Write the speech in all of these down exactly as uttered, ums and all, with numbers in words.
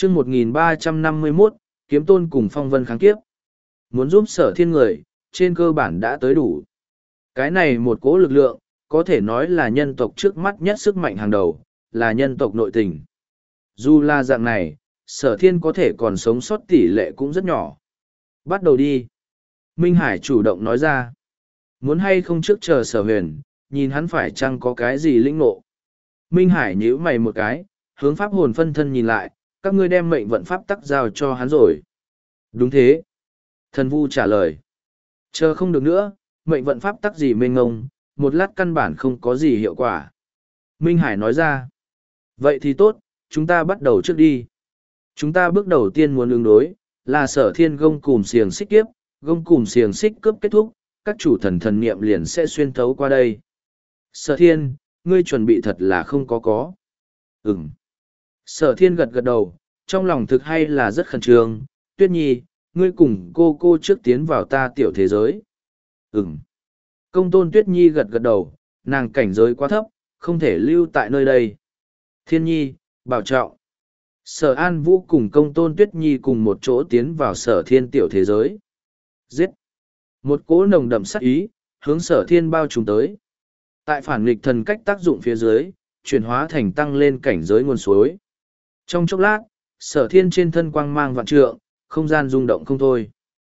chương một nghìn ba trăm năm mươi mốt, kiếm tôn cùng phong vân kháng kiếp. Muốn giúp sở thiên người, trên cơ bản đã tới đủ. Cái này một cỗ lực lượng, có thể nói là nhân tộc trước mắt nhất sức mạnh hàng đầu, là nhân tộc nội tình. Dù là dạng này, sở thiên có thể còn sống sót tỷ lệ cũng rất nhỏ. Bắt đầu đi. Minh Hải chủ động nói ra. Muốn hay không trước chờ sở huyền, nhìn hắn phải chăng có cái gì lĩnh ngộ. Minh Hải nhíu mày một cái, hướng pháp hồn phân thân nhìn lại, các ngươi đem mệnh vận pháp tắc giao cho hắn rồi. Đúng thế. Thần Vu trả lời. Chờ không được nữa, mệnh vận pháp tắc gì mênh ngông, một lát căn bản không có gì hiệu quả. Minh Hải nói ra. Vậy thì tốt, chúng ta bắt đầu trước đi. Chúng ta bước đầu tiên muốn ứng đối, là sở thiên gông cùm xiềng xích kiếp, gông cùm xiềng xích cướp kết thúc, các chủ thần thần niệm liền sẽ xuyên thấu qua đây. Sở thiên, ngươi chuẩn bị thật là không có có. Ừm. Sở thiên gật gật đầu, trong lòng thực hay là rất khẩn trương. Tuyết Nhi, ngươi cùng cô cô trước tiến vào ta tiểu thế giới. Ừm. Công tôn Tuyết Nhi gật gật đầu, nàng cảnh giới quá thấp, không thể lưu tại nơi đây. Thiên Nhi, bảo trọng. Sở An Vũ cùng công tôn Tuyết Nhi cùng một chỗ tiến vào sở thiên tiểu thế giới. Giết! Một cỗ nồng đậm sát ý, hướng sở thiên bao trùm tới. Tại phản nghịch thần cách tác dụng phía dưới, chuyển hóa thành tăng lên cảnh giới nguồn suối. Trong chốc lát, sở thiên trên thân quang mang vạn trượng, không gian rung động không thôi.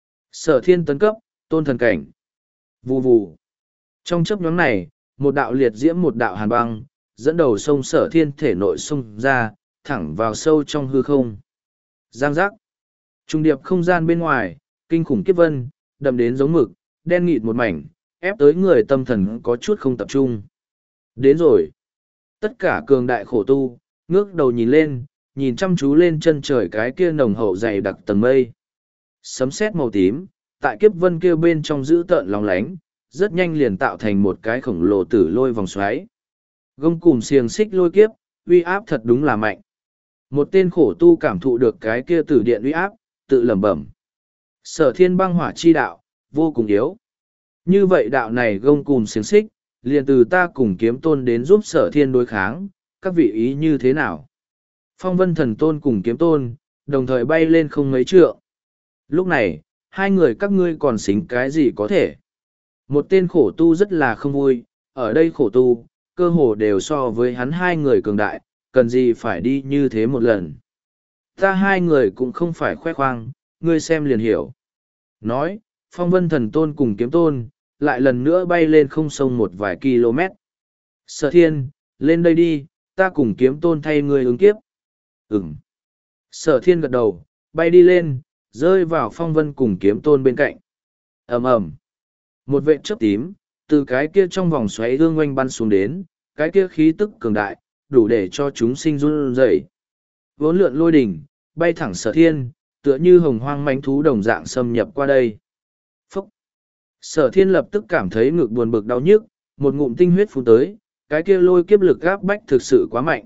Sở thiên tấn cấp, tôn thần cảnh. Vù vù. Trong chấp nhóm này, một đạo liệt diễm một đạo hàn băng, dẫn đầu sông sở thiên thể nội sông ra, thẳng vào sâu trong hư không. Giang giác. Trung điệp không gian bên ngoài, kinh khủng kiếp vân, đậm đến giống mực, đen nghịt một mảnh, ép tới người tâm thần có chút không tập trung. Đến rồi. Tất cả cường đại khổ tu, ngước đầu nhìn lên, nhìn chăm chú lên chân trời cái kia nồng hậu dày đặc tầng mây. Sấm sét màu tím, tại kiếp vân kia bên trong giữ tợn lóng lánh, rất nhanh liền tạo thành một cái khổng lồ tử lôi vòng xoáy. Gông cùm xiềng xích lôi kiếp, uy áp thật đúng là mạnh. Một tên khổ tu cảm thụ được cái kia tử điện uy áp, tự lẩm bẩm. Sở thiên băng hỏa chi đạo, vô cùng yếu. Như vậy đạo này gông cùm xiềng xích, liền từ ta cùng kiếm tôn đến giúp sở thiên đối kháng, các vị ý như thế nào? Phong vân thần tôn cùng kiếm tôn, đồng thời bay lên không mấy trượng. Lúc này, hai người các ngươi còn xính cái gì có thể? Một tên khổ tu rất là không vui, ở đây khổ tu, cơ hồ đều so với hắn hai người cường đại, cần gì phải đi như thế một lần. Ta hai người cũng không phải khoe khoang, ngươi xem liền hiểu. Nói, phong vân thần tôn cùng kiếm tôn, lại lần nữa bay lên không sông một vài km. Sở thiên, lên đây đi, ta cùng kiếm tôn thay ngươi ứng kiếp. Ừm. Sở thiên gật đầu, bay đi lên, rơi vào phong vân cùng kiếm tôn bên cạnh. ầm ầm, một vệ chớp tím, từ cái kia trong vòng xoáy hương oanh bắn xuống đến, cái kia khí tức cường đại, đủ để cho chúng sinh run rẩy. Vốn lượn lôi đỉnh, bay thẳng sở thiên, tựa như hồng hoang mãnh thú đồng dạng xâm nhập qua đây. Phúc! Sở thiên lập tức cảm thấy ngực buồn bực đau nhức, một ngụm tinh huyết phun tới, cái kia lôi kiếp lực gáp bách thực sự quá mạnh.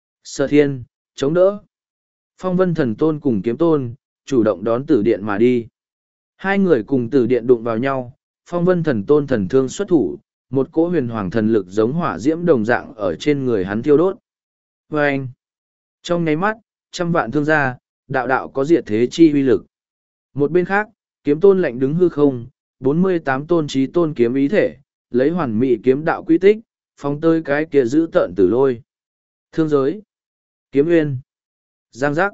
Sở thiên, chống đỡ. Phong vân thần tôn cùng kiếm tôn, chủ động đón tử điện mà đi. Hai người cùng tử điện đụng vào nhau, phong vân thần tôn thần thương xuất thủ, một cỗ huyền hoàng thần lực giống hỏa diễm đồng dạng ở trên người hắn thiêu đốt. Và anh, trong nháy mắt, trăm vạn thương gia, đạo đạo có diệt thế chi uy lực. Một bên khác, kiếm tôn lạnh đứng hư không, bốn mươi tám tôn trí tôn kiếm ý thể, lấy hoàn mỹ kiếm đạo quy tích, phóng tơi cái kia giữ tợn tử lôi. Thương giới, kiếm uyên, giang giác,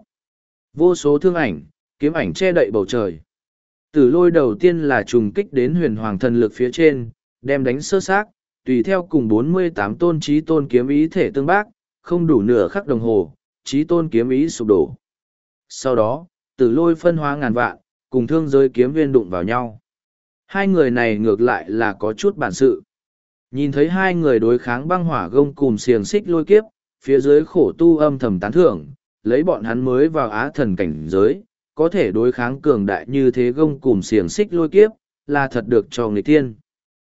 vô số thương ảnh, kiếm ảnh che đậy bầu trời. Tử lôi đầu tiên là trùng kích đến huyền hoàng thần lực phía trên, đem đánh sơ xác, tùy theo cùng bốn mươi tám tôn trí tôn kiếm ý thể tương bác, không đủ nửa khắc đồng hồ, trí tôn kiếm ý sụp đổ. Sau đó, tử lôi phân hóa ngàn vạn, cùng thương giới kiếm viên đụng vào nhau. Hai người này ngược lại là có chút bản sự. Nhìn thấy hai người đối kháng băng hỏa gông cùm xiềng xích lôi kiếp, phía dưới khổ tu âm thầm tán thưởng, lấy bọn hắn mới vào á thần cảnh giới, có thể đối kháng cường đại như thế gông cùm xiềng xích lôi kiếp, là thật được cho người tiên.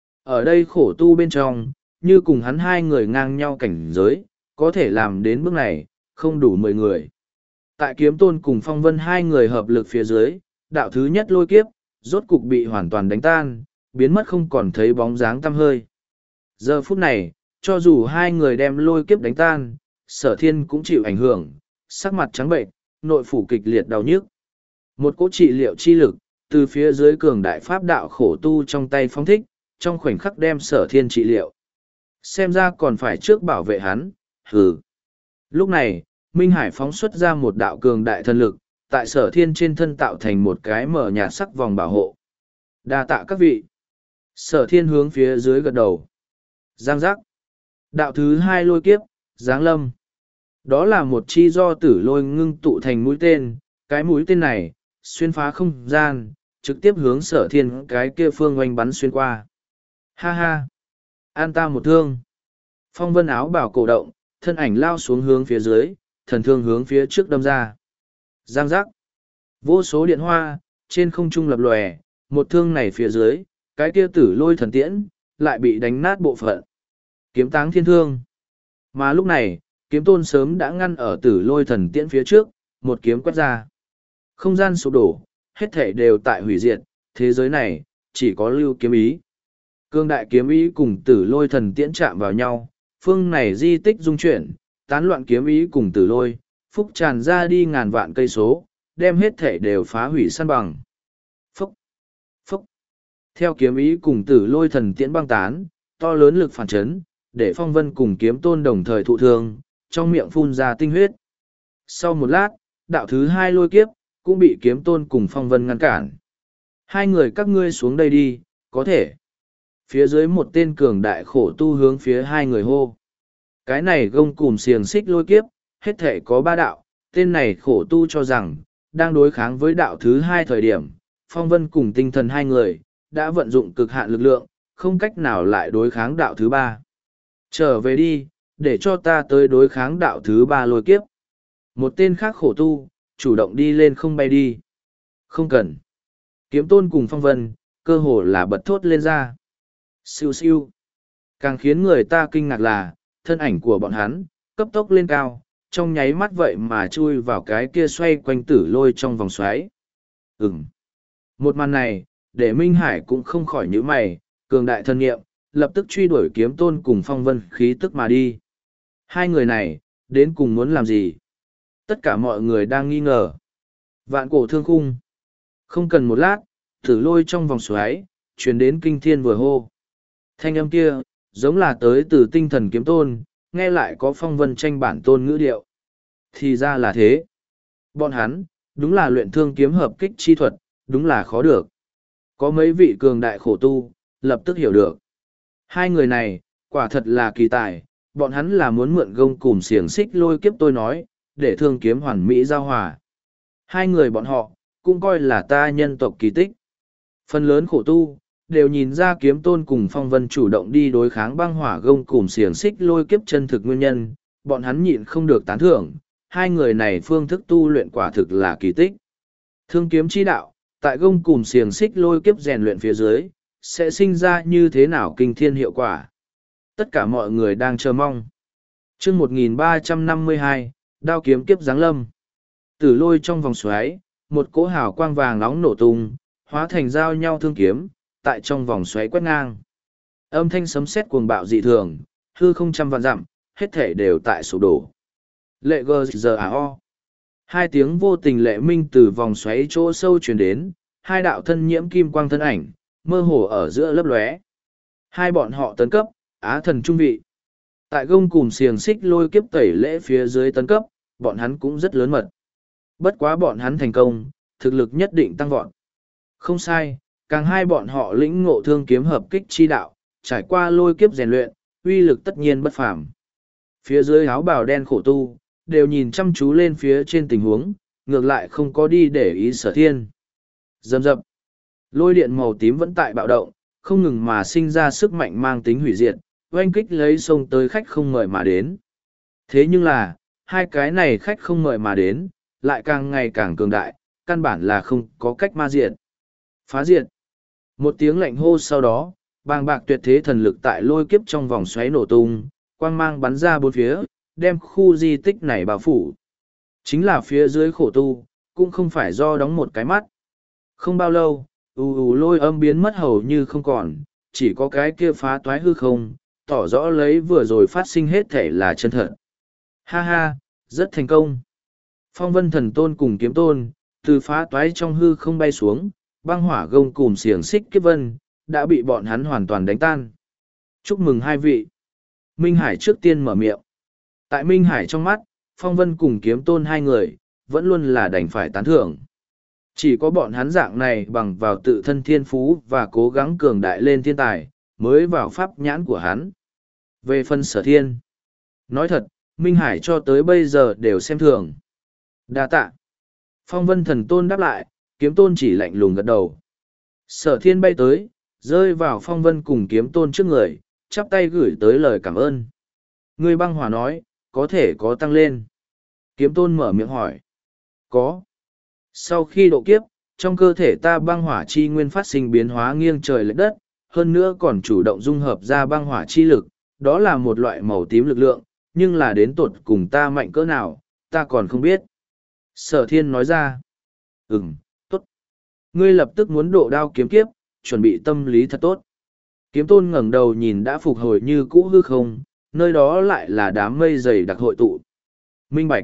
Ở đây khổ tu bên trong, như cùng hắn hai người ngang nhau cảnh giới, có thể làm đến bước này, không đủ mười người. Tại kiếm tôn cùng phong vân hai người hợp lực phía dưới, đạo thứ nhất lôi kiếp, rốt cục bị hoàn toàn đánh tan, biến mất không còn thấy bóng dáng tăm hơi. Giờ phút này, cho dù hai người đem lôi kiếp đánh tan, sở thiên cũng chịu ảnh hưởng, sắc mặt trắng bệnh, nội phủ kịch liệt đau nhức. Một cỗ trị liệu chi lực, từ phía dưới cường đại pháp đạo khổ tu trong tay phóng thích, trong khoảnh khắc đem sở thiên trị liệu. Xem ra còn phải trước bảo vệ hắn, hừ. Lúc này, Minh Hải phóng xuất ra một đạo cường đại thần lực, tại sở thiên trên thân tạo thành một cái mở nhạt sắc vòng bảo hộ. Đa tạ các vị. Sở thiên hướng phía dưới gật đầu. Giang giác. Đạo thứ hai lôi kiếp, giáng lâm. Đó là một chi do tử lôi ngưng tụ thành mũi tên, cái mũi tên này, xuyên phá không gian, trực tiếp hướng sở thiên cái kia phương oanh bắn xuyên qua. Ha ha! An ta một thương. Phong vân áo bảo cổ động, thân ảnh lao xuống hướng phía dưới, thần thương hướng phía trước đâm ra. Giang giác! Vô số điện hoa, trên không trung lập lòe, một thương này phía dưới, cái kia tử lôi thần tiễn, lại bị đánh nát bộ phận. Kiếm táng thiên thương. Mà lúc này, kiếm tôn sớm đã ngăn ở tử lôi thần tiễn phía trước, một kiếm quét ra. Không gian sụp đổ, hết thể đều tại hủy diệt, thế giới này, chỉ có lưu kiếm ý. Cương đại kiếm ý cùng tử lôi thần tiễn chạm vào nhau, phương này di tích dung chuyển, tán loạn kiếm ý cùng tử lôi, phúc tràn ra đi ngàn vạn cây số, đem hết thể đều phá hủy săn bằng. Phúc, phúc. Theo kiếm ý cùng tử lôi thần tiễn băng tán, to lớn lực phản chấn, để phong vân cùng kiếm tôn đồng thời thụ thương, trong miệng phun ra tinh huyết. Sau một lát, đạo thứ hai lôi kiếp, cũng bị kiếm tôn cùng phong vân ngăn cản. Hai người các ngươi xuống đây đi, có thể. Phía dưới một tên cường đại khổ tu hướng phía hai người hô. Cái này gông cùm xiềng xích lôi kiếp, hết thể có ba đạo, tên này khổ tu cho rằng, đang đối kháng với đạo thứ hai thời điểm, phong vân cùng tinh thần hai người, đã vận dụng cực hạn lực lượng, không cách nào lại đối kháng đạo thứ ba. Trở về đi, để cho ta tới đối kháng đạo thứ ba lôi kiếp. Một tên khác khổ tu, chủ động đi lên không bay đi. Không cần. Kiếm tôn cùng phong vân, cơ hồ là bật thốt lên ra. Siêu siêu. Càng khiến người ta kinh ngạc là, thân ảnh của bọn hắn, cấp tốc lên cao, trong nháy mắt vậy mà chui vào cái kia xoay quanh tử lôi trong vòng xoáy. Ừm. Một màn này, để Minh Hải cũng không khỏi nhíu mày, cường đại thân nghiệm, lập tức truy đuổi kiếm tôn cùng phong vân khí tức mà đi. Hai người này, đến cùng muốn làm gì? Tất cả mọi người đang nghi ngờ. Vạn cổ thương khung. Không cần một lát, tử lôi trong vòng xoáy, chuyển đến kinh thiên vừa hô. Thanh âm kia, giống là tới từ tinh thần kiếm tôn, nghe lại có phong vân tranh bản tôn ngữ điệu. Thì ra là thế. Bọn hắn, đúng là luyện thương kiếm hợp kích chi thuật, đúng là khó được. Có mấy vị cường đại khổ tu, lập tức hiểu được. Hai người này, quả thật là kỳ tài, bọn hắn là muốn mượn gông cùm xiềng xích lôi kiếp tôi nói, để thương kiếm hoàn mỹ giao hòa. Hai người bọn họ, cũng coi là ta nhân tộc kỳ tích. Phần lớn khổ tu, đều nhìn ra kiếm tôn cùng phong vân chủ động đi đối kháng băng hỏa gông cùm xiềng xích lôi kiếp chân thực nguyên nhân, bọn hắn nhịn không được tán thưởng, hai người này phương thức tu luyện quả thực là kỳ tích. Thương kiếm chi đạo, tại gông cùm xiềng xích lôi kiếp rèn luyện phía dưới, sẽ sinh ra như thế nào kinh thiên hiệu quả. Tất cả mọi người đang chờ mong. Chương một nghìn ba trăm năm mươi hai, đao kiếm kiếp giáng lâm. Tử lôi trong vòng xoáy, một cỗ hào quang vàng nóng nổ tung, hóa thành dao nhau thương kiếm, tại trong vòng xoáy quét ngang. Âm thanh sấm sét cuồng bạo dị thường, hư không trăm vạn dặm, hết thể đều tại sụp đổ. Lệ gờ giờ à o. Hai tiếng vô tình lệ minh từ vòng xoáy chỗ sâu truyền đến, hai đạo thân nhiễm kim quang thân ảnh, mơ hồ ở giữa lấp lóe. Hai bọn họ tấn cấp, á thần trung vị. Tại gông cùm xiềng xích lôi kiếp tẩy lễ phía dưới tấn cấp, bọn hắn cũng rất lớn mật. Bất quá bọn hắn thành công, thực lực nhất định tăng vọt. Không sai, càng hai bọn họ lĩnh ngộ thương kiếm hợp kích chi đạo, trải qua lôi kiếp rèn luyện, uy lực tất nhiên bất phàm. Phía dưới áo bào đen khổ tu, đều nhìn chăm chú lên phía trên tình huống, ngược lại không có đi để ý sở thiên. Dầm dập, lôi điện màu tím vẫn tại bạo động, không ngừng mà sinh ra sức mạnh mang tính hủy diệt, oanh kích lấy sông tới khách không mời mà đến. Thế nhưng là, hai cái này khách không mời mà đến, lại càng ngày càng cường đại, căn bản là không có cách ma diệt. Phá diệt. Một tiếng lạnh hô sau đó, bàng bạc tuyệt thế thần lực tại lôi kiếp trong vòng xoáy nổ tung, quang mang bắn ra bốn phía, đem khu di tích này bao phủ. Chính là phía dưới khổ tu, cũng không phải do đóng một cái mắt. Không bao lâu, ù ù lôi âm biến mất hầu như không còn, chỉ có cái kia phá toái hư không, tỏ rõ lấy vừa rồi phát sinh hết thể là chân thật. Ha ha, rất thành công. Phong vân thần tôn cùng kiếm tôn, từ phá toái trong hư không bay xuống, băng hỏa gông cùm xiềng xích kiếp vân, đã bị bọn hắn hoàn toàn đánh tan. Chúc mừng hai vị. Minh Hải trước tiên mở miệng. Tại Minh Hải trong mắt, phong vân cùng kiếm tôn hai người, vẫn luôn là đành phải tán thưởng. Chỉ có bọn hắn dạng này bằng vào tự thân thiên phú và cố gắng cường đại lên thiên tài, mới vào pháp nhãn của hắn. Về phần sở thiên, nói thật, Minh Hải cho tới bây giờ đều xem thường. Đa tạ. Phong vân thần tôn đáp lại, kiếm tôn chỉ lạnh lùng gật đầu. Sở thiên bay tới, rơi vào phong vân cùng kiếm tôn trước người, chắp tay gửi tới lời cảm ơn. Người băng hỏa nói, có thể có tăng lên. Kiếm tôn mở miệng hỏi. Có. Sau khi độ kiếp, trong cơ thể ta băng hỏa chi nguyên phát sinh biến hóa nghiêng trời lệch đất, hơn nữa còn chủ động dung hợp ra băng hỏa chi lực, đó là một loại màu tím lực lượng, nhưng là đến tột cùng ta mạnh cỡ nào, ta còn không biết. Sở thiên nói ra. Ừm, tốt. Ngươi lập tức muốn độ đao kiếm kiếp, chuẩn bị tâm lý thật tốt. Kiếm tôn ngẩng đầu nhìn đã phục hồi như cũ hư không, nơi đó lại là đám mây dày đặc hội tụ. Minh bạch.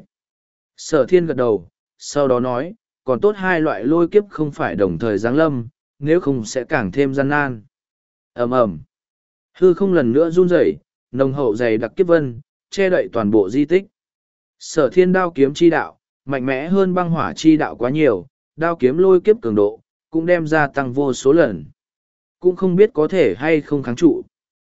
Sở thiên gật đầu, sau đó nói, còn tốt hai loại lôi kiếp không phải đồng thời giáng lâm, nếu không sẽ càng thêm gian nan. Ầm ầm. Hư không lần nữa run rẩy, nồng hậu dày đặc kiếp vân, che đậy toàn bộ di tích. Sở thiên đao kiếm chi đạo, mạnh mẽ hơn băng hỏa chi đạo quá nhiều, đao kiếm lôi kiếp cường độ, cũng đem ra tăng vô số lần. Cũng không biết có thể hay không kháng trụ.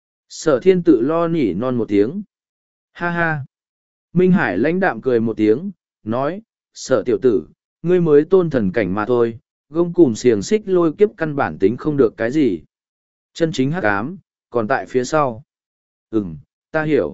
Sở thiên tự lo nỉ non một tiếng. Ha ha. Minh Hải lãnh đạm cười một tiếng, nói, sở tiểu tử, ngươi mới tôn thần cảnh mà thôi, gông cùm xiềng xích lôi kiếp căn bản tính không được cái gì. Chân chính hắc ám, còn tại phía sau. Ừm, ta hiểu.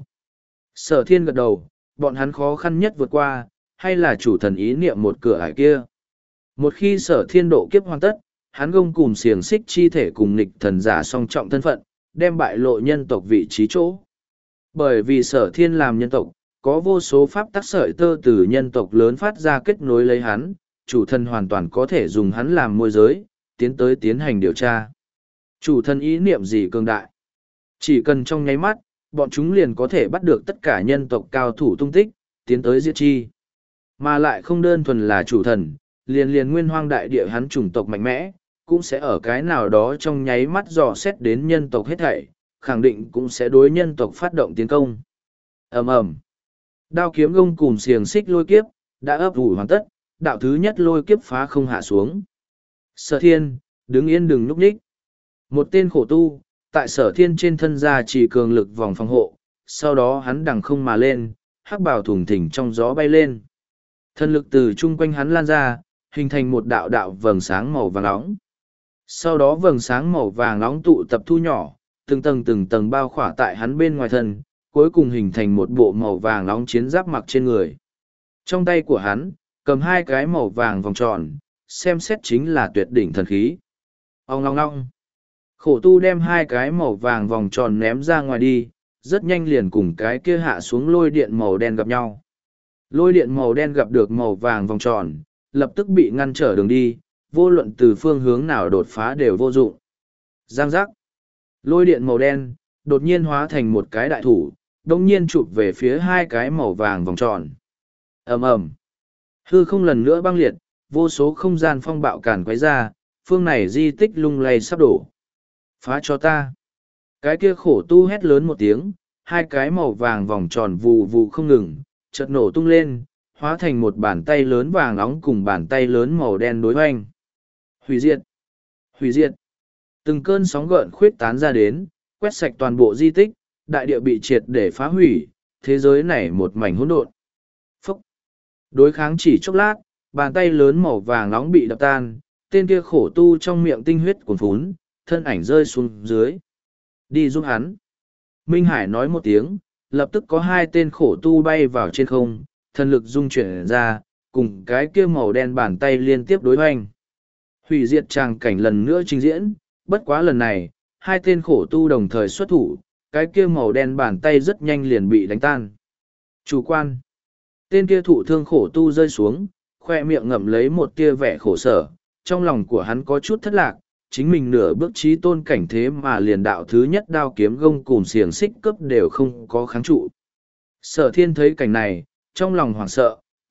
Sở thiên gật đầu, bọn hắn khó khăn nhất vượt qua, hay là chủ thần ý niệm một cửa ải kia. Một khi sở thiên độ kiếp hoàn tất, hắn gông cùm xiềng xích chi thể cùng nghịch thần giả song trọng thân phận, đem bại lộ nhân tộc vị trí chỗ. Bởi vì sở thiên làm nhân tộc, có vô số pháp tắc sợi tơ từ nhân tộc lớn phát ra kết nối lấy hắn, chủ thần hoàn toàn có thể dùng hắn làm môi giới, tiến tới tiến hành điều tra. Chủ thần ý niệm gì cường đại? Chỉ cần trong nháy mắt, bọn chúng liền có thể bắt được tất cả nhân tộc cao thủ tung tích, tiến tới diệt chi. Mà lại không đơn thuần là chủ thần, liền liền nguyên hoang đại địa hắn chủng tộc mạnh mẽ, cũng sẽ ở cái nào đó trong nháy mắt dò xét đến nhân tộc hết thảy, khẳng định cũng sẽ đối nhân tộc phát động tiến công. Ầm ầm. Đao kiếm gông cùm xiềng xích lôi kiếp, đã ấp ủ hoàn tất, đạo thứ nhất lôi kiếp phá không hạ xuống. Sở thiên, đứng yên đừng núp nhích. Một tên khổ tu, tại sở thiên trên thân ra chỉ cường lực vòng phòng hộ, sau đó hắn đằng không mà lên, hắc bào thủng thỉnh trong gió bay lên. Thân lực từ chung quanh hắn lan ra, hình thành một đạo đạo vầng sáng màu vàng nóng. Sau đó vầng sáng màu vàng nóng tụ tập thu nhỏ, từng tầng từng tầng bao khỏa tại hắn bên ngoài thân, cuối cùng hình thành một bộ màu vàng nóng chiến giáp mặc trên người. Trong tay của hắn, cầm hai cái màu vàng vòng tròn, xem xét chính là tuyệt đỉnh thần khí. Ông ngong ngong. Khổ tu đem hai cái màu vàng vòng tròn ném ra ngoài đi, rất nhanh liền cùng cái kia hạ xuống lôi điện màu đen gặp nhau. Lôi điện màu đen gặp được màu vàng vòng tròn, lập tức bị ngăn trở đường đi, vô luận từ phương hướng nào đột phá đều vô dụng. Giang giác. Lôi điện màu đen, đột nhiên hóa thành một cái đại thủ, đồng nhiên chụp về phía hai cái màu vàng vòng tròn. ầm ầm, hư không lần nữa băng liệt, vô số không gian phong bạo càn quấy ra, phương này di tích lung lay sắp đổ. Phá cho ta. Cái kia khổ tu hét lớn một tiếng, hai cái màu vàng vòng tròn vù vù không ngừng, chợt nổ tung lên, hóa thành một bàn tay lớn vàng nóng cùng bàn tay lớn màu đen đối hoành. Hủy diệt! Hủy diệt! Từng cơn sóng gợn khuyết tán ra đến, quét sạch toàn bộ di tích, đại địa bị triệt để phá hủy, thế giới này một mảnh hỗn độn. Phúc! Đối kháng chỉ chốc lát, bàn tay lớn màu vàng nóng bị đập tan, tên kia khổ tu trong miệng tinh huyết cuồn phún, thân ảnh rơi xuống dưới. Đi giúp hắn. Minh Hải nói một tiếng, lập tức có hai tên khổ tu bay vào trên không, thần lực dung chuyển ra, cùng cái kia màu đen bàn tay liên tiếp đối hoành. Hủy diệt tràng cảnh lần nữa trình diễn, bất quá lần này, hai tên khổ tu đồng thời xuất thủ, cái kia màu đen bàn tay rất nhanh liền bị đánh tan. Chủ quan. Tên kia thụ thương khổ tu rơi xuống, khoe miệng ngậm lấy một tia vẻ khổ sở, trong lòng của hắn có chút thất lạc, chính mình nửa bước trí tôn cảnh thế mà liền đạo thứ nhất đao kiếm gông cùm xiềng xích cấp đều không có kháng trụ. Sở thiên thấy cảnh này, trong lòng hoảng sợ,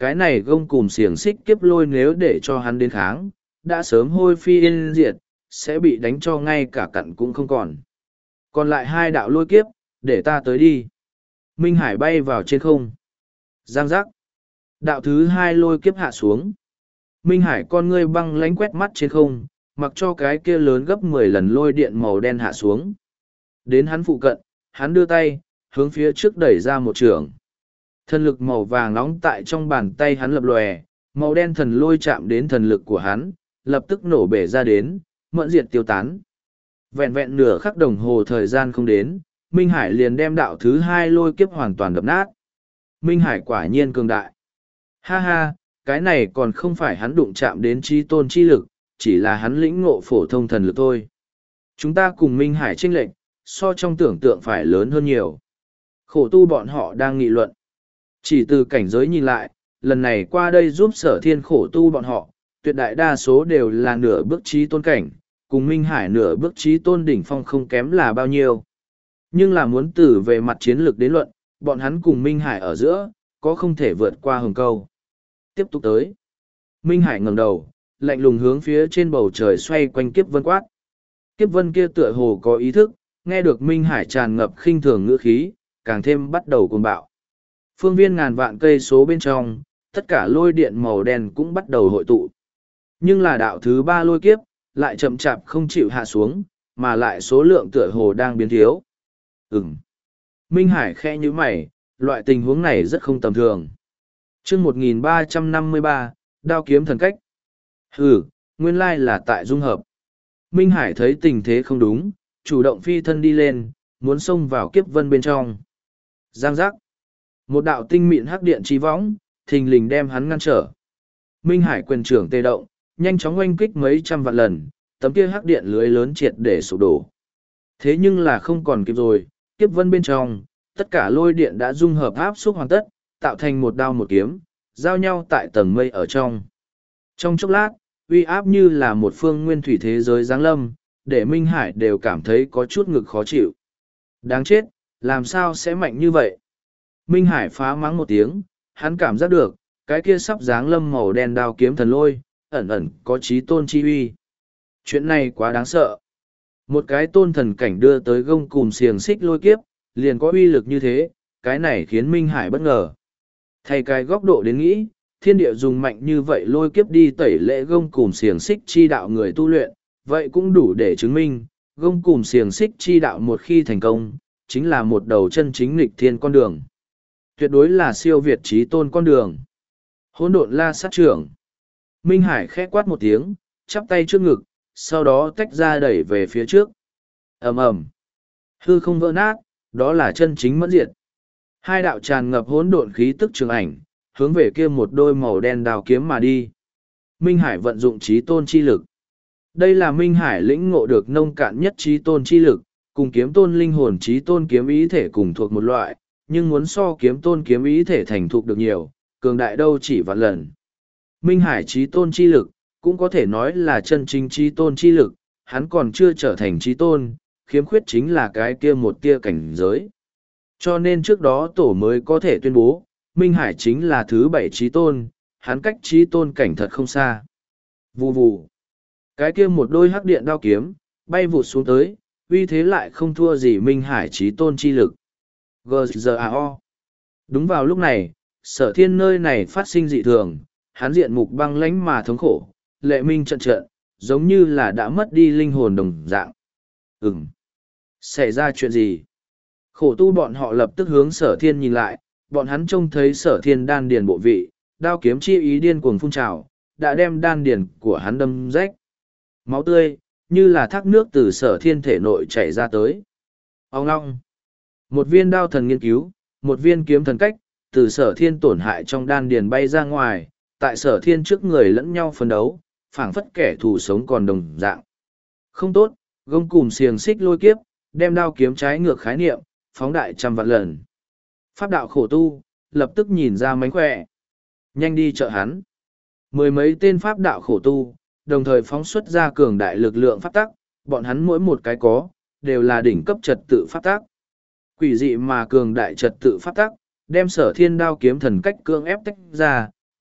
cái này gông cùm xiềng xích kiếp lôi nếu để cho hắn đến kháng, đã sớm hôi phi yên diệt, sẽ bị đánh cho ngay cả cặn cũng không còn. Còn lại hai đạo lôi kiếp, để ta tới đi. Minh Hải bay vào trên không. Giang giác. Đạo thứ hai lôi kiếp hạ xuống. Minh Hải con ngươi băng lánh quét mắt trên không, mặc cho cái kia lớn gấp mười lần lôi điện màu đen hạ xuống. Đến hắn phụ cận, hắn đưa tay, hướng phía trước đẩy ra một trường. Thần lực màu vàng nóng tại trong bàn tay hắn lập lòe, màu đen thần lôi chạm đến thần lực của hắn, lập tức nổ bể ra đến, mẫn diệt tiêu tán. Vẹn vẹn nửa khắc đồng hồ thời gian không đến, Minh Hải liền đem đạo thứ hai lôi kiếp hoàn toàn đập nát. Minh Hải quả nhiên cường đại. Ha ha, cái này còn không phải hắn đụng chạm đến chi tôn chi lực, chỉ là hắn lĩnh ngộ phổ thông thần lực thôi. Chúng ta cùng Minh Hải chênh lệch, so trong tưởng tượng phải lớn hơn nhiều. Khổ tu bọn họ đang nghị luận. Chỉ từ cảnh giới nhìn lại, lần này qua đây giúp sở thiên khổ tu bọn họ, tuyệt đại đa số đều là nửa bước trí tôn cảnh, cùng Minh Hải nửa bước trí tôn đỉnh phong không kém là bao nhiêu. Nhưng là muốn từ về mặt chiến lược đến luận, bọn hắn cùng Minh Hải ở giữa, có không thể vượt qua hừng câu. Tiếp tục tới. Minh Hải ngẩng đầu, lạnh lùng hướng phía trên bầu trời xoay quanh kiếp vân quát. Kiếp vân kia tựa hồ có ý thức, nghe được Minh Hải tràn ngập khinh thường ngữ khí, càng thêm bắt đầu cuồng bạo. Phương viên ngàn vạn cây số bên trong, tất cả lôi điện màu đen cũng bắt đầu hội tụ. Nhưng là đạo thứ ba lôi kiếp, lại chậm chạp không chịu hạ xuống, mà lại số lượng tựa hồ đang biến thiếu. Ừm. Minh Hải khẽ như mày, loại tình huống này rất không tầm thường. chương một nghìn ba trăm năm mươi ba, đao kiếm thần cách. Ừ, nguyên lai là tại dung hợp. Minh Hải thấy tình thế không đúng, chủ động phi thân đi lên, muốn xông vào kiếp vân bên trong. Giang giác. Một đạo tinh mịn hắc điện chi võng, thình lình đem hắn ngăn trở. Minh Hải quyền trưởng tê động, nhanh chóng oanh kích mấy trăm vạn lần, tấm kia hắc điện lưới lớn triệt để sụp đổ. Thế nhưng là không còn kịp rồi, kiếp vân bên trong, tất cả lôi điện đã dung hợp áp xúc hoàn tất, tạo thành một đao một kiếm, giao nhau tại tầng mây ở trong. Trong chốc lát, uy áp như là một phương nguyên thủy thế giới giáng lâm, để Minh Hải đều cảm thấy có chút ngực khó chịu. Đáng chết, làm sao sẽ mạnh như vậy? Minh Hải phá mắng một tiếng, hắn cảm giác được, cái kia sắp giáng lâm màu đen đao kiếm thần lôi, ẩn ẩn có chí tôn chi uy. Chuyện này quá đáng sợ. Một cái tôn thần cảnh đưa tới gông cùm xiềng xích lôi kiếp, liền có uy lực như thế, cái này khiến Minh Hải bất ngờ. Thay cái góc độ đến nghĩ, thiên địa dùng mạnh như vậy lôi kiếp đi tẩy lễ gông cùm xiềng xích chi đạo người tu luyện, vậy cũng đủ để chứng minh, gông cùm xiềng xích chi đạo một khi thành công, chính là một đầu chân chính nghịch thiên con đường. Tuyệt đối là siêu việt trí tôn con đường. Hỗn độn la sát trưởng. Minh Hải khẽ quát một tiếng, chắp tay trước ngực, sau đó tách ra đẩy về phía trước. Ầm ầm. Hư không vỡ nát, đó là chân chính mẫn diệt. Hai đạo tràn ngập hỗn độn khí tức trường ảnh, hướng về kia một đôi màu đen đào kiếm mà đi. Minh Hải vận dụng trí tôn chi lực. Đây là Minh Hải lĩnh ngộ được nông cạn nhất trí tôn chi lực, cùng kiếm tôn linh hồn trí tôn kiếm ý thể cùng thuộc một loại, nhưng muốn so kiếm tôn kiếm ý thể thành thục được nhiều, cường đại đâu chỉ vạn lần. Minh Hải trí tôn chi lực, cũng có thể nói là chân chính trí tôn chi lực, hắn còn chưa trở thành trí tôn, khiếm khuyết chính là cái kia một tia cảnh giới. Cho nên trước đó tổ mới có thể tuyên bố, Minh Hải chính là thứ bảy trí tôn, hắn cách trí tôn cảnh thật không xa. Vù vù. Cái kia một đôi hắc điện đao kiếm, bay vụt xuống tới, uy thế lại không thua gì Minh Hải trí tôn chi lực. giê giê a o. Đúng vào lúc này, sở thiên nơi này phát sinh dị thường, hắn diện mục băng lãnh mà thống khổ, lệ minh trận trận, giống như là đã mất đi linh hồn đồng dạng. Ừm. Xảy ra chuyện gì? Khổ tu bọn họ lập tức hướng sở thiên nhìn lại, bọn hắn trông thấy sở thiên đan điền bộ vị, đao kiếm chi ý điên cuồng phun trào, đã đem đan điền của hắn đâm rách. Máu tươi, như là thác nước từ sở thiên thể nội chảy ra tới. Ông ngong. Một viên đao thần nghiên cứu, một viên kiếm thần cách, từ sở thiên tổn hại trong đan điền bay ra ngoài, tại sở thiên trước người lẫn nhau phân đấu, phảng phất kẻ thù sống còn đồng dạng. Không tốt, gông cùm xiềng xích lôi kiếp, đem đao kiếm trái ngược khái niệm, phóng đại trăm vạn lần. Pháp đạo khổ tu, lập tức nhìn ra mánh khỏe. Nhanh đi trợ hắn. Mười mấy tên pháp đạo khổ tu, đồng thời phóng xuất ra cường đại lực lượng pháp tắc, bọn hắn mỗi một cái có, đều là đỉnh cấp trật tự pháp tắc. Quỷ dị mà cường đại trật tự pháp tắc, đem sở thiên đao kiếm thần cách cương ép tách ra,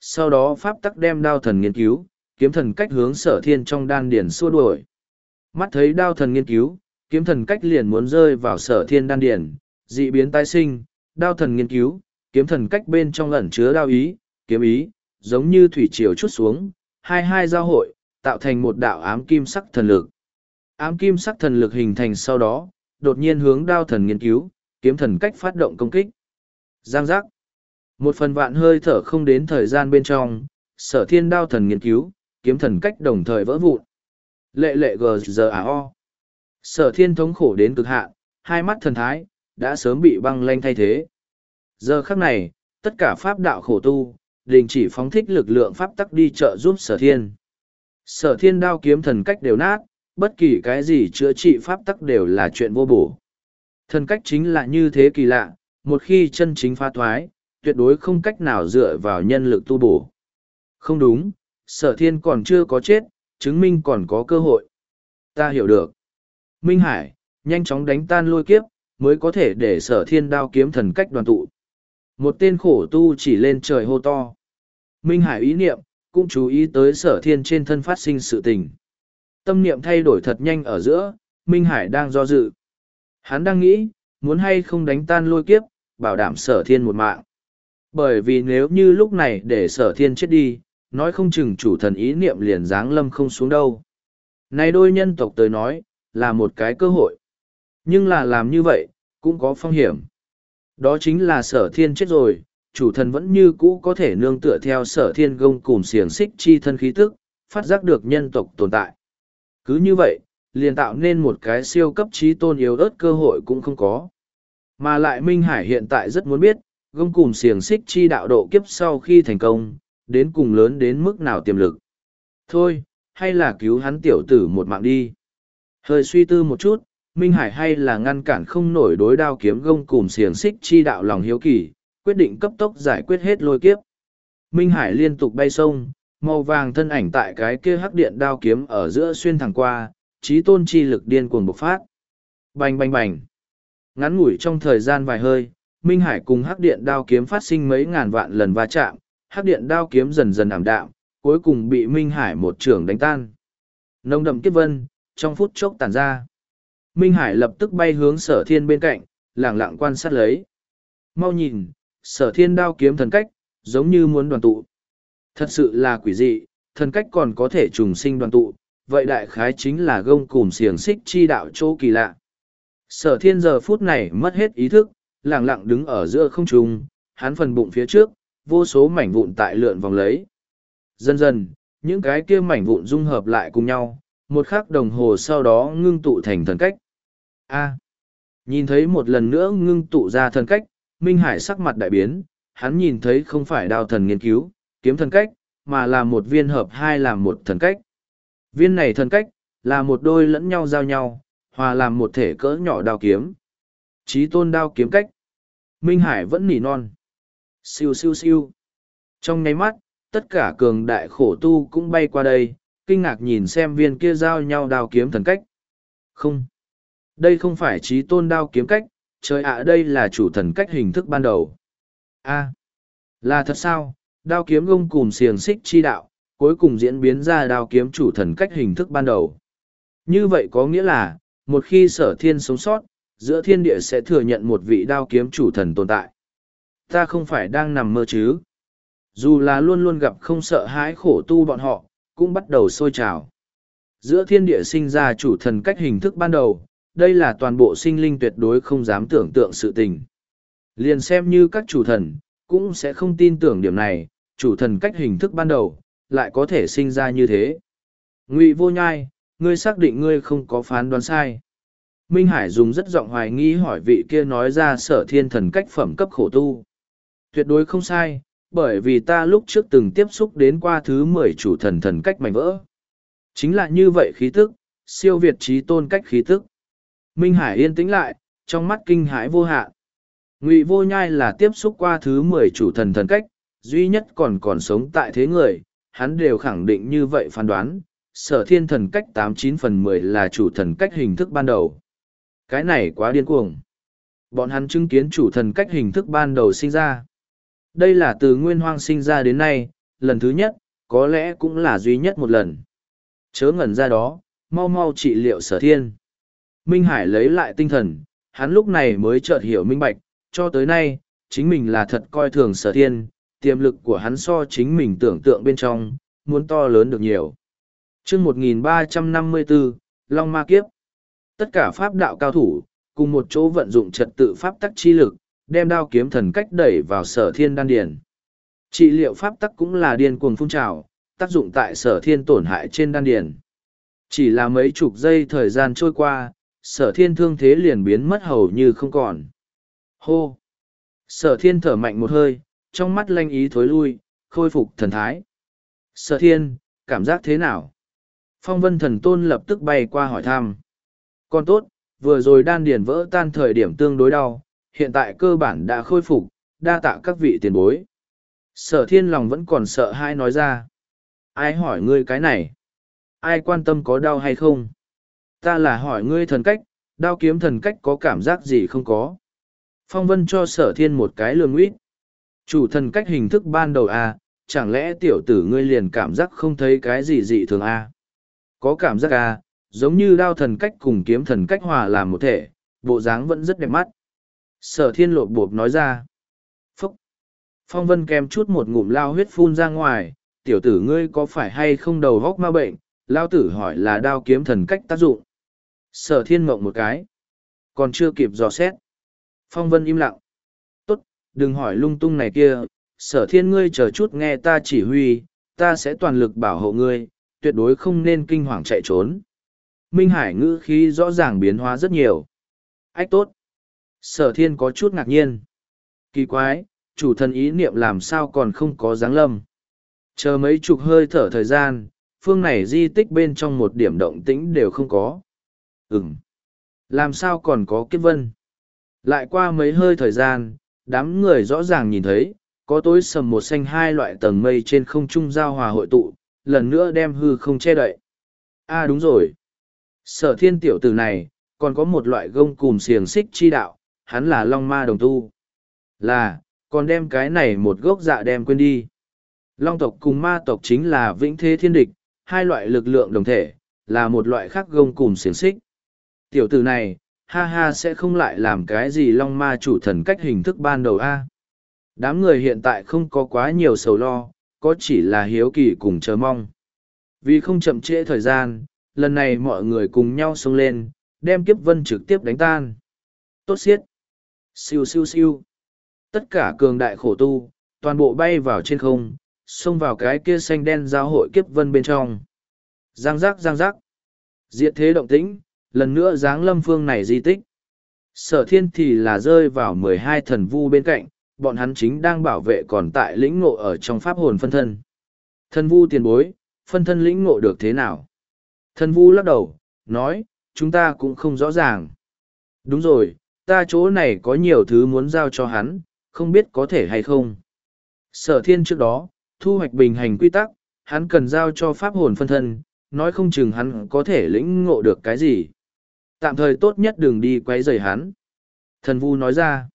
sau đó pháp tắc đem đao thần nghiên cứu, kiếm thần cách hướng sở thiên trong đan điển xua đuổi. Mắt thấy đao thần nghiên cứu, kiếm thần cách liền muốn rơi vào sở thiên đan điển, dị biến tái sinh, đao thần nghiên cứu, kiếm thần cách bên trong ẩn chứa đao ý, kiếm ý, giống như thủy triều chút xuống, hai hai giao hội, tạo thành một đạo ám kim sắc thần lực. Ám kim sắc thần lực hình thành sau đó, đột nhiên hướng đao thần nghiên cứu, kiếm thần cách phát động công kích. Giang giác. Một phần vạn hơi thở không đến thời gian bên trong, sở thiên đao thần nghiên cứu, kiếm thần cách đồng thời vỡ vụn. Lệ lệ gờ giờ à o. Sở thiên thống khổ đến cực hạn, hai mắt thần thái, đã sớm bị băng lanh thay thế. Giờ khắc này, tất cả pháp đạo khổ tu, đình chỉ phóng thích lực lượng pháp tắc đi trợ giúp sở thiên. Sở thiên đao kiếm thần cách đều nát, bất kỳ cái gì chữa trị pháp tắc đều là chuyện vô bổ. Thần cách chính là như thế kỳ lạ, một khi chân chính phá thoái, tuyệt đối không cách nào dựa vào nhân lực tu bổ. Không đúng, sở thiên còn chưa có chết, chứng minh còn có cơ hội. Ta hiểu được. Minh Hải, nhanh chóng đánh tan lôi kiếp, mới có thể để sở thiên đao kiếm thần cách đoàn tụ. Một tên khổ tu chỉ lên trời hô to. Minh Hải ý niệm, cũng chú ý tới sở thiên trên thân phát sinh sự tình. Tâm niệm thay đổi thật nhanh ở giữa, Minh Hải đang do dự. Hắn đang nghĩ, muốn hay không đánh tan lôi kiếp, bảo đảm sở thiên một mạng. Bởi vì nếu như lúc này để sở thiên chết đi, nói không chừng chủ thần ý niệm liền giáng lâm không xuống đâu. Này đôi nhân tộc tới nói, là một cái cơ hội. Nhưng là làm như vậy, cũng có phong hiểm. Đó chính là sở thiên chết rồi, chủ thần vẫn như cũ có thể nương tựa theo sở thiên gông cùng xiềng xích chi thân khí tức, phát giác được nhân tộc tồn tại. Cứ như vậy, liền tạo nên một cái siêu cấp trí tôn yếu ớt cơ hội cũng không có. Mà lại Minh Hải hiện tại rất muốn biết, gông cùng xiềng xích chi đạo độ kiếp sau khi thành công, đến cùng lớn đến mức nào tiềm lực. Thôi, hay là cứu hắn tiểu tử một mạng đi. Hơi suy tư một chút, Minh Hải hay là ngăn cản không nổi đối đao kiếm gông cùng xiềng xích chi đạo lòng hiếu kỳ, quyết định cấp tốc giải quyết hết lôi kiếp. Minh Hải liên tục bay sông, màu vàng thân ảnh tại cái kia hắc điện đao kiếm ở giữa xuyên thẳng qua, trí tôn chi lực điên cuồng bộc phát. Bành bành bành. Ngắn ngủi trong thời gian vài hơi, Minh Hải cùng hắc điện đao kiếm phát sinh mấy ngàn vạn lần va chạm, hắc điện đao kiếm dần dần ảm đạm, cuối cùng bị Minh Hải một trưởng đánh tan. Nồng đậm kiếp vân, trong phút chốc tàn ra. Minh Hải lập tức bay hướng sở thiên bên cạnh, lẳng lặng quan sát lấy. Mau nhìn, sở thiên đao kiếm thần cách, giống như muốn đoàn tụ. Thật sự là quỷ dị, thần cách còn có thể trùng sinh đoàn tụ, vậy đại khái chính là gông cùm xiềng xích chi đạo chỗ kỳ lạ. Sở thiên giờ phút này mất hết ý thức, lẳng lặng đứng ở giữa không trung, hắn phần bụng phía trước, vô số mảnh vụn tại lượn vòng lấy. Dần dần, những cái kia mảnh vụn dung hợp lại cùng nhau, một khắc đồng hồ sau đó ngưng tụ thành thần cách. A. Nhìn thấy một lần nữa ngưng tụ ra thần cách, Minh Hải sắc mặt đại biến, hắn nhìn thấy không phải đao thần nghiên cứu, kiếm thần cách, mà là một viên hợp hai làm một thần cách. Viên này thần cách, là một đôi lẫn nhau giao nhau, hòa làm một thể cỡ nhỏ đao kiếm. Chí tôn đao kiếm cách. Minh Hải vẫn nỉ non. Siêu siêu siêu. Trong nháy mắt, tất cả cường đại khổ tu cũng bay qua đây, kinh ngạc nhìn xem viên kia giao nhau đao kiếm thần cách. Không. Đây không phải chí tôn đao kiếm cách, trời ạ đây là chủ thần cách hình thức ban đầu. A. Là thật sao, đao kiếm gông cùm xiềng xích chi đạo, cuối cùng diễn biến ra đao kiếm chủ thần cách hình thức ban đầu. Như vậy có nghĩa là, một khi sở thiên sống sót, giữa thiên địa sẽ thừa nhận một vị đao kiếm chủ thần tồn tại. Ta không phải đang nằm mơ chứ. Dù là luôn luôn gặp không sợ hãi khổ tu bọn họ, cũng bắt đầu sôi trào. Giữa thiên địa sinh ra chủ thần cách hình thức ban đầu, đây là toàn bộ sinh linh tuyệt đối không dám tưởng tượng sự tình. Liền xem như các chủ thần, cũng sẽ không tin tưởng điểm này, chủ thần cách hình thức ban đầu, lại có thể sinh ra như thế. Ngụy Vô Nhai, ngươi xác định ngươi không có phán đoán sai. Minh Hải dùng rất giọng hoài nghi hỏi vị kia nói ra sở thiên thần cách phẩm cấp khổ tu. Tuyệt đối không sai, bởi vì ta lúc trước từng tiếp xúc đến qua thứ mười chủ thần thần cách mảnh vỡ. Chính là như vậy khí tức, siêu việt trí tôn cách khí tức. Minh Hải yên tĩnh lại, trong mắt kinh hãi vô hạn. Ngụy Vô Nhai là tiếp xúc qua thứ mười chủ thần thần cách, duy nhất còn còn sống tại thế người, hắn đều khẳng định như vậy phán đoán, sở thiên thần cách tám chín phần mười là chủ thần cách hình thức ban đầu. Cái này quá điên cuồng. Bọn hắn chứng kiến chủ thần cách hình thức ban đầu sinh ra. Đây là từ nguyên hoang sinh ra đến nay, lần thứ nhất, có lẽ cũng là duy nhất một lần. Chớ ngẩn ra đó, mau mau trị liệu Sở Thiên. Minh Hải lấy lại tinh thần, hắn lúc này mới chợt hiểu minh bạch, cho tới nay, chính mình là thật coi thường Sở Thiên, tiềm lực của hắn so chính mình tưởng tượng bên trong, muốn to lớn được nhiều. chương một nghìn ba trăm năm mươi bốn, Long Ma Kiếp. Tất cả pháp đạo cao thủ, cùng một chỗ vận dụng trật tự pháp tắc chi lực, đem đao kiếm thần cách đẩy vào Sở Thiên đan điền. Trị liệu pháp tắc cũng là điên cuồng phun trào, tác dụng tại Sở Thiên tổn hại trên đan điền. Chỉ là mấy chục giây thời gian trôi qua, Sở Thiên thương thế liền biến mất hầu như không còn. Hô! Sở Thiên thở mạnh một hơi, trong mắt lanh ý thối lui, khôi phục thần thái. Sở Thiên, cảm giác thế nào? Phong Vân Thần Tôn lập tức bay qua hỏi thăm. Con tốt, vừa rồi đan điền vỡ tan thời điểm tương đối đau, hiện tại cơ bản đã khôi phục, đa tạ các vị tiền bối. Sở Thiên lòng vẫn còn sợ hãi nói ra. Ai hỏi ngươi cái này? Ai quan tâm có đau hay không? Ta là hỏi ngươi thần cách, đao kiếm thần cách có cảm giác gì không có? Phong Vân cho Sở Thiên một cái lường nguyết. Chủ thần cách hình thức ban đầu à, chẳng lẽ tiểu tử ngươi liền cảm giác không thấy cái gì dị thường à? Có cảm giác à, giống như đao thần cách cùng kiếm thần cách hòa làm một thể, bộ dáng vẫn rất đẹp mắt. Sở Thiên lột bộp nói ra. Phúc! Phong Vân kèm chút một ngụm lao huyết phun ra ngoài, tiểu tử ngươi có phải hay không đầu góc ma bệnh, lao tử hỏi là đao kiếm thần cách tác dụng. Sở Thiên mộng một cái. Còn chưa kịp dò xét. Phong Vân im lặng. Tốt, đừng hỏi lung tung này kia, Sở Thiên ngươi chờ chút nghe ta chỉ huy, ta sẽ toàn lực bảo hộ ngươi, tuyệt đối không nên kinh hoàng chạy trốn. Minh Hải ngữ khí rõ ràng biến hóa rất nhiều. Ách tốt. Sở Thiên có chút ngạc nhiên. Kỳ quái, chủ thần ý niệm làm sao còn không có dáng lâm. Chờ mấy chục hơi thở thời gian, phương này di tích bên trong một điểm động tĩnh đều không có. Ừm. Làm sao còn có kiếp vân? Lại qua mấy hơi thời gian, đám người rõ ràng nhìn thấy, có tối sầm một xanh hai loại tầng mây trên không trung giao hòa hội tụ, lần nữa đem hư không che đậy. À đúng rồi. Sở Thiên tiểu tử này, còn có một loại gông cùm xiềng xích chi đạo, hắn là Long Ma đồng tu. Là, còn đem cái này một gốc dạ đem quên đi. Long tộc cùng ma tộc chính là vĩnh thế thiên địch, hai loại lực lượng đồng thể, là một loại khác gông cùm xiềng xích. Tiểu tử này, ha ha sẽ không lại làm cái gì Long Ma chủ thần cách hình thức ban đầu a. Đám người hiện tại không có quá nhiều sầu lo, có chỉ là hiếu kỳ cùng chờ mong. Vì không chậm trễ thời gian, lần này mọi người cùng nhau xông lên, đem kiếp vân trực tiếp đánh tan. Tốt xiết. Siêu siêu siêu. Tất cả cường đại khổ tu, toàn bộ bay vào trên không, xông vào cái kia xanh đen giao hội kiếp vân bên trong. Giang giác giang giác. Diệt thế động tĩnh, lần nữa giáng lâm phương này di tích. Sở Thiên thì là rơi vào mười hai thần vu bên cạnh, bọn hắn chính đang bảo vệ còn tại lĩnh ngộ ở trong pháp hồn phân thân. Thần vu tiền bối, phân thân lĩnh ngộ được thế nào? Thần vu lắc đầu, nói, chúng ta cũng không rõ ràng. Đúng rồi, ta chỗ này có nhiều thứ muốn giao cho hắn, không biết có thể hay không. Sở Thiên trước đó, thu hoạch bình hành quy tắc, hắn cần giao cho pháp hồn phân thân, nói không chừng hắn có thể lĩnh ngộ được cái gì. Tạm thời tốt nhất đừng đi quấy rầy hắn. Thần vu nói ra.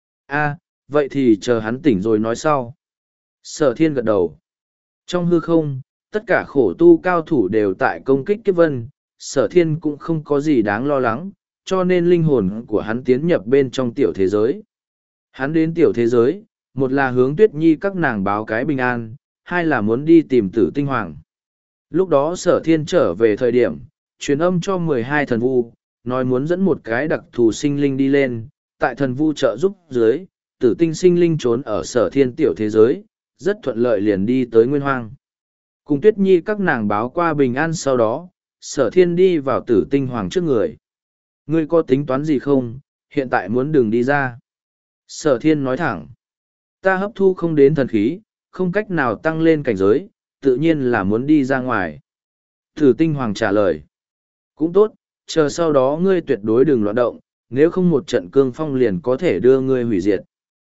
A, vậy thì chờ hắn tỉnh rồi nói sau. Sở Thiên gật đầu. Trong hư không, tất cả khổ tu cao thủ đều tại công kích kiếp vân, Sở Thiên cũng không có gì đáng lo lắng, cho nên linh hồn của hắn tiến nhập bên trong tiểu thế giới. Hắn đến tiểu thế giới, một là hướng Tuyết Nhi các nàng báo cái bình an, hai là muốn đi tìm Tử Tinh Hoàng. Lúc đó Sở Thiên trở về thời điểm, truyền âm cho mười hai thần vu, nói muốn dẫn một cái đặc thù sinh linh đi lên, tại thần vu trợ giúp dưới, Tử Tinh sinh linh trốn ở Sở Thiên tiểu thế giới, rất thuận lợi liền đi tới Nguyên Hoang. Cùng Tuyết Nhi các nàng báo qua bình an sau đó, Sở Thiên đi vào Tử Tinh Hoàng trước người. Ngươi có tính toán gì không, hiện tại muốn đường đi ra. Sở Thiên nói thẳng. Ta hấp thu không đến thần khí, không cách nào tăng lên cảnh giới, tự nhiên là muốn đi ra ngoài. Tử Tinh Hoàng trả lời. Cũng tốt, chờ sau đó ngươi tuyệt đối đừng loạn động, nếu không một trận cương phong liền có thể đưa ngươi hủy diệt.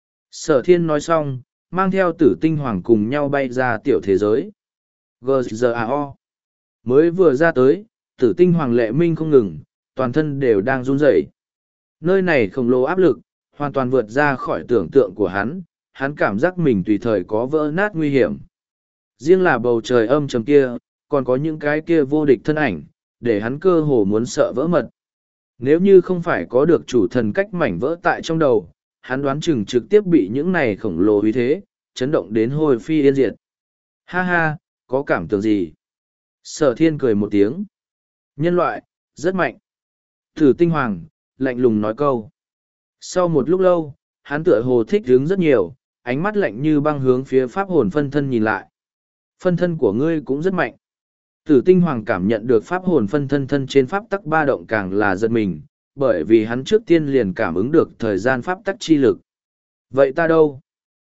Sở Thiên nói xong, mang theo Tử Tinh Hoàng cùng nhau bay ra tiểu thế giới. giê giê a o. Mới vừa ra tới, Tử Tinh Hoàng lệ minh không ngừng, toàn thân đều đang run rẩy. Nơi này khổng lồ áp lực, hoàn toàn vượt ra khỏi tưởng tượng của hắn, hắn cảm giác mình tùy thời có vỡ nát nguy hiểm. Riêng là bầu trời âm trầm kia, còn có những cái kia vô địch thân ảnh, để hắn cơ hồ muốn sợ vỡ mật. Nếu như không phải có được chủ thần cách mảnh vỡ tại trong đầu, hắn đoán chừng trực tiếp bị những này khổng lồ uy thế, chấn động đến hồi phi yên diệt. Ha ha, có cảm tưởng gì? Sở thiên cười một tiếng. Nhân loại, rất mạnh. Thử tinh hoàng, lạnh lùng nói câu. Sau một lúc lâu, hắn tựa hồ thích hứng rất nhiều, ánh mắt lạnh như băng hướng phía pháp hồn phân thân nhìn lại. Phân thân của ngươi cũng rất mạnh. Tử tinh hoàng cảm nhận được pháp hồn phân thân thân trên pháp tắc ba động càng là giật mình, bởi vì hắn trước tiên liền cảm ứng được thời gian pháp tắc chi lực. Vậy ta đâu?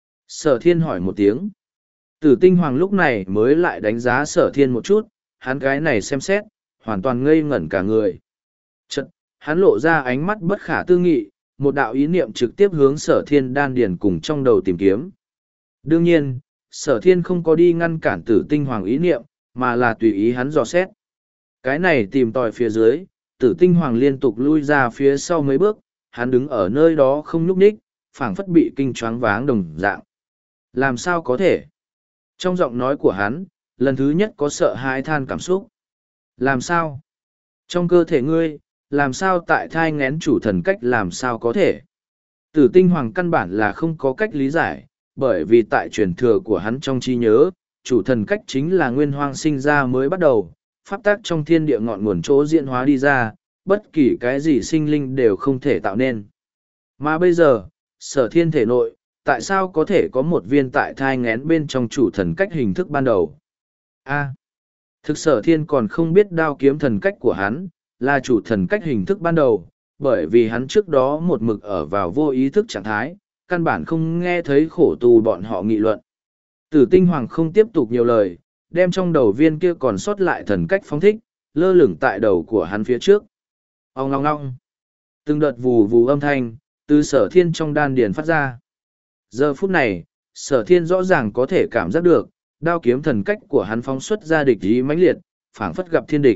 Sở thiên hỏi một tiếng. Tử tinh hoàng lúc này mới lại đánh giá sở thiên một chút, hắn cái này xem xét, hoàn toàn ngây ngẩn cả người. Chật, hắn lộ ra ánh mắt bất khả tư nghị, một đạo ý niệm trực tiếp hướng sở thiên đan điền cùng trong đầu tìm kiếm. Đương nhiên, sở thiên không có đi ngăn cản tử tinh hoàng ý niệm, mà là tùy ý hắn dò xét. Cái này tìm tòi phía dưới, tử tinh hoàng liên tục lui ra phía sau mấy bước, hắn đứng ở nơi đó không nhúc nhích, phảng phất bị kinh choáng váng đồng dạng. Làm sao có thể? Trong giọng nói của hắn, lần thứ nhất có sợ hãi than cảm xúc. Làm sao? Trong cơ thể ngươi, làm sao tại thai ngén chủ thần cách làm sao có thể? Tử tinh hoàng căn bản là không có cách lý giải, bởi vì tại truyền thừa của hắn trong trí nhớ, chủ thần cách chính là nguyên hoang sinh ra mới bắt đầu, pháp tác trong thiên địa ngọn nguồn chỗ diễn hóa đi ra, bất kỳ cái gì sinh linh đều không thể tạo nên. Mà bây giờ, sở thiên thể nội, tại sao có thể có một viên tại thai ngén bên trong chủ thần cách hình thức ban đầu? A. Thực sở thiên còn không biết đao kiếm thần cách của hắn, là chủ thần cách hình thức ban đầu, bởi vì hắn trước đó một mực ở vào vô ý thức trạng thái, căn bản không nghe thấy khổ tù bọn họ nghị luận. Tử tinh hoàng không tiếp tục nhiều lời, đem trong đầu viên kia còn sót lại thần cách phóng thích, lơ lửng tại đầu của hắn phía trước. Ông ngong ngong. Từng đợt vù vù âm thanh, từ sở thiên trong đan điền phát ra. Giờ phút này, sở thiên rõ ràng có thể cảm giác được, đao kiếm thần cách của hắn phóng xuất ra địch ý mãnh liệt, phảng phất gặp thiên địch.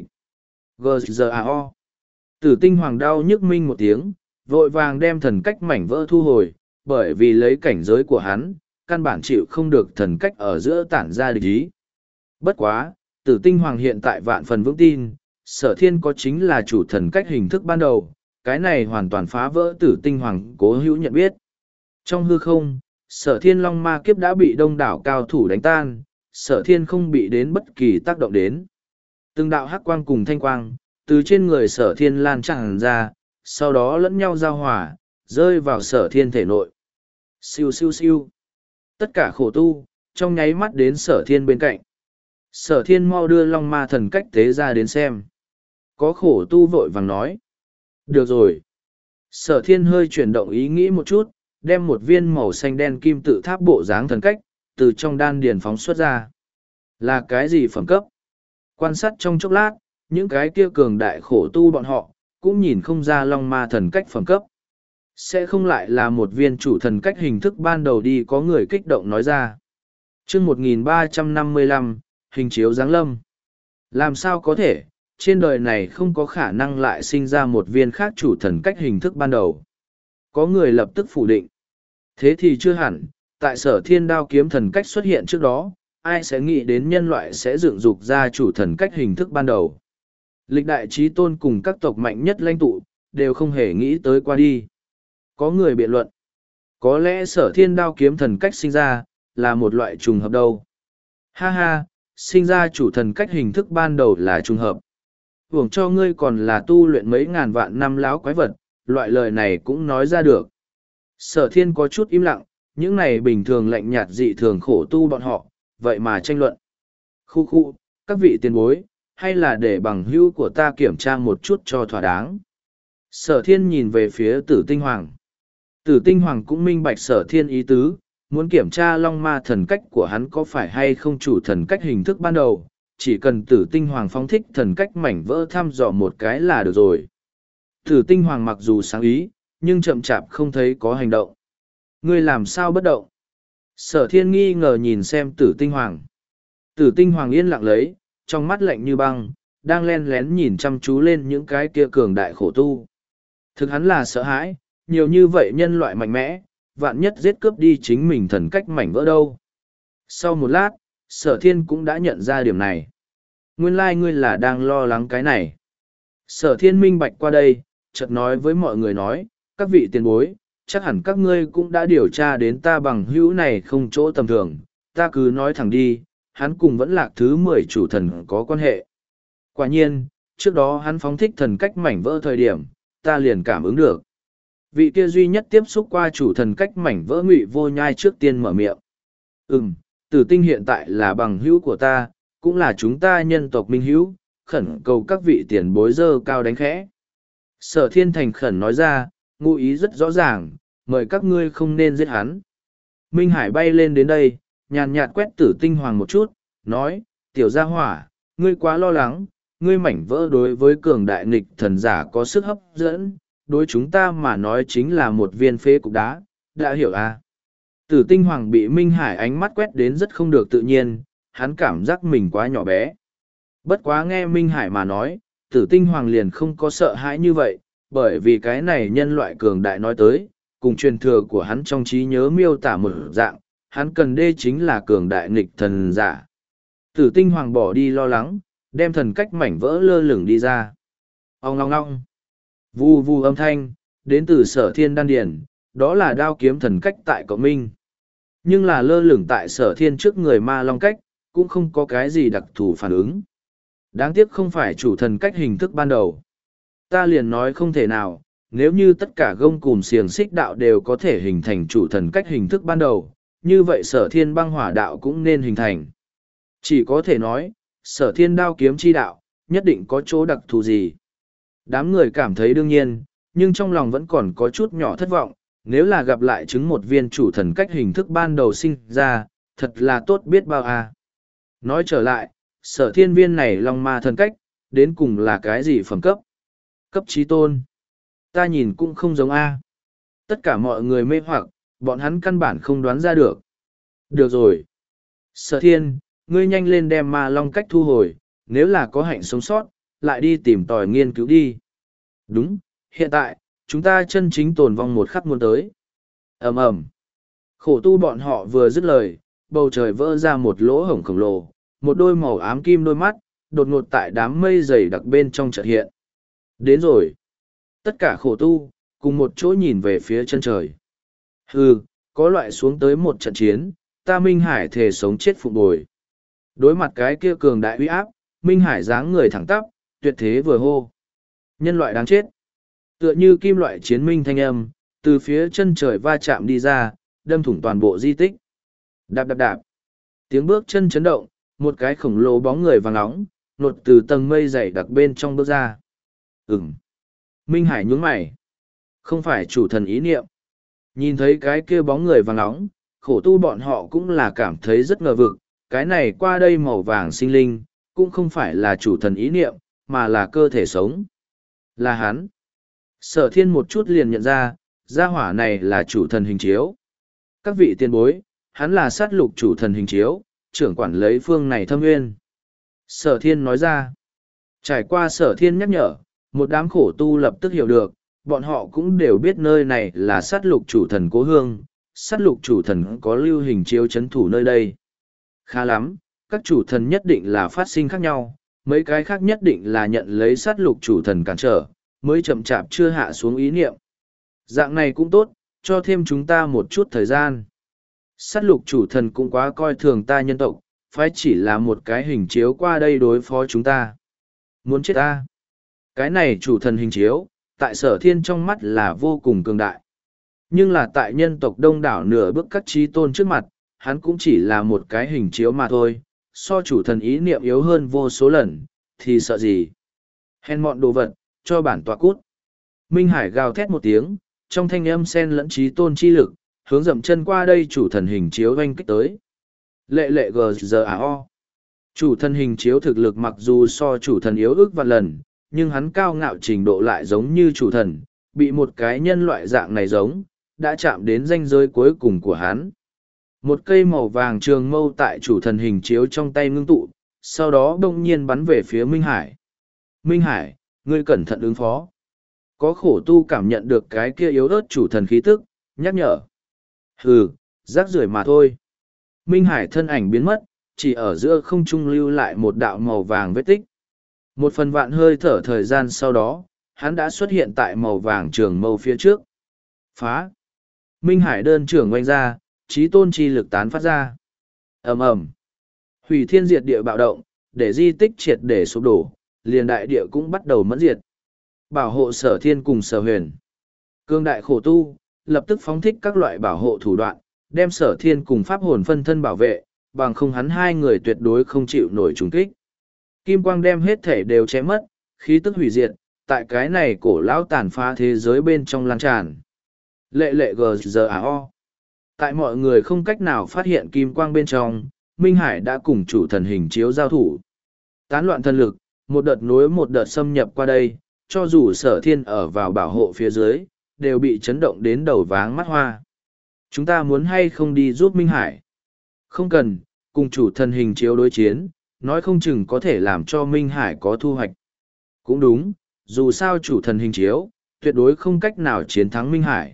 Gờ giờ a o. Tử tinh hoàng đau nhức minh một tiếng, vội vàng đem thần cách mảnh vỡ thu hồi, bởi vì lấy cảnh giới của hắn, căn bản chịu không được thần cách ở giữa tản ra địch ý. Bất quá, tử tinh hoàng hiện tại vạn phần vững tin, sở thiên có chính là chủ thần cách hình thức ban đầu, cái này hoàn toàn phá vỡ tử tinh hoàng cố hữu nhận biết. Trong hư không, sở thiên long ma kiếp đã bị đông đảo cao thủ đánh tan, sở thiên không bị đến bất kỳ tác động đến. Từng đạo hắc quang cùng thanh quang, từ trên người sở thiên lan tràn ra, sau đó lẫn nhau giao hòa, rơi vào sở thiên thể nội. Siêu siêu siêu. Tất cả khổ tu, trong nháy mắt đến sở thiên bên cạnh. Sở thiên mau đưa long ma thần cách tế ra đến xem. Có khổ tu vội vàng nói. Được rồi. Sở thiên hơi chuyển động ý nghĩ một chút, đem một viên màu xanh đen kim tự tháp bộ dáng thần cách, từ trong đan điền phóng xuất ra. Là cái gì phẩm cấp? Quan sát trong chốc lát, những cái kia cường đại khổ tu bọn họ, cũng nhìn không ra long ma thần cách phẩm cấp. Sẽ không lại là một viên chủ thần cách hình thức ban đầu đi, có người kích động nói ra. chương một nghìn ba trăm năm mươi lăm, hình chiếu giáng lâm. Làm sao có thể, trên đời này không có khả năng lại sinh ra một viên khác chủ thần cách hình thức ban đầu. Có người lập tức phủ định. Thế thì chưa hẳn, tại sở thiên đao kiếm thần cách xuất hiện trước đó, ai sẽ nghĩ đến nhân loại sẽ dựng dục ra chủ thần cách hình thức ban đầu. Lịch đại trí tôn cùng các tộc mạnh nhất lãnh tụ, đều không hề nghĩ tới qua đi. Có người biện luận, có lẽ sở thiên đao kiếm thần cách sinh ra, là một loại trùng hợp đâu. Ha ha, sinh ra chủ thần cách hình thức ban đầu là trùng hợp. Hưởng cho ngươi còn là tu luyện mấy ngàn vạn năm láo quái vật, loại lời này cũng nói ra được. Sở thiên có chút im lặng, những này bình thường lạnh nhạt dị thường khổ tu bọn họ, vậy mà tranh luận. Khu khu, các vị tiền bối, hay là để bằng hữu của ta kiểm tra một chút cho thỏa đáng. Sở thiên nhìn về phía tử tinh hoàng. Tử tinh hoàng cũng minh bạch sở thiên ý tứ, muốn kiểm tra long ma thần cách của hắn có phải hay không chủ thần cách hình thức ban đầu, chỉ cần tử tinh hoàng phóng thích thần cách mảnh vỡ thăm dò một cái là được rồi. Tử tinh hoàng mặc dù sáng ý, nhưng chậm chạp không thấy có hành động. Ngươi làm sao bất động? Sở thiên nghi ngờ nhìn xem tử tinh hoàng. Tử tinh hoàng yên lặng lấy, trong mắt lạnh như băng, đang len lén nhìn chăm chú lên những cái kia cường đại khổ tu. Thực hắn là sợ hãi, nhiều như vậy nhân loại mạnh mẽ, vạn nhất giết cướp đi chính mình thần cách mảnh vỡ đâu. Sau một lát, Sở thiên cũng đã nhận ra điểm này. Nguyên lai ngươi là đang lo lắng cái này. Sở thiên minh bạch qua đây, chợt nói với mọi người nói, các vị tiền bối, chắc hẳn các ngươi cũng đã điều tra đến ta bằng hữu này không chỗ tầm thường, ta cứ nói thẳng đi, hắn cùng vẫn lạc thứ mười chủ thần có quan hệ. Quả nhiên, trước đó hắn phóng thích thần cách mảnh vỡ thời điểm, ta liền cảm ứng được. Vị kia duy nhất tiếp xúc qua chủ thần cách mảnh vỡ Ngụy Vô Nhai trước tiên mở miệng. Ừm, Tử Tinh hiện tại là bằng hữu của ta, cũng là chúng ta nhân tộc minh hữu, khẩn cầu các vị tiền bối dơ cao đánh khẽ. Sở thiên thành khẩn nói ra, ngụ ý rất rõ ràng, mời các ngươi không nên giết hắn. Minh Hải bay lên đến đây, nhàn nhạt quét Tử Tinh Hoàng một chút, nói, tiểu gia hỏa, ngươi quá lo lắng, ngươi mảnh vỡ đối với cường đại nghịch thần giả có sức hấp dẫn, đối chúng ta mà nói chính là một viên phế cục đá, đã hiểu à? Tử Tinh Hoàng bị Minh Hải ánh mắt quét đến rất không được tự nhiên, hắn cảm giác mình quá nhỏ bé. Bất quá nghe Minh Hải mà nói, Tử Tinh Hoàng liền không có sợ hãi như vậy, bởi vì cái này nhân loại cường đại nói tới, cùng truyền thừa của hắn trong trí nhớ miêu tả một dạng, hắn cần đê chính là cường đại nghịch thần giả. Tử Tinh Hoàng bỏ đi lo lắng, đem thần cách mảnh vỡ lơ lửng đi ra. Ông ngong ngong. Vù vù âm thanh, đến từ sở thiên đan điển, đó là đao kiếm thần cách tại cộng minh. Nhưng là lơ lửng tại sở thiên trước người ma long cách, cũng không có cái gì đặc thù phản ứng. Đáng tiếc không phải chủ thần cách hình thức ban đầu. Ta liền nói không thể nào, nếu như tất cả gông cùm xiềng xích đạo đều có thể hình thành chủ thần cách hình thức ban đầu, như vậy sở thiên băng hỏa đạo cũng nên hình thành. Chỉ có thể nói, sở thiên đao kiếm chi đạo, nhất định có chỗ đặc thù gì. Đám người cảm thấy đương nhiên, nhưng trong lòng vẫn còn có chút nhỏ thất vọng, nếu là gặp lại chứng một viên chủ thần cách hình thức ban đầu sinh ra, thật là tốt biết bao à. Nói trở lại, sở thiên viên này long ma thần cách, đến cùng là cái gì phẩm cấp? Cấp trí tôn. Ta nhìn cũng không giống A. Tất cả mọi người mê hoặc, bọn hắn căn bản không đoán ra được. Được rồi. Sở thiên, ngươi nhanh lên đem ma long cách thu hồi, nếu là có hạnh sống sót, lại đi tìm tòi nghiên cứu đi. Đúng, hiện tại, chúng ta chân chính tồn vong một khắc muốn tới. Ầm ầm. Khổ tu bọn họ vừa dứt lời, bầu trời vỡ ra một lỗ hổng khổng lồ, một đôi màu ám kim đôi mắt, đột ngột tại đám mây dày đặc bên trong chợt hiện. Đến rồi. Tất cả khổ tu, cùng một chỗ nhìn về phía chân trời. Hừ, có loại xuống tới một trận chiến, ta Minh Hải thề sống chết phụng bồi. Đối mặt cái kia cường đại uy áp, Minh Hải dáng người thẳng tắp, tuyệt thế vừa hô. Nhân loại đáng chết. Tựa như kim loại chiến minh thanh âm, từ phía chân trời va chạm đi ra, đâm thủng toàn bộ di tích. Đạp đạp đạp. Tiếng bước chân chấn động, một cái khổng lồ bóng người vàng nóng, nột từ tầng mây dày đặc bên trong bước ra. Ừm. Minh Hải nhướng mày. Không phải chủ thần ý niệm. Nhìn thấy cái kia bóng người vàng nóng, khổ tu bọn họ cũng là cảm thấy rất ngờ vực. Cái này qua đây màu vàng sinh linh, cũng không phải là chủ thần ý niệm, mà là cơ thể sống. Là hắn. Sở thiên một chút liền nhận ra, gia hỏa này là chủ thần hình chiếu. Các vị tiên bối, hắn là sát lục chủ thần hình chiếu, trưởng quản lấy phương này thâm nguyên. Sở thiên nói ra. Trải qua sở thiên nhắc nhở, một đám khổ tu lập tức hiểu được, bọn họ cũng đều biết nơi này là sát lục chủ thần cố hương, sát lục chủ thần có lưu hình chiếu chấn thủ nơi đây. Khá lắm, các chủ thần nhất định là phát sinh khác nhau, mấy cái khác nhất định là nhận lấy sát lục chủ thần cản trở, mới chậm chạp chưa hạ xuống ý niệm. Dạng này cũng tốt, cho thêm chúng ta một chút thời gian. Sát lục chủ thần cũng quá coi thường ta nhân tộc, phải chỉ là một cái hình chiếu qua đây đối phó chúng ta. Muốn chết ta. Cái này chủ thần hình chiếu, tại sở thiên trong mắt là vô cùng cường đại. Nhưng là tại nhân tộc đông đảo nửa bước các trí tôn trước mặt, hắn cũng chỉ là một cái hình chiếu mà thôi, so chủ thần ý niệm yếu hơn vô số lần, thì sợ gì. Hèn mọn đồ vật, cho bản tọa cút. Minh Hải gào thét một tiếng, trong thanh âm sen lẫn trí tôn chi lực, hướng dậm chân qua đây chủ thần hình chiếu oanh kích tới. Lệ lệ gờ giờ à o. Chủ thần hình chiếu thực lực mặc dù so chủ thần yếu ước vạn lần, nhưng hắn cao ngạo trình độ lại giống như chủ thần, bị một cái nhân loại dạng này giống, đã chạm đến ranh giới cuối cùng của hắn. Một cây màu vàng trường mâu tại chủ thần hình chiếu trong tay ngưng tụ, sau đó đông nhiên bắn về phía Minh Hải. Minh Hải, ngươi cẩn thận ứng phó. Có khổ tu cảm nhận được cái kia yếu ớt chủ thần khí tức, nhắc nhở. Hừ, rác rưởi mà thôi. Minh Hải thân ảnh biến mất, chỉ ở giữa không trung lưu lại một đạo màu vàng vết tích. Một phần vạn hơi thở thời gian sau đó, hắn đã xuất hiện tại màu vàng trường mâu phía trước. Phá! Minh Hải đơn trưởng oanh ra, chí tôn chi lực tán phát ra. Ầm ầm! Hủy thiên diệt địa bạo động, để di tích triệt để sụp đổ, liền đại địa cũng bắt đầu mẫn diệt. Bảo hộ Sở Thiên cùng Sở Huyền. Cương đại khổ tu, lập tức phóng thích các loại bảo hộ thủ đoạn, đem Sở Thiên cùng pháp hồn phân thân bảo vệ, bằng không hắn hai người tuyệt đối không chịu nổi trùng kích. Kim quang đem hết thể đều chém mất, khí tức hủy diệt, tại cái này cổ lão tàn phá thế giới bên trong lan tràn. Lệ lệ gờ giờ à o. Tại mọi người không cách nào phát hiện kim quang bên trong, Minh Hải đã cùng chủ thần hình chiếu giao thủ. Tán loạn thần lực, một đợt nối một đợt xâm nhập qua đây, cho dù Sở Thiên ở vào bảo hộ phía dưới, đều bị chấn động đến đầu váng mắt hoa. Chúng ta muốn hay không đi giúp Minh Hải? Không cần, cùng chủ thần hình chiếu đối chiến, nói không chừng có thể làm cho Minh Hải có thu hoạch. Cũng đúng, dù sao chủ thần hình chiếu, tuyệt đối không cách nào chiến thắng Minh Hải.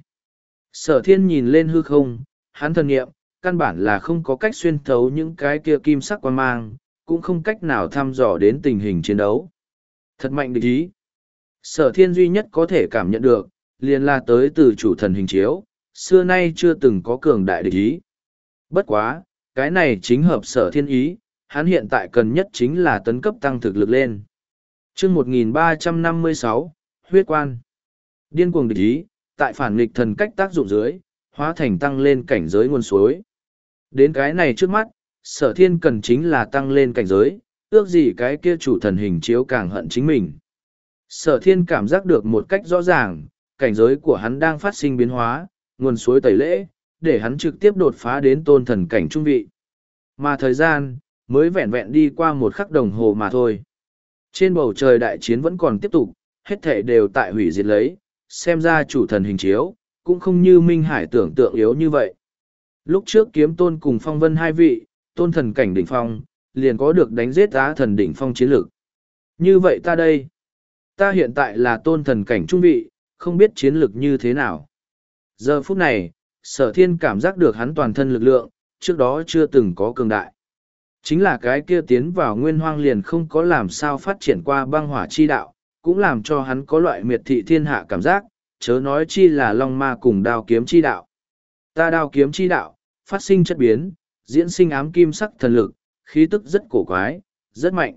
Sở Thiên nhìn lên hư không, hắn thần nghiệm, căn bản là không có cách xuyên thấu những cái kia kim sắc quan mang, cũng không cách nào thăm dò đến tình hình chiến đấu. Thật mạnh địch ý. Sở Thiên duy nhất có thể cảm nhận được, liền là tới từ chủ thần hình chiếu, xưa nay chưa từng có cường đại địch ý. Bất quá, cái này chính hợp Sở Thiên ý, hắn hiện tại cần nhất chính là tấn cấp tăng thực lực lên. Chương một nghìn ba trăm năm mươi sáu, huyết quan. Điên cuồng địch ý, tại phản nghịch thần cách tác dụng dưới, hóa thành tăng lên cảnh giới nguồn suối. Đến cái này trước mắt, Sở Thiên cần chính là tăng lên cảnh giới, ước gì cái kia chủ thần hình chiếu càng hận chính mình. Sở Thiên cảm giác được một cách rõ ràng, cảnh giới của hắn đang phát sinh biến hóa, nguồn suối tẩy lễ, để hắn trực tiếp đột phá đến tôn thần cảnh trung vị. Mà thời gian, mới vẹn vẹn đi qua một khắc đồng hồ mà thôi. Trên bầu trời đại chiến vẫn còn tiếp tục, hết thể đều tại hủy diệt lấy, xem ra chủ thần hình chiếu, cũng không như Minh Hải tưởng tượng yếu như vậy. Lúc trước kiếm tôn cùng phong vân hai vị, tôn thần cảnh đỉnh phong, liền có được đánh giết á thần đỉnh phong chiến lược. Như vậy ta đây, ta hiện tại là tôn thần cảnh trung vị, không biết chiến lược như thế nào. Giờ phút này, Sở Thiên cảm giác được hắn toàn thân lực lượng, trước đó chưa từng có cường đại. Chính là cái kia tiến vào nguyên hoang liền không có làm sao phát triển qua băng hỏa chi đạo, cũng làm cho hắn có loại miệt thị thiên hạ cảm giác, chớ nói chi là long ma cùng đao kiếm chi đạo. Ta đao kiếm chi đạo, phát sinh chất biến, diễn sinh ám kim sắc thần lực, khí tức rất cổ quái, rất mạnh.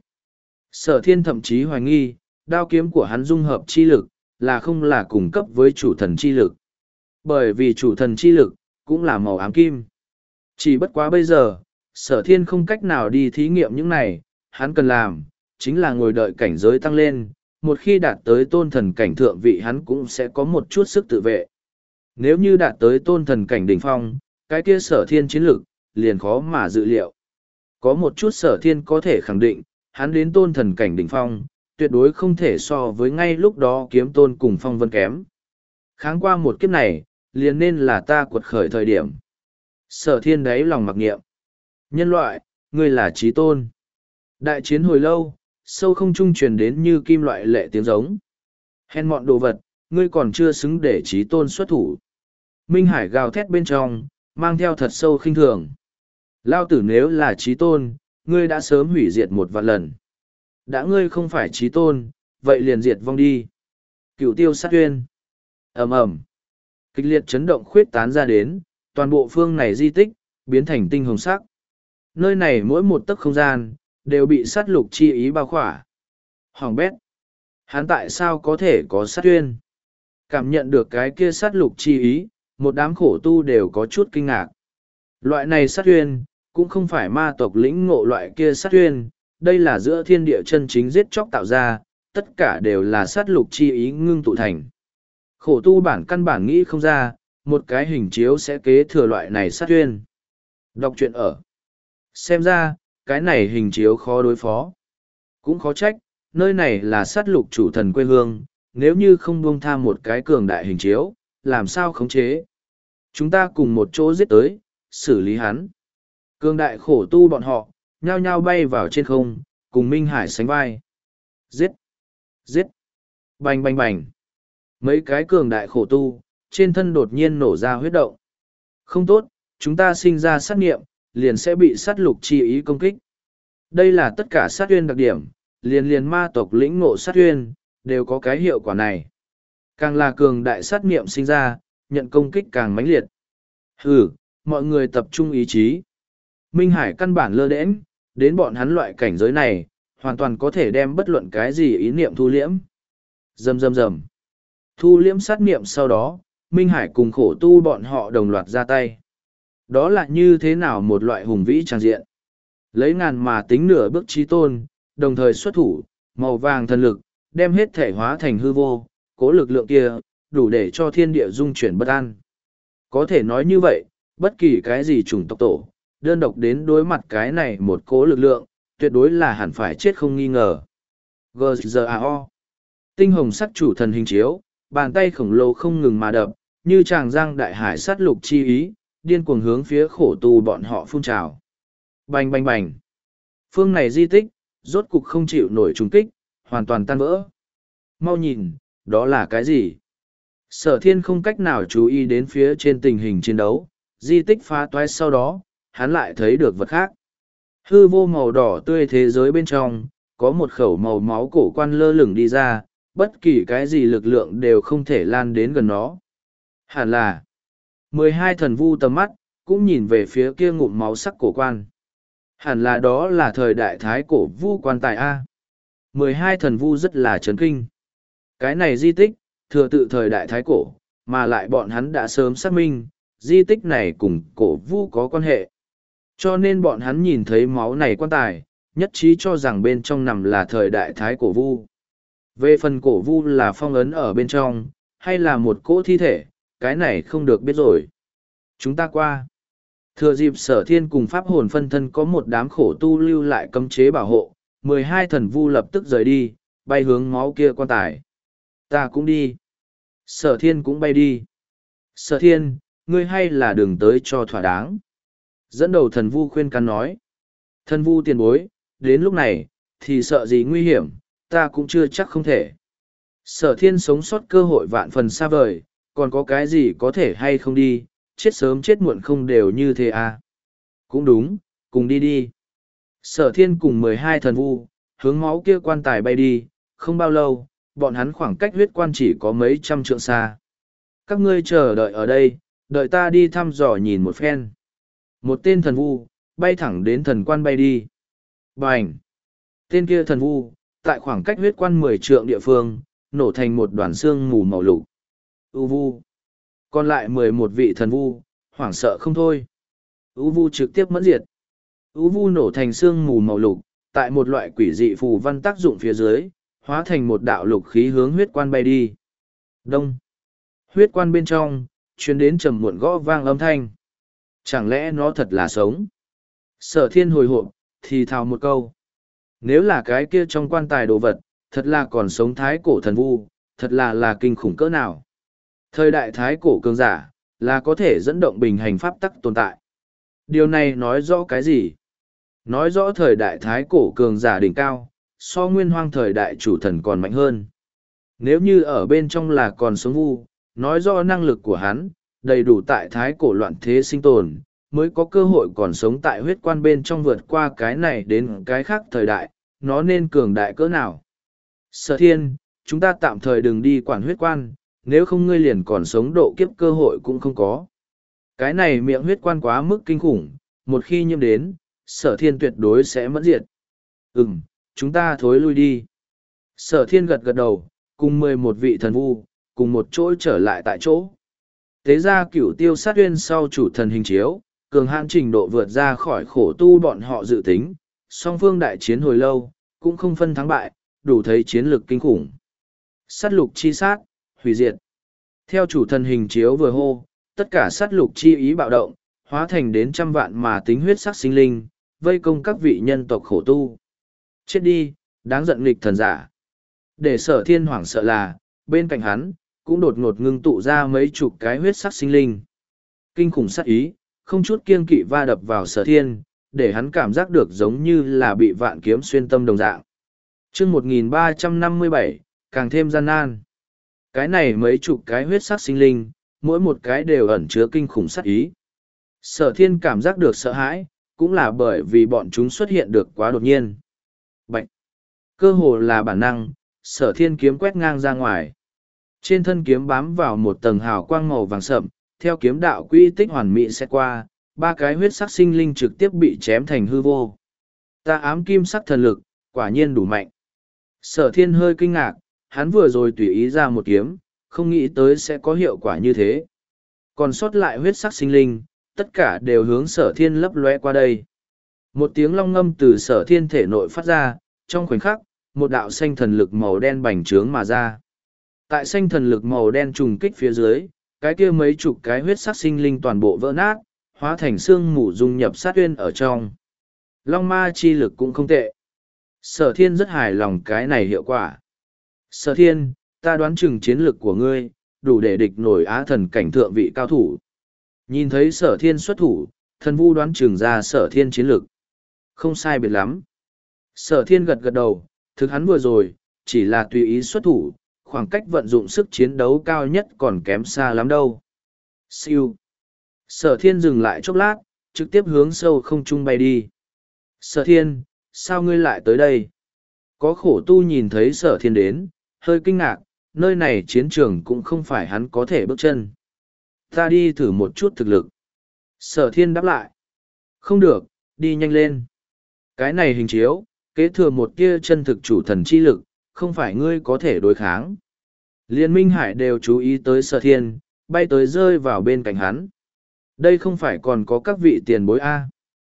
Sở Thiên thậm chí hoài nghi, đao kiếm của hắn dung hợp chi lực, là không là cùng cấp với chủ thần chi lực. Bởi vì chủ thần chi lực, cũng là màu ám kim. Chỉ bất quá bây giờ, Sở Thiên không cách nào đi thí nghiệm những này, hắn cần làm, chính là ngồi đợi cảnh giới tăng lên, một khi đạt tới tôn thần cảnh thượng vị hắn cũng sẽ có một chút sức tự vệ. Nếu như đạt tới tôn thần cảnh đỉnh phong, cái kia Sở Thiên chiến lực, liền khó mà dự liệu. Có một chút Sở Thiên có thể khẳng định, hắn đến tôn thần cảnh đỉnh phong, tuyệt đối không thể so với ngay lúc đó kiếm tôn cùng phong vân kém. Kháng qua một kiếp này, liền nên là ta quật khởi thời điểm. Sở Thiên đáy lòng mặc niệm. Nhân loại, ngươi là chí tôn. Đại chiến hồi lâu, sâu không trung truyền đến như kim loại lệ tiếng giống. Hèn mọn đồ vật, ngươi còn chưa xứng để chí tôn xuất thủ. Minh Hải gào thét bên trong, mang theo thật sâu khinh thường. Lao tử nếu là chí tôn, ngươi đã sớm hủy diệt một vạn lần. Đã ngươi không phải chí tôn, vậy liền diệt vong đi. Cửu tiêu sát tuyên. Ầm ầm. Kịch liệt chấn động khuyết tán ra đến, toàn bộ phương này di tích, biến thành tinh hồng sắc. Nơi này mỗi một tấc không gian, đều bị sát lục chi ý bao khỏa. Hoàng bét. Hắn tại sao có thể có sát tuyên? Cảm nhận được cái kia sát lục chi ý, một đám khổ tu đều có chút kinh ngạc. Loại này sát tuyên, cũng không phải ma tộc lĩnh ngộ loại kia sát tuyên, đây là giữa thiên địa chân chính giết chóc tạo ra, tất cả đều là sát lục chi ý ngưng tụ thành. Khổ tu bản căn bản nghĩ không ra, một cái hình chiếu sẽ kế thừa loại này sát tuyên. Đọc truyện ở. Xem ra, cái này hình chiếu khó đối phó. Cũng khó trách, nơi này là sát lục chủ thần quê hương, nếu như không buông tha một cái cường đại hình chiếu, làm sao khống chế. Chúng ta cùng một chỗ giết tới, xử lý hắn. Cường đại khổ tu bọn họ, nhao nhao bay vào trên không, cùng Minh Hải sánh vai. Giết! Giết! Bành bành bành! Mấy cái cường đại khổ tu, trên thân đột nhiên nổ ra huyết động. Không tốt, chúng ta sinh ra sát nghiệm, liền sẽ bị sát lục chi ý công kích. Đây là tất cả sát uyên đặc điểm, liền liền ma tộc lĩnh ngộ sát uyên, đều có cái hiệu quả này. Càng là cường đại sát niệm sinh ra, nhận công kích càng mãnh liệt. Hừ, mọi người tập trung ý chí. Minh Hải căn bản lơ đễnh, đến bọn hắn loại cảnh giới này, hoàn toàn có thể đem bất luận cái gì ý niệm thu liễm. Rầm rầm rầm. Thu liễm sát niệm sau đó, Minh Hải cùng khổ tu bọn họ đồng loạt ra tay. Đó là như thế nào một loại hùng vĩ tràng diện. Lấy ngàn mà tính nửa bước trí tôn, đồng thời xuất thủ, màu vàng thần lực, đem hết thể hóa thành hư vô, cố lực lượng kia, đủ để cho thiên địa dung chuyển bất an. Có thể nói như vậy, bất kỳ cái gì chủng tộc tổ, đơn độc đến đối mặt cái này một cố lực lượng, tuyệt đối là hẳn phải chết không nghi ngờ. giê giê a o Tinh hồng sắc chủ thần hình chiếu, bàn tay khổng lồ không ngừng mà đập, như tràng giang đại hải sát lục chi ý, điên cuồng hướng phía khổ tu bọn họ phun trào. Bành bành bành. Phương này di tích, rốt cục không chịu nổi trùng kích, hoàn toàn tan vỡ. Mau nhìn, đó là cái gì? Sở thiên không cách nào chú ý đến phía trên tình hình chiến đấu, di tích phá toái sau đó, hắn lại thấy được vật khác. Hư vô màu đỏ tươi thế giới bên trong, có một khẩu màu máu cổ quan lơ lửng đi ra, bất kỳ cái gì lực lượng đều không thể lan đến gần nó. Hẳn là, mười hai thần vu tầm mắt, cũng nhìn về phía kia ngụm máu sắc cổ quan. Hẳn là đó là thời đại thái cổ vu quan tài A. mười hai thần vu rất là chấn kinh. Cái này di tích, thừa tự thời đại thái cổ, mà lại bọn hắn đã sớm xác minh, di tích này cùng cổ vu có quan hệ. Cho nên bọn hắn nhìn thấy máu này quan tài, nhất trí cho rằng bên trong nằm là thời đại thái cổ vu. Về phần cổ vu là phong ấn ở bên trong, hay là một cỗ thi thể, cái này không được biết rồi. Chúng ta qua. Thừa dịp sở thiên cùng pháp hồn phân thân có một đám khổ tu lưu lại cấm chế bảo hộ, mười hai thần vu lập tức rời đi, bay hướng máu kia quan tài. Ta cũng đi. Sở thiên cũng bay đi. Sở thiên, ngươi hay là đừng tới cho thỏa đáng. Dẫn đầu thần vu khuyên can nói. Thần vu tiền bối, đến lúc này, thì sợ gì nguy hiểm, ta cũng chưa chắc không thể. Sở thiên sống sót cơ hội vạn phần xa vời, còn có cái gì có thể hay không đi, chết sớm chết muộn không đều như thế à. Cũng đúng, cùng đi đi. Sở thiên cùng mười hai thần vu, hướng máu kia quan tài bay đi, không bao lâu, bọn hắn khoảng cách huyết quan chỉ có mấy trăm trượng xa. Các ngươi chờ đợi ở đây, đợi ta đi thăm dò nhìn một phen. Một tên thần vu, bay thẳng đến thần quan bay đi. Bành! Tên kia thần vu, tại khoảng cách huyết quan mười trượng địa phương, nổ thành một đoàn xương mù màu lục. U vu! Còn lại mười một vị thần vu, hoảng sợ không thôi. U vu trực tiếp mẫn diệt. U vu nổ thành xương mù màu lục, tại một loại quỷ dị phù văn tác dụng phía dưới, hóa thành một đạo lục khí hướng huyết quan bay đi. Đông! Huyết quan bên trong, chuyến đến trầm muộn gõ vang âm thanh. Chẳng lẽ nó thật là sống? Sở thiên hồi hộp, thì thào một câu. Nếu là cái kia trong quan tài đồ vật, thật là còn sống thái cổ thần vu, thật là là kinh khủng cỡ nào. Thời đại thái cổ cường giả, là có thể dẫn động bình hành pháp tắc tồn tại. Điều này nói rõ cái gì? Nói rõ thời đại thái cổ cường giả đỉnh cao, so nguyên hoang thời đại chủ thần còn mạnh hơn. Nếu như ở bên trong là còn sống vu, nói rõ năng lực của hắn, đầy đủ tại thái cổ loạn thế sinh tồn, mới có cơ hội còn sống tại huyết quan bên trong vượt qua cái này đến cái khác thời đại, nó nên cường đại cỡ nào. Sở thiên, chúng ta tạm thời đừng đi quản huyết quan, nếu không ngươi liền còn sống độ kiếp cơ hội cũng không có. Cái này miệng huyết quan quá mức kinh khủng, một khi nhiễm đến, sở thiên tuyệt đối sẽ mẫn diệt. Ừm, chúng ta thối lui đi. Sở thiên gật gật đầu, cùng mười một vị thần vu, cùng một chỗ trở lại tại chỗ. Tế ra cửu tiêu sát uyên sau chủ thần hình chiếu, cường hãn trình độ vượt ra khỏi khổ tu bọn họ dự tính, song phương đại chiến hồi lâu, cũng không phân thắng bại, đủ thấy chiến lược kinh khủng. Sát lục chi sát, hủy diệt. Theo chủ thần hình chiếu vừa hô, tất cả sát lục chi ý bạo động, hóa thành đến trăm vạn mà tính huyết sắc sinh linh, vây công các vị nhân tộc khổ tu. Chết đi, đáng giận nghịch thần giả. Để sở thiên hoảng sợ là, bên cạnh hắn, cũng đột ngột ngưng tụ ra mấy chục cái huyết sắc sinh linh. Kinh khủng sát ý, không chút kiêng kỵ va đập vào sở thiên, để hắn cảm giác được giống như là bị vạn kiếm xuyên tâm đồng dạng. chương một nghìn ba trăm năm mươi bảy, càng thêm gian nan. Cái này mấy chục cái huyết sắc sinh linh, mỗi một cái đều ẩn chứa kinh khủng sát ý. Sở thiên cảm giác được sợ hãi, cũng là bởi vì bọn chúng xuất hiện được quá đột nhiên. Bạch! Cơ hồ là bản năng, Sở Thiên kiếm quét ngang ra ngoài. Trên thân kiếm bám vào một tầng hào quang màu vàng sậm, theo kiếm đạo quy tích hoàn mỹ sẽ qua, ba cái huyết sắc sinh linh trực tiếp bị chém thành hư vô. Ta ám kim sắc thần lực, quả nhiên đủ mạnh. Sở Thiên hơi kinh ngạc, hắn vừa rồi tùy ý ra một kiếm, không nghĩ tới sẽ có hiệu quả như thế. Còn sót lại huyết sắc sinh linh, tất cả đều hướng Sở Thiên lấp lóe qua đây. Một tiếng long ngâm từ Sở Thiên thể nội phát ra, trong khoảnh khắc, một đạo xanh thần lực màu đen bành trướng mà ra. Tại xanh thần lực màu đen trùng kích phía dưới, cái kia mấy chục cái huyết sắc sinh linh toàn bộ vỡ nát, hóa thành xương mù dung nhập sát uyên ở trong. Long ma chi lực cũng không tệ. Sở Thiên rất hài lòng cái này hiệu quả. Sở Thiên, ta đoán chừng chiến lực của ngươi, đủ để địch nổi á thần cảnh thượng vị cao thủ. Nhìn thấy Sở Thiên xuất thủ, thần vu đoán chừng ra Sở Thiên chiến lực. Không sai biệt lắm. Sở Thiên gật gật đầu, thực hắn vừa rồi, chỉ là tùy ý xuất thủ, khoảng cách vận dụng sức chiến đấu cao nhất còn kém xa lắm đâu. Siêu. Sở Thiên dừng lại chốc lát, trực tiếp hướng sâu không trung bay đi. Sở Thiên, sao ngươi lại tới đây? Có khổ tu nhìn thấy Sở Thiên đến, hơi kinh ngạc, nơi này chiến trường cũng không phải hắn có thể bước chân. Ta đi thử một chút thực lực. Sở Thiên đáp lại. Không được, đi nhanh lên. Cái này hình chiếu, kế thừa một tia chân thực chủ thần chi lực, không phải ngươi có thể đối kháng. Liên minh hải đều chú ý tới Sở Thiên, bay tới rơi vào bên cạnh hắn. Đây không phải còn có các vị tiền bối A.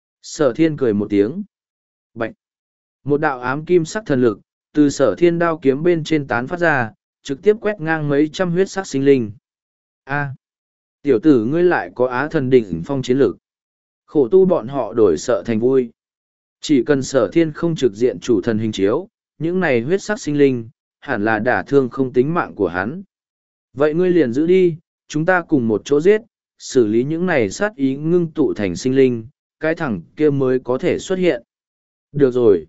Sở Thiên cười một tiếng. Bạch! Một đạo ám kim sắc thần lực, từ Sở Thiên đao kiếm bên trên tán phát ra, trực tiếp quét ngang mấy trăm huyết sắc sinh linh. A! Tiểu tử ngươi lại có á thần đỉnh phong chiến lực. Khổ tu bọn họ đổi sợ thành vui. Chỉ cần Sở Thiên không trực diện chủ thần hình chiếu, những này huyết sắc sinh linh, hẳn là đả thương không tính mạng của hắn. Vậy ngươi liền giữ đi, chúng ta cùng một chỗ giết, xử lý những này sát ý ngưng tụ thành sinh linh, cái thằng kia mới có thể xuất hiện. Được rồi.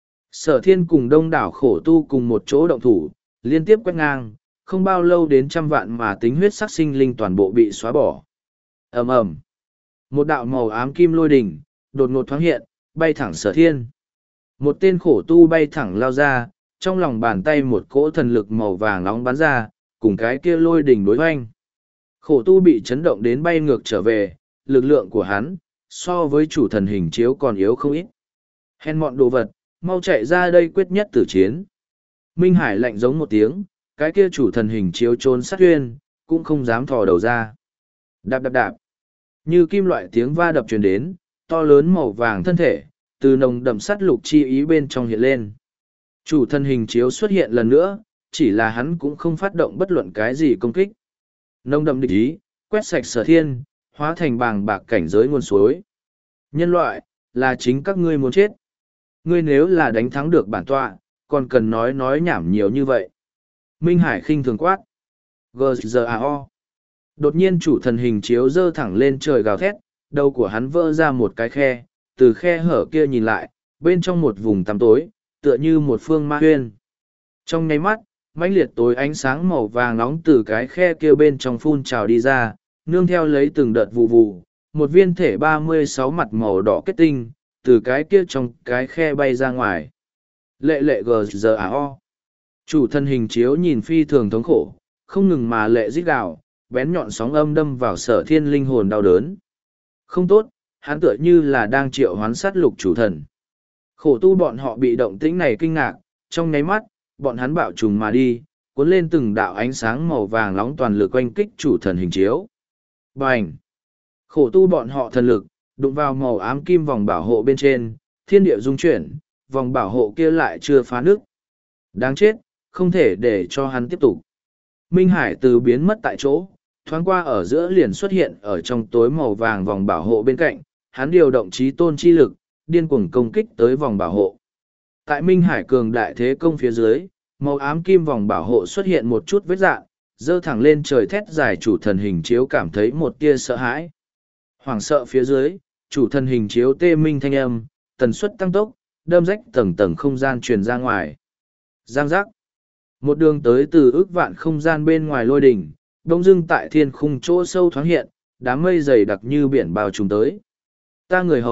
Sở Thiên cùng đông đảo khổ tu cùng một chỗ động thủ, liên tiếp quét ngang, không bao lâu đến trăm vạn mà tính huyết sắc sinh linh toàn bộ bị xóa bỏ. Ầm ầm. Một đạo màu ám kim lôi đỉnh, đột ngột thoáng hiện, bay thẳng Sở Thiên. Một tên khổ tu bay thẳng lao ra, trong lòng bàn tay một cỗ thần lực màu vàng nóng bắn ra, cùng cái kia lôi đỉnh đối hoanh. Khổ tu bị chấn động đến bay ngược trở về, lực lượng của hắn, so với chủ thần hình chiếu còn yếu không ít. Hèn mọn đồ vật, mau chạy ra đây quyết nhất tử chiến. Minh Hải lạnh giống một tiếng, cái kia chủ thần hình chiếu trốn sát huyên, cũng không dám thò đầu ra. Đạp đạp đạp. Như kim loại tiếng va đập truyền đến, to lớn màu vàng thân thể, từ nồng đậm sắt lục chi ý bên trong hiện lên. Chủ thần hình chiếu xuất hiện lần nữa, chỉ là hắn cũng không phát động bất luận cái gì công kích. Nồng đậm địch ý, quét sạch Sở Thiên, hóa thành bàng bạc cảnh giới nguồn suối. Nhân loại, là chính các ngươi muốn chết. Ngươi nếu là đánh thắng được bản tọa, còn cần nói nói nhảm nhiều như vậy. Minh Hải khinh thường quát. giê giê a o. Đột nhiên chủ thần hình chiếu dơ thẳng lên trời gào thét, đầu của hắn vỡ ra một cái khe, từ khe hở kia nhìn lại, bên trong một vùng tăm tối, tựa như một phương ma huyên. Trong nháy mắt, mãnh liệt tối ánh sáng màu vàng nóng từ cái khe kia bên trong phun trào đi ra, nương theo lấy từng đợt vụ vụ, một viên thể ba mươi sáu mặt màu đỏ kết tinh, từ cái kia trong cái khe bay ra ngoài. Lệ lệ giê giê a o. Chủ thân hình chiếu nhìn phi thường thống khổ, không ngừng mà lệ rít gào, bén nhọn sóng âm đâm vào Sở Thiên linh hồn đau đớn. Không tốt, hắn tựa như là đang triệu hoán sát lục chủ thần. Khổ tu bọn họ bị động tĩnh này kinh ngạc, trong nháy mắt, bọn hắn bạo trùng mà đi, cuốn lên từng đạo ánh sáng màu vàng nóng toàn lực oanh kích chủ thần hình chiếu. Bành! Khổ tu bọn họ thần lực, đụng vào màu ám kim vòng bảo hộ bên trên, thiên địa rung chuyển, vòng bảo hộ kia lại chưa phá nước. Đáng chết, không thể để cho hắn tiếp tục. Minh Hải từ biến mất tại chỗ, thoáng qua ở giữa liền xuất hiện ở trong tối màu vàng vòng bảo hộ bên cạnh, hắn điều động chí tôn chi lực, điên cuồng công kích tới vòng bảo hộ. Tại Minh Hải cường đại thế công phía dưới, màu ám kim vòng bảo hộ xuất hiện một chút vết dạn, dơ thẳng lên trời thét dài chủ thần hình chiếu cảm thấy một tia sợ hãi. Hoảng sợ phía dưới, chủ thần hình chiếu tê minh thanh âm, tần suất tăng tốc, đâm rách tầng tầng không gian truyền ra ngoài. Giang giác. Một đường tới từ ước vạn không gian bên ngoài lôi đỉnh, đông dưng tại thiên khung chỗ sâu thoáng hiện, đám mây dày đặc như biển bao trùm tới. Ta người hầu,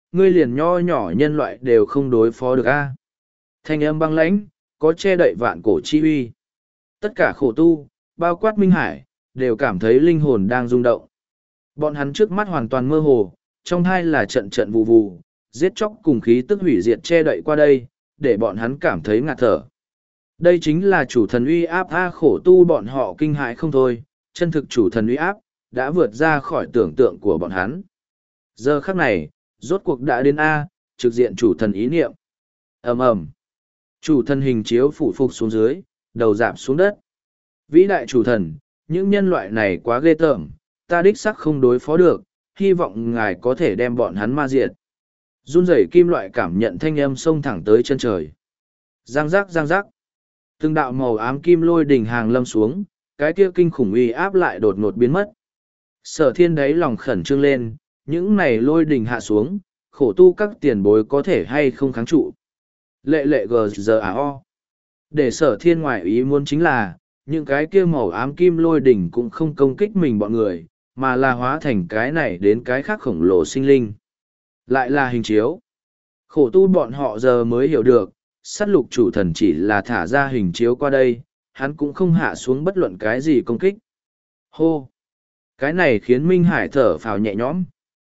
ngươi liền nho nhỏ nhân loại đều không đối phó được a. Thanh âm băng lãnh, có che đậy vạn cổ chi uy. Tất cả khổ tu, bao quát Minh Hải, đều cảm thấy linh hồn đang rung động. Bọn hắn trước mắt hoàn toàn mơ hồ, trong hai là trận trận vụ vụ, giết chóc cùng khí tức hủy diệt che đậy qua đây, để bọn hắn cảm thấy ngạt thở. Đây chính là chủ thần uy áp a, khổ tu bọn họ kinh hãi không thôi, chân thực chủ thần uy áp, đã vượt ra khỏi tưởng tượng của bọn hắn. Giờ khắc này, rốt cuộc đã đến A, trực diện chủ thần ý niệm. ầm ầm, chủ thần hình chiếu phủ phục xuống dưới, đầu dạp xuống đất. Vĩ đại chủ thần, những nhân loại này quá ghê tởm, ta đích sắc không đối phó được, hy vọng ngài có thể đem bọn hắn ma diệt. Run rẩy kim loại cảm nhận thanh âm xông thẳng tới chân trời. Giang giác giang giác. Từng đạo màu ám kim lôi đỉnh hàng lâm xuống, cái kia kinh khủng uy áp lại đột ngột biến mất. Sở thiên đáy lòng khẩn trương lên, những này lôi đỉnh hạ xuống, khổ tu các tiền bối có thể hay không kháng trụ. Lệ lệ gờ giờ à o. Để sở thiên ngoại ý muốn chính là, những cái kia màu ám kim lôi đỉnh cũng không công kích mình bọn người, mà là hóa thành cái này đến cái khác khổng lồ sinh linh. Lại là hình chiếu. Khổ tu bọn họ giờ mới hiểu được, sát lục chủ thần chỉ là thả ra hình chiếu qua đây, hắn cũng không hạ xuống bất luận cái gì công kích. Hô! Cái này khiến Minh Hải thở phào nhẹ nhõm.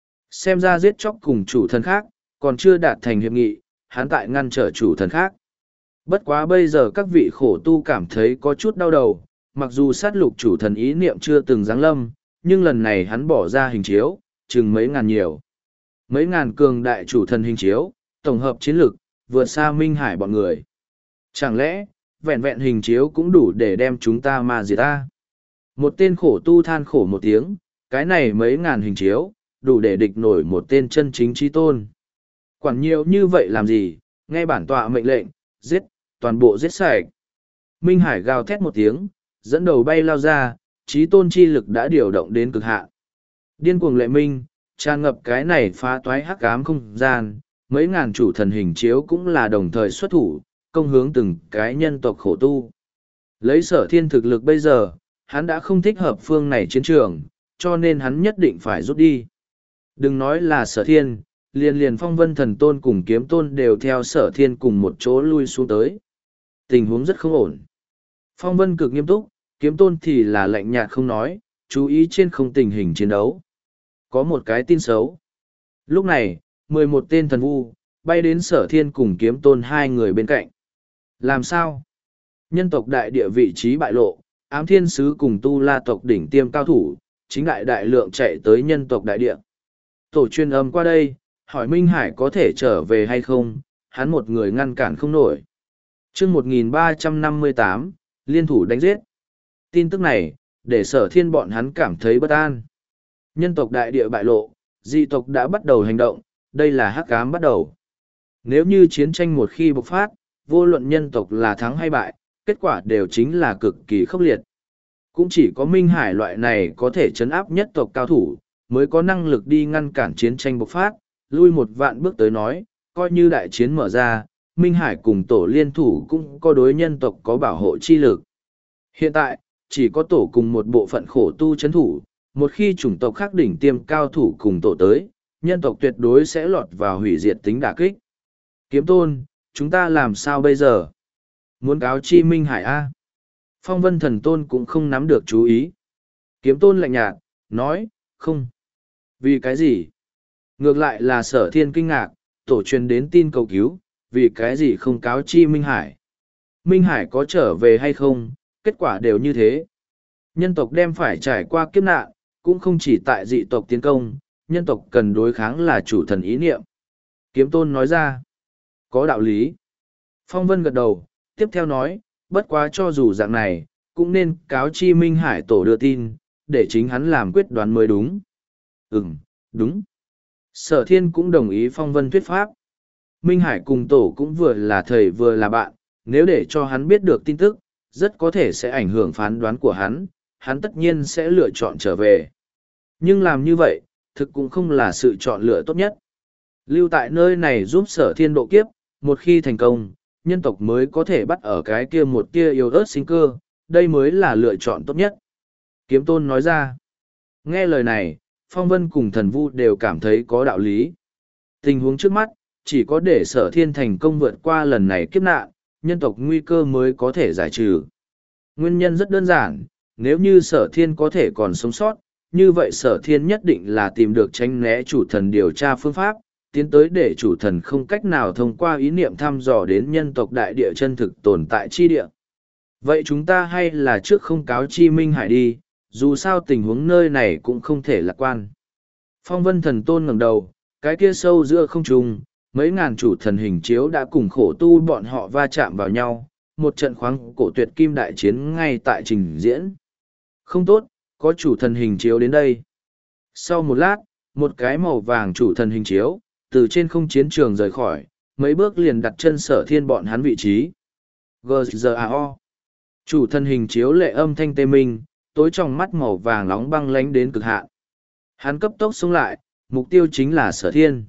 Xem ra giết chóc cùng chủ thần khác, còn chưa đạt thành hiệp nghị, hắn tại ngăn trở chủ thần khác. Bất quá bây giờ các vị khổ tu cảm thấy có chút đau đầu, mặc dù sát lục chủ thần ý niệm chưa từng giáng lâm, nhưng lần này hắn bỏ ra hình chiếu, chừng mấy ngàn nhiều. Mấy ngàn cường đại chủ thần hình chiếu, tổng hợp chiến lực, vượt xa Minh Hải bọn người. Chẳng lẽ, vẹn vẹn hình chiếu cũng đủ để đem chúng ta ma diệt ta? Một tên khổ tu than khổ một tiếng, cái này mấy ngàn hình chiếu, đủ để địch nổi một tên chân chính trí tôn. Quản nhiều như vậy làm gì, nghe bản tọa mệnh lệnh, giết, toàn bộ giết sạch. Minh Hải gào thét một tiếng, dẫn đầu bay lao ra, trí tôn chi lực đã điều động đến cực hạn. Điên cuồng lệ minh, tràn ngập cái này phá toái hắc ám không gian, mấy ngàn chủ thần hình chiếu cũng là đồng thời xuất thủ, công hướng từng cái nhân tộc khổ tu. Lấy sở thiên thực lực bây giờ, hắn đã không thích hợp phương này chiến trường, cho nên hắn nhất định phải rút đi. Đừng nói là sở thiên, liền liền phong vân thần tôn cùng kiếm tôn đều theo sở thiên cùng một chỗ lui xuống tới. Tình huống rất không ổn. Phong vân cực nghiêm túc, kiếm tôn thì là lạnh nhạt không nói, chú ý trên không tình hình chiến đấu. Có một cái tin xấu. Lúc này, mười một tên thần vu, bay đến sở thiên cùng kiếm tôn hai người bên cạnh. Làm sao? Nhân tộc đại địa vị trí bại lộ, ám thiên sứ cùng tu la tộc đỉnh tiêm cao thủ, chính đại đại lượng chạy tới nhân tộc đại địa. Tổ truyền âm qua đây, hỏi Minh Hải có thể trở về hay không, hắn một người ngăn cản không nổi. chương một nghìn ba trăm năm mươi tám, liên thủ đánh giết. Tin tức này, để sở thiên bọn hắn cảm thấy bất an. Nhân tộc đại địa bại lộ, dị tộc đã bắt đầu hành động, đây là hắc ám bắt đầu. Nếu như chiến tranh một khi bộc phát, vô luận nhân tộc là thắng hay bại, kết quả đều chính là cực kỳ khốc liệt. Cũng chỉ có Minh Hải loại này có thể chấn áp nhất tộc cao thủ, mới có năng lực đi ngăn cản chiến tranh bộc phát, lui một vạn bước tới nói, coi như đại chiến mở ra, Minh Hải cùng tổ liên thủ cũng có đối nhân tộc có bảo hộ chi lực. Hiện tại, chỉ có tổ cùng một bộ phận khổ tu chấn thủ, một khi chủng tộc khác đỉnh tiêm cao thủ cùng tổ tới, nhân tộc tuyệt đối sẽ lọt vào hủy diệt tính đả kích. Kiếm tôn, chúng ta làm sao bây giờ? Muốn cáo chi Minh Hải A. Phong vân thần tôn cũng không nắm được chú ý. Kiếm tôn lạnh nhạt, nói, không. Vì cái gì? Ngược lại là sở thiên kinh ngạc, tổ truyền đến tin cầu cứu, vì cái gì không cáo chi Minh Hải? Minh Hải có trở về hay không? Kết quả đều như thế. Nhân tộc đem phải trải qua kiếp nạn, cũng không chỉ tại dị tộc tiến công, nhân tộc cần đối kháng là chủ thần ý niệm. Kiếm tôn nói ra, có đạo lý. Phong vân gật đầu, tiếp theo nói, bất quá cho dù dạng này, cũng nên cáo chi Minh Hải tổ đưa tin, để chính hắn làm quyết đoán mới đúng. Ừm, đúng. Sở thiên cũng đồng ý phong vân thuyết pháp. Minh Hải cùng tổ cũng vừa là thầy vừa là bạn, nếu để cho hắn biết được tin tức, rất có thể sẽ ảnh hưởng phán đoán của hắn, hắn tất nhiên sẽ lựa chọn trở về. Nhưng làm như vậy, thực cũng không là sự chọn lựa tốt nhất. Lưu tại nơi này giúp sở thiên độ kiếp, một khi thành công, nhân tộc mới có thể bắt ở cái kia một tia yếu ớt sinh cơ, đây mới là lựa chọn tốt nhất. Kiếm tôn nói ra. Nghe lời này, Phong Vân cùng thần vu đều cảm thấy có đạo lý. Tình huống trước mắt, chỉ có để sở thiên thành công vượt qua lần này kiếp nạn, nhân tộc nguy cơ mới có thể giải trừ. Nguyên nhân rất đơn giản, nếu như sở thiên có thể còn sống sót, như vậy sở thiên nhất định là tìm được tránh né chủ thần điều tra phương pháp, tiến tới để chủ thần không cách nào thông qua ý niệm thăm dò đến nhân tộc đại địa chân thực tồn tại chi địa. Vậy chúng ta hay là trước không cáo chi Minh Hải đi, dù sao tình huống nơi này cũng không thể lạc quan. Phong vân thần tôn ngẩng đầu, cái kia sâu giữa không trung, mấy ngàn chủ thần hình chiếu đã cùng khổ tu bọn họ va chạm vào nhau, một trận khoáng cổ tuyệt kim đại chiến ngay tại trình diễn. Không tốt, có chủ thần hình chiếu đến đây. Sau một lát, một cái màu vàng chủ thần hình chiếu, từ trên không chiến trường rời khỏi, mấy bước liền đặt chân sở thiên bọn hắn vị trí. giê giê a o. Chủ thần hình chiếu lệ âm thanh tê minh, tối trong mắt màu vàng nóng băng lánh đến cực hạn. Hắn cấp tốc xông lại, mục tiêu chính là sở thiên.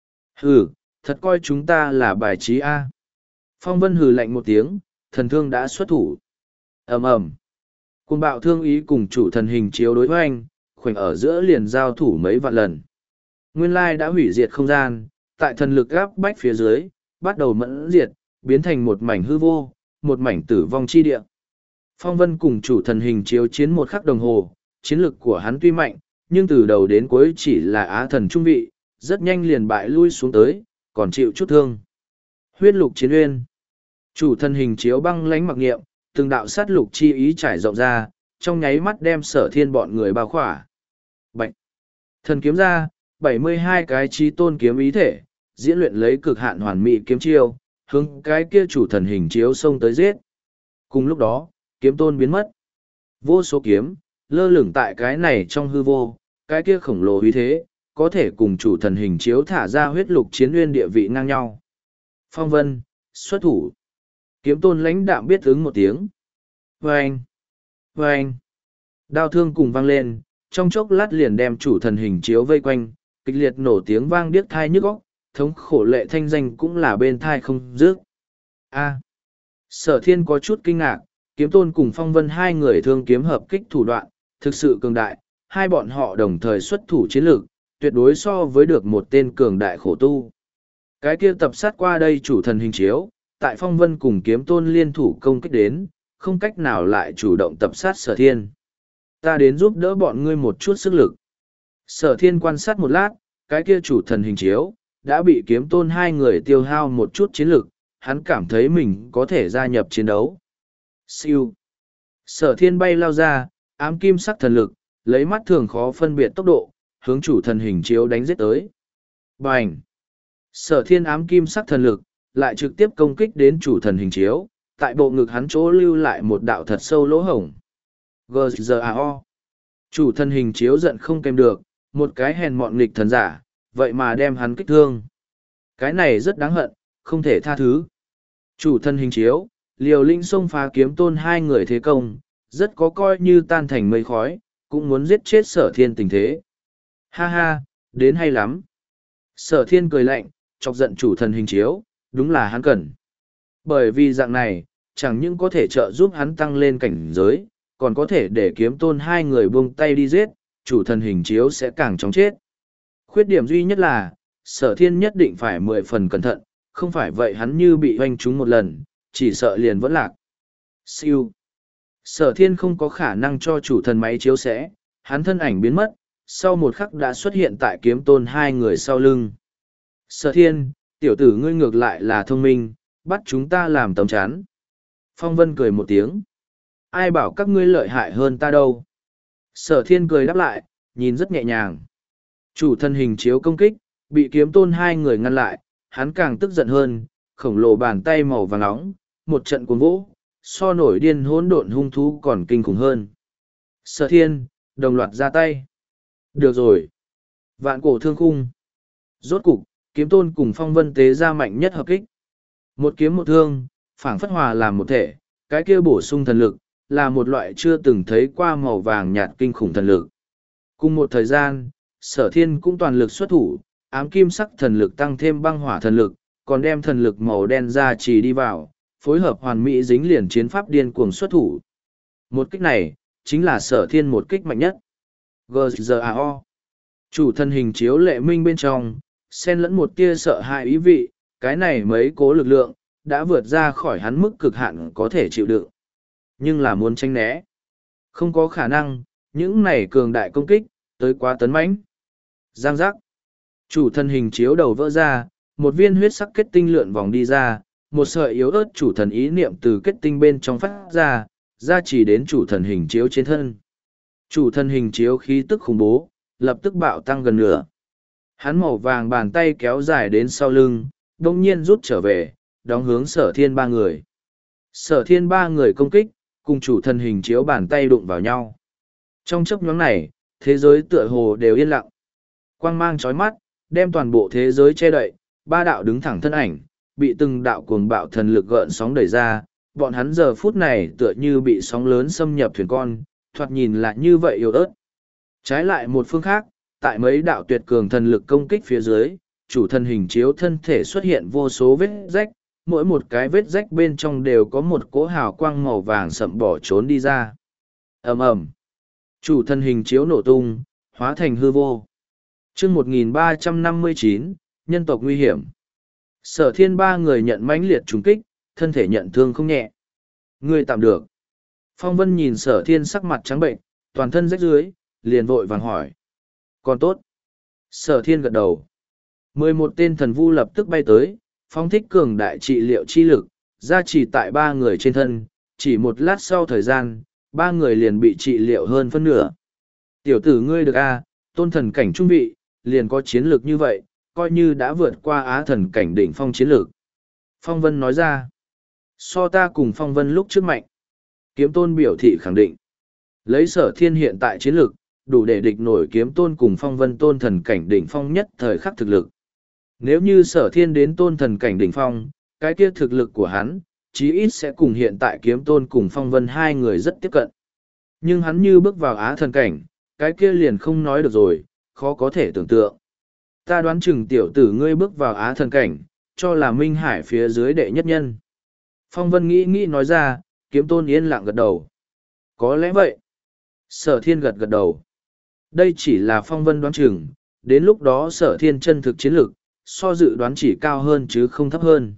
Hừ, thật coi chúng ta là bài trí A. Phong vân hừ lạnh một tiếng, thần thương đã xuất thủ. ầm ầm, cuồng bạo thương ý cùng chủ thần hình chiếu đối hoành, khoảnh ở giữa liền giao thủ mấy vạn lần. Nguyên lai đã hủy diệt không gian, tại thần lực gáp bách phía dưới, bắt đầu mẫn diệt, biến thành một mảnh hư vô, một mảnh tử vong chi địa. Phong vân cùng chủ thần hình chiếu chiến một khắc đồng hồ, chiến lực của hắn tuy mạnh, nhưng từ đầu đến cuối chỉ là á thần trung vị, rất nhanh liền bại lui xuống tới, còn chịu chút thương. Huyết lục chiến uyên. Chủ thần hình chiếu băng lánh mặc nghiệm, từng đạo sát lục chi ý trải rộng ra, trong nháy mắt đem sở thiên bọn người bao khỏa. Bạch. Thần kiếm ra, bảy mươi hai cái chi tôn kiếm ý thể, diễn luyện lấy cực hạn hoàn mỹ kiếm chiêu, hướng cái kia chủ thần hình chiếu xông tới giết. Cùng lúc đó, kiếm tôn biến mất. Vô số kiếm, lơ lửng tại cái này trong hư vô, cái kia khổng lồ uy thế, có thể cùng chủ thần hình chiếu thả ra huyết lục chiến nguyên địa vị ngang nhau. Phong vân, xuất thủ. Kiếm tôn lãnh đạm biết ứng một tiếng. Vâng! Vâng! Đao thương cùng vang lên, trong chốc lát liền đem chủ thần hình chiếu vây quanh, kịch liệt nổ tiếng vang điếc thai nhức óc, thống khổ lệ thanh danh cũng là bên thai không dứt. A. Sở thiên có chút kinh ngạc, kiếm tôn cùng phong vân hai người thương kiếm hợp kích thủ đoạn, thực sự cường đại, hai bọn họ đồng thời xuất thủ chiến lược, tuyệt đối so với được một tên cường đại khổ tu. Cái kia tập sát qua đây chủ thần hình chiếu, tại phong vân cùng kiếm tôn liên thủ công kích đến, không cách nào lại chủ động tập sát sở thiên. Ta đến giúp đỡ bọn ngươi một chút sức lực. Sở thiên quan sát một lát, cái kia chủ thần hình chiếu, đã bị kiếm tôn hai người tiêu hao một chút chiến lực, hắn cảm thấy mình có thể gia nhập chiến đấu. Siêu. Sở thiên bay lao ra, ám kim sắc thần lực, lấy mắt thường khó phân biệt tốc độ, hướng chủ thần hình chiếu đánh giết tới. Bành! Sở thiên ám kim sắc thần lực, lại trực tiếp công kích đến chủ thần hình chiếu, tại bộ ngực hắn chỗ lưu lại một đạo thật sâu lỗ hổng. giê giê a o. Chủ thần hình chiếu giận không kèm được, một cái hèn mọn nghịch thần giả, vậy mà đem hắn kích thương. Cái này rất đáng hận, không thể tha thứ. Chủ thần hình chiếu, liều linh xông phá kiếm tôn hai người thế công, rất có coi như tan thành mây khói, cũng muốn giết chết sở thiên tình thế. Ha ha, đến hay lắm. Sở thiên cười lạnh, chọc giận chủ thần hình chiếu, đúng là hắn cần. Bởi vì dạng này, chẳng những có thể trợ giúp hắn tăng lên cảnh giới, còn có thể để kiếm tôn hai người buông tay đi giết, chủ thần hình chiếu sẽ càng chóng chết. Khuyết điểm duy nhất là, sở thiên nhất định phải mười phần cẩn thận, không phải vậy hắn như bị hoanh trúng một lần, chỉ sợ liền vẫn lạc. Siêu. Sở thiên không có khả năng cho chủ thần máy chiếu sẽ, hắn thân ảnh biến mất, sau một khắc đã xuất hiện tại kiếm tôn hai người sau lưng. Sở thiên, tiểu tử ngươi ngược lại là thông minh, bắt chúng ta làm tấm chán. Phong vân cười một tiếng. Ai bảo các ngươi lợi hại hơn ta đâu. Sở thiên cười đáp lại, nhìn rất nhẹ nhàng. Chủ thân hình chiếu công kích, bị kiếm tôn hai người ngăn lại, hắn càng tức giận hơn, khổng lồ bàn tay màu vàng nóng, một trận cuồng vỗ, so nổi điên hỗn độn hung thú còn kinh khủng hơn. Sở thiên, đồng loạt ra tay. Được rồi. Vạn cổ thương khung. Rốt cục, kiếm tôn cùng phong vân tế ra mạnh nhất hợp kích. Một kiếm một thương, phảng phất hòa làm một thể, cái kia bổ sung thần lực, là một loại chưa từng thấy qua màu vàng nhạt kinh khủng thần lực. Cùng một thời gian, sở thiên cũng toàn lực xuất thủ, ám kim sắc thần lực tăng thêm băng hỏa thần lực, còn đem thần lực màu đen ra trì đi vào, phối hợp hoàn mỹ dính liền chiến pháp điên cuồng xuất thủ. Một kích này, chính là sở thiên một kích mạnh nhất. giê giê a o. Chủ thân hình chiếu lệ minh bên trong, xen lẫn một tia sợ hãi ý vị, cái này mấy cố lực lượng, đã vượt ra khỏi hắn mức cực hạn có thể chịu đựng. Nhưng là muốn tránh né. Không có khả năng, những này cường đại công kích, tới quá tấn mãnh. Giang giác. Chủ thần hình chiếu đầu vỡ ra, một viên huyết sắc kết tinh lượn vòng đi ra, một sợi yếu ớt chủ thần ý niệm từ kết tinh bên trong phát ra, ra chỉ đến chủ thần hình chiếu trên thân. Chủ thần hình chiếu khí tức khủng bố, lập tức bạo tăng gần nửa. Hắn màu vàng bàn tay kéo dài đến sau lưng, đông nhiên rút trở về, đóng hướng sở thiên ba người. Sở thiên ba người công kích, cùng chủ thần hình chiếu bàn tay đụng vào nhau. Trong chấp nhóm này, thế giới tựa hồ đều yên lặng. Quang mang chói mắt, đem toàn bộ thế giới che đậy, ba đạo đứng thẳng thân ảnh, bị từng đạo cuồng bạo thần lực gợn sóng đẩy ra, bọn hắn giờ phút này tựa như bị sóng lớn xâm nhập thuyền con, thoạt nhìn lại như vậy yếu ớt. Trái lại một phương khác, tại mấy đạo tuyệt cường thần lực công kích phía dưới, chủ thần hình chiếu thân thể xuất hiện vô số vết rách, mỗi một cái vết rách bên trong đều có một cỗ hào quang màu vàng sậm bỏ trốn đi ra. Ầm ầm, chủ thần hình chiếu nổ tung, hóa thành hư vô. Chương một nghìn ba trăm năm mươi chín, nhân tộc nguy hiểm. Sở thiên ba người nhận mãnh liệt trùng kích, thân thể nhận thương không nhẹ. Người tạm được. Phong Vân nhìn sở thiên sắc mặt trắng bệnh, toàn thân rách dưới, liền vội vàng hỏi. Còn tốt. Sở thiên gật đầu. Mười một tên thần vu lập tức bay tới, phong thích cường đại trị liệu chi lực, ra chỉ tại ba người trên thân, chỉ một lát sau thời gian, ba người liền bị trị liệu hơn phân nửa. Tiểu tử ngươi được a, tôn thần cảnh trung vị, liền có chiến lược như vậy, coi như đã vượt qua á thần cảnh đỉnh phong chiến lược. Phong Vân nói ra, so ta cùng Phong Vân lúc trước mạnh. Kiếm tôn biểu thị khẳng định. Lấy sở thiên hiện tại chiến lược, đủ để địch nổi kiếm tôn cùng Phong Vân tôn thần cảnh đỉnh phong nhất thời khắc thực lực. Nếu như sở thiên đến tôn thần cảnh đỉnh phong, cái kia thực lực của hắn, chí ít sẽ cùng hiện tại kiếm tôn cùng Phong Vân hai người rất tiếp cận. Nhưng hắn như bước vào á thần cảnh, cái kia liền không nói được rồi, khó có thể tưởng tượng. Ta đoán chừng tiểu tử ngươi bước vào á thần cảnh, cho là Minh Hải phía dưới đệ nhất nhân. Phong Vân nghĩ nghĩ nói ra, kiếm tôn yên lặng gật đầu. Có lẽ vậy. Sở thiên gật gật đầu. Đây chỉ là Phong Vân đoán chừng, đến lúc đó sở thiên chân thực chiến lược, so dự đoán chỉ cao hơn chứ không thấp hơn.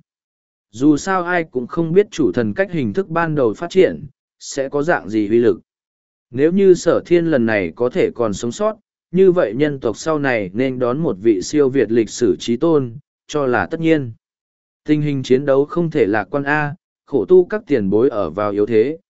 Dù sao ai cũng không biết chủ thần cách hình thức ban đầu phát triển, sẽ có dạng gì uy lực. Nếu như sở thiên lần này có thể còn sống sót, như vậy nhân tộc sau này nên đón một vị siêu việt lịch sử trí tôn, cho là tất nhiên. Tình hình chiến đấu không thể lạc quan A, khổ tu các tiền bối ở vào yếu thế.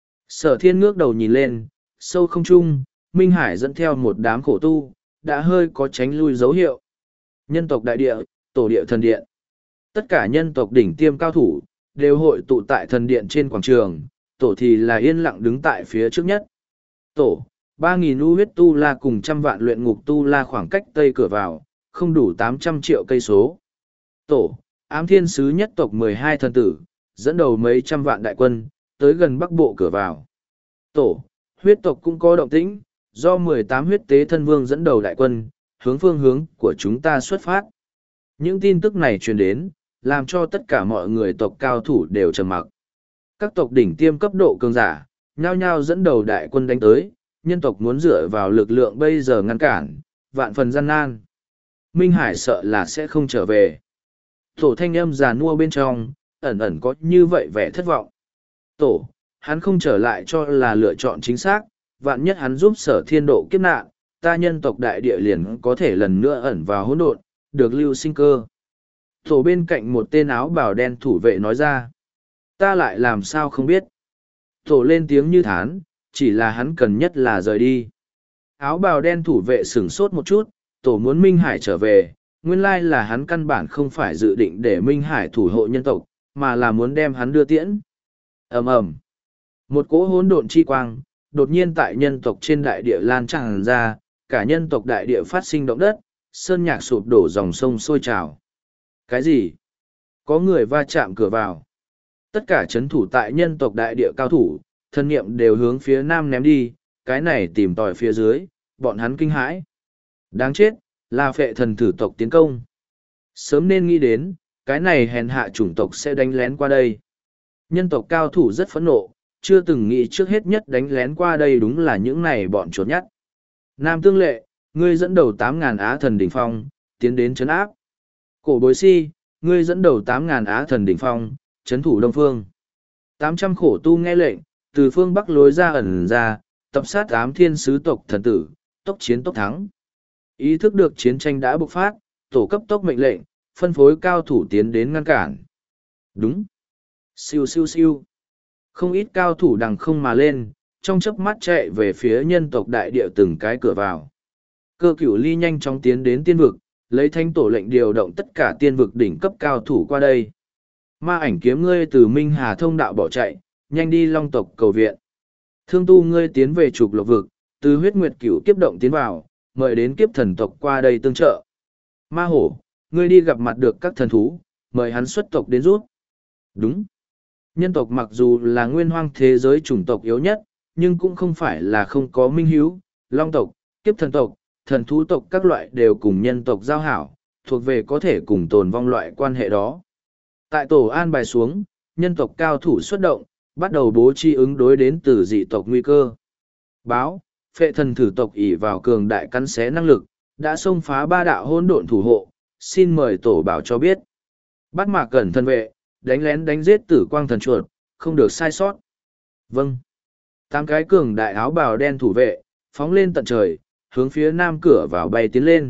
Sở thiên ngước đầu nhìn lên, sâu không trung, Minh Hải dẫn theo một đám khổ tu, đã hơi có tránh lui dấu hiệu. Nhân tộc đại địa, tổ địa thần điện. Tất cả nhân tộc đỉnh tiêm cao thủ, đều hội tụ tại thần điện trên quảng trường, tổ thì là yên lặng đứng tại phía trước nhất. Tổ, ba nghìn u huyết tu la cùng trăm vạn luyện ngục tu la khoảng cách tây cửa vào, không đủ tám trăm triệu cây số. Tổ, ám thiên sứ nhất tộc mười hai thần tử, dẫn đầu mấy trăm vạn đại quân, tới gần bắc bộ cửa vào. Tổ, huyết tộc cũng có động tĩnh, do mười tám huyết tế thân vương dẫn đầu đại quân, hướng phương hướng của chúng ta xuất phát. Những tin tức này truyền đến, làm cho tất cả mọi người tộc cao thủ đều trầm mặc. Các tộc đỉnh tiêm cấp độ cường giả, nhao nhao dẫn đầu đại quân đánh tới, nhân tộc muốn dựa vào lực lượng bây giờ ngăn cản, vạn phần gian nan. Minh Hải sợ là sẽ không trở về. Tổ thanh âm già nua bên trong, ẩn ẩn có như vậy vẻ thất vọng. Tổ, hắn không trở lại cho là lựa chọn chính xác, vạn nhất hắn giúp sở thiên độ kiếp nạn, ta nhân tộc đại địa liền có thể lần nữa ẩn vào hỗn độn, được lưu sinh cơ. Tổ bên cạnh một tên áo bào đen thủ vệ nói ra. Ta lại làm sao không biết. Tổ lên tiếng như thán, chỉ là hắn cần nhất là rời đi. Áo bào đen thủ vệ sửng sốt một chút, tổ muốn Minh Hải trở về, nguyên lai là hắn căn bản không phải dự định để Minh Hải thủ hộ nhân tộc, mà là muốn đem hắn đưa tiễn. Ầm ầm. Một cỗ hỗn độn chi quang, đột nhiên tại nhân tộc trên đại địa lan tràn ra, cả nhân tộc đại địa phát sinh động đất, sơn nhạc sụp đổ, dòng sông sôi trào. Cái gì? Có người va chạm cửa vào. Tất cả chấn thủ tại nhân tộc đại địa cao thủ, thân niệm đều hướng phía nam ném đi, cái này tìm tòi phía dưới, bọn hắn kinh hãi. Đáng chết, là phệ thần thử tộc tiến công. Sớm nên nghĩ đến, cái này hèn hạ chủng tộc sẽ đánh lén qua đây. Nhân tộc cao thủ rất phẫn nộ, chưa từng nghĩ trước hết nhất đánh lén qua đây đúng là những này bọn trốn nhắt. Nam Tương Lệ, ngươi dẫn đầu tám ngàn á thần đỉnh phong, tiến đến trấn áp, Cổ bối si, ngươi dẫn đầu tám ngàn á thần đỉnh phong, chấn thủ đông phương. Tám trăm khổ tu nghe lệnh, từ phương bắc lối ra ẩn ra, tập sát ám thiên sứ tộc thần tử, tốc chiến tốc thắng. Ý thức được chiến tranh đã bộc phát, tổ cấp tốc mệnh lệnh, phân phối cao thủ tiến đến ngăn cản. Đúng. Siêu siêu siêu. Không ít cao thủ đằng không mà lên, trong chớp mắt chạy về phía nhân tộc đại địa từng cái cửa vào. Cơ cửu ly nhanh chóng tiến đến tiên vực, lấy thanh tổ lệnh điều động tất cả tiên vực đỉnh cấp cao thủ qua đây. Ma ảnh kiếm ngươi từ Minh Hà thông đạo bỏ chạy, nhanh đi long tộc cầu viện. Thương tu ngươi tiến về trục lộc vực, từ huyết nguyệt cửu kiếp động tiến vào, mời đến kiếp thần tộc qua đây tương trợ. Ma hổ, ngươi đi gặp mặt được các thần thú, mời hắn xuất tộc đến rút. Đúng. Nhân tộc mặc dù là nguyên hoang thế giới chủng tộc yếu nhất, nhưng cũng không phải là không có minh hiếu, long tộc, kiếp thần tộc, thần thú tộc các loại đều cùng nhân tộc giao hảo, thuộc về có thể cùng tồn vong loại quan hệ đó. Tại tổ an bài xuống, nhân tộc cao thủ xuất động, bắt đầu bố trí ứng đối đến từ dị tộc nguy cơ. Báo, phệ thần thử tộc ỷ vào cường đại cắn xé năng lực, đã xông phá ba đạo hỗn độn thủ hộ, xin mời tổ bảo cho biết. Bắt mạc cẩn thân vệ, đánh lén đánh giết tử quang thần chuột, không được sai sót. Vâng. Tám cái cường đại áo bào đen thủ vệ, phóng lên tận trời, hướng phía nam cửa vào bay tiến lên.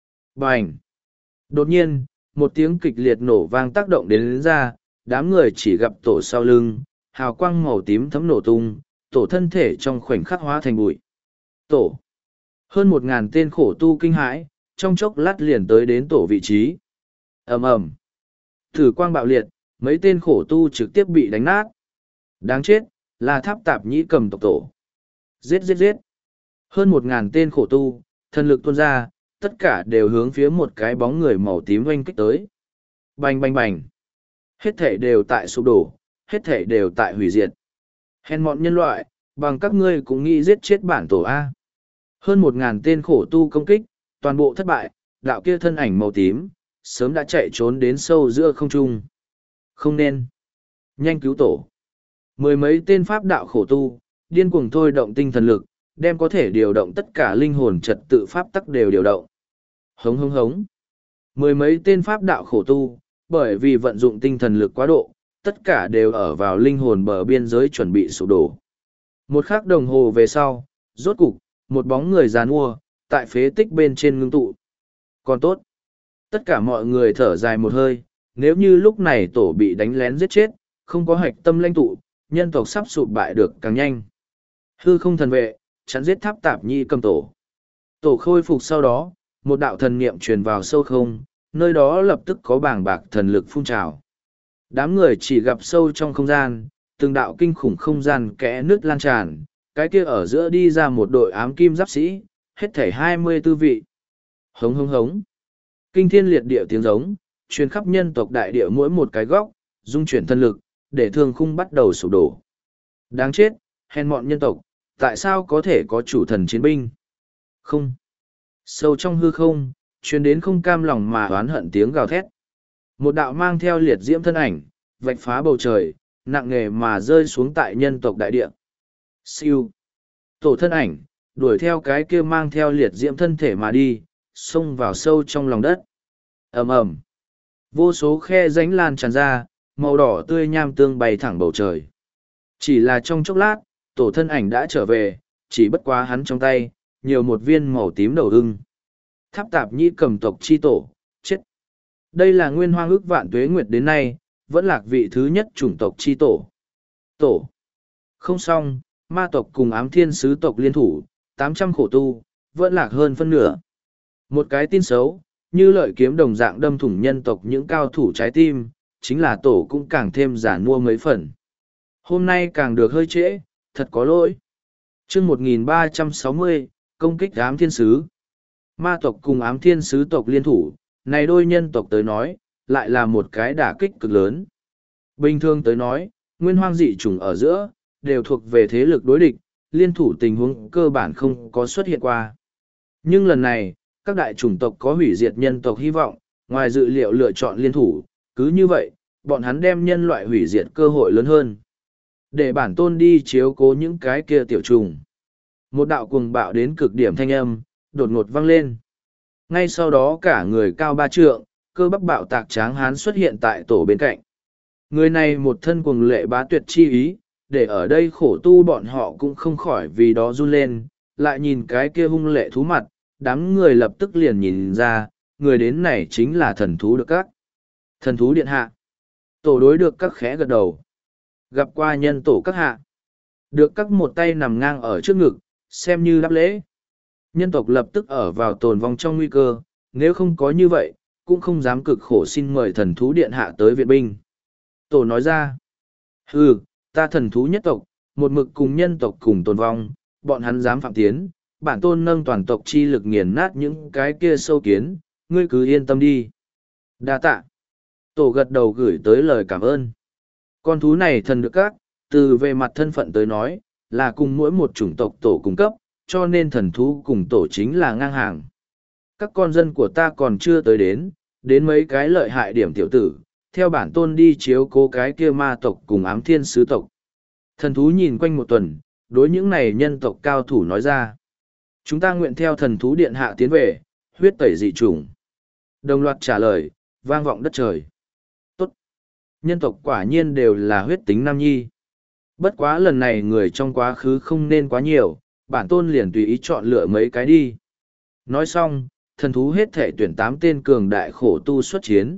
Bành! Đột nhiên, một tiếng kịch liệt nổ vang tác động đến, đến ra, đám người chỉ gặp tổ sau lưng, hào quang màu tím thấm nổ tung, tổ thân thể trong khoảnh khắc hóa thành bụi. Tổ! Hơn một ngàn tên khổ tu kinh hãi, trong chốc lát liền tới đến tổ vị trí. Ầm ầm! Thử quang bạo liệt, mấy tên khổ tu trực tiếp bị đánh nát. Đáng chết, là tháp tạp nhĩ cầm tộc tổ. Giết giết giết! Hơn một ngàn tên khổ tu, thần lực tuôn ra, tất cả đều hướng phía một cái bóng người màu tím oanh kích tới. Bành bành bành! Hết thể đều tại sụp đổ, hết thể đều tại hủy diệt. Hèn mọn nhân loại, bằng các ngươi cũng nghĩ giết chết bản tổ A. Hơn một ngàn tên khổ tu công kích, toàn bộ thất bại, đạo kia thân ảnh màu tím, sớm đã chạy trốn đến sâu giữa không trung. Không nên. Nhanh cứu tổ. Mười mấy tên pháp đạo khổ tu, điên cuồng thôi động tinh thần lực, đem có thể điều động tất cả linh hồn trật tự pháp tắc đều điều động. Hống hống hống. Mười mấy tên pháp đạo khổ tu, bởi vì vận dụng tinh thần lực quá độ, tất cả đều ở vào linh hồn bờ biên giới chuẩn bị sụp đổ. Một khắc đồng hồ về sau, rốt cục, một bóng người giàn mua, tại phế tích bên trên ngưng tụ. Còn tốt. Tất cả mọi người thở dài một hơi, nếu như lúc này tổ bị đánh lén giết chết, không có hạch tâm lãnh tụ, nhân tộc sắp sụp bại được càng nhanh. Hư không thần vệ, chắn giết tháp tạp nhi cầm tổ. Tổ khôi phục sau đó, một đạo thần niệm truyền vào sâu không, nơi đó lập tức có bảng bạc thần lực phun trào. Đám người chỉ gặp sâu trong không gian, từng đạo kinh khủng không gian kẽ nước lan tràn, cái kia ở giữa đi ra một đội ám kim giáp sĩ, hết thảy hai mươi tư vị. Hống hống hống. Kinh thiên liệt địa tiếng giống, truyền khắp nhân tộc đại địa mỗi một cái góc, dung chuyển thân lực, để thương khung bắt đầu sụp đổ. Đáng chết, hèn mọn nhân tộc, tại sao có thể có chủ thần chiến binh? Không. Sâu trong hư không, truyền đến không cam lòng mà oán hận tiếng gào thét. Một đạo mang theo liệt diễm thân ảnh, vạch phá bầu trời, nặng nề mà rơi xuống tại nhân tộc đại địa. Siêu. Tổ thân ảnh, đuổi theo cái kia mang theo liệt diễm thân thể mà đi, xông vào sâu trong lòng đất. Ầm ầm. Vô số khe rãnh lan tràn ra, màu đỏ tươi nham tương bay thẳng bầu trời. Chỉ là trong chốc lát, tổ thân ảnh đã trở về, chỉ bất quá hắn trong tay, nhiều một viên màu tím đầu ưng. Tháp tạp nhĩ cầm tộc chi tổ, chết. Đây là nguyên hoang ước vạn tuế nguyệt đến nay, vẫn lạc vị thứ nhất chủng tộc chi tổ. Tổ. Không xong, ma tộc cùng ám thiên sứ tộc liên thủ, tám trăm khổ tu, vẫn lạc hơn phân nửa. Một cái tin xấu, như lợi kiếm đồng dạng đâm thủng nhân tộc những cao thủ trái tim, chính là tổ cũng càng thêm giả mua mấy phần. Hôm nay càng được hơi trễ, thật có lỗi. chương một nghìn ba trăm sáu mươi, công kích ám thiên sứ. Ma tộc cùng ám thiên sứ tộc liên thủ, này đôi nhân tộc tới nói, lại là một cái đả kích cực lớn. Bình thường tới nói, nguyên hoang dị chủng ở giữa, đều thuộc về thế lực đối địch, liên thủ tình huống cơ bản không có xuất hiện qua. Nhưng lần này, các đại chủng tộc có hủy diệt nhân tộc hy vọng, ngoài dự liệu lựa chọn liên thủ, cứ như vậy, bọn hắn đem nhân loại hủy diệt cơ hội lớn hơn. Để bản tôn đi chiếu cố những cái kia tiểu trùng. Một đạo cuồng bạo đến cực điểm thanh âm, đột ngột vang lên. Ngay sau đó cả người cao ba trượng, cơ bắp bạo tạc tráng hán xuất hiện tại tổ bên cạnh. Người này một thân cuồng lệ bá tuyệt chi ý, để ở đây khổ tu bọn họ cũng không khỏi vì đó run lên, lại nhìn cái kia hung lệ thú mặt, đám người lập tức liền nhìn ra, người đến này chính là thần thú được các. Thần thú điện hạ. Tổ đối được các khẽ gật đầu. Gặp qua nhân tổ các hạ. Được các một tay nằm ngang ở trước ngực, xem như đáp lễ. Nhân tộc lập tức ở vào tồn vong trong nguy cơ, nếu không có như vậy, cũng không dám cực khổ xin mời thần thú điện hạ tới viện binh. Tổ nói ra, hừ, ta thần thú nhất tộc, một mực cùng nhân tộc cùng tồn vong, bọn hắn dám phạm tiến, bản tôn nâng toàn tộc chi lực nghiền nát những cái kia sâu kiến, ngươi cứ yên tâm đi. Đa tạ. Tổ gật đầu gửi tới lời cảm ơn. Con thú này thần được các, từ về mặt thân phận tới nói, là cùng mỗi một chủng tộc tổ cung cấp, cho nên thần thú cùng tổ chính là ngang hàng. Các con dân của ta còn chưa tới đến, đến mấy cái lợi hại điểm tiểu tử, theo bản tôn đi chiếu cố cái kia ma tộc cùng ám thiên sứ tộc. Thần thú nhìn quanh một tuần, đối những này nhân tộc cao thủ nói ra. Chúng ta nguyện theo thần thú điện hạ tiến về, huyết tẩy dị chủng. Đồng loạt trả lời, vang vọng đất trời. Tốt. Nhân tộc quả nhiên đều là huyết tính nam nhi. Bất quá lần này người trong quá khứ không nên quá nhiều, bản tôn liền tùy ý chọn lựa mấy cái đi. Nói xong, thần thú hết thể tuyển tám tên cường đại khổ tu xuất chiến.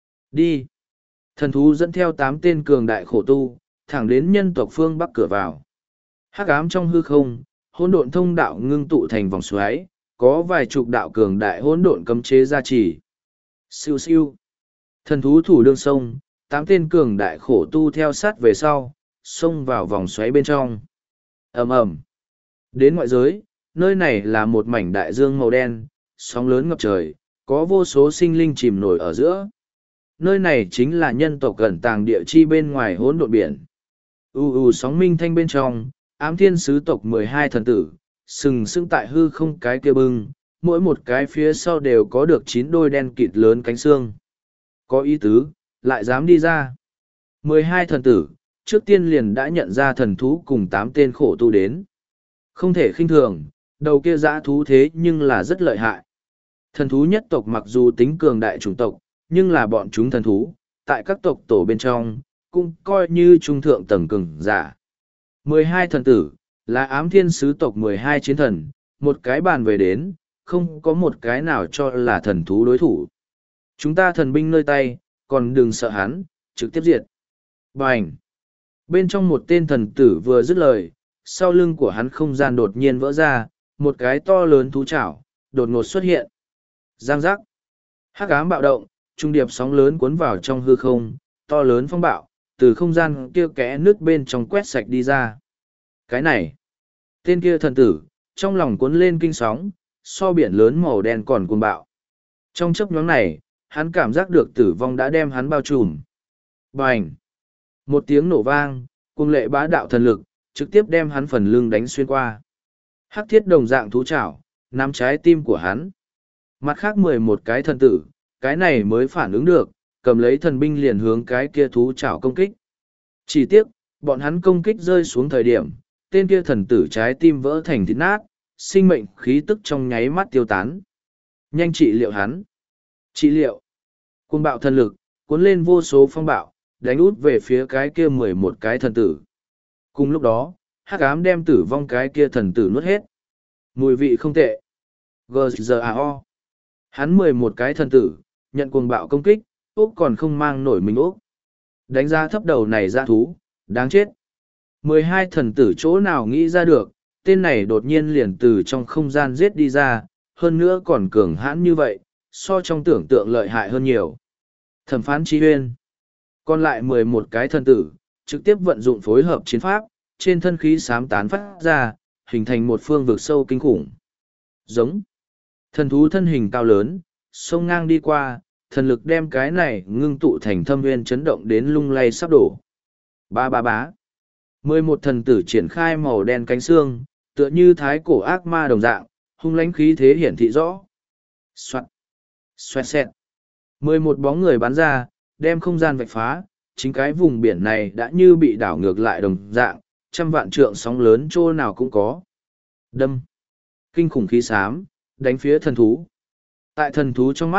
Đi. Thần thú dẫn theo tám tên cường đại khổ tu, thẳng đến nhân tộc phương bắc cửa vào. Hắc ám trong hư không, hỗn độn thông đạo ngưng tụ thành vòng xoáy, có vài chục đạo cường đại hỗn độn cấm chế gia trì. Siêu siêu. Thần thú thủ đương sông, tám tên cường đại khổ tu theo sát về sau, xông vào vòng xoáy bên trong. Ầm ầm. Đến ngoại giới, nơi này là một mảnh đại dương màu đen, sóng lớn ngập trời, có vô số sinh linh chìm nổi ở giữa. Nơi này chính là nhân tộc gần tàng địa chi bên ngoài hỗn độn biển. U u sóng minh thanh bên trong, ám thiên sứ tộc mười hai thần tử, sừng sững tại hư không cái kia bưng, mỗi một cái phía sau đều có được chín đôi đen kịt lớn cánh xương. Có ý tứ, lại dám đi ra. mười hai thần tử, trước tiên liền đã nhận ra thần thú cùng tám tên khổ tu đến. Không thể khinh thường, đầu kia dã thú thế nhưng là rất lợi hại. Thần thú nhất tộc mặc dù tính cường đại chủng tộc, nhưng là bọn chúng thần thú, tại các tộc tổ bên trong, cũng coi như trung thượng tầng cường giả. mười hai thần tử, là ám thiên sứ tộc mười hai chiến thần, một cái bàn về đến, không có một cái nào cho là thần thú đối thủ. Chúng ta thần binh nơi tay, còn đừng sợ hắn, trực tiếp diệt. Bành! Bên trong một tên thần tử vừa dứt lời, sau lưng của hắn không gian đột nhiên vỡ ra, một cái to lớn thú chảo, đột ngột xuất hiện. Giang giác! Hắc ám bạo động, trung điệp sóng lớn cuốn vào trong hư không, to lớn phong bạo, từ không gian kia kẽ nước bên trong quét sạch đi ra. Cái này! Tên kia thần tử, trong lòng cuốn lên kinh sóng, so biển lớn màu đen còn cuồng bạo. Trong chớp nhoáng này, hắn cảm giác được tử vong đã đem hắn bao trùm. Bành! Một tiếng nổ vang, cuồng lệ bá đạo thần lực, trực tiếp đem hắn phần lưng đánh xuyên qua. Hắc thiết đồng dạng thú chảo, nắm trái tim của hắn. Mặt khác mười một cái thần tử, cái này mới phản ứng được, cầm lấy thần binh liền hướng cái kia thú chảo công kích. Chỉ tiếc, bọn hắn công kích rơi xuống thời điểm, tên kia thần tử trái tim vỡ thành thịt nát, sinh mệnh khí tức trong nháy mắt tiêu tán. Nhanh trị liệu hắn. Trị liệu. Cuồng bạo thần lực, cuốn lên vô số phong bạo, đánh út về phía cái kia mười một cái thần tử. Cùng lúc đó, hắc ám đem tử vong cái kia thần tử nuốt hết. Mùi vị không tệ. giê giê a o. Hắn mười một cái thần tử, nhận cuồng bạo công kích, Úc còn không mang nổi mình Úc. Đánh giá thấp đầu này ra thú, đáng chết. mười hai thần tử chỗ nào nghĩ ra được, tên này đột nhiên liền từ trong không gian giết đi ra, hơn nữa còn cường hãn như vậy, so trong tưởng tượng lợi hại hơn nhiều. Thẩm phán chi huyên. Còn lại mười một cái thần tử, trực tiếp vận dụng phối hợp chiến pháp, trên thân khí xám tán phát ra, hình thành một phương vực sâu kinh khủng. Giống. Thần thú thân hình cao lớn, sông ngang đi qua, thần lực đem cái này ngưng tụ thành thâm nguyên chấn động đến lung lay sắp đổ. Ba ba bá. Mười một thần tử triển khai màu đen cánh xương, tựa như thái cổ ác ma đồng dạng, hung lãnh khí thế hiển thị rõ. Xoạt. Xoẹt xẹt. Mười một bóng người bắn ra, đem không gian vạch phá, chính cái vùng biển này đã như bị đảo ngược lại đồng dạng, trăm vạn trượng sóng lớn chỗ nào cũng có. Đâm. Kinh khủng khí xám, đánh phía thần thú. Tại thần thú trong mắt,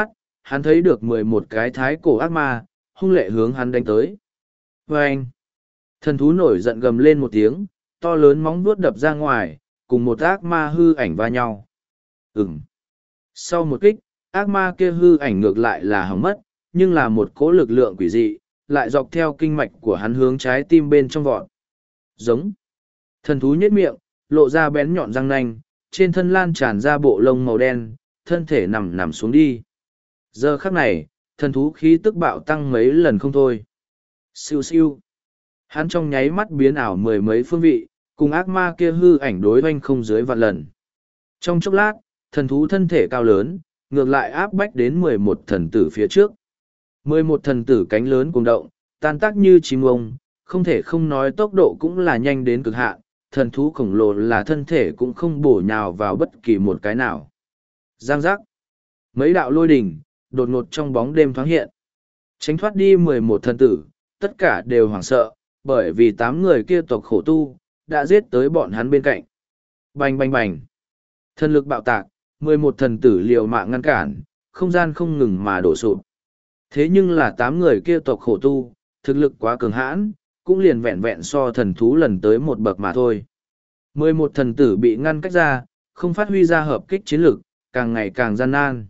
hắn thấy được mười một cái thái cổ ác ma, hung lệ hướng hắn đánh tới. Và anh, thần thú nổi giận gầm lên một tiếng, to lớn móng vuốt đập ra ngoài, cùng một ác ma hư ảnh va nhau. Ừm. Sau một kích, ác ma kia hư ảnh ngược lại là hỏng mất, nhưng là một cỗ lực lượng quỷ dị, lại dọc theo kinh mạch của hắn hướng trái tim bên trong vọt. Giống. Thần thú nhếch miệng, lộ ra bén nhọn răng nanh, trên thân lan tràn ra bộ lông màu đen, thân thể nằm nằm xuống đi. Giờ khắc này, thần thú khí tức bạo tăng mấy lần không thôi. Siêu siêu. Hắn trong nháy mắt biến ảo mười mấy phương vị, cùng ác ma kia hư ảnh đối oanh không dưới vạn lần. Trong chốc lát, thần thú thân thể cao lớn, ngược lại áp bách đến mười một thần tử phía trước. Mười một thần tử cánh lớn cuồng động, tan tác như chim ông, không thể không nói tốc độ cũng là nhanh đến cực hạn, thần thú khổng lồ là thân thể cũng không bổ nhào vào bất kỳ một cái nào. Giang giác. Mấy đạo lôi đỉnh, đột ngột trong bóng đêm thoáng hiện. Tránh thoát đi mười một thần tử, tất cả đều hoảng sợ, bởi vì tám người kia tộc khổ tu, đã giết tới bọn hắn bên cạnh. Bành bành bành. Thần lực bạo tạc, mười một thần tử liều mạng ngăn cản, không gian không ngừng mà đổ sụp. Thế nhưng là tám người kia tộc khổ tu, thực lực quá cường hãn, cũng liền vẹn vẹn so thần thú lần tới một bậc mà thôi. mười một thần tử bị ngăn cách ra, không phát huy ra hợp kích chiến lực, càng ngày càng gian nan.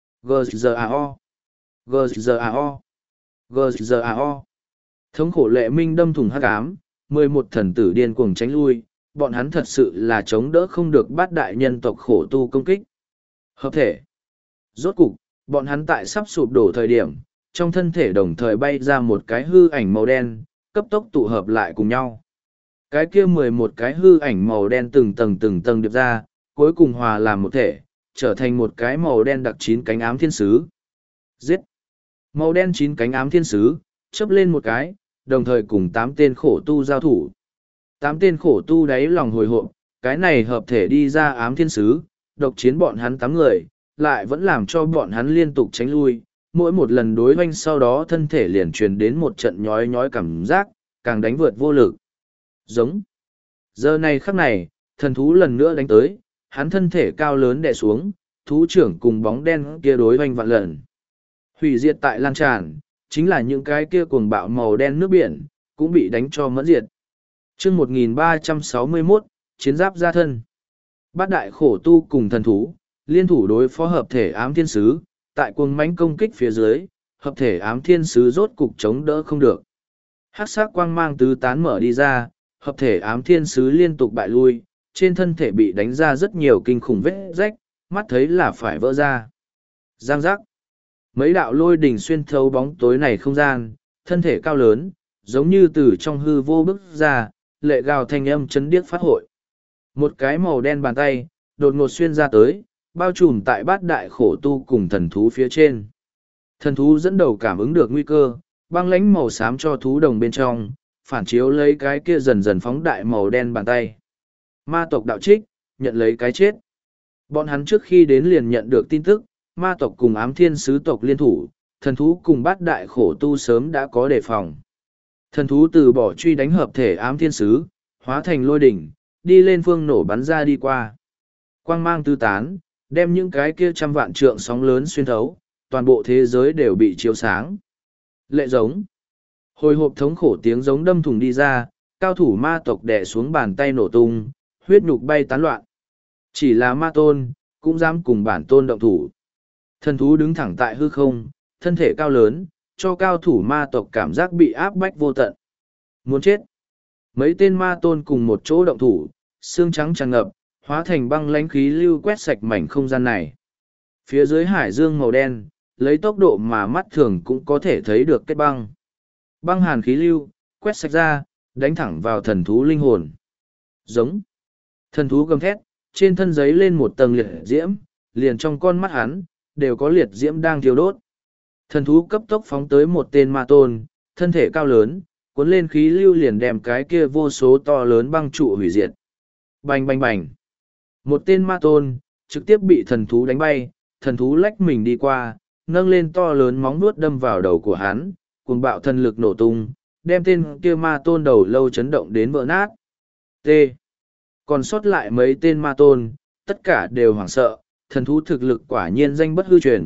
Gzao, Gzao, Gzao. Thống khổ lệ minh đâm thủng hắc ám, mười một thần tử điên cuồng tránh lui, bọn hắn thật sự là chống đỡ không được bát đại nhân tộc khổ tu công kích. Hợp thể. Rốt cục, bọn hắn tại sắp sụp đổ thời điểm, trong thân thể đồng thời bay ra một cái hư ảnh màu đen, cấp tốc tụ hợp lại cùng nhau. Cái kia mười một cái hư ảnh màu đen từng tầng từng tầng điệp ra, cuối cùng hòa làm một thể, trở thành một cái màu đen đặc chín cánh ám thiên sứ. Giết! Màu đen chín cánh ám thiên sứ, chớp lên một cái, đồng thời cùng tám tên khổ tu giao thủ. Tám tên khổ tu đáy lòng hồi hộp, cái này hợp thể đi ra ám thiên sứ, độc chiến bọn hắn tám người, lại vẫn làm cho bọn hắn liên tục tránh lui. Mỗi một lần đối hoanh sau đó thân thể liền truyền đến một trận nhói nhói cảm giác, càng đánh vượt vô lực. Giống. Giờ này khắc này, thần thú lần nữa đánh tới, hắn thân thể cao lớn đè xuống, thú trưởng cùng bóng đen kia đối hoanh vạn lần. Hủy diệt tại lan tràn, chính là những cái kia cuồng bạo màu đen nước biển, cũng bị đánh cho mẫn diệt. chương một nghìn ba trăm sáu mươi mốt, chiến giáp gia thân. Bát đại khổ tu cùng thần thú, liên thủ đối phó hợp thể ám thiên sứ, tại cuồng mãnh công kích phía dưới, hợp thể ám thiên sứ rốt cục chống đỡ không được. Hắc sắc quang mang tứ tán mở đi ra, hợp thể ám thiên sứ liên tục bại lui, trên thân thể bị đánh ra rất nhiều kinh khủng vết rách, mắt thấy là phải vỡ ra. Giang giác. Mấy đạo lôi đỉnh xuyên thấu bóng tối này không gian, thân thể cao lớn, giống như từ trong hư vô bức ra, lệ gào thanh âm chấn điếc phát hội. Một cái màu đen bàn tay, đột ngột xuyên ra tới, bao trùm tại bát đại khổ tu cùng thần thú phía trên. Thần thú dẫn đầu cảm ứng được nguy cơ, băng lãnh màu xám cho thú đồng bên trong, phản chiếu lấy cái kia dần dần phóng đại màu đen bàn tay. Ma tộc đạo trích, nhận lấy cái chết. Bọn hắn trước khi đến liền nhận được tin tức, ma tộc cùng ám thiên sứ tộc liên thủ, thần thú cùng bát đại khổ tu sớm đã có đề phòng. Thần thú từ bỏ truy đánh hợp thể ám thiên sứ, hóa thành lôi đỉnh, đi lên phương nổ bắn ra đi qua. Quang mang tứ tán, đem những cái kia trăm vạn trượng sóng lớn xuyên thấu, toàn bộ thế giới đều bị chiếu sáng. Lệ giống. Hồi hộp thống khổ tiếng giống đâm thủng đi ra, cao thủ ma tộc đè xuống bàn tay nổ tung, huyết nhục bay tán loạn. Chỉ là ma tôn, cũng dám cùng bản tôn động thủ. Thần thú đứng thẳng tại hư không, thân thể cao lớn, cho cao thủ ma tộc cảm giác bị áp bách vô tận. Muốn chết. Mấy tên ma tôn cùng một chỗ động thủ, xương trắng tràn ngập, hóa thành băng lãnh khí lưu quét sạch mảnh không gian này. Phía dưới hải dương màu đen, lấy tốc độ mà mắt thường cũng có thể thấy được kết băng. Băng hàn khí lưu, quét sạch ra, đánh thẳng vào thần thú linh hồn. Giống. Thần thú gầm thét, trên thân giấy lên một tầng liệt diễm, liền trong con mắt hắn, đều có liệt diễm đang thiêu đốt. Thần thú cấp tốc phóng tới một tên ma tôn, thân thể cao lớn, cuốn lên khí lưu liền đem cái kia vô số to lớn băng trụ hủy diệt. Bành bành bành. Một tên ma tôn, trực tiếp bị thần thú đánh bay, thần thú lách mình đi qua, nâng lên to lớn móng vuốt đâm vào đầu của hắn, cuồng bạo thần lực nổ tung, đem tên kia ma tôn đầu lâu chấn động đến vỡ nát. T. Còn sót lại mấy tên ma tôn, tất cả đều hoảng sợ, thần thú thực lực quả nhiên danh bất hư truyền,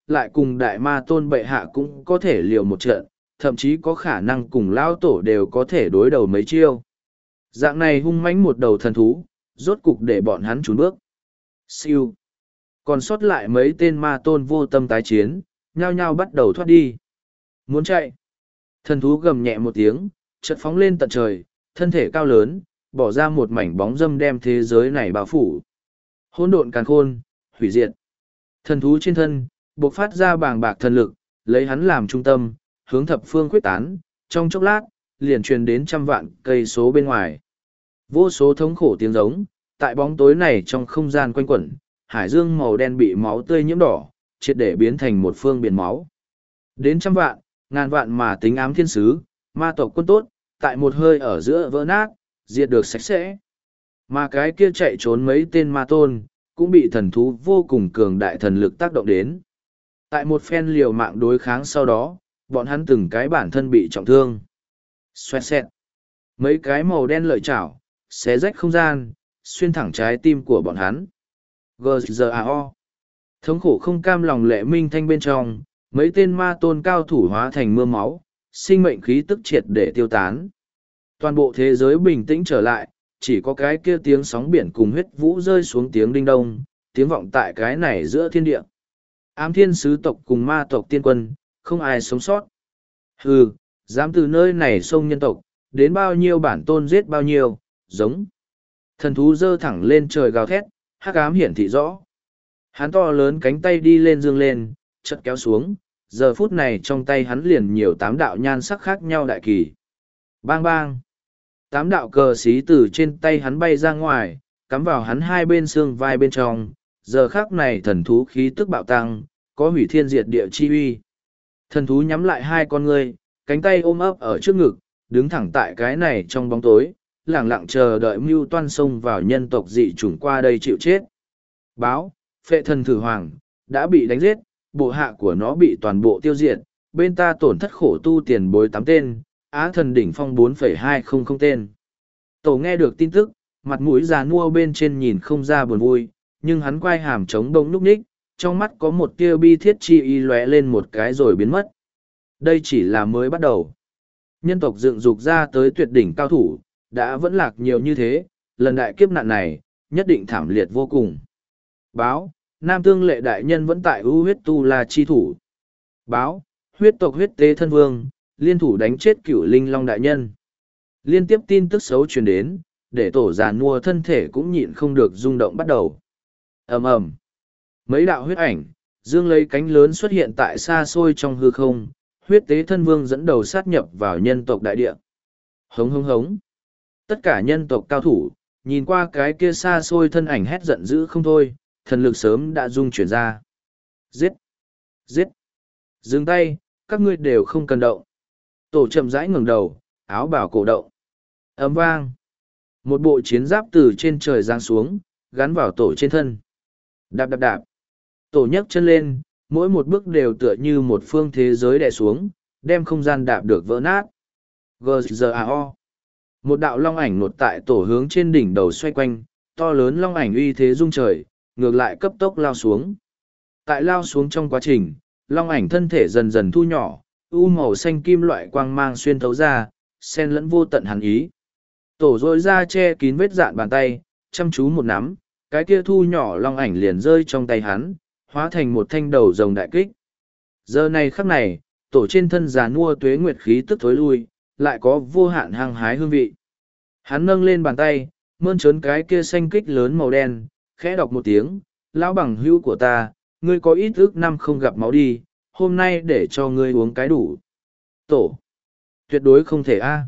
lại cùng đại ma tôn bệ hạ cũng có thể liều một trận, thậm chí có khả năng cùng lao tổ đều có thể đối đầu mấy chiêu. Dạng này hung mãnh một đầu thần thú, rốt cục để bọn hắn trốn bước. Siêu. Còn sót lại mấy tên ma tôn vô tâm tái chiến, nhao nhao bắt đầu thoát đi. Muốn chạy. Thần thú gầm nhẹ một tiếng, chợt phóng lên tận trời, thân thể cao lớn, bỏ ra một mảnh bóng dâm đem thế giới này bao phủ. Hỗn độn càn khôn, hủy diệt. Thần thú trên thân, bộc phát ra bàng bạc thần lực, lấy hắn làm trung tâm, hướng thập phương quyết tán, trong chốc lát, liền truyền đến trăm vạn cây số bên ngoài. Vô số thống khổ tiếng giống, tại bóng tối này trong không gian quanh quẩn, hải dương màu đen bị máu tươi nhiễm đỏ, triệt để biến thành một phương biển máu. Đến trăm vạn, ngàn vạn mà tính ám thiên sứ, ma tộc quân tốt, tại một hơi ở giữa vỡ nát, diệt được sạch sẽ. Mà cái kia chạy trốn mấy tên ma tôn, cũng bị thần thú vô cùng cường đại thần lực tác động đến. Tại một phen liều mạng đối kháng sau đó, bọn hắn từng cái bản thân bị trọng thương. Xoẹt xẹt. Mấy cái màu đen lợi chảo, xé rách không gian, xuyên thẳng trái tim của bọn hắn. giê giê a o. Thống khổ không cam lòng lệ minh thanh bên trong, mấy tên ma tôn cao thủ hóa thành mưa máu, sinh mệnh khí tức triệt để tiêu tán. Toàn bộ thế giới bình tĩnh trở lại, chỉ có cái kia tiếng sóng biển cùng huyết vũ rơi xuống tiếng đinh đông, tiếng vọng tại cái này giữa thiên địa. Ám thiên sứ tộc cùng ma tộc tiên quân, không ai sống sót. Hừ, dám từ nơi này xông nhân tộc, đến bao nhiêu bản tôn giết bao nhiêu, giống. Thần thú giơ thẳng lên trời gào thét, hắc ám hiển thị rõ. Hắn to lớn cánh tay đi lên dương lên, chợt kéo xuống, giờ phút này trong tay hắn liền nhiều tám đạo nhan sắc khác nhau đại kỳ. Bang bang. Tám đạo cờ xí từ trên tay hắn bay ra ngoài, cắm vào hắn hai bên xương vai bên trong, giờ khác này thần thú khí tức bạo tăng, có hủy thiên diệt địa chi uy. Thần thú nhắm lại hai con ngươi, cánh tay ôm ấp ở trước ngực, đứng thẳng tại cái này trong bóng tối, lẳng lặng chờ đợi mưu toan xông vào nhân tộc dị chủng qua đây chịu chết. Báo, phệ thần thử hoàng, đã bị đánh giết, bộ hạ của nó bị toàn bộ tiêu diệt, bên ta tổn thất khổ tu tiền bối tám tên, á thần đỉnh phong bốn phẩy hai không không tên. Tổ nghe được tin tức, mặt mũi già nua bên trên nhìn không ra buồn vui, nhưng hắn quay hàm trống đông núp ních, trong mắt có một tia bi thiết chi y lóe lên một cái rồi biến mất. Đây chỉ là mới bắt đầu. Nhân tộc dựng dục ra tới tuyệt đỉnh cao thủ, đã vẫn lạc nhiều như thế, lần đại kiếp nạn này, nhất định thảm liệt vô cùng. Báo, Nam Tương Lệ đại nhân vẫn tại ưu huyết tu la chi thủ. Báo, huyết tộc huyết tế thân vương, liên thủ đánh chết cửu linh long đại nhân. Liên tiếp tin tức xấu truyền đến, để tổ già nua thân thể cũng nhịn không được rung động bắt đầu. ầm ầm, mấy đạo huyết ảnh, dương lấy cánh lớn xuất hiện tại xa xôi trong hư không, huyết tế thân vương dẫn đầu sát nhập vào nhân tộc đại địa. Hống hống hống. Tất cả nhân tộc cao thủ, nhìn qua cái kia xa xôi thân ảnh hét giận dữ không thôi, thần lực sớm đã dung chuyển ra. Giết! Giết! Dừng tay, các ngươi đều không cần động. Tổ chậm rãi ngẩng đầu, áo bào cổ động. Ấm vang. Một bộ chiến giáp từ trên trời giáng xuống, gắn vào tổ trên thân. Đạp đạp đạp. Tổ nhấc chân lên, mỗi một bước đều tựa như một phương thế giới đè xuống, đem không gian đạp được vỡ nát. giê giê a o. Một đạo long ảnh nột tại tổ hướng trên đỉnh đầu xoay quanh, to lớn long ảnh uy thế rung trời, ngược lại cấp tốc lao xuống. Tại lao xuống trong quá trình, long ảnh thân thể dần dần thu nhỏ, u màu xanh kim loại quang mang xuyên thấu ra, xen lẫn vô tận hàn ý. Tổ rôi ra che kín vết dạn bàn tay, chăm chú một nắm, cái kia thu nhỏ long ảnh liền rơi trong tay hắn, hóa thành một thanh đầu rồng đại kích. Giờ này khắc này, tổ trên thân già nua tuế nguyệt khí tức thối lui, lại có vô hạn hăng hái hương vị. Hắn nâng lên bàn tay, mơn trớn cái kia xanh kích lớn màu đen, khẽ đọc một tiếng, lão bằng hữu của ta, ngươi có ít ước năm không gặp máu đi, hôm nay để cho ngươi uống cái đủ. Tổ. Tuyệt đối không thể a.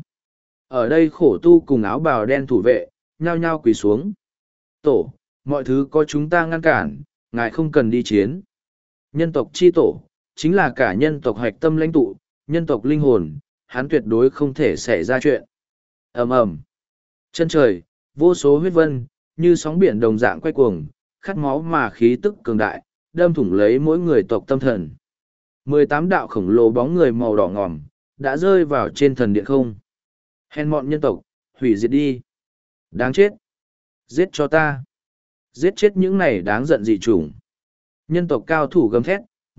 Ở đây khổ tu cùng áo bào đen thủ vệ, nhao nhao quỳ xuống. Tổ, mọi thứ có chúng ta ngăn cản, ngài không cần đi chiến. Nhân tộc chi tổ, chính là cả nhân tộc hoạch tâm lãnh tụ, nhân tộc linh hồn, hắn tuyệt đối không thể xảy ra chuyện. ầm ầm, chân trời, vô số huyết vân, như sóng biển đồng dạng quay cuồng, khát máu mà khí tức cường đại, đâm thủng lấy mỗi người tộc tâm thần. Mười tám đạo khổng lồ bóng người màu đỏ ngòm, đã rơi vào trên thần điện không. Hèn mọn nhân tộc, hủy diệt đi. Đáng chết. Giết cho ta. Giết chết những này đáng giận dị chủng. Nhân tộc cao thủ gầm thét,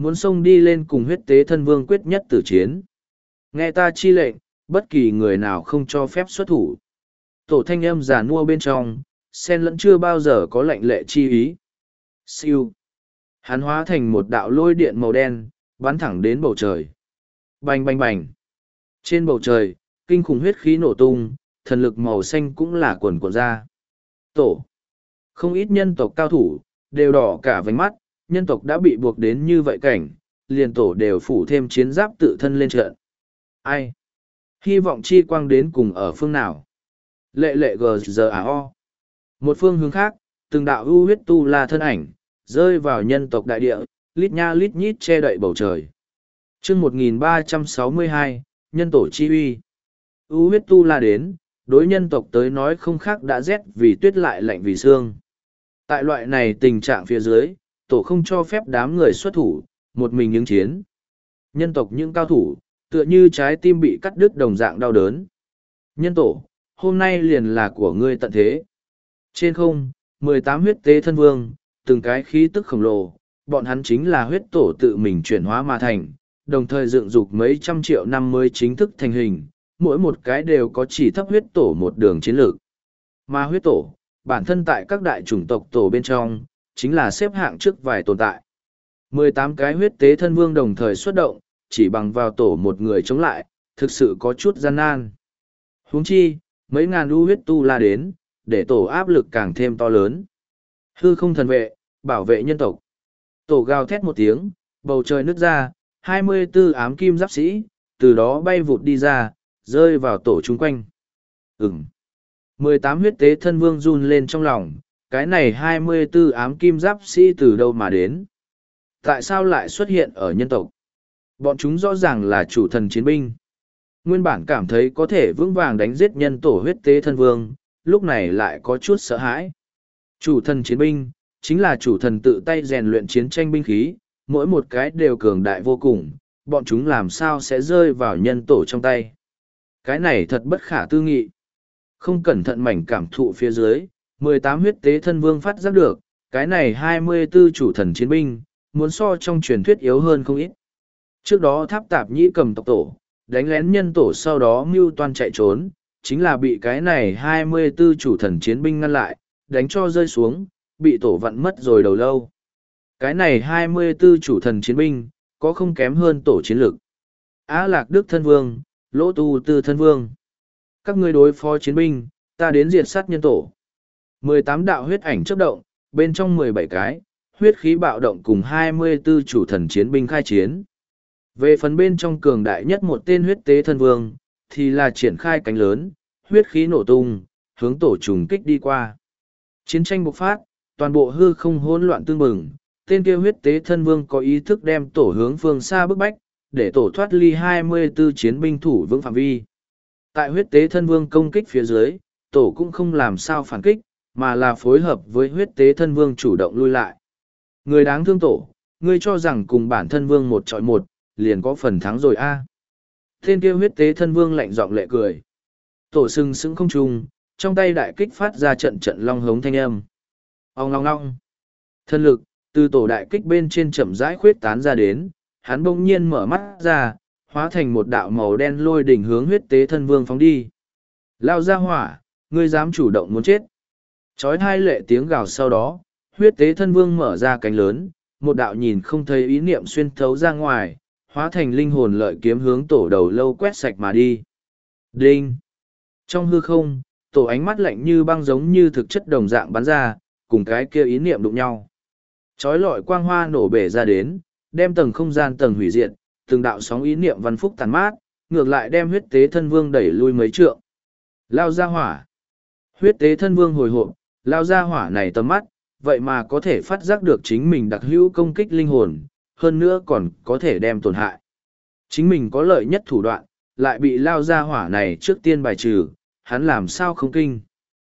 muốn xông đi lên cùng huyết tế thân vương quyết nhất tử chiến. Nghe ta chi lệnh, bất kỳ người nào không cho phép xuất thủ. Tổ thanh âm giả nua bên trong, sen lẫn chưa bao giờ có lệnh lệ chi ý. Siêu. Hắn hóa thành một đạo lôi điện màu đen, bắn thẳng đến bầu trời. Bành bành bành. Trên bầu trời, kinh khủng huyết khí nổ tung, thần lực màu xanh cũng là quần cuộn ra. Tổ. Không ít nhân tộc cao thủ, đều đỏ cả vành mắt, nhân tộc đã bị buộc đến như vậy cảnh, liền tổ đều phủ thêm chiến giáp tự thân lên trận. Ai? Hy vọng chi quang đến cùng ở phương nào? Lệ lệ gờ giờ à o. Một phương hướng khác, từng đạo ưu huyết tu la thân ảnh, rơi vào nhân tộc đại địa, lít nha lít nhít che đậy bầu trời. chương một nghìn ba trăm sáu mươi hai, nhân tổ chi uy. ưu huyết tu la đến, đối nhân tộc tới nói không khác đã rét vì tuyết lại lạnh vì xương. Tại loại này tình trạng phía dưới, tổ không cho phép đám người xuất thủ, một mình ứng chiến. Nhân tộc những cao thủ, tựa như trái tim bị cắt đứt đồng dạng đau đớn. Nhân tổ, hôm nay liền là của ngươi tận thế. Trên không, mười tám huyết tế thân vương, từng cái khí tức khổng lồ, bọn hắn chính là huyết tổ tự mình chuyển hóa mà thành, đồng thời dựng dục mấy trăm triệu năm mới chính thức thành hình, mỗi một cái đều có chỉ thấp huyết tổ một đường chiến lược. Mà huyết tổ, bản thân tại các đại chủng tộc tổ bên trong, chính là xếp hạng trước vài tồn tại. mười tám cái huyết tế thân vương đồng thời xuất động, chỉ bằng vào tổ một người chống lại, thực sự có chút gian nan. Huống chi, mấy ngàn u huyết tu la đến, để tổ áp lực càng thêm to lớn. Hư không thần vệ, bảo vệ nhân tộc. Tổ gào thét một tiếng, bầu trời nứt ra, hai mươi tư ám kim giáp sĩ, từ đó bay vụt đi ra, rơi vào tổ chung quanh. Ừm. mười tám huyết tế thân vương run lên trong lòng, cái này hai mươi tư ám kim giáp sĩ từ đâu mà đến? Tại sao lại xuất hiện ở nhân tộc? Bọn chúng rõ ràng là chủ thần chiến binh. Nguyên bản cảm thấy có thể vững vàng đánh giết nhân tổ huyết tế thân vương, lúc này lại có chút sợ hãi. Chủ thần chiến binh, chính là chủ thần tự tay rèn luyện chiến tranh binh khí, mỗi một cái đều cường đại vô cùng, bọn chúng làm sao sẽ rơi vào nhân tổ trong tay. Cái này thật bất khả tư nghị. Không cẩn thận mảnh cảm thụ phía dưới, mười tám huyết tế thân vương phát giác được, cái này hai mươi tư chủ thần chiến binh, muốn so trong truyền thuyết yếu hơn không ít. Trước đó tháp tạp nhĩ cầm tộc tổ, đánh lén nhân tổ sau đó mưu toan chạy trốn, chính là bị cái này hai mươi tư chủ thần chiến binh ngăn lại, đánh cho rơi xuống, bị tổ vặn mất rồi đầu lâu. Cái này hai mươi tư chủ thần chiến binh, có không kém hơn tổ chiến lực. Á Lạc Đức thân vương, Lỗ Tu Tư thân vương. Các ngươi đối phó chiến binh, ta đến diệt sát nhân tổ. mười tám đạo huyết ảnh chấp động, bên trong mười bảy cái, huyết khí bạo động cùng hai mươi tư chủ thần chiến binh khai chiến. Về phần bên trong cường đại nhất một tên huyết tế thân vương, thì là triển khai cánh lớn, huyết khí nổ tung, hướng tổ trùng kích đi qua. Chiến tranh bộc phát, toàn bộ hư không hỗn loạn tương bừng, tên kia huyết tế thân vương có ý thức đem tổ hướng phương xa bức bách, để tổ thoát ly hai mươi tư chiến binh thủ vững phạm vi. Tại huyết tế thân vương công kích phía dưới, tổ cũng không làm sao phản kích, mà là phối hợp với huyết tế thân vương chủ động lui lại. Người đáng thương tổ, ngươi cho rằng cùng bản thân vương một chọi một, liền có phần thắng rồi a à. Tên kia huyết tế thân vương lạnh giọng lệ cười. Tổ sừng sững không trung, trong tay đại kích phát ra trận trận long hống thanh âm. Ong long long. Thân lực, từ tổ đại kích bên trên chậm rãi khuyết tán ra đến, hắn bỗng nhiên mở mắt ra, hóa thành một đạo màu đen lôi đỉnh hướng huyết tế thân vương phóng đi. Lao ra hỏa, ngươi dám chủ động muốn chết. Chói hai lệ tiếng gào sau đó, huyết tế thân vương mở ra cánh lớn, một đạo nhìn không thấy ý niệm xuyên thấu ra ngoài, hóa thành linh hồn lợi kiếm hướng tổ đầu lâu quét sạch mà đi. Đinh! Trong hư không, tổ ánh mắt lạnh như băng giống như thực chất đồng dạng bắn ra, cùng cái kia ý niệm đụng nhau. Chói lọi quang hoa nổ bể ra đến, đem tầng không gian tầng hủy diệt, từng đạo sóng ý niệm văn phúc tàn mát, ngược lại đem huyết tế thân vương đẩy lui mấy trượng. Lao ra hỏa! Huyết tế thân vương hồi hộp, lao ra hỏa này tầm mắt, vậy mà có thể phát giác được chính mình đặc hữu công kích linh hồn, hơn nữa còn có thể đem tổn hại. Chính mình có lợi nhất thủ đoạn, lại bị lao ra hỏa này trước tiên bài trừ, hắn làm sao không kinh.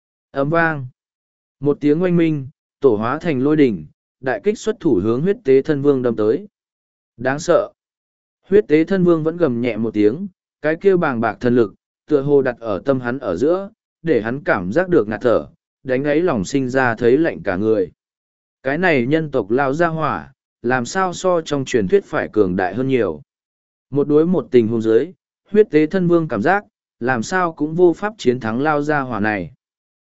Ấm vang. Một tiếng oanh minh, tổ hóa thành lôi đỉnh, đại kích xuất thủ hướng huyết tế thân vương đâm tới. Đáng sợ. Huyết tế thân vương vẫn gầm nhẹ một tiếng, cái kêu bàng bạc thần lực, tựa hồ đặt ở tâm hắn ở giữa, để hắn cảm giác được ngạt thở, đánh ấy lòng sinh ra thấy lạnh cả người. Cái này nhân tộc lao ra hỏa, làm sao so trong truyền thuyết phải cường đại hơn nhiều. Một đối một tình huống dưới, huyết tế thân vương cảm giác, làm sao cũng vô pháp chiến thắng lao ra hỏa này.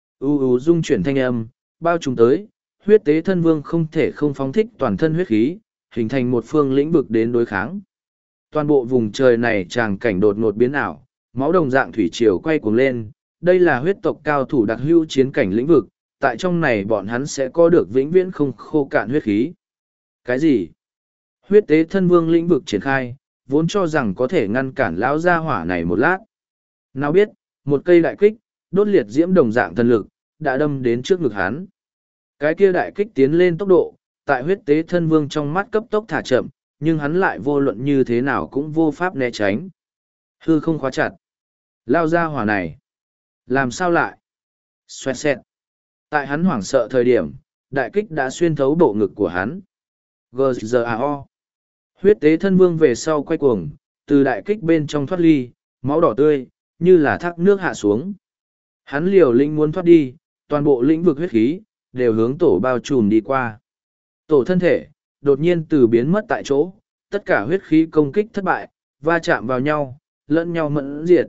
U u dung chuyển thanh âm, bao trùm tới, huyết tế thân vương không thể không phóng thích toàn thân huyết khí, hình thành một phương lĩnh vực đến đối kháng. Toàn bộ vùng trời này tràng cảnh đột ngột biến ảo, máu đồng dạng thủy triều quay cuồng lên, đây là huyết tộc cao thủ đặc hữu chiến cảnh lĩnh vực, tại trong này bọn hắn sẽ có được vĩnh viễn không khô cạn huyết khí. Cái gì? Huyết tế thân vương lĩnh vực triển khai, vốn cho rằng có thể ngăn cản lão gia hỏa này một lát. Nào biết, một cây đại kích, đốt liệt diễm đồng dạng thần lực, đã đâm đến trước ngực hắn. Cái kia đại kích tiến lên tốc độ, tại huyết tế thân vương trong mắt cấp tốc thả chậm, nhưng hắn lại vô luận như thế nào cũng vô pháp né tránh. Hư không khóa chặt. Lao gia hỏa này. Làm sao lại? Xoẹt xẹt. Tại hắn hoảng sợ thời điểm, đại kích đã xuyên thấu bộ ngực của hắn. giê giê a o. Huyết tế thân vương về sau quay cuồng, từ đại kích bên trong thoát ly, máu đỏ tươi, như là thác nước hạ xuống. Hắn liều lĩnh muốn thoát đi, toàn bộ lĩnh vực huyết khí, đều hướng tổ bao trùm đi qua. Tổ thân thể, đột nhiên từ biến mất tại chỗ, tất cả huyết khí công kích thất bại, va chạm vào nhau, lẫn nhau mẫn diệt.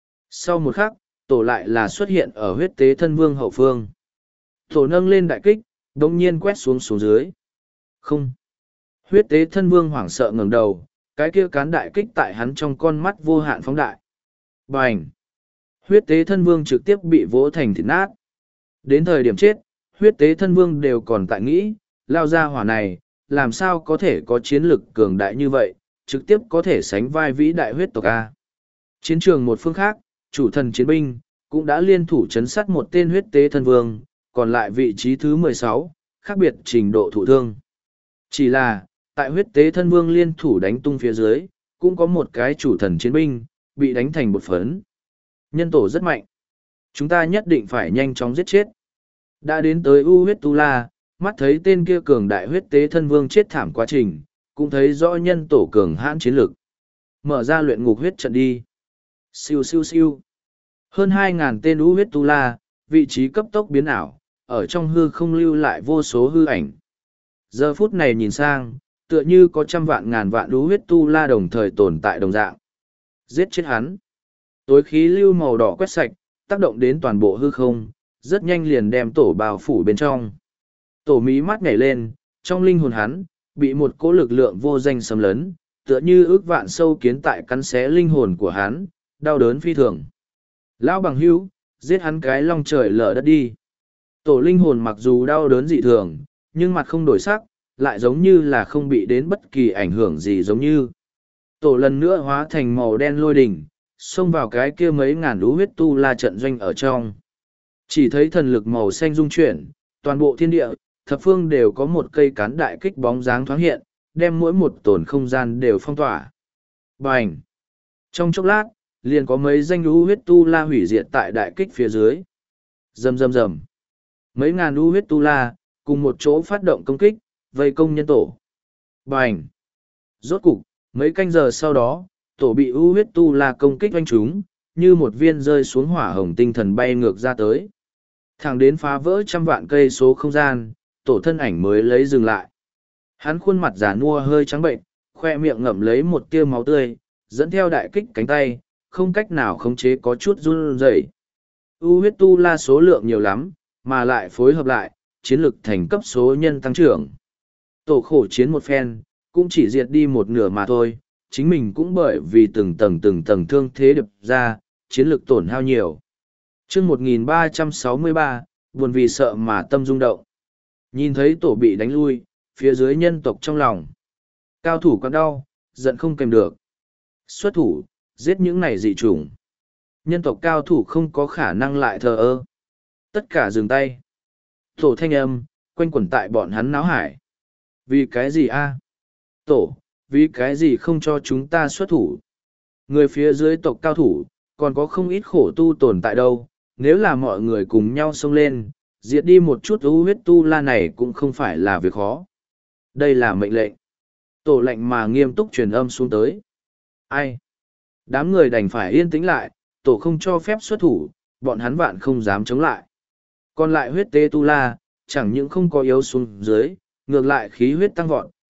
Sau một khắc, tổ lại là xuất hiện ở huyết tế thân vương hậu phương. Tổ nâng lên đại kích, đồng nhiên quét xuống xuống dưới. Không. Huyết tế thân vương hoảng sợ ngẩng đầu, cái kia cán đại kích tại hắn trong con mắt vô hạn phóng đại. Bành! Huyết tế thân vương trực tiếp bị vỗ thành thịt nát. Đến thời điểm chết, huyết tế thân vương đều còn tại nghĩ, lao ra hỏa này, làm sao có thể có chiến lực cường đại như vậy, trực tiếp có thể sánh vai vĩ đại huyết tộc A. Chiến trường một phương khác, chủ thần chiến binh, cũng đã liên thủ chấn sát một tên huyết tế thân vương, còn lại vị trí thứ mười sáu, khác biệt trình độ thụ thương. Chỉ là, tại huyết tế thân vương liên thủ đánh tung phía dưới, cũng có một cái chủ thần chiến binh, bị đánh thành bột phấn. Nhân tổ rất mạnh. Chúng ta nhất định phải nhanh chóng giết chết. Đã đến tới U huyết tu la, mắt thấy tên kia cường đại huyết tế thân vương chết thảm quá trình, cũng thấy rõ nhân tổ cường hãn chiến lực. Mở ra luyện ngục huyết trận đi. Siêu siêu siêu. Hơn hai ngàn tên U huyết tu la, vị trí cấp tốc biến ảo, ở trong hư không lưu lại vô số hư ảnh. Giờ phút này nhìn sang, tựa như có trăm vạn ngàn vạn U huyết tu la đồng thời tồn tại đồng dạng. Giết chết hắn. Tối khí lưu màu đỏ quét sạch, tác động đến toàn bộ hư không, rất nhanh liền đem tổ bao phủ bên trong. Tổ mí mắt nhảy lên, trong linh hồn hắn, bị một cỗ lực lượng vô danh xâm lấn, tựa như ước vạn sâu kiến tại cắn xé linh hồn của hắn, đau đớn phi thường. Lão bằng hữu, giết hắn cái long trời lở đất đi. Tổ linh hồn mặc dù đau đớn dị thường, nhưng mặt không đổi sắc, lại giống như là không bị đến bất kỳ ảnh hưởng gì giống như. Tổ lần nữa hóa thành màu đen lôi đỉnh, xông vào cái kia mấy ngàn lũ huyết tu la trận doanh ở trong. Chỉ thấy thần lực màu xanh rung chuyển, toàn bộ thiên địa, thập phương đều có một cây cán đại kích bóng dáng thoáng hiện, đem mỗi một tổn không gian đều phong tỏa. Bành! Trong chốc lát, liền có mấy danh lũ huyết tu la hủy diệt tại đại kích phía dưới. Rầm rầm rầm. Mấy ngàn lũ huyết tu la, cùng một chỗ phát động công kích, vây công nhân tổ. Bành! Rốt cục, mấy canh giờ sau đó, tổ bị u huyết tu la công kích oanh chúng, như một viên rơi xuống hỏa hồng tinh thần bay ngược ra tới. Thẳng đến phá vỡ trăm vạn cây số không gian, tổ thân ảnh mới lấy dừng lại. Hắn khuôn mặt giả nua hơi trắng bệnh, khoe miệng ngậm lấy một tia máu tươi, dẫn theo đại kích cánh tay, không cách nào khống chế có chút run rẩy. U huyết tu la số lượng nhiều lắm, mà lại phối hợp lại, chiến lực thành cấp số nhân tăng trưởng. Tổ khổ chiến một phen, cũng chỉ diệt đi một nửa mà thôi, chính mình cũng bởi vì từng tầng từng tầng thương thế đập ra, chiến lực tổn hao nhiều. chương một nghìn ba trăm sáu mươi ba, buồn vì sợ mà tâm rung động. Nhìn thấy tổ bị đánh lui, phía dưới nhân tộc trong lòng. Cao thủ còn đau, giận không kèm được. Xuất thủ, giết những này dị chủng. Nhân tộc cao thủ không có khả năng lại thờ ơ. Tất cả dừng tay. Tổ thanh âm, quanh quẩn tại bọn hắn náo hải. Vì cái gì a? Tổ, vì cái gì không cho chúng ta xuất thủ? Người phía dưới tộc cao thủ, còn có không ít khổ tu tồn tại đâu. Nếu là mọi người cùng nhau xông lên, diệt đi một chút ưu huyết tu la này cũng không phải là việc khó. Đây là mệnh lệnh. Tổ lệnh mà nghiêm túc truyền âm xuống tới. Ai? Đám người đành phải yên tĩnh lại, tổ không cho phép xuất thủ, bọn hắn vạn không dám chống lại. Còn lại huyết tế tu la, chẳng những không có yếu xuống dưới, ngược lại khí huyết tăng vọt,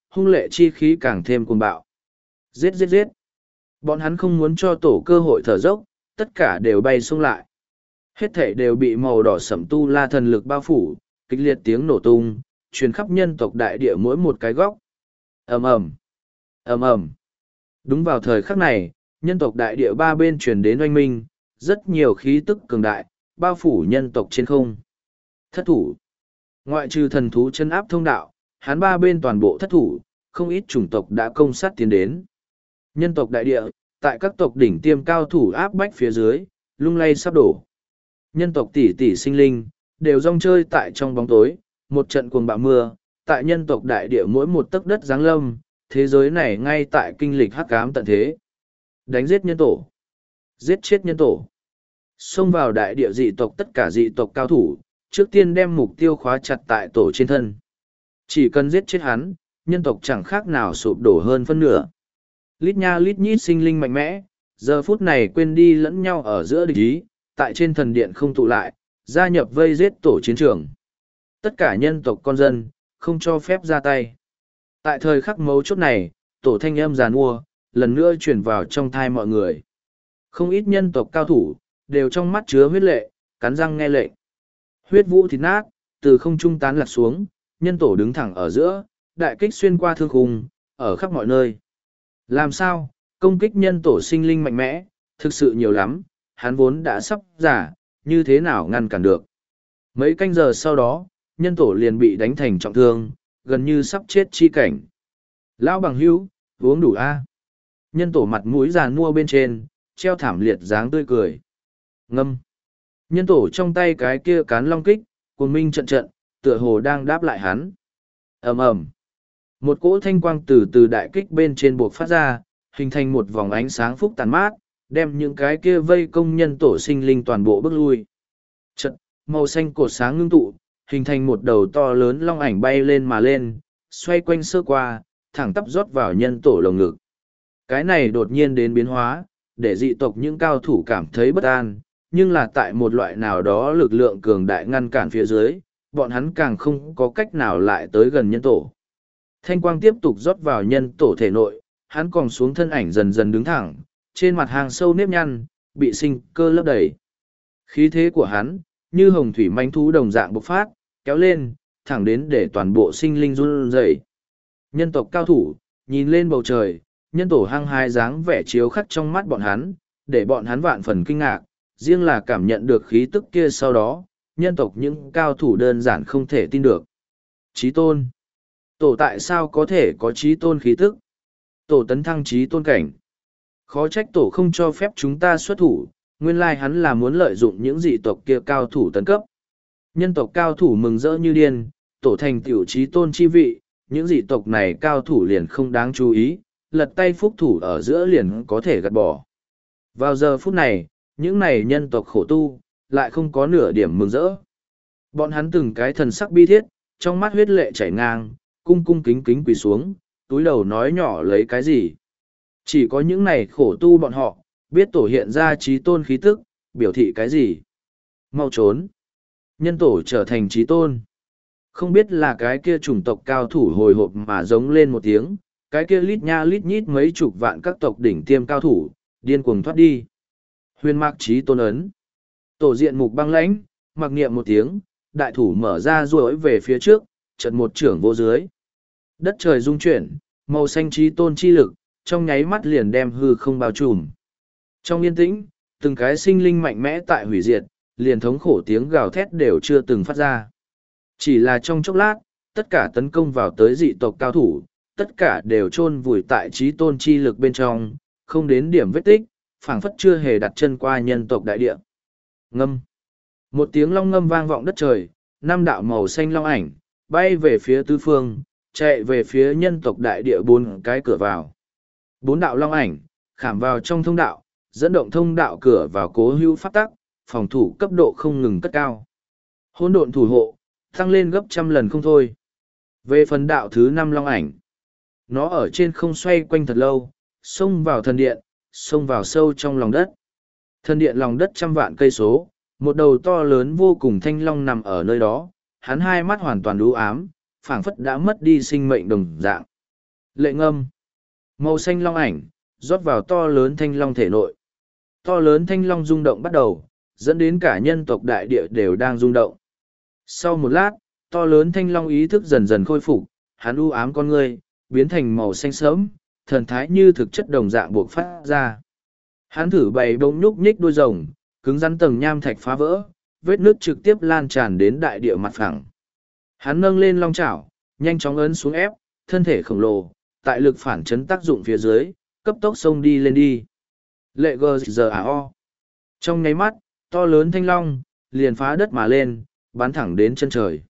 hung lệ chi khí càng thêm cuồng bạo. Giết giết giết. Bọn hắn không muốn cho tổ cơ hội thở dốc, tất cả đều bay xông lại. Hết thể đều bị màu đỏ sẫm tu la thần lực bao phủ, kịch liệt tiếng nổ tung, truyền khắp nhân tộc đại địa mỗi một cái góc. Ầm ầm, ầm ầm. Đúng vào thời khắc này, nhân tộc đại địa ba bên truyền đến oanh minh, rất nhiều khí tức cường đại, bao phủ nhân tộc trên không. Thất thủ. Ngoại trừ thần thú chân áp thông đạo, hắn ba bên toàn bộ thất thủ, không ít chủng tộc đã công sát tiến đến. Nhân tộc đại địa, tại các tộc đỉnh tiêm cao thủ áp bách phía dưới, lung lay sắp đổ. Nhân tộc tỷ tỷ sinh linh, đều rong chơi tại trong bóng tối, một trận cuồng bạo mưa, tại nhân tộc đại địa mỗi một tấc đất giáng lâm, thế giới này ngay tại kinh lịch hắc ám tận thế. Đánh giết nhân tổ. Giết chết nhân tổ. Xông vào đại địa dị tộc tất cả dị tộc cao thủ, trước tiên đem mục tiêu khóa chặt tại tổ trên thân. Chỉ cần giết chết hắn, nhân tộc chẳng khác nào sụp đổ hơn phân nửa. Lít nha lít nhít sinh linh mạnh mẽ, giờ phút này quên đi lẫn nhau ở giữa địch ý, tại trên thần điện không tụ lại, gia nhập vây giết tổ chiến trường. Tất cả nhân tộc con dân, không cho phép ra tay. Tại thời khắc mấu chốt này, tổ thanh âm giàn mua, lần nữa chuyển vào trong thai mọi người. Không ít nhân tộc cao thủ, đều trong mắt chứa huyết lệ, cắn răng nghe lệnh. Huyết vũ thịt nát, từ không trung tán lạc xuống, nhân tổ đứng thẳng ở giữa, đại kích xuyên qua thương khung, ở khắp mọi nơi. Làm sao, công kích nhân tổ sinh linh mạnh mẽ, thực sự nhiều lắm, hắn vốn đã sắp giả, như thế nào ngăn cản được. Mấy canh giờ sau đó, nhân tổ liền bị đánh thành trọng thương, gần như sắp chết chi cảnh. Lão bằng hữu, uống đủ a. Nhân tổ mặt mũi già nua bên trên, treo thảm liệt dáng tươi cười. Ngâm. Nhân tổ trong tay cái kia cán long kích, cuồng minh trận trận, tựa hồ đang đáp lại hắn. ầm ầm. Một cỗ thanh quang từ từ đại kích bên trên buộc phát ra, hình thành một vòng ánh sáng phúc tàn mát, đem những cái kia vây công nhân tổ sinh linh toàn bộ bước lui. Trận, màu xanh cột sáng ngưng tụ, hình thành một đầu to lớn long ảnh bay lên mà lên, xoay quanh sơ qua, thẳng tắp rót vào nhân tổ lồng ngực. Cái này đột nhiên đến biến hóa, để dị tộc những cao thủ cảm thấy bất an, nhưng là tại một loại nào đó lực lượng cường đại ngăn cản phía dưới, bọn hắn càng không có cách nào lại tới gần nhân tổ. Thanh quang tiếp tục rót vào nhân tổ thể nội, hắn còn xuống thân ảnh dần dần đứng thẳng, trên mặt hàng sâu nếp nhăn, bị sinh cơ lấp đầy. Khí thế của hắn, như hồng thủy manh thú đồng dạng bộc phát, kéo lên, thẳng đến để toàn bộ sinh linh run rẩy. Nhân tộc cao thủ, nhìn lên bầu trời, nhân tổ hăng hai dáng vẻ chiếu khắc trong mắt bọn hắn, để bọn hắn vạn phần kinh ngạc, riêng là cảm nhận được khí tức kia sau đó, nhân tộc những cao thủ đơn giản không thể tin được. Chí tôn. Tổ tại sao có thể có chí tôn khí tức? Tổ tấn thăng chí tôn cảnh. Khó trách tổ không cho phép chúng ta xuất thủ, nguyên lai hắn là muốn lợi dụng những dị tộc kia cao thủ tấn cấp. Nhân tộc cao thủ mừng rỡ như điên, tổ thành tiểu chí tôn chi vị, những dị tộc này cao thủ liền không đáng chú ý, lật tay phúc thủ ở giữa liền có thể gạt bỏ. Vào giờ phút này, những này nhân tộc khổ tu, lại không có nửa điểm mừng rỡ. Bọn hắn từng cái thần sắc bi thiết, trong mắt huyết lệ chảy ngang, cung cung kính kính quỳ xuống, túi đầu nói nhỏ lấy cái gì. Chỉ có những này khổ tu bọn họ, biết tổ hiện ra trí tôn khí tức, biểu thị cái gì. Mau trốn. Nhân tổ trở thành trí tôn. Không biết là cái kia chủng tộc cao thủ hồi hộp mà giống lên một tiếng, cái kia lít nha lít nhít mấy chục vạn các tộc đỉnh tiêm cao thủ, điên cuồng thoát đi. Huyền mạc trí tôn ấn. Tổ diện mục băng lãnh, mặc niệm một tiếng, đại thủ mở ra ruỗi về phía trước, chợt một trưởng vô dưới. Đất trời rung chuyển, màu xanh trí tôn chi lực, trong nháy mắt liền đem hư không bao trùm. Trong yên tĩnh, từng cái sinh linh mạnh mẽ tại hủy diệt, liền thống khổ tiếng gào thét đều chưa từng phát ra. Chỉ là trong chốc lát, tất cả tấn công vào tới dị tộc cao thủ, tất cả đều chôn vùi tại trí tôn chi lực bên trong, không đến điểm vết tích, phảng phất chưa hề đặt chân qua nhân tộc đại địa. Ngâm. Một tiếng long ngâm vang vọng đất trời, năm đạo màu xanh long ảnh, bay về phía tứ phương, chạy về phía nhân tộc đại địa bốn cái cửa vào. Bốn đạo long ảnh, khảm vào trong thông đạo, dẫn động thông đạo cửa vào cố hữu pháp tắc, phòng thủ cấp độ không ngừng cất cao. Hỗn độn thủ hộ, tăng lên gấp trăm lần không thôi. Về phần đạo thứ năm long ảnh, nó ở trên không xoay quanh thật lâu, xông vào thần điện, xông vào sâu trong lòng đất. Thần điện lòng đất trăm vạn cây số, một đầu to lớn vô cùng thanh long nằm ở nơi đó, hắn hai mắt hoàn toàn u ám, phảng phất đã mất đi sinh mệnh đồng dạng. Lệ ngâm. Màu xanh long ảnh, rót vào to lớn thanh long thể nội. To lớn thanh long rung động bắt đầu, dẫn đến cả nhân tộc đại địa đều đang rung động. Sau một lát, to lớn thanh long ý thức dần dần khôi phục, hắn u ám con ngươi, biến thành màu xanh sớm, thần thái như thực chất đồng dạng buộc phát ra. Hắn thử bày bông nhúc nhích đuôi rồng, cứng rắn tầng nham thạch phá vỡ, vết nước trực tiếp lan tràn đến đại địa mặt phẳng. Hắn nâng lên long chảo, nhanh chóng ấn xuống ép, thân thể khổng lồ, tại lực phản chấn tác dụng phía dưới, cấp tốc xông đi lên đi. Lệ gờ giờ à o. Trong nháy mắt, to lớn thanh long, liền phá đất mà lên, bắn thẳng đến chân trời.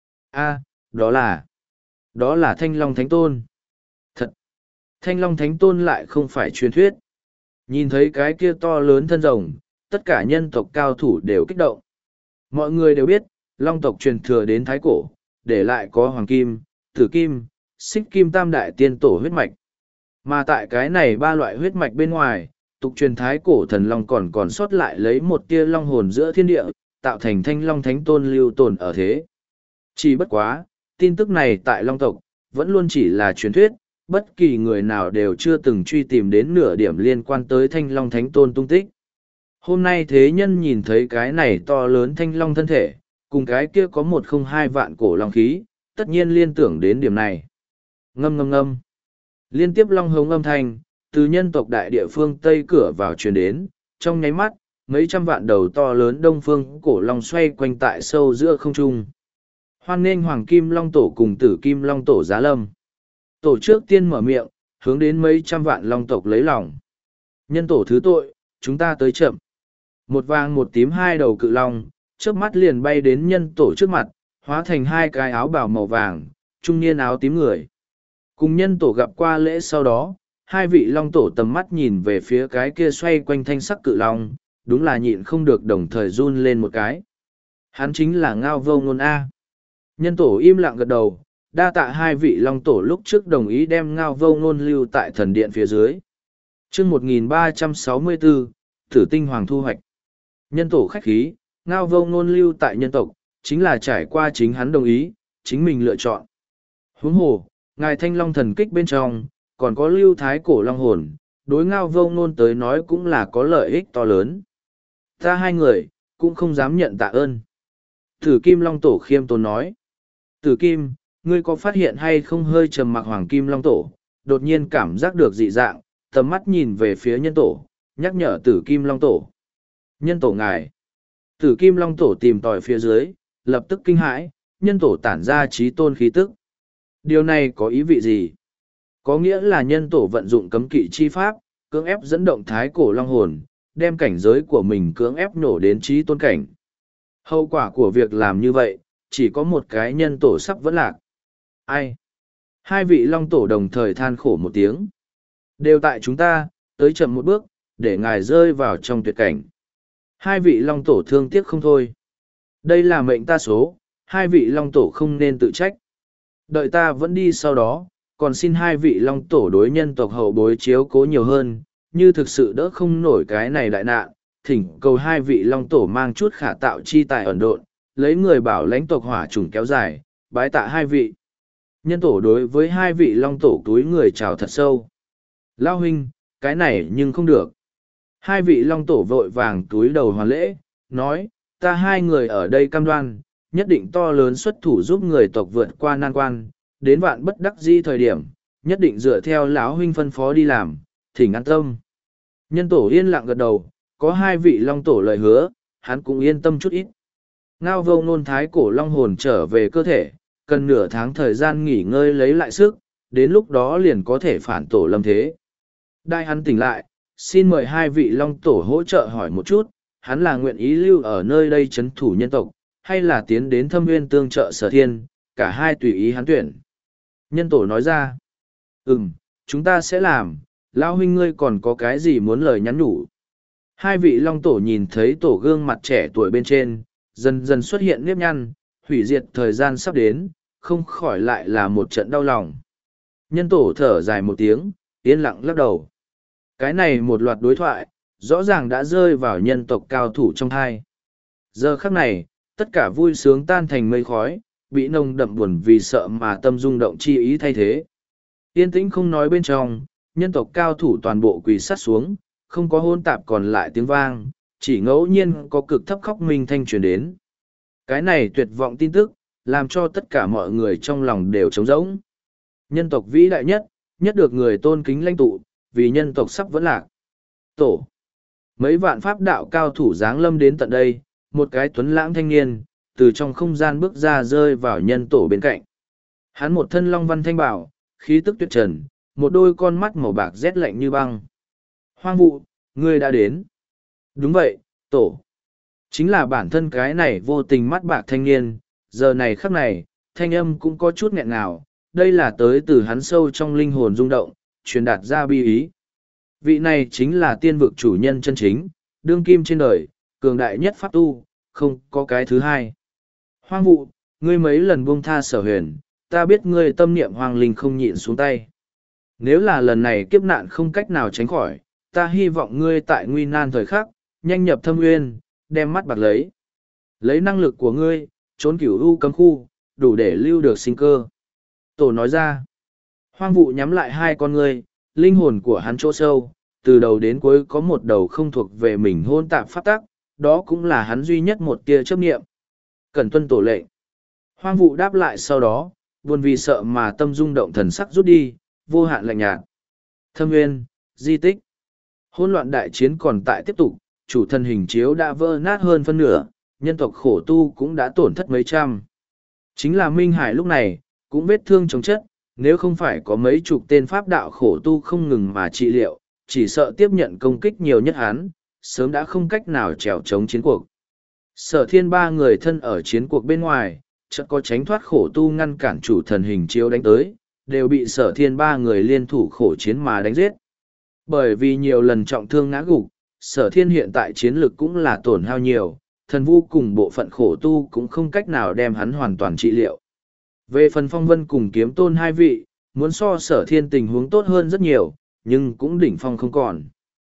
A, đó là, đó là thanh long thánh tôn. Thật, thanh long thánh tôn lại không phải truyền thuyết. Nhìn thấy cái kia to lớn thân rồng, tất cả nhân tộc cao thủ đều kích động. Mọi người đều biết, long tộc truyền thừa đến thái cổ, để lại có hoàng kim, tử kim, xích kim tam đại tiên tổ huyết mạch. Mà tại cái này ba loại huyết mạch bên ngoài, tục truyền thái cổ thần long còn còn sót lại lấy một tia long hồn giữa thiên địa, tạo thành thanh long thánh tôn lưu tồn ở thế. Chỉ bất quá, tin tức này tại long tộc, vẫn luôn chỉ là truyền thuyết, bất kỳ người nào đều chưa từng truy tìm đến nửa điểm liên quan tới thanh long thánh tôn tung tích. Hôm nay thế nhân nhìn thấy cái này to lớn thanh long thân thể, cùng cái kia có một không hai vạn cổ long khí, tất nhiên liên tưởng đến điểm này. Ngâm ngâm ngâm. Liên tiếp long hống âm thanh, từ nhân tộc đại địa phương Tây cửa vào truyền đến, trong nháy mắt, mấy trăm vạn đầu to lớn đông phương cổ long xoay quanh tại sâu giữa không trung. Hoan nghênh hoàng kim long tổ cùng tử kim long tổ giá lâm. Tổ trước tiên mở miệng, hướng đến mấy trăm vạn long tộc lấy lòng. Nhân tổ thứ tội, chúng ta tới chậm. Một vàng một tím hai đầu cự long, trước mắt liền bay đến nhân tổ trước mặt, hóa thành hai cái áo bào màu vàng, trung niên áo tím người. Cùng nhân tổ gặp qua lễ sau đó, hai vị long tổ tầm mắt nhìn về phía cái kia xoay quanh thanh sắc cự long, đúng là nhịn không được đồng thời run lên một cái. Hắn chính là Ngao Vô Ngôn A. Nhân tổ im lặng gật đầu, đa tạ hai vị long tổ lúc trước đồng ý đem Ngao Vô Ngôn lưu tại thần điện phía dưới. chương một nghìn ba trăm sáu mươi bốn, Tử Tinh Hoàng thu hoạch. Nhân tổ khách khí, Ngao Vô Ngôn lưu tại nhân tộc, chính là trải qua chính hắn đồng ý, chính mình lựa chọn. Huống hồ, ngài thanh long thần kích bên trong, còn có lưu thái cổ long hồn, đối Ngao Vô Ngôn tới nói cũng là có lợi ích to lớn. Ta hai người, cũng không dám nhận tạ ơn. Tử Kim Long Tổ khiêm tốn nói. Tử Kim, ngươi có phát hiện hay không hơi trầm mặc Hoàng Kim Long Tổ, đột nhiên cảm giác được dị dạng, tầm mắt nhìn về phía nhân tổ, nhắc nhở Tử Kim Long Tổ. Nhân tổ ngài. Tử Kim Long Tổ tìm tòi phía dưới, lập tức kinh hãi, nhân tổ tản ra trí tôn khí tức. Điều này có ý vị gì? Có nghĩa là nhân tổ vận dụng cấm kỵ chi pháp, cưỡng ép dẫn động thái cổ long hồn, đem cảnh giới của mình cưỡng ép nổ đến trí tôn cảnh. Hậu quả của việc làm như vậy, chỉ có một cái nhân tổ sắp vẫn lạc. Ai? Hai vị long tổ đồng thời than khổ một tiếng. Đều tại chúng ta, tới chậm một bước, để ngài rơi vào trong tuyệt cảnh. Hai vị long tổ thương tiếc không thôi. Đây là mệnh ta số, hai vị long tổ không nên tự trách. Đợi ta vẫn đi sau đó, còn xin hai vị long tổ đối nhân tộc hậu bối chiếu cố nhiều hơn, như thực sự đỡ không nổi cái này đại nạn, thỉnh cầu hai vị long tổ mang chút khả tạo chi tài ẩn độn, lấy người bảo lãnh tộc hỏa trùng kéo dài, bái tạ hai vị. Nhân tổ đối với hai vị long tổ túi người chào thật sâu. Lao huynh, cái này nhưng không được. Hai vị long tổ vội vàng túi đầu hoàn lễ, nói, ta hai người ở đây cam đoan, nhất định to lớn xuất thủ giúp người tộc vượt qua nan quan, đến vạn bất đắc di thời điểm, nhất định dựa theo lão huynh phân phó đi làm, thỉnh an tâm. Nhân tổ yên lặng gật đầu, có hai vị long tổ lời hứa, hắn cũng yên tâm chút ít. Ngao Vô Ngôn thái cổ long hồn trở về cơ thể, cần nửa tháng thời gian nghỉ ngơi lấy lại sức, đến lúc đó liền có thể phản tổ lâm thế. Đại hắn tỉnh lại, xin mời hai vị long tổ hỗ trợ hỏi một chút, hắn là nguyện ý lưu ở nơi đây trấn thủ nhân tộc, hay là tiến đến thâm nguyên tương trợ sở thiên, cả hai tùy ý hắn tuyển. Nhân tổ nói ra, ừm, chúng ta sẽ làm, lão huynh ngươi còn có cái gì muốn lời nhắn nhủ. Hai vị long tổ nhìn thấy tổ gương mặt trẻ tuổi bên trên, dần dần xuất hiện nếp nhăn, hủy diệt thời gian sắp đến, không khỏi lại là một trận đau lòng. Nhân tổ thở dài một tiếng, yên lặng lắc đầu. Cái này một loạt đối thoại, rõ ràng đã rơi vào nhân tộc cao thủ trong thai. Giờ khắc này, tất cả vui sướng tan thành mây khói, bị nồng đậm buồn vì sợ mà tâm rung động chi ý thay thế. Yên tĩnh không nói bên trong, nhân tộc cao thủ toàn bộ quỳ sát xuống, không có hôn tạp còn lại tiếng vang, chỉ ngẫu nhiên có cực thấp khóc minh thanh truyền đến. Cái này tuyệt vọng tin tức, làm cho tất cả mọi người trong lòng đều trống rỗng. Nhân tộc vĩ đại nhất, nhất được người tôn kính lãnh tụ, vì nhân tộc sắp vẫn lạc. Tổ. Mấy vạn pháp đạo cao thủ giáng lâm đến tận đây, một cái tuấn lãng thanh niên, từ trong không gian bước ra rơi vào nhân tổ bên cạnh. Hắn một thân long văn thanh bảo, khí tức tuyệt trần, một đôi con mắt màu bạc rét lạnh như băng. Hoang Vụ, ngươi đã đến. Đúng vậy, tổ. Chính là bản thân cái này vô tình mắt bạc thanh niên, giờ này khắc này, thanh âm cũng có chút nghẹn ngào, đây là tới từ hắn sâu trong linh hồn rung động, truyền đạt ra bi ý. Vị này chính là tiên vực chủ nhân chân chính, đương kim trên đời, cường đại nhất pháp tu, không có cái thứ hai. Hoang Vụ, ngươi mấy lần buông tha Sở Huyền, ta biết ngươi tâm niệm hoàng linh không nhịn xuống tay. Nếu là lần này kiếp nạn không cách nào tránh khỏi, ta hy vọng ngươi tại nguy nan thời khắc, nhanh nhập thâm nguyên, đem mắt bạc lấy. Lấy năng lực của ngươi, trốn cửu u cấm khu, đủ để lưu được sinh cơ. Tổ nói ra, Hoang Vụ nhắm lại hai con ngươi, linh hồn của hắn chỗ sâu, từ đầu đến cuối có một đầu không thuộc về mình hôn tạp pháp tắc, đó cũng là hắn duy nhất một tia chấp niệm. Cần tuân tổ lệnh. Hoang Vụ đáp lại sau đó, buồn vì sợ mà tâm rung động thần sắc rút đi, vô hạn lạnh nhạt. Thâm nguyên, di tích. Hỗn loạn đại chiến còn tại tiếp tục, chủ thần hình chiếu đã vỡ nát hơn phân nửa, nhân tộc khổ tu cũng đã tổn thất mấy trăm. Chính là Minh Hải lúc này, cũng vết thương chống chất, nếu không phải có mấy chục tên pháp đạo khổ tu không ngừng mà trị liệu, chỉ sợ tiếp nhận công kích nhiều nhất hắn, sớm đã không cách nào trèo chống chiến cuộc. Sở thiên ba người thân ở chiến cuộc bên ngoài, chợt có tránh thoát khổ tu ngăn cản chủ thần hình chiếu đánh tới, đều bị sở thiên ba người liên thủ khổ chiến mà đánh giết. Bởi vì nhiều lần trọng thương ngã gục, sở thiên hiện tại chiến lực cũng là tổn hao nhiều, thần vu cùng bộ phận khổ tu cũng không cách nào đem hắn hoàn toàn trị liệu. Về phần phong vân cùng kiếm tôn hai vị, muốn so sở thiên tình huống tốt hơn rất nhiều, nhưng cũng đỉnh phong không còn.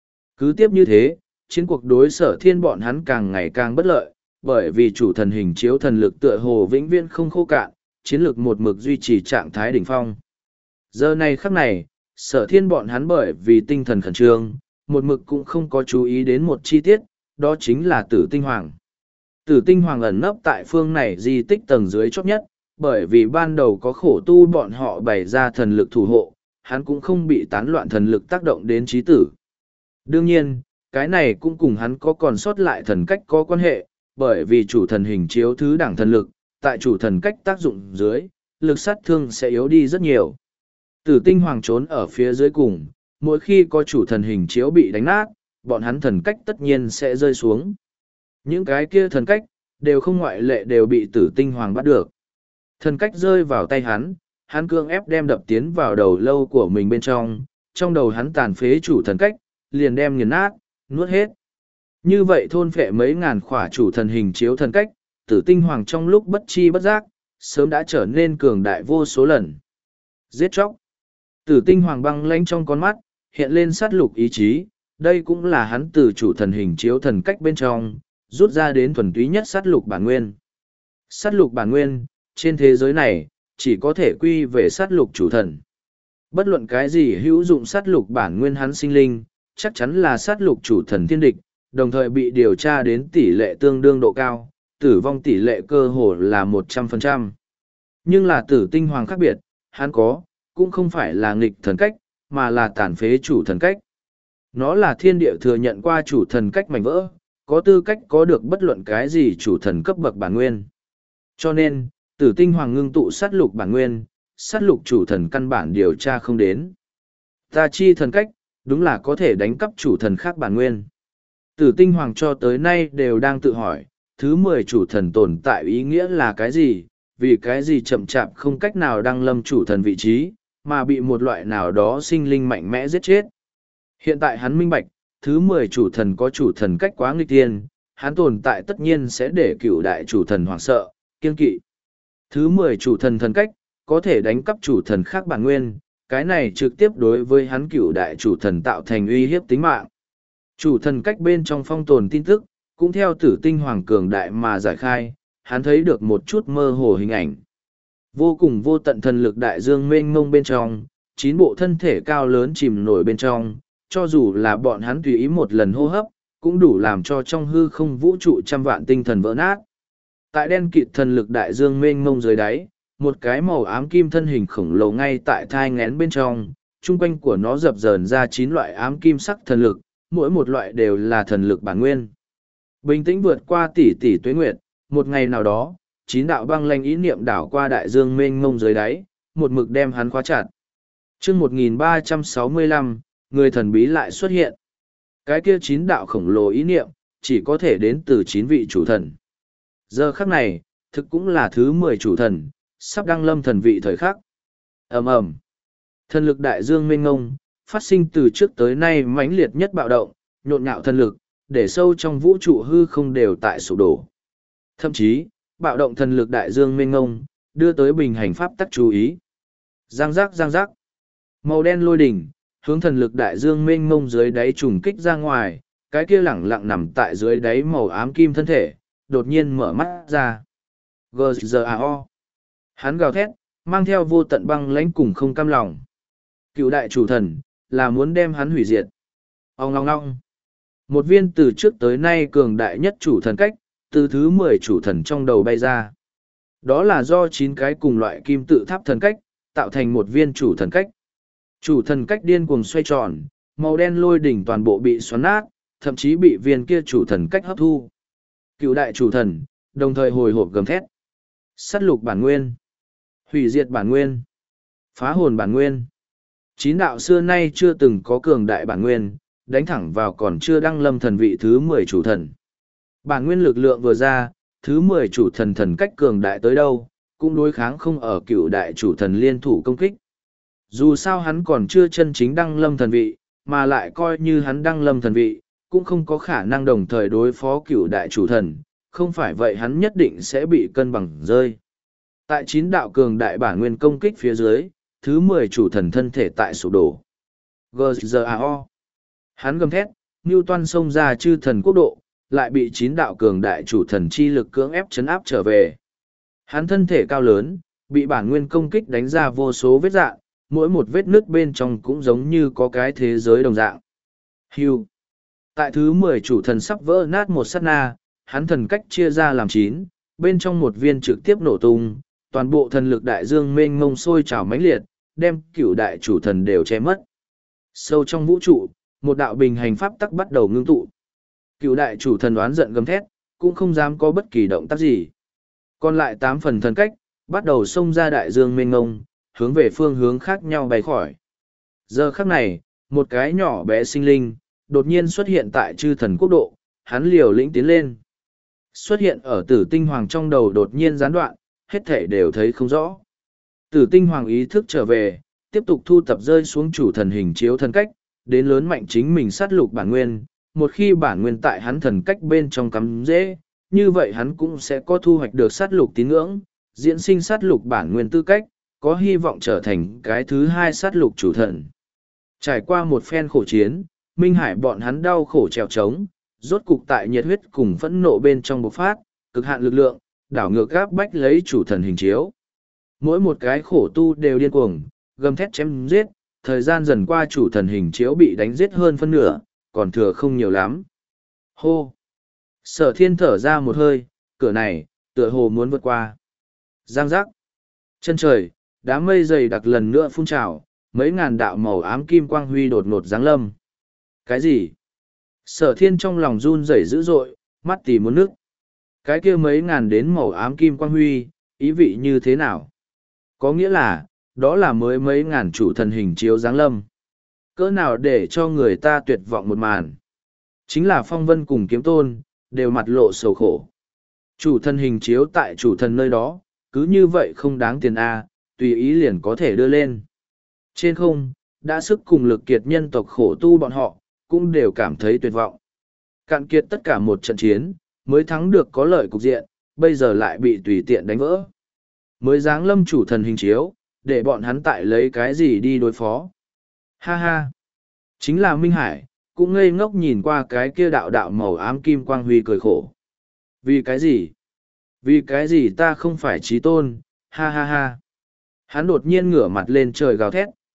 Cứ tiếp như thế, chiến cuộc đối sở thiên bọn hắn càng ngày càng bất lợi, bởi vì chủ thần hình chiếu thần lực tựa hồ vĩnh viễn không khô cạn, chiến lực một mực duy trì trạng thái đỉnh phong. Giờ này khắc này, sở thiên bọn hắn bởi vì tinh thần khẩn trương, một mực cũng không có chú ý đến một chi tiết, đó chính là tử tinh hoàng. Tử tinh hoàng ẩn nấp tại phương này di tích tầng dưới chót nhất, bởi vì ban đầu có khổ tu bọn họ bày ra thần lực thủ hộ, hắn cũng không bị tán loạn thần lực tác động đến trí tử. Đương nhiên, cái này cũng cùng hắn có còn sót lại thần cách có quan hệ, bởi vì chủ thần hình chiếu thứ đẳng thần lực, tại chủ thần cách tác dụng dưới, lực sát thương sẽ yếu đi rất nhiều. Tử tinh hoàng trốn ở phía dưới cùng, mỗi khi có chủ thần hình chiếu bị đánh nát, bọn hắn thần cách tất nhiên sẽ rơi xuống. Những cái kia thần cách, đều không ngoại lệ đều bị tử tinh hoàng bắt được. Thần cách rơi vào tay hắn, hắn cương ép đem đập tiến vào đầu lâu của mình bên trong, trong đầu hắn tàn phế chủ thần cách, liền đem nghiền nát, nuốt hết. Như vậy thôn phệ mấy ngàn khỏa chủ thần hình chiếu thần cách, tử tinh hoàng trong lúc bất chi bất giác, sớm đã trở nên cường đại vô số lần. Giết chóc. Tử tinh hoàng băng lãnh trong con mắt, hiện lên sát lục ý chí, đây cũng là hắn từ chủ thần hình chiếu thần cách bên trong, rút ra đến thuần túy nhất sát lục bản nguyên. Sát lục bản nguyên, trên thế giới này, chỉ có thể quy về sát lục chủ thần. Bất luận cái gì hữu dụng sát lục bản nguyên hắn sinh linh, chắc chắn là sát lục chủ thần thiên địch, đồng thời bị điều tra đến tỷ lệ tương đương độ cao, tử vong tỷ lệ cơ hồ là một trăm phần trăm. Nhưng là tử tinh hoàng khác biệt, hắn có, cũng không phải là nghịch thần cách, mà là tàn phế chủ thần cách. Nó là thiên địa thừa nhận qua chủ thần cách mảnh vỡ, có tư cách có được bất luận cái gì chủ thần cấp bậc bản nguyên. Cho nên, tử tinh hoàng ngưng tụ sát lục bản nguyên, sát lục chủ thần căn bản điều tra không đến. Ta chi thần cách, đúng là có thể đánh cắp chủ thần khác bản nguyên. Tử tinh hoàng cho tới nay đều đang tự hỏi, thứ mười chủ thần tồn tại ý nghĩa là cái gì, vì cái gì chậm chạp không cách nào đăng lâm chủ thần vị trí, mà bị một loại nào đó sinh linh mạnh mẽ giết chết. Hiện tại hắn minh bạch, thứ mười chủ thần có chủ thần cách quá nghịch tiên, hắn tồn tại tất nhiên sẽ để cựu đại chủ thần hoảng sợ, kiên kỵ. Thứ mười chủ thần thần cách, có thể đánh cắp chủ thần khác bản nguyên, cái này trực tiếp đối với hắn cựu đại chủ thần tạo thành uy hiếp tính mạng. Chủ thần cách bên trong phong tồn tin tức, cũng theo tử tinh hoàng cường đại mà giải khai, hắn thấy được một chút mơ hồ hình ảnh. Vô cùng vô tận thần lực đại dương mênh mông bên trong, chín bộ thân thể cao lớn chìm nổi bên trong, cho dù là bọn hắn tùy ý một lần hô hấp, cũng đủ làm cho trong hư không vũ trụ trăm vạn tinh thần vỡ nát. Tại đen kịt thần lực đại dương mênh mông dưới đáy, một cái màu ám kim thân hình khổng lồ ngay tại thai ngén bên trong, chung quanh của nó dập dờn ra chín loại ám kim sắc thần lực, mỗi một loại đều là thần lực bản nguyên. Bình tĩnh vượt qua tỷ tỷ tuế nguyệt, một ngày nào đó, chín đạo băng lanh ý niệm đảo qua đại dương mênh mông dưới đáy, một mực đem hắn khóa chặt. Chương một nghìn ba trăm sáu mươi lăm, người thần bí lại xuất hiện. Cái kia chín đạo khổng lồ ý niệm, chỉ có thể đến từ chín vị chủ thần. Giờ khắc này, thực cũng là thứ mười chủ thần, sắp đăng lâm thần vị thời khắc. Ầm ầm. Thần lực đại dương mênh ngông, phát sinh từ trước tới nay mãnh liệt nhất bạo động, nhộn nhạo thần lực, để sâu trong vũ trụ hư không đều tại sụp đổ. Thậm chí, bạo động thần lực đại dương mênh ngông, đưa tới bình hành pháp tắc chú ý. Giang giác giang giác. Màu đen lôi đỉnh, hướng thần lực đại dương mênh mông dưới đáy trùng kích ra ngoài, cái kia lẳng lặng nằm tại dưới đáy màu ám kim thân thể, đột nhiên mở mắt ra. giê giê a o. Hắn gào thét, mang theo vô tận băng lãnh cùng không cam lòng. Cựu đại chủ thần, là muốn đem hắn hủy diệt. Ông ngong ngong. Một viên từ trước tới nay cường đại nhất chủ thần cách, từ thứ mười chủ thần trong đầu bay ra. Đó là do chín cái cùng loại kim tự tháp thần cách, tạo thành một viên chủ thần cách. Chủ thần cách điên cuồng xoay tròn, màu đen lôi đỉnh toàn bộ bị xoắn nát, thậm chí bị viên kia chủ thần cách hấp thu. Cựu đại chủ thần, đồng thời hồi hộp gầm thét. Sát lục bản nguyên. Hủy diệt bản nguyên. Phá hồn bản nguyên. Chín đạo xưa nay chưa từng có cường đại bản nguyên, đánh thẳng vào còn chưa đăng lâm thần vị thứ mười chủ thần. Bản nguyên lực lượng vừa ra, thứ mười chủ thần thần cách cường đại tới đâu, cũng đối kháng không ở cựu đại chủ thần liên thủ công kích. Dù sao hắn còn chưa chân chính đăng lâm thần vị, mà lại coi như hắn đăng lâm thần vị, cũng không có khả năng đồng thời đối phó cựu đại chủ thần, không phải vậy hắn nhất định sẽ bị cân bằng rơi. Tại chín đạo cường đại bản nguyên công kích phía dưới, thứ mười chủ thần thân thể tại sụp đổ. giê giê a o. Hắn gầm thét, Newton xông ra chư thần quốc độ, lại bị chín đạo cường đại chủ thần chi lực cưỡng ép chấn áp trở về. Hắn thân thể cao lớn, bị bản nguyên công kích đánh ra vô số vết dạng, mỗi một vết nứt bên trong cũng giống như có cái thế giới đồng dạng. Hưu. Tại thứ mười chủ thần sắp vỡ nát một sát na, hắn thần cách chia ra làm chín, bên trong một viên trực tiếp nổ tung, toàn bộ thần lực đại dương mênh mông sôi trào mãnh liệt, đem cửu đại chủ thần đều che mất. Sâu trong vũ trụ, một đạo bình hành pháp tắc bắt đầu ngưng tụ. Cửu đại chủ thần oán giận gầm thét, cũng không dám có bất kỳ động tác gì. Còn lại tám phần thần cách, bắt đầu xông ra đại dương mênh mông, hướng về phương hướng khác nhau bay khỏi. Giờ khắc này, một cái nhỏ bé sinh linh, đột nhiên xuất hiện tại chư thần quốc độ, hắn liều lĩnh tiến lên. Xuất hiện ở tử tinh hoàng trong đầu đột nhiên gián đoạn, hết thể đều thấy không rõ. Tử tinh hoàng ý thức trở về, tiếp tục thu tập rơi xuống chủ thần hình chiếu thần cách, đến lớn mạnh chính mình sát lục bản nguyên. Một khi bản nguyên tại hắn thần cách bên trong cắm dễ, như vậy hắn cũng sẽ có thu hoạch được sát lục tín ngưỡng, diễn sinh sát lục bản nguyên tư cách, có hy vọng trở thành cái thứ hai sát lục chủ thần. Trải qua một phen khổ chiến, Minh Hải bọn hắn đau khổ trèo trống, rốt cục tại nhiệt huyết cùng phẫn nộ bên trong bộc phát, cực hạn lực lượng, đảo ngược gáp bách lấy chủ thần hình chiếu. Mỗi một cái khổ tu đều điên cuồng, gầm thét chém giết, thời gian dần qua chủ thần hình chiếu bị đánh giết hơn phân nửa, còn thừa không nhiều lắm. Hô! Sở thiên thở ra một hơi, cửa này, tựa hồ muốn vượt qua. Giang giác! Chân trời, đám mây dày đặc lần nữa phun trào, mấy ngàn đạo màu ám kim quang huy đột ngột giáng lâm. Cái gì? Sở thiên trong lòng run rẩy dữ dội, mắt tì muốn nước. Cái kia mấy ngàn đến màu ám kim quang huy, ý vị như thế nào? Có nghĩa là, đó là mới mấy ngàn chủ thần hình chiếu giáng lâm. Cỡ nào để cho người ta tuyệt vọng một màn. Chính là Phong Vân cùng Kiếm Tôn, đều mặt lộ sầu khổ. Chủ thần hình chiếu tại chủ thần nơi đó, cứ như vậy không đáng tiền A, tùy ý liền có thể đưa lên. Trên không, đã sức cùng lực kiệt nhân tộc khổ tu bọn họ, cũng đều cảm thấy tuyệt vọng. Cạn kiệt tất cả một trận chiến, mới thắng được có lợi cục diện, bây giờ lại bị tùy tiện đánh vỡ. Mới giáng lâm chủ thần hình chiếu, để bọn hắn tại lấy cái gì đi đối phó. Ha ha! Chính là Minh Hải, cũng ngây ngốc nhìn qua cái kia đạo đạo màu ám kim quang huy cười khổ. Vì cái gì? Vì cái gì ta không phải trí tôn? Ha ha ha! Hắn đột nhiên ngửa mặt lên trời gào thét,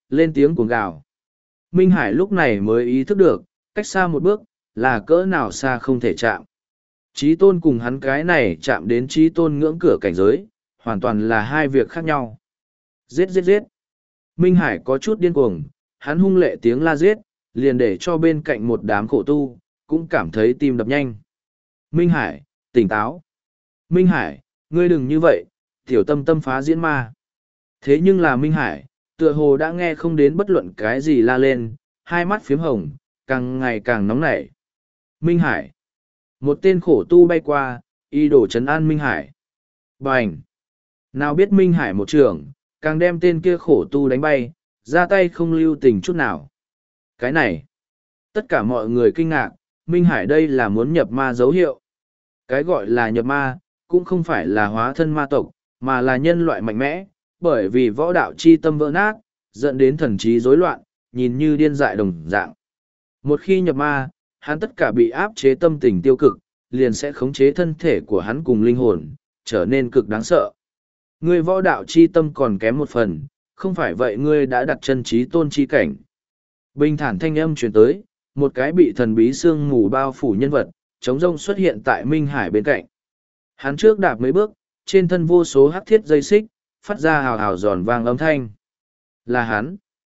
lên tiếng cuồng gào. Minh Hải lúc này mới ý thức được, cách xa một bước, là cỡ nào xa không thể chạm. Chí tôn cùng hắn cái này chạm đến chí tôn ngưỡng cửa cảnh giới, hoàn toàn là hai việc khác nhau. Giết giết giết. Minh Hải có chút điên cuồng, hắn hung lệ tiếng la giết, liền để cho bên cạnh một đám khổ tu, cũng cảm thấy tim đập nhanh. Minh Hải, tỉnh táo. Minh Hải, ngươi đừng như vậy, tiểu tâm tâm phá diễn ma. Thế nhưng là Minh Hải, tựa hồ đã nghe không đến bất luận cái gì la lên, hai mắt phiếm hồng, càng ngày càng nóng nảy. Minh Hải. Một tên khổ tu bay qua, y đổ trấn an Minh Hải. Bành. Nào biết Minh Hải một trường, càng đem tên kia khổ tu đánh bay, ra tay không lưu tình chút nào. Cái này. Tất cả mọi người kinh ngạc, Minh Hải đây là muốn nhập ma dấu hiệu. Cái gọi là nhập ma, cũng không phải là hóa thân ma tộc, mà là nhân loại mạnh mẽ, bởi vì võ đạo chi tâm vỡ nát, dẫn đến thần trí rối loạn, nhìn như điên dại đồng dạng. Một khi nhập ma, hắn tất cả bị áp chế tâm tình tiêu cực, liền sẽ khống chế thân thể của hắn cùng linh hồn, trở nên cực đáng sợ. Ngươi võ đạo chi tâm còn kém một phần, không phải vậy ngươi đã đặt chân trí tôn chi cảnh. Bình thản thanh âm truyền tới, một cái bị thần bí sương mù bao phủ nhân vật, trống rông xuất hiện tại Minh Hải bên cạnh. Hắn trước đạp mấy bước, trên thân vô số hắc thiết dây xích, phát ra hào hào giòn vang âm thanh. Là hắn.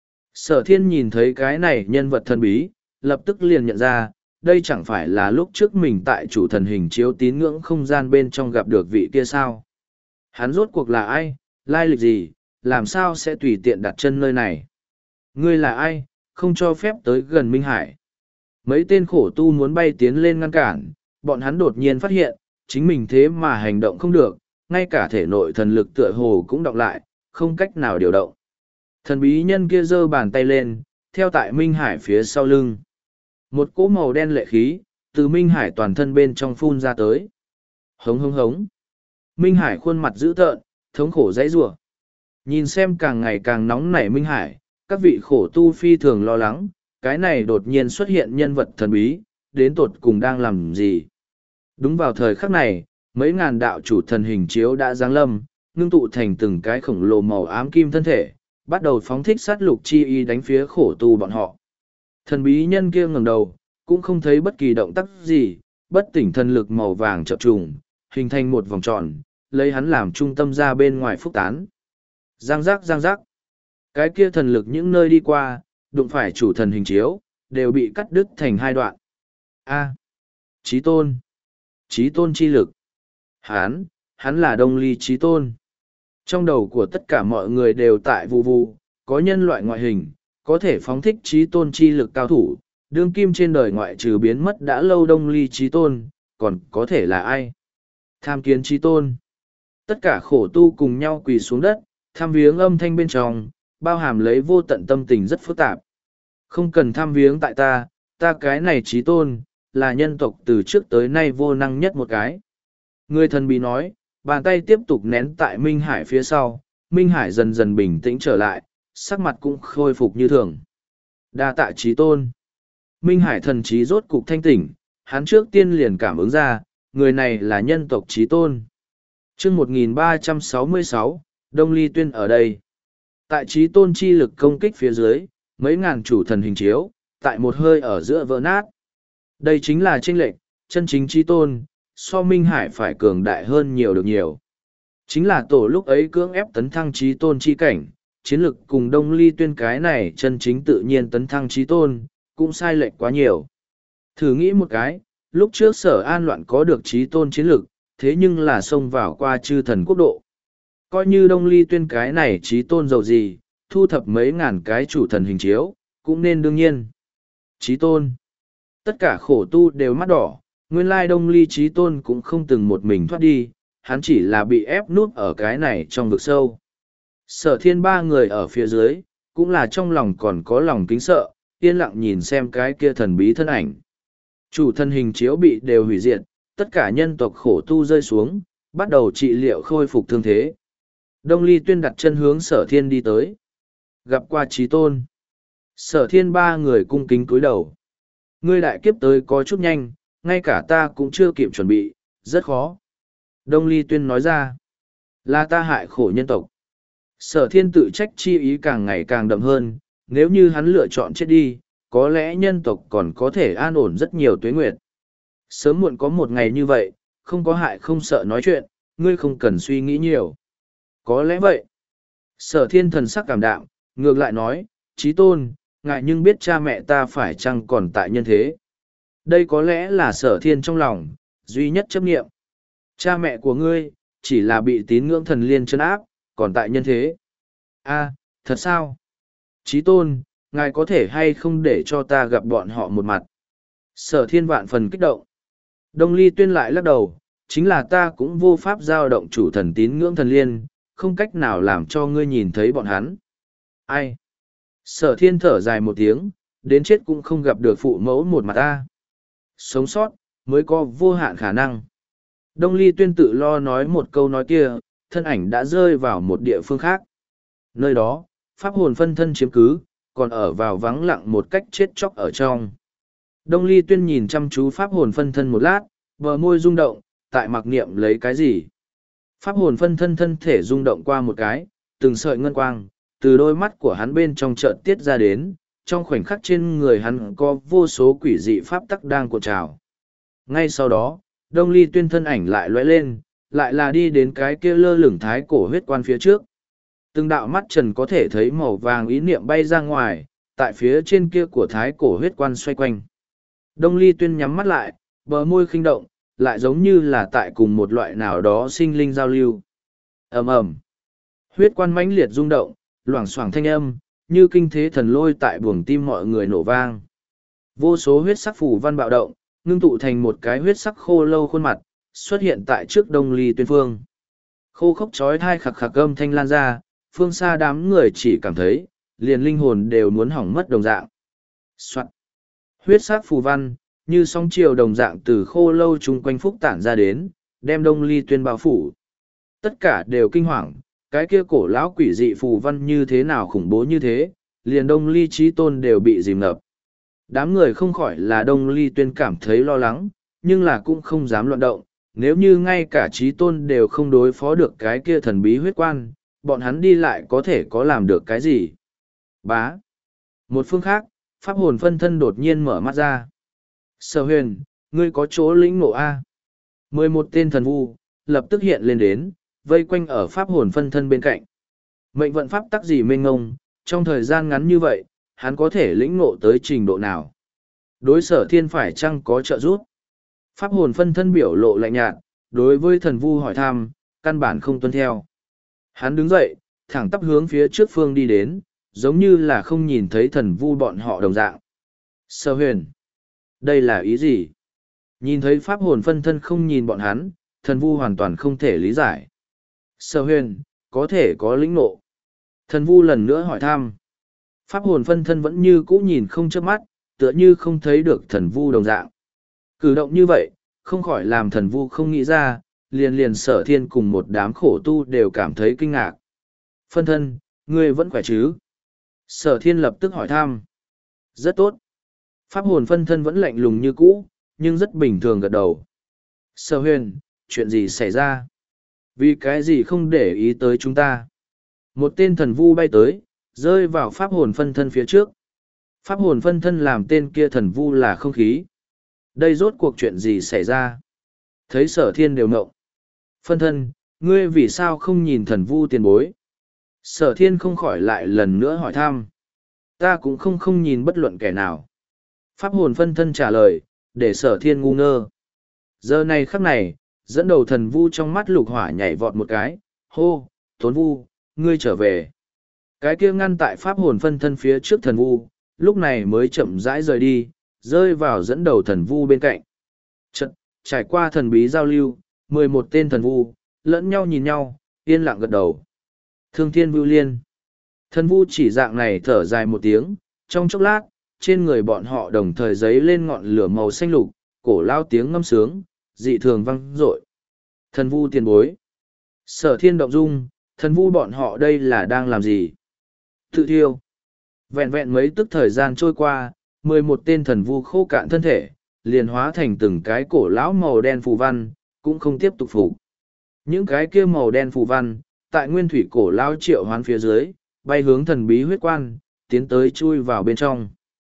Sở thiên nhìn thấy cái này nhân vật thần bí, lập tức liền nhận ra, đây chẳng phải là lúc trước mình tại chủ thần hình chiếu tín ngưỡng không gian bên trong gặp được vị kia sao. Hắn rốt cuộc là ai, lai lịch gì, làm sao sẽ tùy tiện đặt chân nơi này. Ngươi là ai, không cho phép tới gần Minh Hải. Mấy tên khổ tu muốn bay tiến lên ngăn cản, bọn hắn đột nhiên phát hiện, chính mình thế mà hành động không được, ngay cả thể nội thần lực tựa hồ cũng đọng lại, không cách nào điều động. Thần bí nhân kia giơ bàn tay lên, theo tại Minh Hải phía sau lưng. Một cỗ màu đen lệ khí, từ Minh Hải toàn thân bên trong phun ra tới. Hống hống hống. Minh Hải khuôn mặt dữ tợn, thống khổ dãy rủa. Nhìn xem càng ngày càng nóng nảy Minh Hải, các vị khổ tu phi thường lo lắng, cái này đột nhiên xuất hiện nhân vật thần bí, đến tột cùng đang làm gì. Đúng vào thời khắc này, mấy ngàn đạo chủ thần hình chiếu đã giáng lâm, ngưng tụ thành từng cái khổng lồ màu ám kim thân thể, bắt đầu phóng thích sát lục chi y đánh phía khổ tu bọn họ. Thần bí nhân kia ngẩng đầu, cũng không thấy bất kỳ động tác gì, bất tỉnh thần lực màu vàng chập trùng, hình thành một vòng tròn, lấy hắn làm trung tâm ra bên ngoài phúc tán. Giang giác giang giác. Cái kia thần lực những nơi đi qua, đụng phải chủ thần hình chiếu, đều bị cắt đứt thành hai đoạn. A. Chí tôn. Chí tôn chi lực. Hắn, hắn là Đông Ly Chí tôn. Trong đầu của tất cả mọi người đều tại vụ vụ, có nhân loại ngoại hình, có thể phóng thích Chí tôn chi lực cao thủ, đương kim trên đời ngoại trừ biến mất đã lâu Đông Ly Chí tôn, còn có thể là ai? Tham kiến Chí tôn. Tất cả khổ tu cùng nhau quỳ xuống đất, tham viếng âm thanh bên trong, bao hàm lấy vô tận tâm tình rất phức tạp. Không cần tham viếng tại ta, ta cái này Chí tôn, là nhân tộc từ trước tới nay vô năng nhất một cái. Người thần bí nói, bàn tay tiếp tục nén tại Minh Hải phía sau, Minh Hải dần dần bình tĩnh trở lại, sắc mặt cũng khôi phục như thường. Đa tạ Chí tôn. Minh Hải thần trí rốt cục thanh tỉnh, hắn trước tiên liền cảm ứng ra, người này là nhân tộc Chí tôn. Chương một nghìn ba trăm sáu mươi sáu, Đông Ly Tuyên ở đây. Tại Chí tôn chi lực công kích phía dưới, mấy ngàn chủ thần hình chiếu, tại một hơi ở giữa vỡ nát. Đây chính là chênh lệch, chân chính Chí tôn, so Minh Hải phải cường đại hơn nhiều được nhiều. Chính là tổ lúc ấy cưỡng ép tấn thăng Chí tôn chi cảnh, chiến lực cùng Đông Ly Tuyên cái này chân chính tự nhiên tấn thăng Chí tôn, cũng sai lệch quá nhiều. Thử nghĩ một cái, lúc trước Sở An loạn có được Chí tôn chiến lực, thế nhưng là xông vào qua chư thần quốc độ. Coi như Đông Ly Tuyên cái này Chí tôn giàu gì, thu thập mấy ngàn cái chủ thần hình chiếu, cũng nên đương nhiên. Chí tôn. Tất cả khổ tu đều mắt đỏ, nguyên lai Đông Ly Chí tôn cũng không từng một mình thoát đi, hắn chỉ là bị ép núp ở cái này trong vực sâu. Sở thiên ba người ở phía dưới, cũng là trong lòng còn có lòng kính sợ, yên lặng nhìn xem cái kia thần bí thân ảnh. Chủ thân hình chiếu bị đều hủy diệt, tất cả nhân tộc khổ tu rơi xuống, bắt đầu trị liệu khôi phục thương thế. Đông Ly Tuyên đặt chân hướng sở thiên đi tới. Gặp qua Chí tôn. Sở thiên ba người cung kính cúi đầu. Ngươi đại kiếp tới có chút nhanh, ngay cả ta cũng chưa kịp chuẩn bị, rất khó. Đông Ly Tuyên nói ra. Là ta hại khổ nhân tộc. Sở thiên tự trách chi ý càng ngày càng đậm hơn, nếu như hắn lựa chọn chết đi, có lẽ nhân tộc còn có thể an ổn rất nhiều tuế nguyệt. Sớm muộn có một ngày như vậy, không có hại không sợ nói chuyện, ngươi không cần suy nghĩ nhiều. Có lẽ vậy. Sở thiên thần sắc cảm đạm, ngược lại nói, Chí tôn, ngại nhưng biết cha mẹ ta phải chăng còn tại nhân thế. Đây có lẽ là sở thiên trong lòng, duy nhất chấp nghiệm. Cha mẹ của ngươi, chỉ là bị tín ngưỡng thần liên trấn áp, còn tại nhân thế. A, thật sao? Chí tôn, ngài có thể hay không để cho ta gặp bọn họ một mặt? Sở thiên vạn phần kích động. Đông ly tuyên lại lắc đầu, chính là ta cũng vô pháp giao động chủ thần tín ngưỡng thần liên, không cách nào làm cho ngươi nhìn thấy bọn hắn. Ai? Sở thiên thở dài một tiếng, đến chết cũng không gặp được phụ mẫu một mặt ta. Sống sót, mới có vô hạn khả năng. Đông ly tuyên tự lo nói một câu nói kia, thân ảnh đã rơi vào một địa phương khác. Nơi đó, pháp hồn phân thân chiếm cứ, còn ở vào vắng lặng một cách chết chóc ở trong. Đông ly tuyên nhìn chăm chú pháp hồn phân thân một lát, bờ môi rung động, tại mặc niệm lấy cái gì. Pháp hồn phân thân thân thể rung động qua một cái, từng sợi ngân quang, từ đôi mắt của hắn bên trong chợt tiết ra đến, trong khoảnh khắc trên người hắn có vô số quỷ dị pháp tắc đang cuộn trào. Ngay sau đó, Đông Ly Tuyên thân ảnh lại lóe lên, lại là đi đến cái kia lơ lửng thái cổ huyết quan phía trước. Từng đạo mắt trần có thể thấy màu vàng ý niệm bay ra ngoài, tại phía trên kia của thái cổ huyết quan xoay quanh. Đông Ly Tuyên nhắm mắt lại, bờ môi khinh động, lại giống như là tại cùng một loại nào đó sinh linh giao lưu. Ầm ầm, huyết quan mãnh liệt rung động, loảng xoảng thanh âm, như kinh thế thần lôi tại buồng tim mọi người nổ vang. Vô số huyết sắc phù văn bạo động, ngưng tụ thành một cái huyết sắc khô lâu khuôn mặt, xuất hiện tại trước Đông Ly Tuyên phương. Khô khốc chói thai khạc khạc âm thanh lan ra, phương xa đám người chỉ cảm thấy, liền linh hồn đều muốn hỏng mất đồng dạng. Soạn. Huyết sắc phù văn, như sóng chiều đồng dạng từ khô lâu chung quanh phúc tản ra đến, đem Đông Ly Tuyên bao phủ. Tất cả đều kinh hoàng, cái kia cổ lão quỷ dị phù văn như thế nào khủng bố như thế, liền Đông Ly Chí Tôn đều bị dìm ngập. Đám người không khỏi là Đông Ly Tuyên cảm thấy lo lắng, nhưng là cũng không dám loạn động, nếu như ngay cả Chí Tôn đều không đối phó được cái kia thần bí huyết quan, bọn hắn đi lại có thể có làm được cái gì. Bá. Một phương khác, pháp hồn phân thân đột nhiên mở mắt ra. Sở huyền, ngươi có chỗ lĩnh ngộ A. Mười một tên thần vu, lập tức hiện lên đến, vây quanh ở pháp hồn phân thân bên cạnh. Mệnh vận pháp tắc gì mênh ngông, trong thời gian ngắn như vậy, hắn có thể lĩnh ngộ tới trình độ nào? Đối sở thiên phải chăng có trợ giúp? Pháp hồn phân thân biểu lộ lạnh nhạt, đối với thần vu hỏi thăm, căn bản không tuân theo. Hắn đứng dậy, thẳng tắp hướng phía trước phương đi đến, giống như là không nhìn thấy thần vu bọn họ đồng dạng. Sở huyền, đây là ý gì? Nhìn thấy pháp hồn phân thân không nhìn bọn hắn, thần vu hoàn toàn không thể lý giải. Sở huyền, có thể có lĩnh ngộ. Thần vu lần nữa hỏi thăm. Pháp hồn phân thân vẫn như cũ nhìn không chớp mắt, tựa như không thấy được thần vu đồng dạng. Cử động như vậy, không khỏi làm thần vu không nghĩ ra, liền liền sở thiên cùng một đám khổ tu đều cảm thấy kinh ngạc. Phân thân, ngươi vẫn khỏe chứ? Sở thiên lập tức hỏi thăm. Rất tốt. Pháp hồn phân thân vẫn lạnh lùng như cũ, nhưng rất bình thường gật đầu. Sở huyền, chuyện gì xảy ra? Vì cái gì không để ý tới chúng ta? Một tên thần vu bay tới, rơi vào pháp hồn phân thân phía trước. Pháp hồn phân thân làm tên kia thần vu là không khí. Đây rốt cuộc chuyện gì xảy ra? Thấy sở thiên đều ngộng. Phân thân, ngươi vì sao không nhìn thần vu tiền bối? Sở thiên không khỏi lại lần nữa hỏi thăm. Ta cũng không không nhìn bất luận kẻ nào. Pháp hồn phân thân trả lời, để sở thiên ngu ngơ. Giờ này khắc này, dẫn đầu thần vu trong mắt lục hỏa nhảy vọt một cái, hô, Tốn vu, ngươi trở về. Cái kia ngăn tại pháp hồn phân thân phía trước thần vu, lúc này mới chậm rãi rời đi, rơi vào dẫn đầu thần vu bên cạnh. Chật, trải qua thần bí giao lưu, mười một tên thần vu, lẫn nhau nhìn nhau, yên lặng gật đầu. Thương thiên vưu liên. Thần vu chỉ dạng này thở dài một tiếng, trong chốc lát, trên người bọn họ đồng thời giấy lên ngọn lửa màu xanh lục, cổ lao tiếng ngâm sướng, dị thường vang dội. Thần vu tiền bối. Sở thiên động dung, thần vu bọn họ đây là đang làm gì? Tự thiêu. Vẹn vẹn mấy tức thời gian trôi qua, mười một tên thần vu khô cạn thân thể, liền hóa thành từng cái cổ lão màu đen phù văn, cũng không tiếp tục phục. Những cái kia màu đen phù văn, tại nguyên thủy cổ lao triệu hoán phía dưới, bay hướng thần bí huyết quan, tiến tới chui vào bên trong.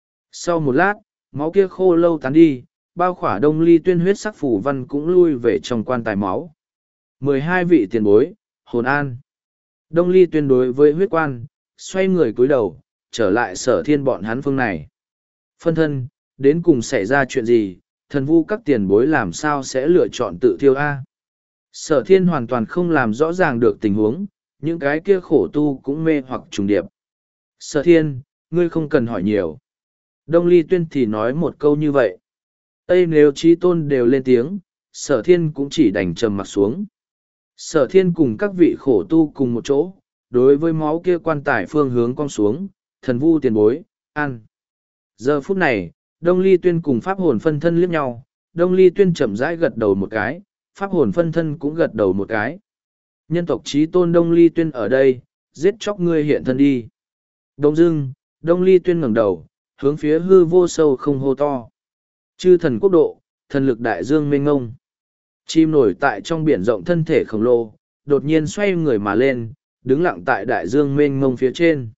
Sau một lát, máu kia khô lâu tán đi, bao khỏa Đông Ly Tuyên huyết sắc phủ văn cũng lui về trong quan tài máu. Mười hai vị tiền bối, hồn an. Đông Ly Tuyên đối với huyết quan, xoay người cúi đầu, trở lại Sở Thiên bọn hắn phương này. Phân thân, đến cùng xảy ra chuyện gì, thần vu các tiền bối làm sao sẽ lựa chọn tự thiêu A. Sở Thiên hoàn toàn không làm rõ ràng được tình huống, những cái kia khổ tu cũng mê hoặc trùng điệp. Sở Thiên, ngươi không cần hỏi nhiều. Đông Ly Tuyên thì nói một câu như vậy. Ây nếu Chí Tôn đều lên tiếng, Sở Thiên cũng chỉ đành trầm mặt xuống. Sở Thiên cùng các vị khổ tu cùng một chỗ, đối với máu kia quan tài phương hướng cong xuống, thần vu tiền bối, ăn. Giờ phút này, Đông Ly Tuyên cùng Pháp hồn phân thân liếc nhau, Đông Ly Tuyên chậm rãi gật đầu một cái, Pháp hồn phân thân cũng gật đầu một cái. Nhân tộc Chí Tôn Đông Ly Tuyên ở đây, giết chóc ngươi hiện thân đi. Đông dưng, Đông Ly Tuyên ngẩng đầu, hướng phía hư vô sâu không hô to. Chư thần quốc độ, thần lực đại dương mênh ngông. Chim nổi tại trong biển rộng thân thể khổng lồ, đột nhiên xoay người mà lên, đứng lặng tại đại dương mênh mông phía trên.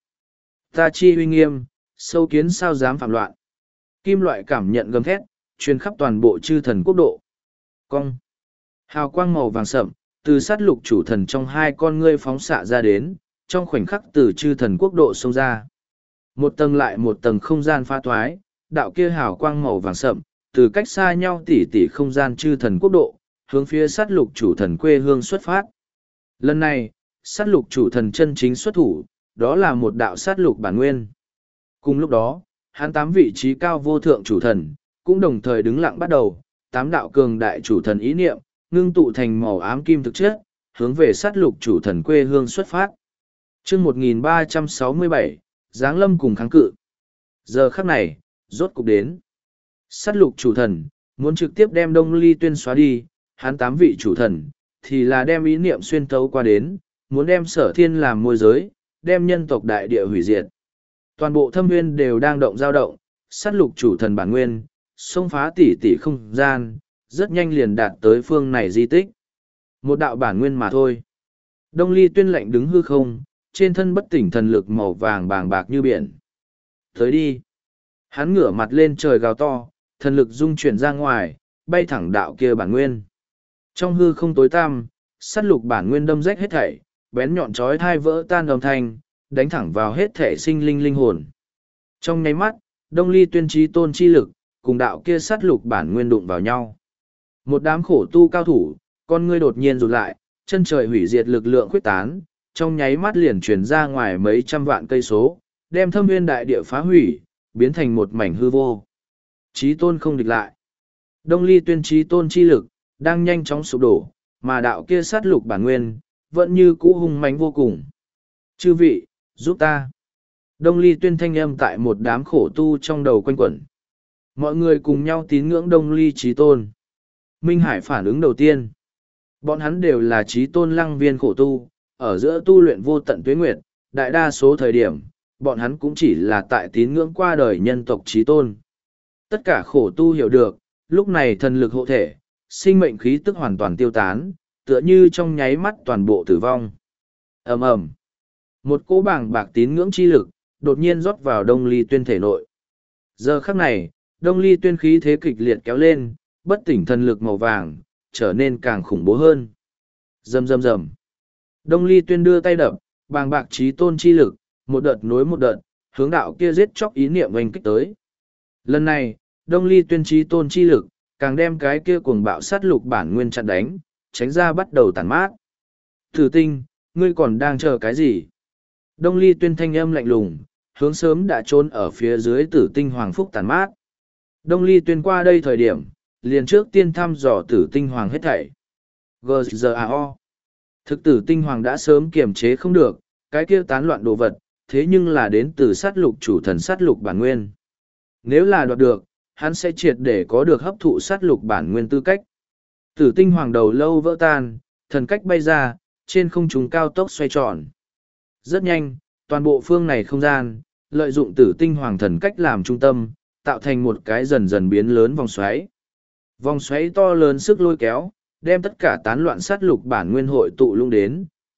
Ta chi uy nghiêm, sâu kiến sao dám phạm loạn. Kim loại cảm nhận gầm thét, truyền khắp toàn bộ chư thần quốc độ. Cong. Hào quang màu vàng sậm, từ sát lục chủ thần trong hai con ngươi phóng xạ ra đến, trong khoảnh khắc từ chư thần quốc độ xông ra. Một tầng lại một tầng không gian pha thoái, đạo kia hào quang màu vàng sậm, từ cách xa nhau tỉ tỉ không gian chư thần quốc độ, hướng phía sát lục chủ thần quê hương xuất phát. Lần này, sát lục chủ thần chân chính xuất thủ, đó là một đạo sát lục bản nguyên. Cùng lúc đó, hắn tám vị trí cao vô thượng chủ thần, cũng đồng thời đứng lặng bắt đầu, tám đạo cường đại chủ thần ý niệm, ngưng tụ thành màu ám kim thực chất, hướng về sát lục chủ thần quê hương xuất phát. chương một nghìn ba trăm sáu mươi bảy, Giáng lâm cùng kháng cự. Giờ khắc này, rốt cục đến. Sát lục chủ thần, muốn trực tiếp đem Đông Ly Tuyên xóa đi, hắn tám vị chủ thần, thì là đem ý niệm xuyên thấu qua đến, muốn đem Sở Thiên làm môi giới, đem nhân tộc đại địa hủy diệt. Toàn bộ thâm nguyên đều đang động dao động, sát lục chủ thần bản nguyên, xông phá tỉ tỉ không gian, rất nhanh liền đạt tới phương này di tích. Một đạo bản nguyên mà thôi. Đông Ly Tuyên lạnh đứng hư không, trên thân bất tỉnh thần lực màu vàng bàng bạc như biển. Tới đi. Hắn ngửa mặt lên trời gào to, thần lực dung chuyển ra ngoài, bay thẳng đạo kia bản nguyên. Trong hư không tối tăm, sát lục bản nguyên đâm rách hết thảy, bén nhọn chói thai vỡ tan đồng thanh, đánh thẳng vào hết thể sinh linh linh hồn. Trong nháy mắt, Đông Ly Tuyên Chí Tôn chi lực, cùng đạo kia sát lục bản nguyên đụng vào nhau. Một đám khổ tu cao thủ, con ngươi đột nhiên rụt lại, chân trời hủy diệt lực lượng khuyết tán, trong nháy mắt liền truyền ra ngoài mấy trăm vạn cây số, đem thâm nguyên đại địa phá hủy, biến thành một mảnh hư vô. Chí Tôn không địch lại. Đông Ly Tuyên Chí Tôn chi lực, đang nhanh chóng sụp đổ, mà đạo kia sát lục bản nguyên, vẫn như cũ hung mãnh vô cùng. Chư vị, giúp ta. Đông Ly Tuyên thanh âm tại một đám khổ tu trong đầu quanh quẩn. Mọi người cùng nhau tín ngưỡng Đông Ly Chí Tôn. Minh Hải phản ứng đầu tiên. Bọn hắn đều là Chí Tôn lăng viên khổ tu, ở giữa tu luyện vô tận tuế nguyệt, đại đa số thời điểm, bọn hắn cũng chỉ là tại tín ngưỡng qua đời nhân tộc Chí Tôn. Tất cả khổ tu hiểu được, lúc này thần lực hộ thể, sinh mệnh khí tức hoàn toàn tiêu tán, tựa như trong nháy mắt toàn bộ tử vong. Ầm ầm. Một cỗ bảng bạc tín ngưỡng chi lực, đột nhiên rót vào Đông Ly Tuyên thể nội. Giờ khắc này, Đông Ly Tuyên khí thế kịch liệt kéo lên, bất tỉnh thần lực màu vàng, trở nên càng khủng bố hơn. Rầm rầm rầm. Đông Ly Tuyên đưa tay đập, bàng bạc Chí Tôn chi lực, một đợt nối một đợt, hướng đạo kia giết chóc ý niệm oanh kích tới. Lần này, Đông Ly Tuyên Chí Tôn chi lực, càng đem cái kia cuồng bạo sát lục bản nguyên chặn đánh, tránh ra bắt đầu tàn mát. Thử tinh, ngươi còn đang chờ cái gì? Đông Ly Tuyên thanh âm lạnh lùng, hướng sớm đã trốn ở phía dưới tử tinh hoàng phúc tàn mát. Đông Ly Tuyên qua đây thời điểm, liền trước tiên thăm dò tử tinh hoàng hết thảy. giê giê a o. Thực tử tinh hoàng đã sớm kiềm chế không được, cái kia tán loạn đồ vật, thế nhưng là đến từ sát lục chủ thần sát lục bản nguyên. Nếu là đoạt được, hắn sẽ triệt để có được hấp thụ sát lục bản nguyên tư cách. Tử tinh hoàng đầu lâu vỡ tan, thần cách bay ra, trên không trung cao tốc xoay tròn. Rất nhanh, toàn bộ phương này không gian, lợi dụng tử tinh hoàng thần cách làm trung tâm, tạo thành một cái dần dần biến lớn vòng xoáy. Vòng xoáy to lớn sức lôi kéo, đem tất cả tán loạn sát lục bản nguyên hội tụ lung đến,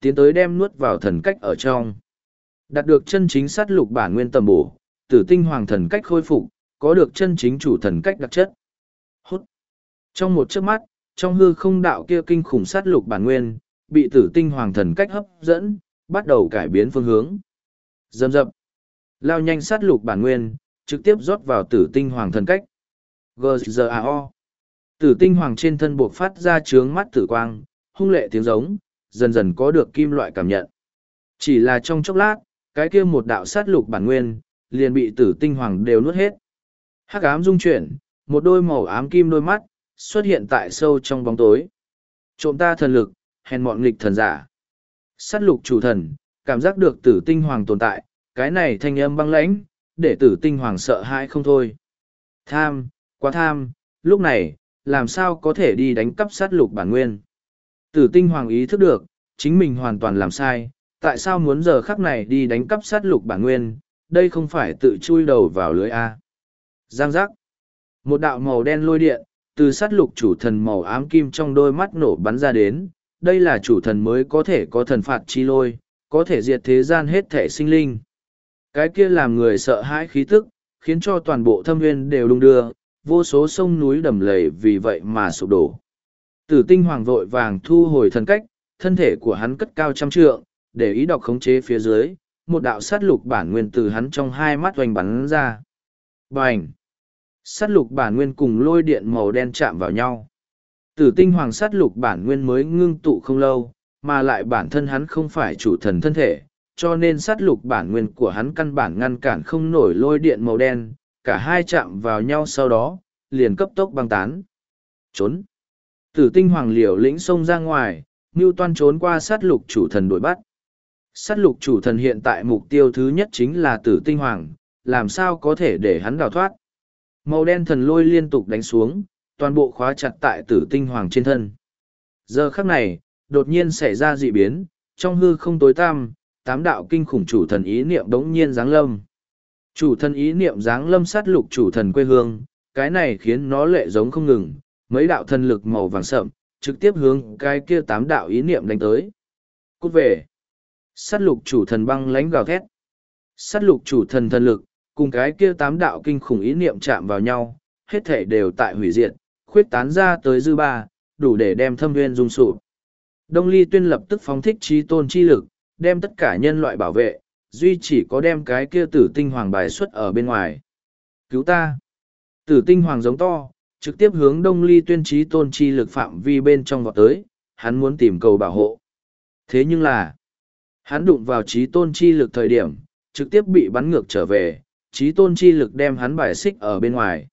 tiến tới đem nuốt vào thần cách ở trong. Đạt được chân chính sát lục bản nguyên tầm bổ, tử tinh hoàng thần cách khôi phục, có được chân chính chủ thần cách đặc chất. Hút. Trong một chớp mắt, trong hư không đạo kia kinh khủng sát lục bản nguyên, bị tử tinh hoàng thần cách hấp dẫn, bắt đầu cải biến phương hướng. Dầm dập. Lao nhanh sát lục bản nguyên, trực tiếp rót vào tử tinh hoàng thần cách. giê giê a o. Tử tinh hoàng trên thân buộc phát ra trướng mắt tử quang, hung lệ tiếng giống, dần dần có được kim loại cảm nhận. Chỉ là trong chốc lát, cái kia một đạo sát lục bản nguyên, liền bị tử tinh hoàng đều nuốt hết. Hắc ám dung chuyển, một đôi màu ám kim đôi mắt, xuất hiện tại sâu trong bóng tối. Trộm ta thần lực, hèn mọn nghịch thần giả. Sát lục chủ thần, cảm giác được tử tinh hoàng tồn tại, cái này thanh âm băng lãnh, để tử tinh hoàng sợ hãi không thôi. Tham, quá tham, lúc này, làm sao có thể đi đánh cắp sát lục bản nguyên. Tử tinh hoàng ý thức được, chính mình hoàn toàn làm sai, tại sao muốn giờ khắc này đi đánh cắp sát lục bản nguyên, đây không phải tự chui đầu vào lưới A. Giang giác. Một đạo màu đen lôi điện, từ sát lục chủ thần màu ám kim trong đôi mắt nổ bắn ra đến, đây là chủ thần mới có thể có thần phạt chi lôi, có thể diệt thế gian hết thể sinh linh. Cái kia làm người sợ hãi khí tức, khiến cho toàn bộ thâm nguyên đều đung đưa, vô số sông núi đầm lầy vì vậy mà sụp đổ. Tử tinh hoàng vội vàng thu hồi thần cách, thân thể của hắn cất cao trăm trượng, để ý đọc khống chế phía dưới, một đạo sát lục bản nguyên từ hắn trong hai mắt oanh bắn ra. Bành! Sát lục bản nguyên cùng lôi điện màu đen chạm vào nhau. Tử tinh hoàng sát lục bản nguyên mới ngưng tụ không lâu, mà lại bản thân hắn không phải chủ thần thân thể, cho nên sát lục bản nguyên của hắn căn bản ngăn cản không nổi lôi điện màu đen, cả hai chạm vào nhau sau đó, liền cấp tốc băng tán. Trốn! Tử tinh hoàng liều lĩnh xông ra ngoài, mưu toan trốn qua sát lục chủ thần đuổi bắt. Sát lục chủ thần hiện tại mục tiêu thứ nhất chính là tử tinh hoàng, làm sao có thể để hắn đào thoát. Màu đen thần lôi liên tục đánh xuống, toàn bộ khóa chặt tại tử tinh hoàng trên thân. Giờ khắc này, đột nhiên xảy ra dị biến, trong hư không tối tăm, tám đạo kinh khủng chủ thần ý niệm đống nhiên giáng lâm. Chủ thần ý niệm giáng lâm sát lục chủ thần quê hương, cái này khiến nó lệ giống không ngừng, mấy đạo thần lực màu vàng sậm, trực tiếp hướng cái kia tám đạo ý niệm đánh tới. Cút về! Sát lục chủ thần băng lánh gào thét. Sát lục chủ thần thần lực, cùng cái kia tám đạo kinh khủng ý niệm chạm vào nhau, hết thể đều tại hủy diệt, khuyết tán ra tới dư ba, đủ để đem thâm nguyên rung sụp. Đông Ly Tuyên lập tức phóng thích trí tôn chi lực, đem tất cả nhân loại bảo vệ, duy chỉ có đem cái kia tử tinh hoàng bài xuất ở bên ngoài. Cứu ta! Tử tinh hoàng giống to, trực tiếp hướng Đông Ly Tuyên trí tôn chi lực phạm vi bên trong vọt tới, hắn muốn tìm cầu bảo hộ. Thế nhưng là, hắn đụng vào trí tôn chi lực thời điểm, trực tiếp bị bắn ngược trở về, trí tôn chi lực đem hắn bài xích ở bên ngoài.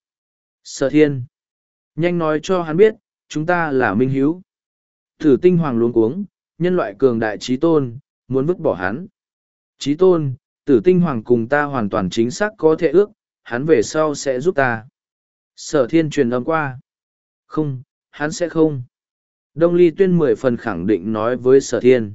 Sở thiên! Nhanh nói cho hắn biết, chúng ta là minh hiếu. Tử tinh hoàng luống cuống, nhân loại cường đại trí tôn, muốn vứt bỏ hắn. Trí tôn, tử tinh hoàng cùng ta hoàn toàn chính xác có thể ước, hắn về sau sẽ giúp ta. Sở thiên truyền âm qua. Không, hắn sẽ không. Đông Ly Tuyên mười phần khẳng định nói với sở thiên.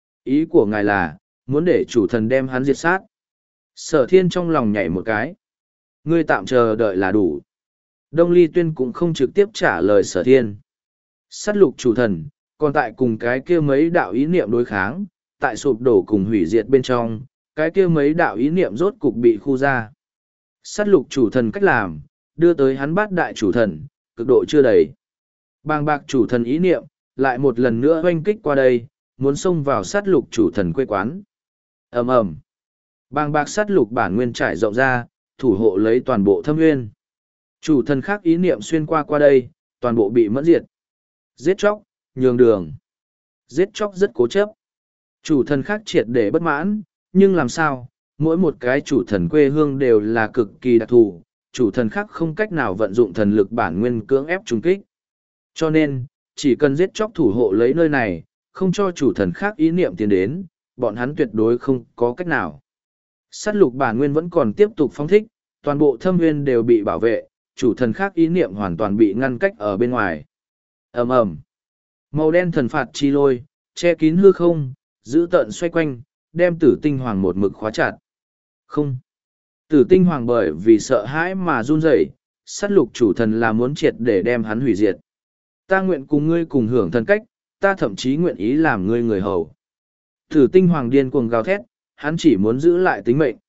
Ý của ngài là, muốn để chủ thần đem hắn diệt sát. Sở thiên trong lòng nhảy một cái. Ngươi tạm chờ đợi là đủ. Đông Ly Tuyên cũng không trực tiếp trả lời sở thiên. Sát lục chủ thần, còn tại cùng cái kia mấy đạo ý niệm đối kháng, tại sụp đổ cùng hủy diệt bên trong, cái kia mấy đạo ý niệm rốt cục bị khu ra. Sát lục chủ thần cách làm, đưa tới hắn bát đại chủ thần, cực độ chưa đầy. Bàng bạc chủ thần ý niệm, lại một lần nữa oanh kích qua đây, muốn xông vào sát lục chủ thần quê quán. ầm ầm, bàng bạc sát lục bản nguyên trải rộng ra, thủ hộ lấy toàn bộ thâm nguyên. Chủ thần khác ý niệm xuyên qua qua đây, toàn bộ bị mẫn diệt. Giết chóc, nhường đường. Giết chóc rất cố chấp. Chủ thần khác triệt để bất mãn, nhưng làm sao, mỗi một cái chủ thần quê hương đều là cực kỳ đặc thù, chủ thần khác không cách nào vận dụng thần lực bản nguyên cưỡng ép trùng kích. Cho nên, chỉ cần giết chóc thủ hộ lấy nơi này, không cho chủ thần khác ý niệm tiến đến, bọn hắn tuyệt đối không có cách nào. Sát lục bản nguyên vẫn còn tiếp tục phóng thích, toàn bộ thâm nguyên đều bị bảo vệ, chủ thần khác ý niệm hoàn toàn bị ngăn cách ở bên ngoài. ầm ầm, màu đen thần phạt chi lôi, che kín hư không, giữ tợn xoay quanh, đem tử tinh hoàng một mực khóa chặt. Không. Tử tinh hoàng bởi vì sợ hãi mà run rẩy, sát lục chủ thần là muốn triệt để đem hắn hủy diệt. Ta nguyện cùng ngươi cùng hưởng thần cách, ta thậm chí nguyện ý làm ngươi người hầu. Thử tinh hoàng điên cuồng gào thét, hắn chỉ muốn giữ lại tính mệnh.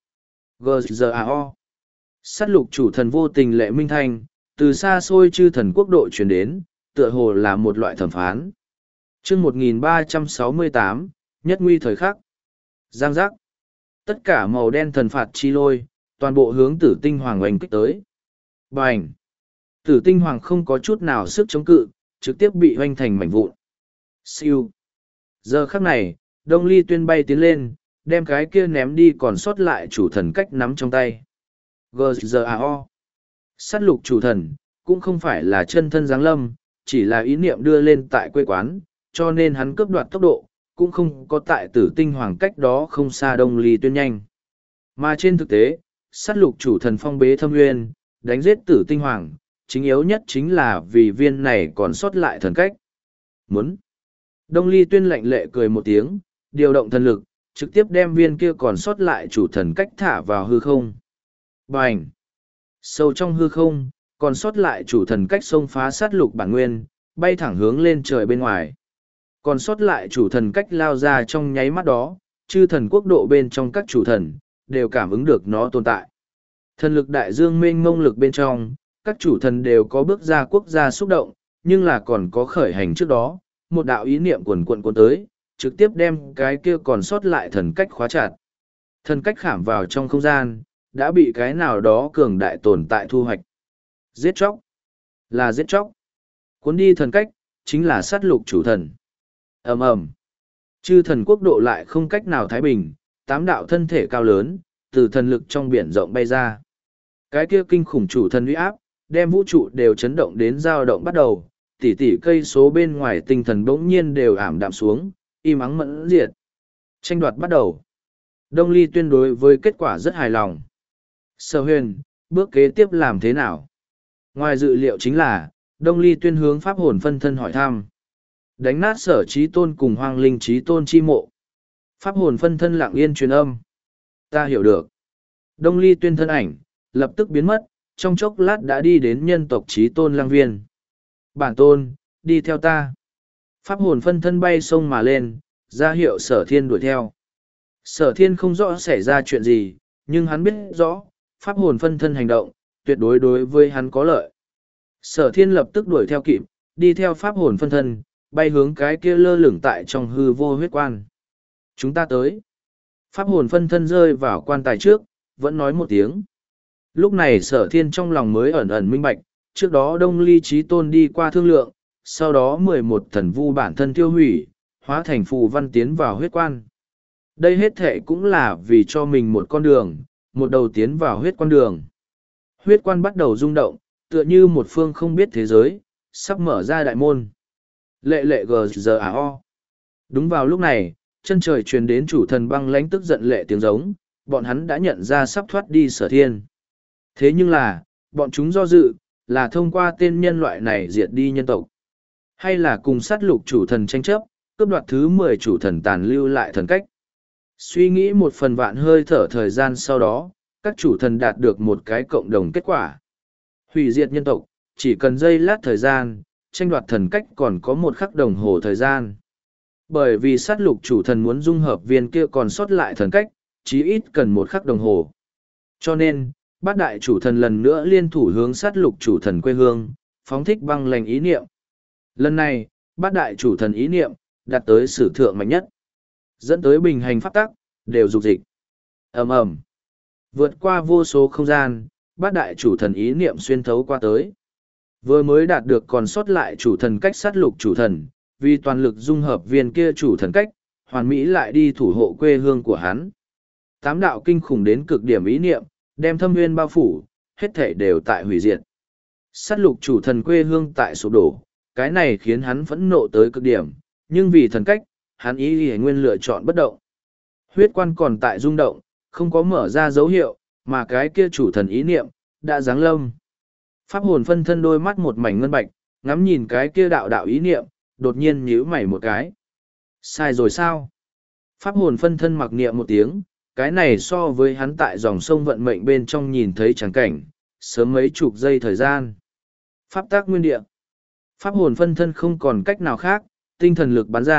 G-Z-A-O. Sát lục chủ thần vô tình lệ minh thanh, từ xa xôi chư thần quốc độ truyền đến, tựa hồ là một loại thẩm phán. chương một nghìn ba trăm sáu mươi tám, nhất nguy thời khắc. Giang giác. Tất cả màu đen thần phạt chi lôi, toàn bộ hướng tử tinh hoàng oanh kích tới. Bành. Tử tinh hoàng không có chút nào sức chống cự, trực tiếp bị oanh thành mảnh vụn. Siêu. Giờ khắc này, Đông Ly Tuyên bay tiến lên, đem cái kia ném đi còn sót lại chủ thần cách nắm trong tay. G-Z-A-O. Sát lục chủ thần, cũng không phải là chân thân giáng lâm, chỉ là ý niệm đưa lên tại quê quán, cho nên hắn cướp đoạt tốc độ, cũng không có tại tử tinh hoàng cách đó không xa Đông Ly Tuyên nhanh. Mà trên thực tế, sát lục chủ thần phong bế thâm nguyên, đánh giết tử tinh hoàng, chính yếu nhất chính là vì viên này còn sót lại thần cách. Muốn. Đông Ly Tuyên lạnh lệ cười một tiếng, điều động thần lực, trực tiếp đem viên kia còn sót lại chủ thần cách thả vào hư không. Bành! Sâu trong hư không, còn sót lại chủ thần cách xông phá sát lục bản nguyên, bay thẳng hướng lên trời bên ngoài. Còn sót lại chủ thần cách lao ra trong nháy mắt đó, chư thần quốc độ bên trong các chủ thần, đều cảm ứng được nó tồn tại. Thần lực đại dương mênh mông lực bên trong, các chủ thần đều có bước ra quốc gia xúc động, nhưng là còn có khởi hành trước đó, một đạo ý niệm quần quận cuốn tới, trực tiếp đem cái kia còn sót lại thần cách khóa chặt. Thần cách khảm vào trong không gian, đã bị cái nào đó cường đại tồn tại thu hoạch. Giết chóc. Là giết chóc. Cuốn đi thần cách, chính là sát lục chủ thần. Ầm ầm. Chư thần quốc độ lại không cách nào thái bình, tám đạo thân thể cao lớn, từ thần lực trong biển rộng bay ra. Cái kia kinh khủng chủ thần uy áp, đem vũ trụ đều chấn động đến dao động bắt đầu, tỷ tỷ cây số bên ngoài tinh thần bỗng nhiên đều ảm đạm xuống, im ắng mẫn diệt. Tranh đoạt bắt đầu. Đông Ly Tuyên đối với kết quả rất hài lòng. Sở Huyền, bước kế tiếp làm thế nào? Ngoài dự liệu chính là, Đông Ly Tuyên hướng pháp hồn phân thân hỏi thăm. Đánh nát Sở Chí Tôn cùng Hoang Linh Chí Tôn chi mộ. Pháp hồn phân thân lặng yên truyền âm. Ta hiểu được. Đông Ly Tuyên thân ảnh, lập tức biến mất, trong chốc lát đã đi đến nhân tộc Chí Tôn Lăng Viên. Bản tôn, đi theo ta. Pháp hồn phân thân bay sông mà lên, ra hiệu Sở Thiên đuổi theo. Sở Thiên không rõ xảy ra chuyện gì, nhưng hắn biết rõ, pháp hồn phân thân hành động, tuyệt đối đối với hắn có lợi. Sở Thiên lập tức đuổi theo kịp, đi theo pháp hồn phân thân, bay hướng cái kia lơ lửng tại trong hư vô huyết quan. Chúng ta tới. Pháp hồn phân thân rơi vào quan tài trước, vẫn nói một tiếng. Lúc này Sở Thiên trong lòng mới ẩn ẩn minh bạch, trước đó Đông Ly Chí Tôn đi qua thương lượng, sau đó mười một thần vu bản thân tiêu hủy, hóa thành phù văn tiến vào huyết quan. Đây hết thệ cũng là vì cho mình một con đường, một đầu tiến vào huyết quan đường. Huyết quan bắt đầu rung động, tựa như một phương không biết thế giới, sắp mở ra đại môn. Lệ lệ G-Z-A-O. Đúng vào lúc này, chân trời truyền đến chủ thần băng lãnh tức giận lệ tiếng giống, bọn hắn đã nhận ra sắp thoát đi Sở Thiên. Thế nhưng là, bọn chúng do dự, là thông qua tên nhân loại này diệt đi nhân tộc. Hay là cùng sát lục chủ thần tranh chấp, cướp đoạt thứ mười chủ thần tàn lưu lại thần cách. Suy nghĩ một phần vạn hơi thở thời gian sau đó, các chủ thần đạt được một cái cộng đồng kết quả. Hủy diệt nhân tộc, chỉ cần giây lát thời gian, tranh đoạt thần cách còn có một khắc đồng hồ thời gian. Bởi vì sát lục chủ thần muốn dung hợp viên kia còn sót lại thần cách, chí ít cần một khắc đồng hồ. Cho nên, bát đại chủ thần lần nữa liên thủ hướng sát lục chủ thần quê hương, phóng thích băng lệnh ý niệm. Lần này, bát đại chủ thần ý niệm, đạt tới sử thượng mạnh nhất. Dẫn tới bình hành pháp tắc, đều dục dịch. Ầm ầm. Vượt qua vô số không gian, bát đại chủ thần ý niệm xuyên thấu qua tới. Vừa mới đạt được còn sót lại chủ thần cách sát lục chủ thần, vì toàn lực dung hợp viên kia chủ thần cách, hoàn mỹ lại đi thủ hộ quê hương của hắn. Tám đạo kinh khủng đến cực điểm ý niệm, đem thâm nguyên bao phủ, hết thể đều tại hủy diệt. Sát lục chủ thần quê hương tại sụp đổ, cái này khiến hắn phẫn nộ tới cực điểm, nhưng vì thần cách, hắn ý ý nguyên lựa chọn bất động. Huyết quan còn tại rung động, không có mở ra dấu hiệu, mà cái kia chủ thần ý niệm, đã giáng lâm. Pháp hồn phân thân đôi mắt một mảnh ngân bạch, ngắm nhìn cái kia đạo đạo ý niệm, đột nhiên nhíu mày một cái. Sai rồi sao? Pháp hồn phân thân mặc niệm một tiếng, cái này so với hắn tại dòng sông vận mệnh bên trong nhìn thấy trắng cảnh, sớm mấy chục giây thời gian. Pháp tác nguyên địa. Pháp hồn phân thân không còn cách nào khác, tinh thần lực bắn ra,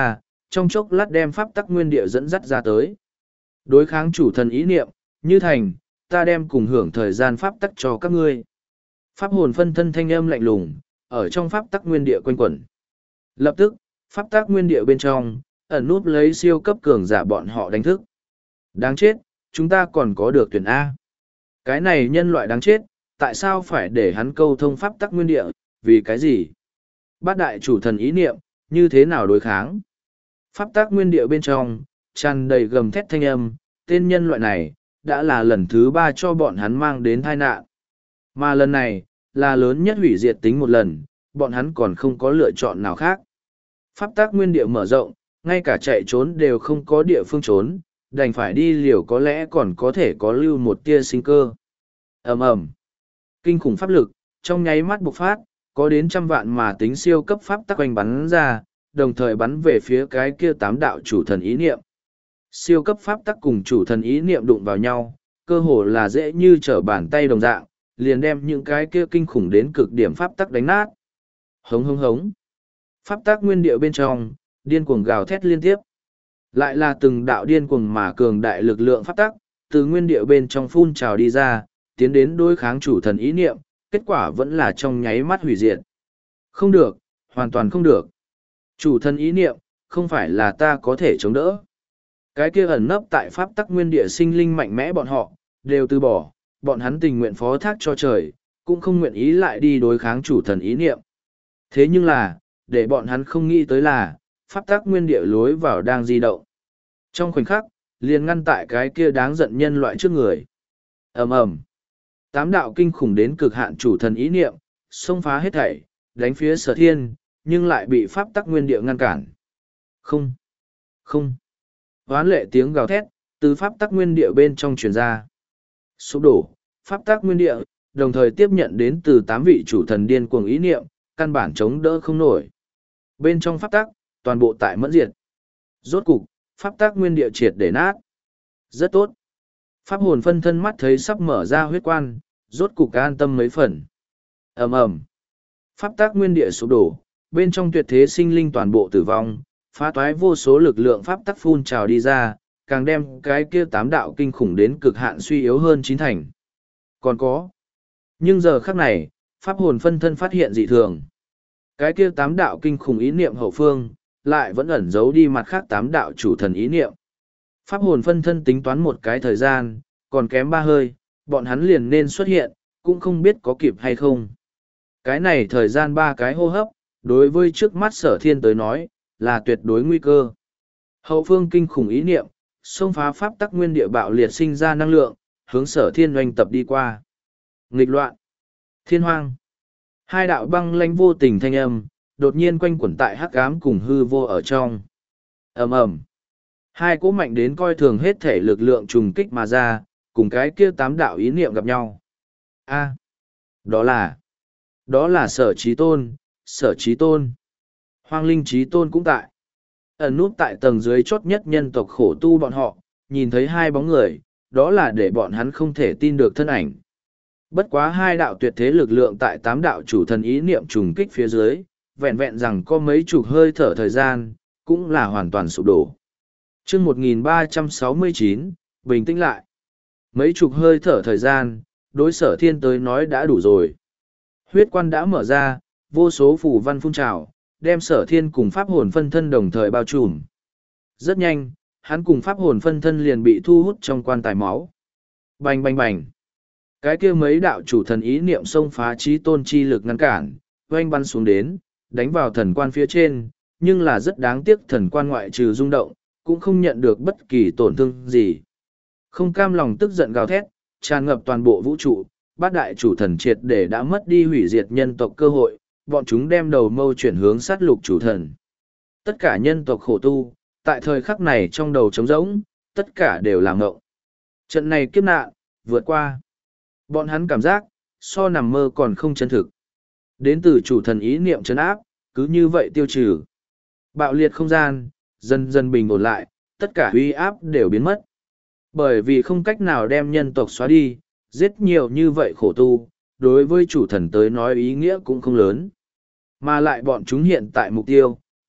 trong chốc lát đem pháp tắc nguyên địa dẫn dắt ra tới. Đối kháng chủ thần ý niệm, như thành, ta đem cùng hưởng thời gian pháp tắc cho các ngươi. Pháp hồn phân thân thanh âm lạnh lùng, ở trong pháp tắc nguyên địa quanh quẩn. Lập tức, pháp tắc nguyên địa bên trong, ẩn núp lấy siêu cấp cường giả bọn họ đánh thức. Đáng chết, chúng ta còn có được tuyển A. Cái này nhân loại đáng chết, tại sao phải để hắn câu thông pháp tắc nguyên địa, vì cái gì? Bát đại chủ thần ý niệm, như thế nào đối kháng? Pháp tắc nguyên địa bên trong, tràn đầy gầm thét thanh âm, tên nhân loại này, đã là lần thứ ba cho bọn hắn mang đến tai nạn. Mà lần này, là lớn nhất hủy diệt tính một lần, bọn hắn còn không có lựa chọn nào khác. Pháp tắc nguyên địa mở rộng, ngay cả chạy trốn đều không có địa phương trốn, đành phải đi liều có lẽ còn có thể có lưu một tia sinh cơ. Ầm ầm, kinh khủng pháp lực, trong nháy mắt bộc phát, có đến trăm vạn mà tính siêu cấp pháp tắc quanh bắn ra, đồng thời bắn về phía cái kia tám đạo chủ thần ý niệm. Siêu cấp pháp tắc cùng chủ thần ý niệm đụng vào nhau, cơ hồ là dễ như trở bàn tay đồng dạng, liền đem những cái kia kinh khủng đến cực điểm pháp tắc đánh nát. Hống hống hống. Pháp tắc nguyên địa bên trong, điên cuồng gào thét liên tiếp. Lại là từng đạo điên cuồng mà cường đại lực lượng pháp tắc, từ nguyên địa bên trong phun trào đi ra, tiến đến đối kháng chủ thần ý niệm, kết quả vẫn là trong nháy mắt hủy diệt. Không được, hoàn toàn không được. Chủ thần ý niệm, không phải là ta có thể chống đỡ. Cái kia ẩn nấp tại pháp tắc nguyên địa sinh linh mạnh mẽ bọn họ, đều từ bỏ, bọn hắn tình nguyện phó thác cho trời, cũng không nguyện ý lại đi đối kháng chủ thần ý niệm. Thế nhưng là, để bọn hắn không nghĩ tới là, pháp tắc nguyên địa lối vào đang di động. Trong khoảnh khắc, liền ngăn tại cái kia đáng giận nhân loại trước người. Ầm ầm. Tám đạo kinh khủng đến cực hạn chủ thần ý niệm, xông phá hết thảy, đánh phía Sở Thiên, nhưng lại bị pháp tắc nguyên địa ngăn cản. Không. Không. Hoán lệ tiếng gào thét, từ pháp tắc nguyên địa bên trong truyền ra. Sụp đổ, pháp tắc nguyên địa, đồng thời tiếp nhận đến từ tám vị chủ thần điên cuồng ý niệm, căn bản chống đỡ không nổi. Bên trong pháp tắc, toàn bộ tại mẫn diệt. Rốt cục, pháp tắc nguyên địa triệt để nát. Rất tốt. Pháp hồn phân thân mắt thấy sắp mở ra huyết quan, rốt cục an tâm mấy phần. Ầm ầm. Pháp tắc nguyên địa sụp đổ, bên trong tuyệt thế sinh linh toàn bộ tử vong, phá toái vô số lực lượng pháp tắc phun trào đi ra, càng đem cái kia tám đạo kinh khủng đến cực hạn suy yếu hơn chín thành. Còn có. Nhưng giờ khắc này, pháp hồn phân thân phát hiện dị thường. Cái kia tám đạo kinh khủng ý niệm hậu phương, lại vẫn ẩn giấu đi mặt khác tám đạo chủ thần ý niệm. Pháp hồn phân thân tính toán một cái thời gian, còn kém ba hơi, bọn hắn liền nên xuất hiện, cũng không biết có kịp hay không. Cái này thời gian ba cái hô hấp, đối với trước mắt Sở Thiên tới nói, là tuyệt đối nguy cơ. Hậu phương kinh khủng ý niệm, xông phá pháp tắc nguyên địa bạo liệt sinh ra năng lượng, hướng Sở Thiên oanh tập đi qua. Nghịch loạn, thiên hoang. Hai đạo băng lãnh vô tình thanh âm, đột nhiên quanh quẩn tại hắc ám cùng hư vô ở trong. Ầm ầm. Hai cỗ mạnh đến coi thường hết thể lực lượng trùng kích mà ra, cùng cái kia tám đạo ý niệm gặp nhau. A, đó là, đó là Sở Chí Tôn, Sở Chí Tôn. Hoang Linh Chí Tôn cũng tại. Ẩn nút tại tầng dưới chót nhất nhân tộc khổ tu bọn họ, nhìn thấy hai bóng người, đó là để bọn hắn không thể tin được thân ảnh. Bất quá hai đạo tuyệt thế lực lượng tại tám đạo chủ thần ý niệm trùng kích phía dưới, vẹn vẹn rằng có mấy chục hơi thở thời gian, cũng là hoàn toàn sụp đổ. chương một nghìn ba trăm sáu mươi chín, bình tĩnh lại. Mấy chục hơi thở thời gian, đối Sở Thiên tới nói đã đủ rồi. Huyết quan đã mở ra, vô số phù văn phun trào, đem Sở Thiên cùng pháp hồn phân thân đồng thời bao trùm. Rất nhanh, hắn cùng pháp hồn phân thân liền bị thu hút trong quan tài máu. Bành bành bành. Cái kia mấy đạo chủ thần ý niệm xông phá chí tôn chi lực ngăn cản, oanh bắn xuống đến, đánh vào thần quan phía trên, nhưng là rất đáng tiếc thần quan ngoại trừ rung động, cũng không nhận được bất kỳ tổn thương gì. Không cam lòng tức giận gào thét, tràn ngập toàn bộ vũ trụ, bát đại chủ thần triệt để đã mất đi hủy diệt nhân tộc cơ hội, bọn chúng đem đầu mâu chuyển hướng sát lục chủ thần. Tất cả nhân tộc khổ tu, tại thời khắc này trong đầu trống rỗng, tất cả đều là ngộng. Trận này kiếp nạn, vượt qua. Bọn hắn cảm giác, so nằm mơ còn không chân thực. Đến từ chủ thần ý niệm trấn áp, cứ như vậy tiêu trừ. Bạo liệt không gian, dần dần bình ổn lại, tất cả uy áp đều biến mất. Bởi vì không cách nào đem nhân tộc xóa đi, giết nhiều như vậy khổ tu, đối với chủ thần tới nói ý nghĩa cũng không lớn. Mà lại bọn chúng hiện tại mục tiêu,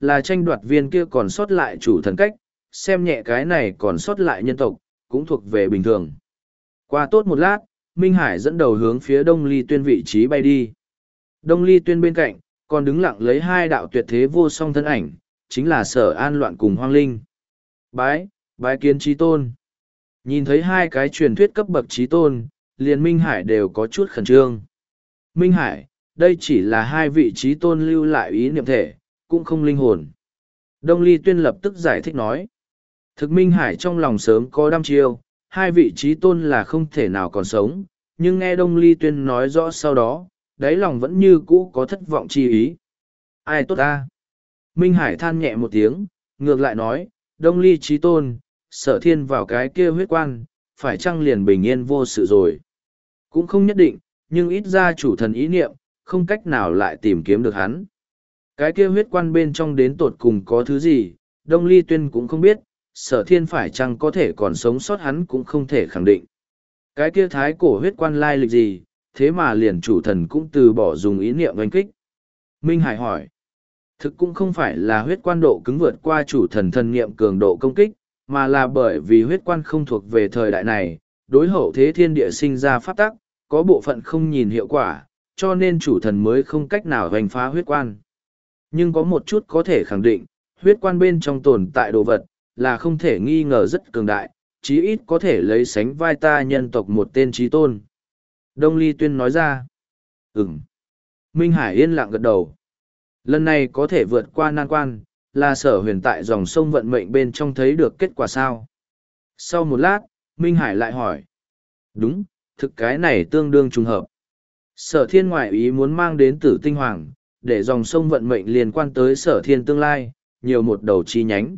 là tranh đoạt viên kia còn sót lại chủ thần cách, xem nhẹ cái này còn sót lại nhân tộc, cũng thuộc về bình thường. Qua tốt một lát, Minh Hải dẫn đầu hướng phía Đông Ly Tuyên vị trí bay đi. Đông Ly Tuyên bên cạnh, còn đứng lặng lấy hai đạo tuyệt thế vô song thân ảnh, chính là Sở An Loạn cùng Hoang Linh. Bái, bái kiến trí tôn. Nhìn thấy hai cái truyền thuyết cấp bậc trí tôn, liền Minh Hải đều có chút khẩn trương. Minh Hải, đây chỉ là hai vị trí tôn lưu lại ý niệm thể, cũng không linh hồn. Đông Ly Tuyên lập tức giải thích nói. Thực Minh Hải trong lòng sớm có đăm chiêu, hai vị trí tôn là không thể nào còn sống, nhưng nghe Đông Ly Tuyên nói rõ sau đó, đáy lòng vẫn như cũ có thất vọng chi ý. Ai tốt ta? Minh Hải than nhẹ một tiếng, ngược lại nói, Đông Ly trí tôn, Sở Thiên vào cái kia huyết quan, phải chăng liền bình yên vô sự rồi? Cũng không nhất định, nhưng ít ra chủ thần ý niệm, không cách nào lại tìm kiếm được hắn. Cái kia huyết quan bên trong đến tột cùng có thứ gì, Đông Ly Tuyên cũng không biết, Sở Thiên phải chăng có thể còn sống sót hắn cũng không thể khẳng định. Cái kia thái cổ huyết quan lai lịch gì, thế mà liền chủ thần cũng từ bỏ dùng ý niệm oanh kích. Minh Hải hỏi, thực cũng không phải là huyết quan độ cứng vượt qua chủ thần thần niệm cường độ công kích, mà là bởi vì huyết quan không thuộc về thời đại này, đối hậu thế thiên địa sinh ra pháp tắc, có bộ phận không nhìn hiệu quả, cho nên chủ thần mới không cách nào hoành phá huyết quan. Nhưng có một chút có thể khẳng định, huyết quan bên trong tồn tại đồ vật, là không thể nghi ngờ rất cường đại, chí ít có thể lấy sánh vai ta nhân tộc một tên trí tôn. Đông Ly Tuyên nói ra. Ừm. Minh Hải yên lặng gật đầu. Lần này có thể vượt qua nan quan, là Sở Huyền tại dòng sông vận mệnh bên trong thấy được kết quả sao. Sau một lát, Minh Hải lại hỏi. Đúng, thực cái này tương đương trùng hợp. Sở Thiên ngoại ý muốn mang đến Tử Tinh Hoàng, để dòng sông vận mệnh liên quan tới Sở Thiên tương lai, nhiều một đầu chi nhánh.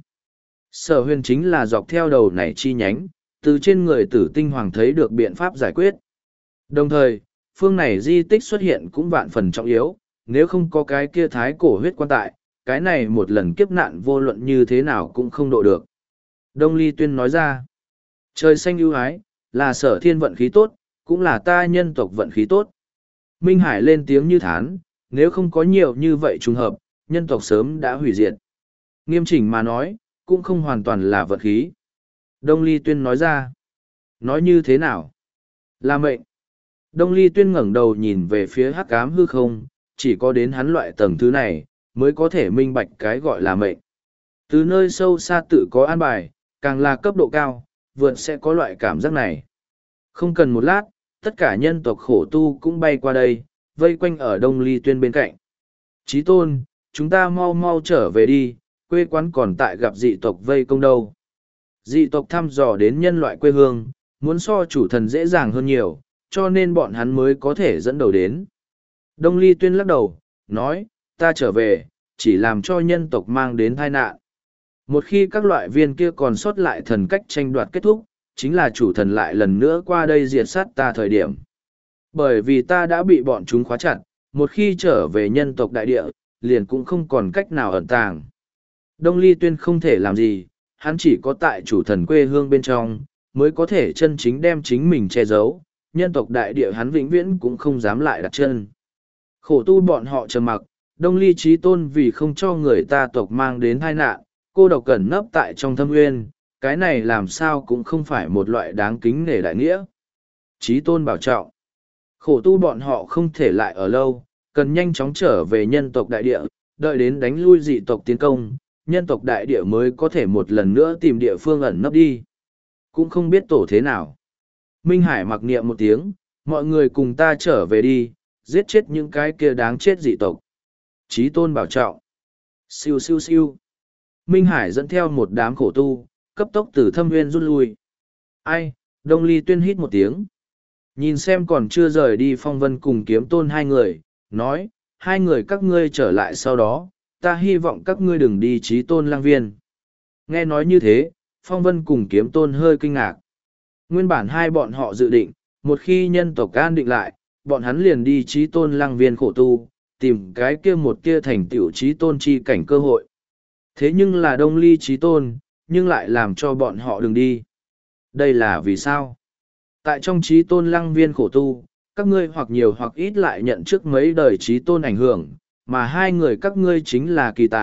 Sở Huyền chính là dọc theo đầu này chi nhánh, từ trên người Tử Tinh Hoàng thấy được biện pháp giải quyết. Đồng thời, phương này di tích xuất hiện cũng vạn phần trọng yếu, nếu không có cái kia thái cổ huyết quan tại, cái này một lần kiếp nạn vô luận như thế nào cũng không độ được. Đông Ly Tuyên nói ra, trời xanh ưu ái, là Sở Thiên vận khí tốt, cũng là ta nhân tộc vận khí tốt. Minh Hải lên tiếng như thán, nếu không có nhiều như vậy trùng hợp, nhân tộc sớm đã hủy diệt. Nghiêm chỉnh mà nói, cũng không hoàn toàn là vận khí. Đông Ly Tuyên nói ra, nói như thế nào? Là mệnh. Đông Ly Tuyên ngẩng đầu nhìn về phía hắc ám hư không, chỉ có đến hắn loại tầng thứ này, mới có thể minh bạch cái gọi là mệnh. Từ nơi sâu xa tự có an bài, càng là cấp độ cao, vượt sẽ có loại cảm giác này. Không cần một lát, tất cả nhân tộc khổ tu cũng bay qua đây, vây quanh ở Đông Ly Tuyên bên cạnh. Chí tôn, chúng ta mau mau trở về đi, quê quán còn tại gặp dị tộc vây công đâu. Dị tộc thăm dò đến nhân loại quê hương, muốn so chủ thần dễ dàng hơn nhiều, cho nên bọn hắn mới có thể dẫn đầu đến. Đông Ly Tuyên lắc đầu, nói, ta trở về, chỉ làm cho nhân tộc mang đến tai nạn. Một khi các loại viên kia còn sót lại thần cách tranh đoạt kết thúc, chính là chủ thần lại lần nữa qua đây diệt sát ta thời điểm. Bởi vì ta đã bị bọn chúng khóa chặt, một khi trở về nhân tộc đại địa, liền cũng không còn cách nào ẩn tàng. Đông Ly Tuyên không thể làm gì, hắn chỉ có tại chủ thần quê hương bên trong, mới có thể chân chính đem chính mình che giấu, nhân tộc đại địa hắn vĩnh viễn cũng không dám lại đặt chân. Khổ tu bọn họ trầm mặc, Đông Ly Chí Tôn vì không cho người ta tộc mang đến tai nạn, cô độc cẩn nấp tại trong thâm nguyên, cái này làm sao cũng không phải một loại đáng kính nể đại nghĩa. Chí Tôn bảo trọng. Khổ tu bọn họ không thể lại ở lâu, cần nhanh chóng trở về nhân tộc đại địa, đợi đến đánh lui dị tộc tiến công, nhân tộc đại địa mới có thể một lần nữa tìm địa phương ẩn nấp đi. Cũng không biết tổ thế nào. Minh Hải mặc niệm một tiếng, mọi người cùng ta trở về đi, giết chết những cái kia đáng chết dị tộc. Chí Tôn bảo trọng. Siêu siêu siêu. Minh Hải dẫn theo một đám khổ tu, cấp tốc từ thâm nguyên rút lui. Ai, Đông Ly Tuyên hít một tiếng. Nhìn xem còn chưa rời đi Phong Vân cùng Kiếm Tôn hai người, nói, hai người các ngươi trở lại sau đó, ta hy vọng các ngươi đừng đi Chí Tôn lang viên. Nghe nói như thế, Phong Vân cùng Kiếm Tôn hơi kinh ngạc. Nguyên bản hai bọn họ dự định, một khi nhân tộc an định lại, bọn hắn liền đi Chí Tôn lang viên khổ tu, tìm cái kia một kia thành tiểu Chí Tôn chi cảnh cơ hội. Thế nhưng là Đông Ly Chí Tôn, nhưng lại làm cho bọn họ đừng đi. Đây là vì sao? Tại trong Chí Tôn lăng viên khổ tu, các ngươi hoặc nhiều hoặc ít lại nhận trước mấy đời Chí Tôn ảnh hưởng, mà hai người các ngươi chính là kỳ tài,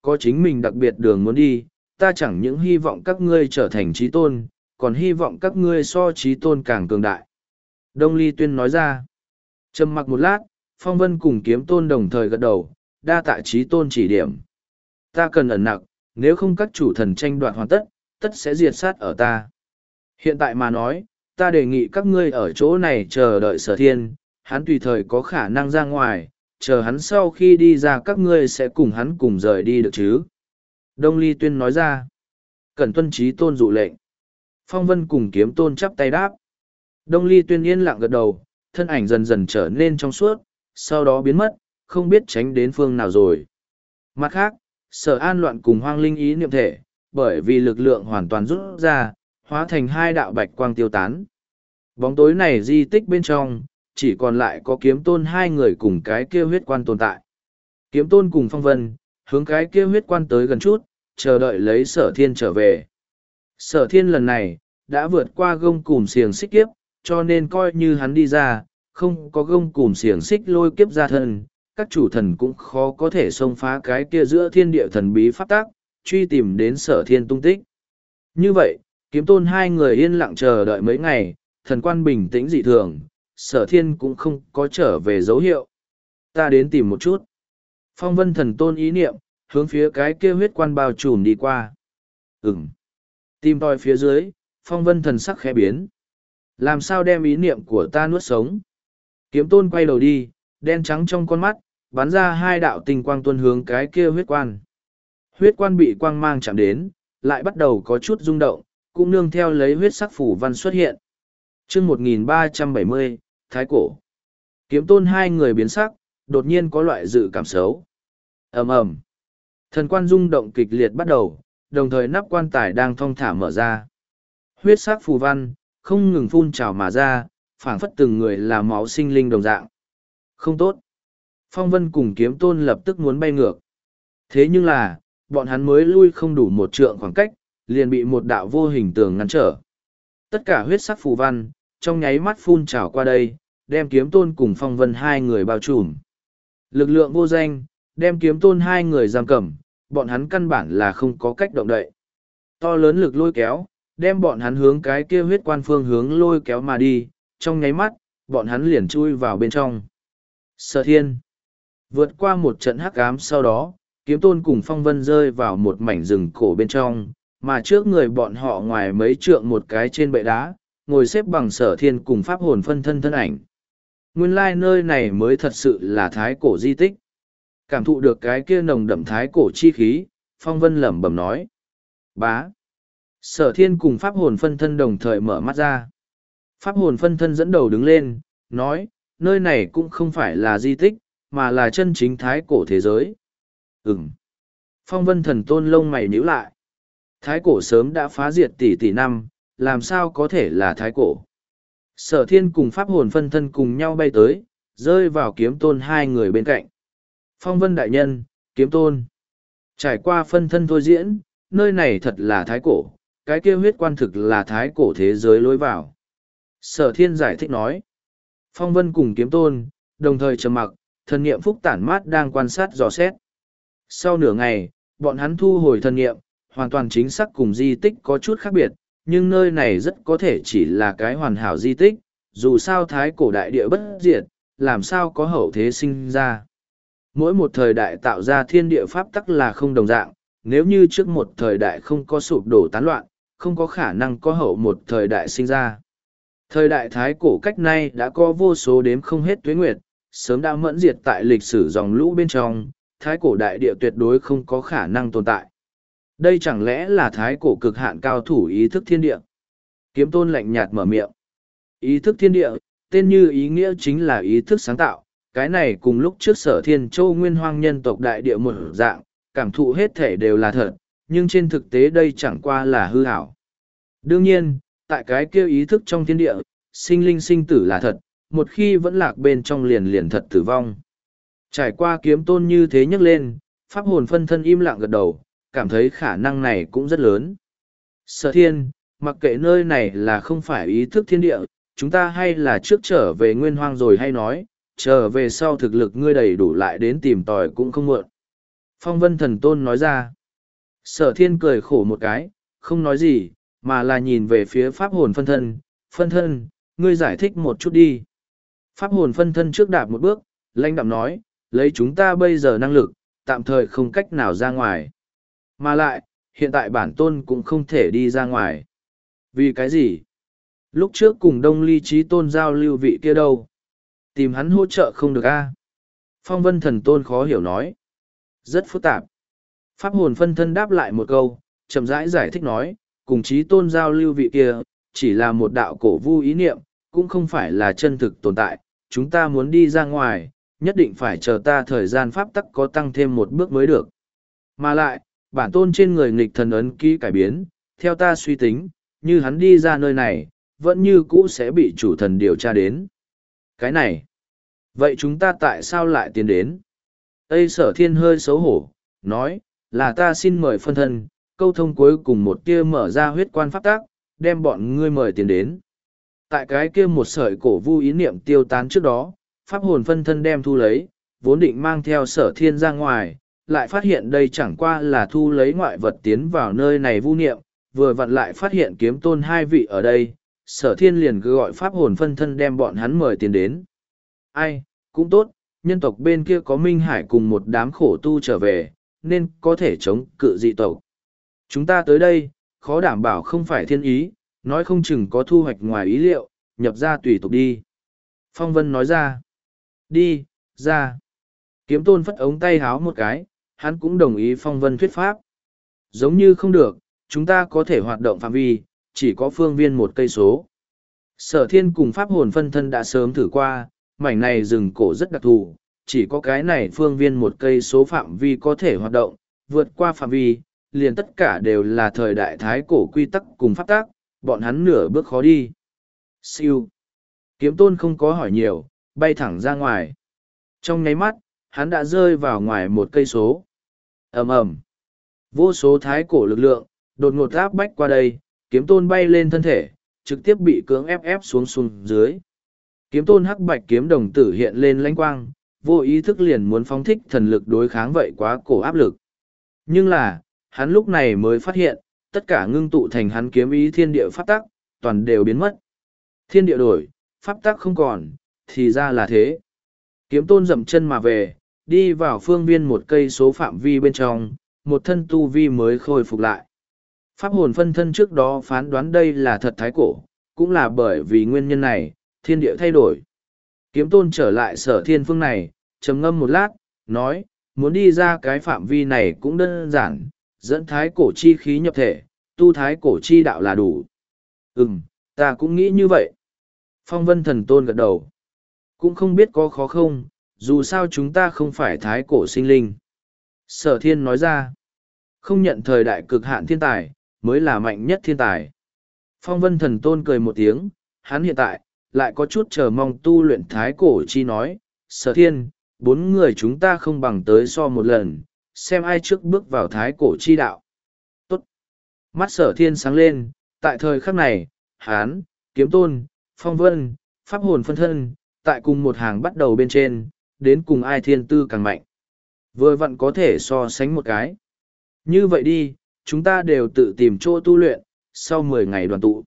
có chính mình đặc biệt đường muốn đi, ta chẳng những hy vọng các ngươi trở thành trí tôn, còn hy vọng các ngươi so trí tôn càng cường đại. Đông Ly Tuyên nói ra. Trầm mặc một lát, Phong Vân cùng kiếm tôn đồng thời gật đầu, đa tạ trí tôn chỉ điểm. Ta cần ẩn nặc, nếu không các chủ thần tranh đoạt hoàn tất, tất sẽ diệt sát ở ta. Hiện tại mà nói, ta đề nghị các ngươi ở chỗ này chờ đợi Sở Thiên, hắn tùy thời có khả năng ra ngoài, chờ hắn sau khi đi ra các ngươi sẽ cùng hắn cùng rời đi được chứ. Đông Ly Tuyên nói ra. Cần tuân trí tôn dụ lệnh. Phong Vân cùng kiếm tôn chắp tay đáp. Đông Ly Tuyên yên lặng gật đầu, thân ảnh dần dần trở nên trong suốt, sau đó biến mất, không biết tránh đến phương nào rồi. Mặt khác, Sở An Loạn cùng Hoang Linh ý niệm thể, bởi vì lực lượng hoàn toàn rút ra, hóa thành hai đạo bạch quang tiêu tán. Bóng tối này di tích bên trong, chỉ còn lại có kiếm tôn hai người cùng cái kia huyết quan tồn tại. Kiếm tôn cùng Phong Vân, hướng cái kia huyết quan tới gần chút, chờ đợi lấy Sở Thiên trở về. Sở Thiên lần này, đã vượt qua gông cùm xiềng xích kiếp, cho nên coi như hắn đi ra, không có gông cùm xiềng xích lôi kiếp ra thân, các chủ thần cũng khó có thể xông phá cái kia giữa thiên địa thần bí pháp tác, truy tìm đến Sở Thiên tung tích. Như vậy, kiếm tôn hai người yên lặng chờ đợi mấy ngày, thần quan bình tĩnh dị thường, Sở Thiên cũng không có trở về dấu hiệu. Ta đến tìm một chút. Phong Vân thần tôn ý niệm, hướng phía cái kia huyết quan bao trùm đi qua. Ừm. Tìm tòi phía dưới, Phong Vân thần sắc khẽ biến. Làm sao đem ý niệm của ta nuốt sống? Kiếm tôn quay đầu đi, đen trắng trong con mắt, bắn ra hai đạo tinh quang tuôn hướng cái kia huyết quan. Huyết quan bị quang mang chạm đến, lại bắt đầu có chút rung động, cũng nương theo lấy huyết sắc phủ văn xuất hiện. chương một nghìn ba trăm bảy mươi, Thái Cổ. Kiếm tôn hai người biến sắc, đột nhiên có loại dự cảm xấu. ầm ầm, thần quan rung động kịch liệt bắt đầu, đồng thời nắp quan tài đang thong thả mở ra. Huyết sắc phù văn, không ngừng phun trào mà ra, phảng phất từng người là máu sinh linh đồng dạng. Không tốt. Phong Vân cùng kiếm tôn lập tức muốn bay ngược. Thế nhưng là, bọn hắn mới lui không đủ một trượng khoảng cách, liền bị một đạo vô hình tường ngăn trở. Tất cả huyết sắc phù văn, trong nháy mắt phun trào qua đây, đem kiếm tôn cùng Phong Vân hai người bao trùm. Lực lượng vô danh, đem kiếm tôn hai người giam cầm, bọn hắn căn bản là không có cách động đậy. To lớn lực lôi kéo, đem bọn hắn hướng cái kia huyết quan phương hướng lôi kéo mà đi, trong nháy mắt, bọn hắn liền chui vào bên trong. Sở Thiên. Vượt qua một trận hắc ám sau đó, kiếm tôn cùng Phong Vân rơi vào một mảnh rừng cổ bên trong, mà trước người bọn họ ngoài mấy trượng một cái trên bệ đá, ngồi xếp bằng Sở Thiên cùng pháp hồn phân thân thân ảnh. Nguyên lai nơi này mới thật sự là thái cổ di tích. Cảm thụ được cái kia nồng đậm thái cổ chi khí, Phong Vân lẩm bẩm nói. Bá. Sở Thiên cùng pháp hồn phân thân đồng thời mở mắt ra. Pháp hồn phân thân dẫn đầu đứng lên, nói, nơi này cũng không phải là di tích, mà là chân chính thái cổ thế giới. Ừm. Phong Vân thần tôn lông mày nhíu lại. Thái cổ sớm đã phá diệt tỷ tỷ năm, làm sao có thể là thái cổ. Sở Thiên cùng pháp hồn phân thân cùng nhau bay tới, rơi vào kiếm tôn hai người bên cạnh. Phong Vân đại nhân, kiếm tôn. Trải qua phân thân thôi diễn, nơi này thật là thái cổ, cái kia huyết quan thực là thái cổ thế giới lối vào. Sở Thiên giải thích nói. Phong Vân cùng kiếm tôn, đồng thời trầm mặc, thần niệm phúc tản mát đang quan sát dò xét. Sau nửa ngày, bọn hắn thu hồi thần niệm, hoàn toàn chính xác cùng di tích có chút khác biệt, nhưng nơi này rất có thể chỉ là cái hoàn hảo di tích, dù sao thái cổ đại địa bất diệt, làm sao có hậu thế sinh ra. Mỗi một thời đại tạo ra thiên địa pháp tắc là không đồng dạng, nếu như trước một thời đại không có sụp đổ tán loạn, không có khả năng có hậu một thời đại sinh ra. Thời đại thái cổ cách nay đã có vô số đếm không hết tuế nguyệt, sớm đã mẫn diệt tại lịch sử dòng lũ bên trong, thái cổ đại địa tuyệt đối không có khả năng tồn tại. Đây chẳng lẽ là thái cổ cực hạn cao thủ ý thức thiên địa? Kiếm tôn lạnh nhạt mở miệng. Ý thức thiên địa, tên như ý nghĩa chính là ý thức sáng tạo, cái này cùng lúc trước Sở Thiên Châu nguyên hoang nhân tộc đại địa một dạng, cảm thụ hết thể đều là thật, nhưng trên thực tế đây chẳng qua là hư ảo. Đương nhiên, tại cái kêu ý thức trong thiên địa, sinh linh sinh tử là thật, một khi vẫn lạc bên trong liền liền thật tử vong. Trải qua kiếm tôn như thế nhắc lên, pháp hồn phân thân im lặng gật đầu, cảm thấy khả năng này cũng rất lớn. Sở Thiên, mặc kệ nơi này là không phải ý thức thiên địa, chúng ta hay là trước trở về nguyên hoang rồi hay nói, trở về sau thực lực ngươi đầy đủ lại đến tìm tòi cũng không muộn. Phong vân thần tôn nói ra. Sở thiên cười khổ một cái, không nói gì, mà là nhìn về phía pháp hồn phân thân. Phân thân, ngươi giải thích một chút đi. Pháp hồn phân thân trước đạp một bước, lãnh đạm nói, lấy chúng ta bây giờ năng lực, tạm thời không cách nào ra ngoài. Mà lại, hiện tại bản tôn cũng không thể đi ra ngoài. Vì cái gì? Lúc trước cùng đông ly trí tôn giao lưu vị kia đâu? Tìm hắn hỗ trợ không được a? Phong vân thần tôn khó hiểu nói. Rất phức tạp. Pháp hồn phân thân đáp lại một câu, chậm rãi giải thích nói, cùng trí tôn giao lưu vị kia, chỉ là một đạo cổ vu ý niệm, cũng không phải là chân thực tồn tại. Chúng ta muốn đi ra ngoài, nhất định phải chờ ta thời gian pháp tắc có tăng thêm một bước mới được. Mà lại, bản tôn trên người nghịch thần ấn ký cải biến, theo ta suy tính, như hắn đi ra nơi này, vẫn như cũ sẽ bị chủ thần điều tra đến. Cái này, vậy chúng ta tại sao lại tiến đến? Tây Sở Thiên hơi xấu hổ, nói, là ta xin mời phân thân, câu thông cuối cùng một kia mở ra huyết quan pháp tác, đem bọn ngươi mời tiến đến. Tại cái kia một sợi cổ vu ý niệm tiêu tán trước đó, pháp hồn phân thân đem thu lấy, vốn định mang theo Sở Thiên ra ngoài, lại phát hiện đây chẳng qua là thu lấy ngoại vật tiến vào nơi này vu niệm, vừa vặn lại phát hiện kiếm tôn hai vị ở đây, Sở Thiên liền gọi pháp hồn phân thân đem bọn hắn mời tiến đến. Ai, cũng tốt, nhân tộc bên kia có Minh Hải cùng một đám khổ tu trở về, nên có thể chống cự dị tộc. Chúng ta tới đây, khó đảm bảo không phải thiên ý, nói không chừng có thu hoạch ngoài ý liệu, nhập ra tùy tục đi. Phong Vân nói ra. Đi, ra. Kiếm tôn phất ống tay háo một cái, hắn cũng đồng ý Phong Vân thuyết pháp. Giống như không được, chúng ta có thể hoạt động phạm vi, chỉ có phương viên một cây số. Sở Thiên cùng pháp hồn phân thân đã sớm thử qua, mảnh này rừng cổ rất đặc thù, chỉ có cái này phương viên một cây số phạm vi có thể hoạt động, vượt qua phạm vi, liền tất cả đều là thời đại thái cổ quy tắc cùng pháp tác, bọn hắn nửa bước khó đi. Siêu. Kiếm tôn không có hỏi nhiều, bay thẳng ra ngoài. Trong nháy mắt, hắn đã rơi vào ngoài một cây số. Ầm ầm. Vô số thái cổ lực lượng, đột ngột áp bách qua đây, kiếm tôn bay lên thân thể, trực tiếp bị cưỡng ép ép xuống xuống dưới. Kiếm tôn hắc bạch kiếm đồng tử hiện lên lãnh quang, vô ý thức liền muốn phóng thích thần lực đối kháng vậy quá cổ áp lực. Nhưng là, hắn lúc này mới phát hiện, tất cả ngưng tụ thành hắn kiếm ý thiên địa pháp tắc, toàn đều biến mất. Thiên địa đổi, pháp tắc không còn, thì ra là thế. Kiếm tôn dậm chân mà về, đi vào phương viên một cây số phạm vi bên trong, một thân tu vi mới khôi phục lại. Pháp hồn phân thân trước đó phán đoán đây là thật thái cổ, cũng là bởi vì nguyên nhân này, thiên địa thay đổi. Kiếm tôn trở lại sở thiên phương này, trầm ngâm một lát, nói, muốn đi ra cái phạm vi này cũng đơn giản, dẫn thái cổ chi khí nhập thể, tu thái cổ chi đạo là đủ. Ừm, ta cũng nghĩ như vậy. Phong vân thần tôn gật đầu. Cũng không biết có khó không, dù sao chúng ta không phải thái cổ sinh linh. Sở thiên nói ra, không nhận thời đại cực hạn thiên tài, mới là mạnh nhất thiên tài. Phong vân thần tôn cười một tiếng, hắn hiện tại, lại có chút chờ mong tu luyện thái cổ chi nói, sở thiên, bốn người chúng ta không bằng tới so một lần, xem ai trước bước vào thái cổ chi đạo. Tốt. Mắt sở thiên sáng lên, tại thời khắc này, hán, kiếm tôn, phong vân, pháp hồn phân thân, tại cùng một hàng bắt đầu bên trên, đến cùng ai thiên tư càng mạnh. Vừa vặn có thể so sánh một cái. Như vậy đi, chúng ta đều tự tìm chỗ tu luyện, sau mười ngày đoàn tụ.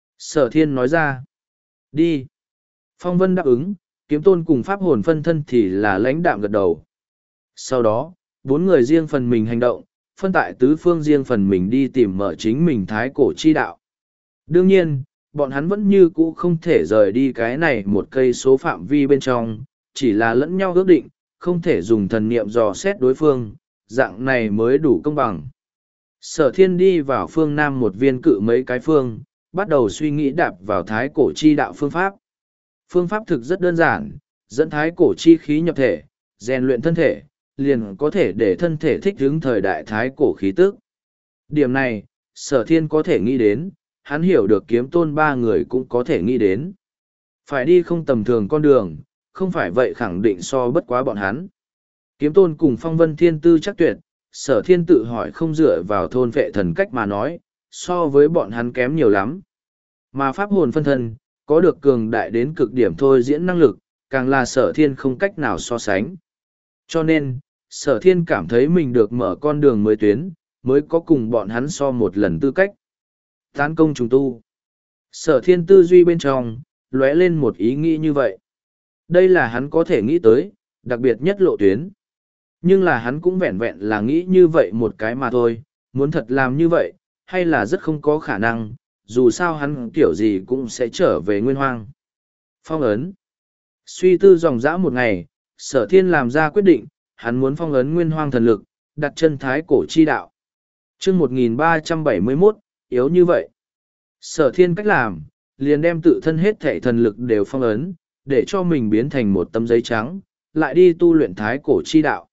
Sở thiên nói ra. Đi. Phong vân đáp ứng, kiếm tôn cùng pháp hồn phân thân thì là lãnh đạm gật đầu. Sau đó, bốn người riêng phần mình hành động, phân tại tứ phương riêng phần mình đi tìm mở chính mình thái cổ chi đạo. Đương nhiên, bọn hắn vẫn như cũ không thể rời đi cái này một cây số phạm vi bên trong, chỉ là lẫn nhau ước định, không thể dùng thần niệm dò xét đối phương, dạng này mới đủ công bằng. Sở thiên đi vào phương Nam một viên cự mấy cái phương, bắt đầu suy nghĩ đạp vào thái cổ chi đạo phương pháp. Phương pháp thực rất đơn giản, dẫn thái cổ chi khí nhập thể, rèn luyện thân thể, liền có thể để thân thể thích ứng thời đại thái cổ khí tức. Điểm này, sở thiên có thể nghĩ đến, hắn hiểu được kiếm tôn ba người cũng có thể nghĩ đến. Phải đi không tầm thường con đường, không phải vậy khẳng định so bất quá bọn hắn. Kiếm tôn cùng phong vân thiên tư chắc tuyệt, sở thiên tự hỏi không dựa vào thôn vệ thần cách mà nói, so với bọn hắn kém nhiều lắm. Mà pháp hồn phân thân, có được cường đại đến cực điểm thôi diễn năng lực, càng là sở thiên không cách nào so sánh. Cho nên, Sở thiên cảm thấy mình được mở con đường mới tuyến, mới có cùng bọn hắn so một lần tư cách. Tán công trùng tu. Sở thiên tư duy bên trong, lóe lên một ý nghĩ như vậy. Đây là hắn có thể nghĩ tới, đặc biệt nhất lộ tuyến. Nhưng là hắn cũng vẹn vẹn là nghĩ như vậy một cái mà thôi, muốn thật làm như vậy, hay là rất không có khả năng, dù sao hắn kiểu gì cũng sẽ trở về nguyên hoang. Phong ấn. Suy tư dòng dã một ngày, sở thiên làm ra quyết định, hắn muốn phong ấn nguyên hoang thần lực, đặt chân thái cổ chi đạo. chương một nghìn ba trăm bảy mươi mốt, yếu như vậy. Sở thiên cách làm, liền đem tự thân hết thể thần lực đều phong ấn, để cho mình biến thành một tấm giấy trắng, lại đi tu luyện thái cổ chi đạo.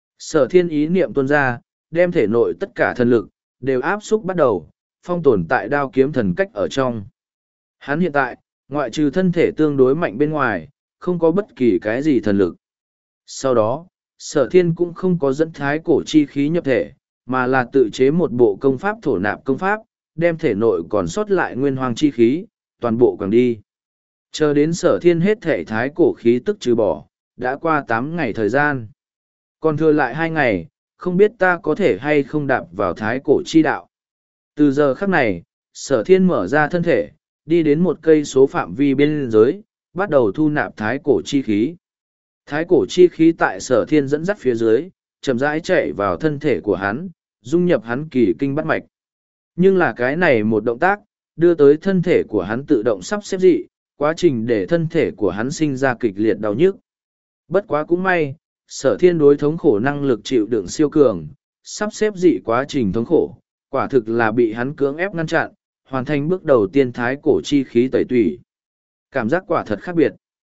Sở thiên ý niệm tuôn ra, đem thể nội tất cả thần lực, đều áp xúc bắt đầu, phong tồn tại đao kiếm thần cách ở trong. Hắn hiện tại, ngoại trừ thân thể tương đối mạnh bên ngoài, không có bất kỳ cái gì thần lực. Sau đó, sở thiên cũng không có dẫn thái cổ chi khí nhập thể, mà là tự chế một bộ công pháp thổ nạp công pháp, đem thể nội còn sót lại nguyên hoàng chi khí, toàn bộ quẳng đi. Chờ đến sở thiên hết thể thái cổ khí tức trừ bỏ, đã qua tám ngày thời gian. Còn thừa lại hai ngày, không biết ta có thể hay không đạp vào thái cổ chi đạo. Từ giờ khắc này, sở thiên mở ra thân thể, đi đến một cây số phạm vi biên giới, bắt đầu thu nạp thái cổ chi khí. Thái cổ chi khí tại sở thiên dẫn dắt phía dưới, chậm rãi chạy vào thân thể của hắn, dung nhập hắn kỳ kinh bắt mạch. Nhưng là cái này một động tác, đưa tới thân thể của hắn tự động sắp xếp dị, quá trình để thân thể của hắn sinh ra kịch liệt đau nhức. Bất quá cũng may, sở thiên đối thống khổ năng lực chịu đựng siêu cường, sắp xếp dị quá trình thống khổ, quả thực là bị hắn cưỡng ép ngăn chặn, hoàn thành bước đầu tiên thái cổ chi khí tẩy tủy. Cảm giác quả thật khác biệt.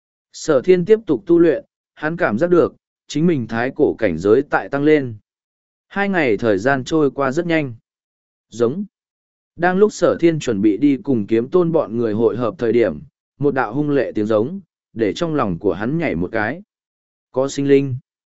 Sở thiên tiếp tục tu luyện, hắn cảm giác được, chính mình thái cổ cảnh giới tại tăng lên. Hai ngày thời gian trôi qua rất nhanh. Giống. Đang lúc sở thiên chuẩn bị đi cùng kiếm tôn bọn người hội hợp thời điểm, một đạo hung lệ tiếng giống, để trong lòng của hắn nhảy một cái. Có sinh linh.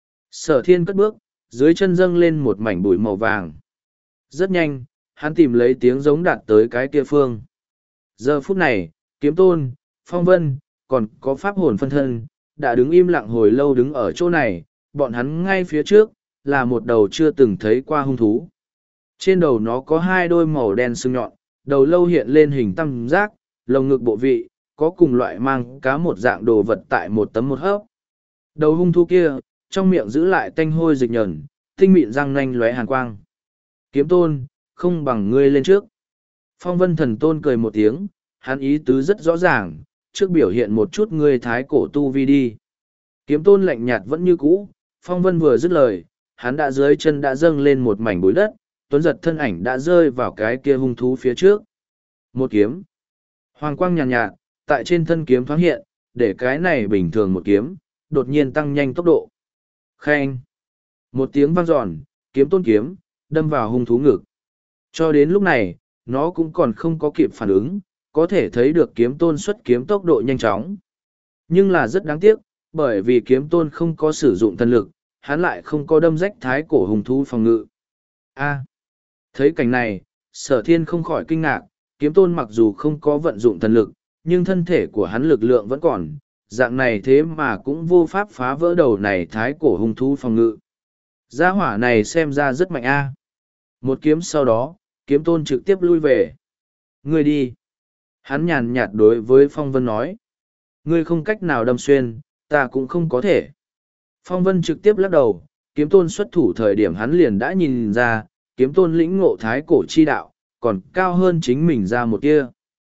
Sở thiên cất bước, dưới chân dâng lên một mảnh bụi màu vàng. Rất nhanh, hắn tìm lấy tiếng giống đạt tới cái kia phương. Giờ phút này, kiếm tôn, phong vân, còn có pháp hồn phân thân, đã đứng im lặng hồi lâu đứng ở chỗ này, bọn hắn ngay phía trước, là một đầu chưa từng thấy qua hung thú. Trên đầu nó có hai đôi màu đen sừng nhọn, đầu lâu hiện lên hình tam giác, lồng ngực bộ vị, có cùng loại mang cá một dạng đồ vật tại một tấm một hớp. Đầu hung thú kia, trong miệng giữ lại tanh hôi dịch nhờn, tinh mịn răng nanh lóe hàn quang. Kiếm tôn, không bằng ngươi lên trước. Phong vân thần tôn cười một tiếng, hắn ý tứ rất rõ ràng, trước biểu hiện một chút ngươi thái cổ tu vi đi. Kiếm tôn lạnh nhạt vẫn như cũ, phong vân vừa dứt lời, hắn đã dưới chân đã dâng lên một mảnh bụi đất, tuấn giật thân ảnh đã rơi vào cái kia hung thú phía trước. Một kiếm. Hoàng quang nhàn nhạt, nhạt, tại trên thân kiếm thoáng hiện, để cái này bình thường một kiếm, đột nhiên tăng nhanh tốc độ. Khen. Một tiếng vang giòn, kiếm tôn kiếm, đâm vào hung thú ngực. Cho đến lúc này, nó cũng còn không có kịp phản ứng, có thể thấy được kiếm tôn xuất kiếm tốc độ nhanh chóng. Nhưng là rất đáng tiếc, bởi vì kiếm tôn không có sử dụng thần lực, hắn lại không có đâm rách thái cổ hung thú phòng ngự. A. Thấy cảnh này, sở thiên không khỏi kinh ngạc, kiếm tôn mặc dù không có vận dụng thần lực, nhưng thân thể của hắn lực lượng vẫn còn, dạng này thế mà cũng vô pháp phá vỡ đầu này thái cổ hung thú phòng ngự. Gia hỏa này xem ra rất mạnh a. Một kiếm sau đó, kiếm tôn trực tiếp lui về. Ngươi đi. Hắn nhàn nhạt đối với Phong Vân nói. Ngươi không cách nào đâm xuyên, ta cũng không có thể. Phong Vân trực tiếp lắc đầu, kiếm tôn xuất thủ thời điểm hắn liền đã nhìn ra, kiếm tôn lĩnh ngộ thái cổ chi đạo, còn cao hơn chính mình ra một kia.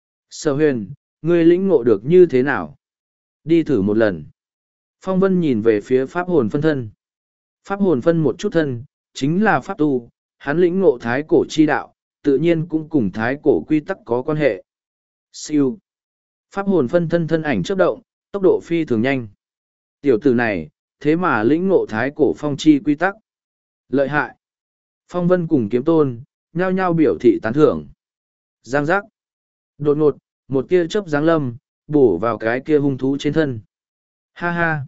Sở huyền, ngươi lĩnh ngộ được như thế nào? Đi thử một lần. Phong Vân nhìn về phía pháp hồn phân thân. Pháp hồn phân một chút thân, chính là pháp tu, hắn lĩnh ngộ thái cổ chi đạo, tự nhiên cũng cùng thái cổ quy tắc có quan hệ. Siêu. Pháp hồn phân thân thân ảnh chớp động, tốc độ phi thường nhanh. Tiểu tử này, thế mà lĩnh ngộ thái cổ phong chi quy tắc. Lợi hại. Phong Vân cùng kiếm tôn, nhao nhao biểu thị tán thưởng. Giang giác. Đột ngột, một tia chớp giáng lâm, bổ vào cái kia hung thú trên thân. Ha ha.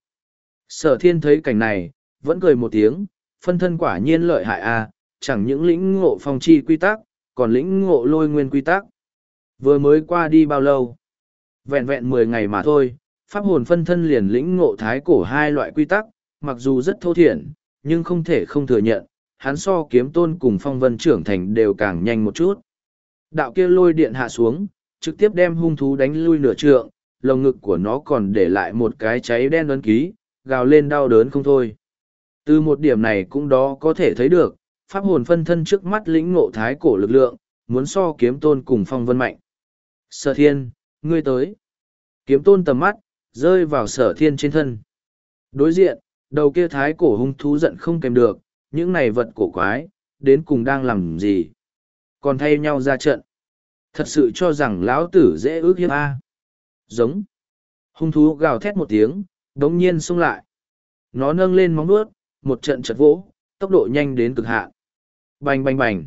Sở thiên thấy cảnh này, vẫn cười một tiếng, phân thân quả nhiên lợi hại à, chẳng những lĩnh ngộ phong chi quy tắc, còn lĩnh ngộ lôi nguyên quy tắc. Vừa mới qua đi bao lâu? Vẹn vẹn mười ngày mà thôi, pháp hồn phân thân liền lĩnh ngộ thái cổ hai loại quy tắc, mặc dù rất thô thiển, nhưng không thể không thừa nhận, hắn so kiếm tôn cùng phong vân trưởng thành đều càng nhanh một chút. Đạo kia lôi điện hạ xuống, trực tiếp đem hung thú đánh lui nửa trượng, lồng ngực của nó còn để lại một cái cháy đen ấn ký, gào lên đau đớn không thôi. Từ một điểm này cũng đó có thể thấy được, pháp hồn phân thân trước mắt lĩnh ngộ thái cổ lực lượng, muốn so kiếm tôn cùng phong vân mạnh. Sở thiên, ngươi tới. Kiếm tôn tầm mắt, rơi vào sở thiên trên thân. Đối diện, đầu kia thái cổ hung thú giận không kèm được, những này vật cổ quái, đến cùng đang làm gì? Còn thay nhau ra trận. Thật sự cho rằng lão tử dễ ước hiếp a. Giống. Hung thú gào thét một tiếng, đống nhiên xông lại. Nó nâng lên móng vuốt, một trận chật vỗ, tốc độ nhanh đến cực hạn. Bành bành bành.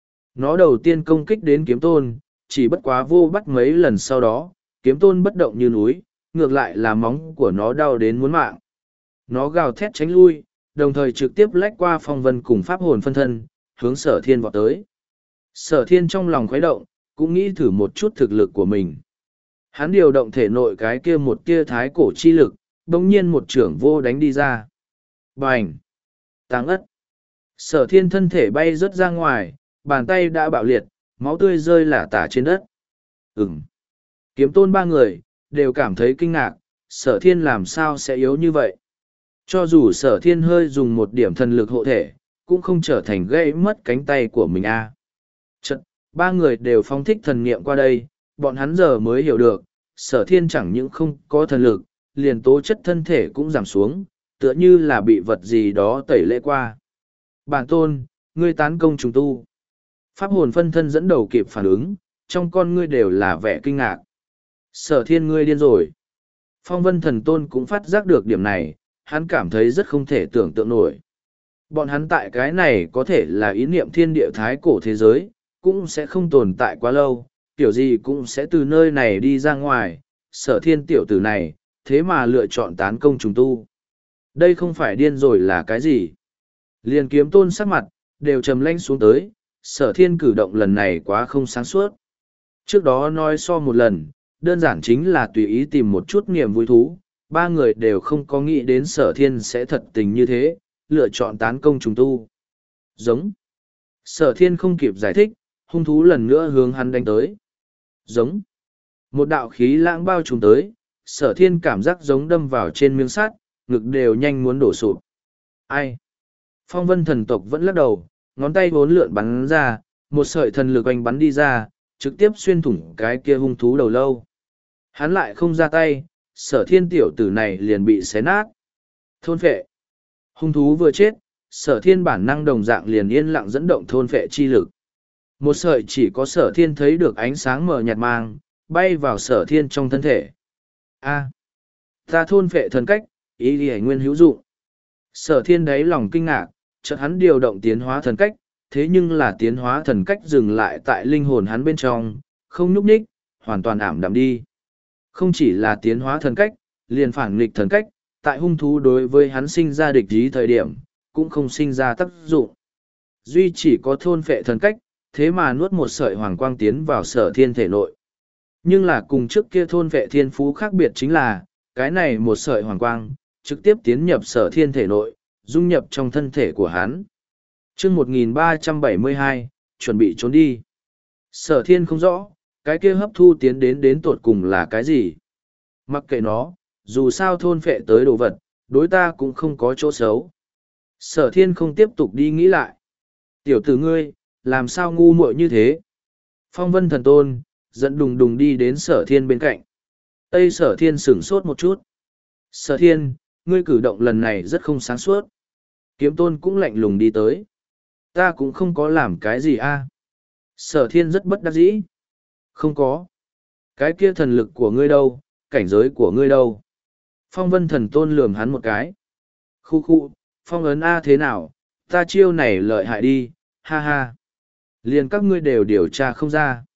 Nó đầu tiên công kích đến kiếm tôn, chỉ bất quá vô bắt mấy lần sau đó, kiếm tôn bất động như núi, ngược lại là móng của nó đau đến muốn mạng. Nó gào thét tránh lui, đồng thời trực tiếp lách qua phong vân cùng pháp hồn phân thân, hướng sở thiên vọt tới. Sở thiên trong lòng khuấy động, cũng nghĩ thử một chút thực lực của mình. Hắn điều động thể nội cái kia một tia thái cổ chi lực, đồng nhiên một trưởng vô đánh đi ra. Bành! Táng ất! Sở thiên thân thể bay rớt ra ngoài, bàn tay đã bạo liệt, máu tươi rơi lả tả trên đất. Ừm! Kiếm tôn ba người, đều cảm thấy kinh ngạc, sở thiên làm sao sẽ yếu như vậy. Cho dù sở thiên hơi dùng một điểm thần lực hộ thể, cũng không trở thành gây mất cánh tay của mình a. À. Chật, ba người đều phóng thích thần niệm qua đây, bọn hắn giờ mới hiểu được, sở thiên chẳng những không có thần lực, liền tố chất thân thể cũng giảm xuống, tựa như là bị vật gì đó tẩy lễ qua. Bản tôn, ngươi tán công trùng tu. Pháp hồn phân thân dẫn đầu kịp phản ứng, trong con ngươi đều là vẻ kinh ngạc. Sở thiên ngươi điên rồi. Phong vân thần tôn cũng phát giác được điểm này, hắn cảm thấy rất không thể tưởng tượng nổi. Bọn hắn tại cái này có thể là ý niệm thiên địa thái cổ thế giới, cũng sẽ không tồn tại quá lâu, kiểu gì cũng sẽ từ nơi này đi ra ngoài, sở thiên tiểu tử này, thế mà lựa chọn tán công trùng tu. Đây không phải điên rồi là cái gì? Liền kiếm tôn sắc mặt, đều trầm lanh xuống tới, sở thiên cử động lần này quá không sáng suốt. Trước đó nói so một lần, đơn giản chính là tùy ý tìm một chút niềm vui thú, ba người đều không có nghĩ đến sở thiên sẽ thật tình như thế, lựa chọn tán công trùng tu. Giống. Sở thiên không kịp giải thích, hung thú lần nữa hướng hắn đánh tới. Giống. Một đạo khí lãng bao trùm tới, sở thiên cảm giác giống đâm vào trên miếng sắt, ngực đều nhanh muốn đổ sụp. Ai? Phong vân thần tộc vẫn lắc đầu, ngón tay bốn lượn bắn ra, một sợi thần lực oanh bắn đi ra, trực tiếp xuyên thủng cái kia hung thú đầu lâu. Hắn lại không ra tay, sở thiên tiểu tử này liền bị xé nát. Thôn phệ. Hung thú vừa chết, sở thiên bản năng đồng dạng liền yên lặng dẫn động thôn phệ chi lực. Một sợi chỉ có sở thiên thấy được ánh sáng mờ nhạt mang, bay vào sở thiên trong thân thể. A. Ta thôn phệ thần cách, ý đi nguyên hữu dụng. Sở thiên đáy lòng kinh ngạc, chợt hắn điều động tiến hóa thần cách, thế nhưng là tiến hóa thần cách dừng lại tại linh hồn hắn bên trong, không nhúc nhích, hoàn toàn ảm đạm đi. Không chỉ là tiến hóa thần cách, liền phản nghịch thần cách, tại hung thú đối với hắn sinh ra địch ý thời điểm, cũng không sinh ra tác dụng. Duy chỉ có thôn phệ thần cách, thế mà nuốt một sợi hoàng quang tiến vào sở thiên thể nội. Nhưng là cùng trước kia thôn phệ thiên phú khác biệt chính là, cái này một sợi hoàng quang, trực tiếp tiến nhập sở thiên thể nội, dung nhập trong thân thể của hắn. chương một nghìn ba trăm bảy mươi hai, chuẩn bị trốn đi. Sở thiên không rõ, cái kia hấp thu tiến đến đến tột cùng là cái gì. Mặc kệ nó, dù sao thôn phệ tới đồ vật, đối ta cũng không có chỗ xấu. Sở thiên không tiếp tục đi nghĩ lại. Tiểu tử ngươi, làm sao ngu muội như thế? Phong vân thần tôn, dẫn đùng đùng đi đến sở thiên bên cạnh. Tây sở thiên sửng sốt một chút. Sở thiên, ngươi cử động lần này rất không sáng suốt. Kiếm tôn cũng lạnh lùng đi tới. Ta cũng không có làm cái gì a. Sở thiên rất bất đắc dĩ. Không có. Cái kia thần lực của ngươi đâu, cảnh giới của ngươi đâu. Phong vân thần tôn lườm hắn một cái. Khu khu, phong ấn A thế nào, ta chiêu này lợi hại đi, ha ha. Liền các ngươi đều điều tra không ra.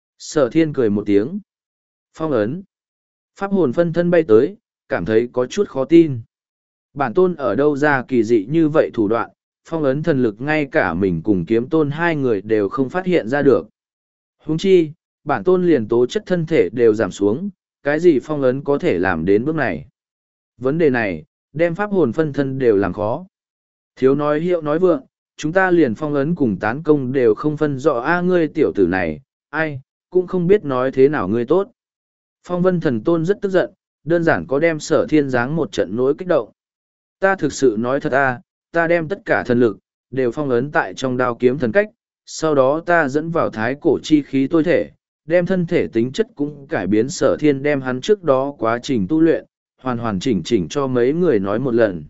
Sở thiên cười một tiếng. Phong ấn. Pháp hồn phân thân bay tới, cảm thấy có chút khó tin. Bản tôn ở đâu ra kỳ dị như vậy thủ đoạn, phong ấn thần lực ngay cả mình cùng kiếm tôn hai người đều không phát hiện ra được. Huống chi, bản tôn liền tố chất thân thể đều giảm xuống, cái gì phong ấn có thể làm đến bước này. Vấn đề này, đem pháp hồn phân thân đều làm khó. Thiếu nói hiệu nói vượng, chúng ta liền phong ấn cùng tán công đều không phân rõ a ngươi tiểu tử này, ai, cũng không biết nói thế nào ngươi tốt. Phong vân thần tôn rất tức giận, đơn giản có đem sở thiên giáng một trận nỗi kích động. Ta thực sự nói thật a, ta đem tất cả thần lực, đều phong ấn tại trong đao kiếm thần cách, sau đó ta dẫn vào thái cổ chi khí tôi thể, đem thân thể tính chất cũng cải biến sở thiên đem hắn trước đó quá trình tu luyện, hoàn hoàn chỉnh chỉnh cho mấy người nói một lần.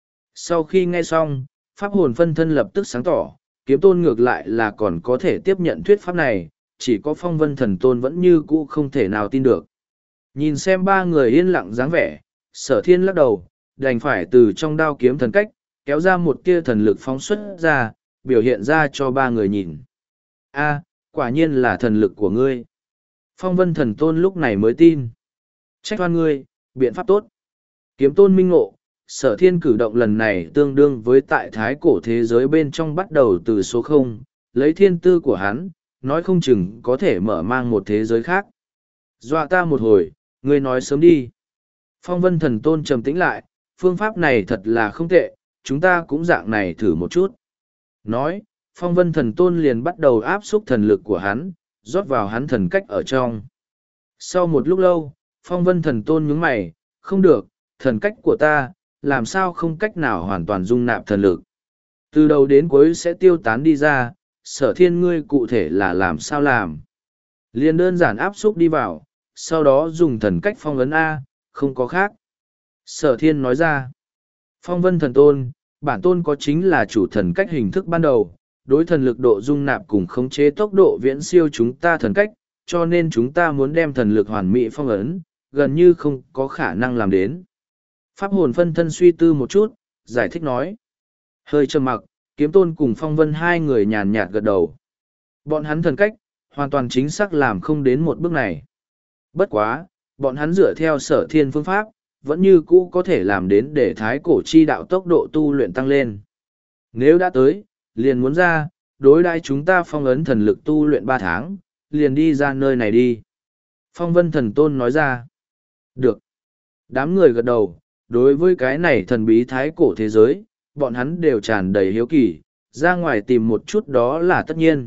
Sau khi nghe xong, pháp hồn phân thân lập tức sáng tỏ, kiếm tôn ngược lại là còn có thể tiếp nhận thuyết pháp này, chỉ có phong vân thần tôn vẫn như cũ không thể nào tin được. Nhìn xem ba người yên lặng dáng vẻ, sở thiên lắc đầu, đành phải từ trong đao kiếm thần cách, kéo ra một tia thần lực phóng xuất ra, biểu hiện ra cho ba người nhìn. A, quả nhiên là thần lực của ngươi. Phong vân thần tôn lúc này mới tin. Trách oan ngươi, biện pháp tốt. Kiếm tôn minh ngộ, sở thiên cử động lần này tương đương với tại thái cổ thế giới bên trong bắt đầu từ số không, lấy thiên tư của hắn, nói không chừng có thể mở mang một thế giới khác. Dọa ta một hồi, ngươi nói sớm đi. Phong vân thần tôn trầm tĩnh lại, phương pháp này thật là không tệ, chúng ta cũng dạng này thử một chút. Nói, phong vân thần tôn liền bắt đầu áp xúc thần lực của hắn, rót vào hắn thần cách ở trong. Sau một lúc lâu, phong vân thần tôn nhướng mày, không được, thần cách của ta, làm sao không cách nào hoàn toàn dung nạp thần lực. Từ đầu đến cuối sẽ tiêu tán đi ra, sở thiên ngươi cụ thể là làm sao làm. Liền đơn giản áp xúc đi vào, sau đó dùng thần cách phong ấn A, không có khác. Sở thiên nói ra, phong vân thần tôn, bản tôn có chính là chủ thần cách hình thức ban đầu, đối thần lực độ dung nạp cùng khống chế tốc độ viễn siêu chúng ta thần cách, cho nên chúng ta muốn đem thần lực hoàn mỹ phong ấn, gần như không có khả năng làm đến. Pháp hồn phân thân suy tư một chút, giải thích nói. Hơi trầm mặc, kiếm tôn cùng phong vân hai người nhàn nhạt gật đầu. Bọn hắn thần cách, hoàn toàn chính xác làm không đến một bước này. Bất quá, bọn hắn dựa theo sở thiên phương pháp, vẫn như cũ có thể làm đến để thái cổ chi đạo tốc độ tu luyện tăng lên. Nếu đã tới, liền muốn ra, đối đãi chúng ta phong ấn thần lực tu luyện ba tháng, liền đi ra nơi này đi. Phong vân thần tôn nói ra. Được. Đám người gật đầu, đối với cái này thần bí thái cổ thế giới, bọn hắn đều tràn đầy hiếu kỳ, ra ngoài tìm một chút đó là tất nhiên.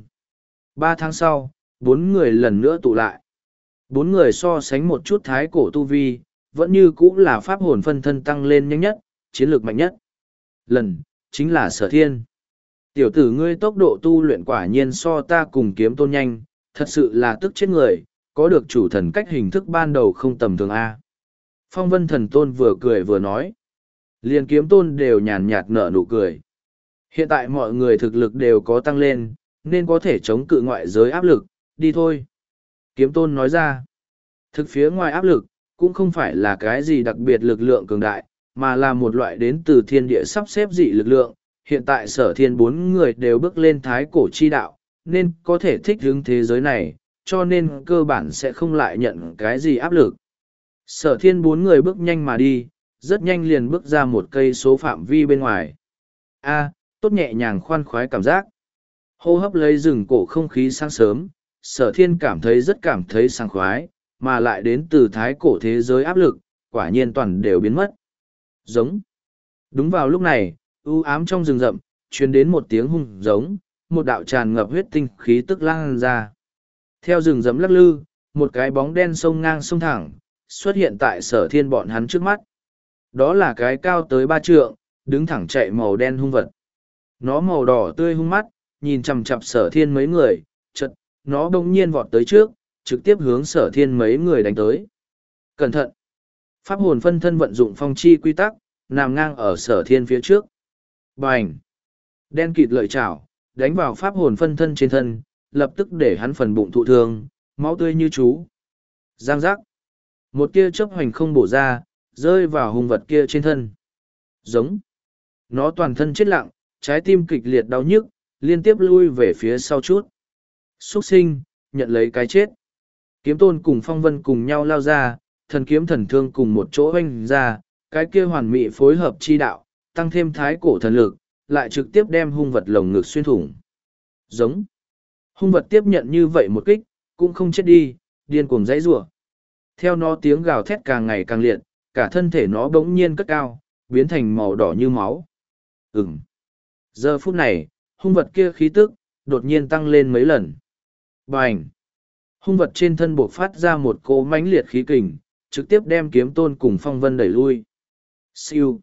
Ba tháng sau, bốn người lần nữa tụ lại. Bốn người so sánh một chút thái cổ tu vi, vẫn như cũ là pháp hồn phân thân tăng lên nhanh nhất, chiến lược mạnh nhất. Lần, chính là sở thiên. Tiểu tử ngươi tốc độ tu luyện quả nhiên so ta cùng kiếm tôn nhanh, thật sự là tức chết người, có được chủ thần cách hình thức ban đầu không tầm thường A. Phong vân thần tôn vừa cười vừa nói. Liền kiếm tôn đều nhàn nhạt nở nụ cười. Hiện tại mọi người thực lực đều có tăng lên, nên có thể chống cự ngoại giới áp lực, đi thôi. Kiếm tôn nói ra. Thực phía ngoài áp lực, cũng không phải là cái gì đặc biệt lực lượng cường đại, mà là một loại đến từ thiên địa sắp xếp dị lực lượng. Hiện tại sở thiên bốn người đều bước lên thái cổ chi đạo, nên có thể thích ứng thế giới này, cho nên cơ bản sẽ không lại nhận cái gì áp lực. Sở thiên bốn người bước nhanh mà đi, rất nhanh liền bước ra một cây số phạm vi bên ngoài. A, tốt nhẹ nhàng khoan khoái cảm giác. Hô hấp lấy rừng cổ không khí sáng sớm, sở thiên cảm thấy rất cảm thấy sảng khoái, mà lại đến từ thái cổ thế giới áp lực, quả nhiên toàn đều biến mất. Giống. Đúng vào lúc này, u ám trong rừng rậm, truyền đến một tiếng hung giống, một đạo tràn ngập huyết tinh khí tức lan ra. Theo rừng rậm lắc lư, một cái bóng đen sông ngang sông thẳng, xuất hiện tại sở thiên bọn hắn trước mắt. Đó là cái cao tới ba trượng, đứng thẳng chạy màu đen hung vật. Nó màu đỏ tươi hung mắt, nhìn chằm chằm sở thiên mấy người, chật, nó đông nhiên vọt tới trước, trực tiếp hướng sở thiên mấy người đánh tới. Cẩn thận! Pháp hồn phân thân vận dụng phong chi quy tắc, nằm ngang ở sở thiên phía trước. Bành! Đen kịt lợi chảo, đánh vào pháp hồn phân thân trên thân, lập tức để hắn phần bụng thụ thương, máu tươi như chú. Giang giác! Một tia chớp hoành không bổ ra, rơi vào hung vật kia trên thân. Giống! Nó toàn thân chết lặng, trái tim kịch liệt đau nhức, liên tiếp lui về phía sau chút. Xuất sinh, nhận lấy cái chết. Kiếm tôn cùng phong vân cùng nhau lao ra, thần kiếm thần thương cùng một chỗ hoanh ra, cái kia hoàn mỹ phối hợp chi đạo, tăng thêm thái cổ thần lực, lại trực tiếp đem hung vật lồng ngực xuyên thủng. Giống. Hung vật tiếp nhận như vậy một kích, cũng không chết đi, điên cuồng dãy rủa. Theo nó tiếng gào thét càng ngày càng liệt, cả thân thể nó bỗng nhiên cất cao, biến thành màu đỏ như máu. Ừm. Giờ phút này, hung vật kia khí tức, đột nhiên tăng lên mấy lần. Bành! Hung vật trên thân buộc phát ra một cỗ mãnh liệt khí kình, trực tiếp đem kiếm tôn cùng phong vân đẩy lui. Siêu!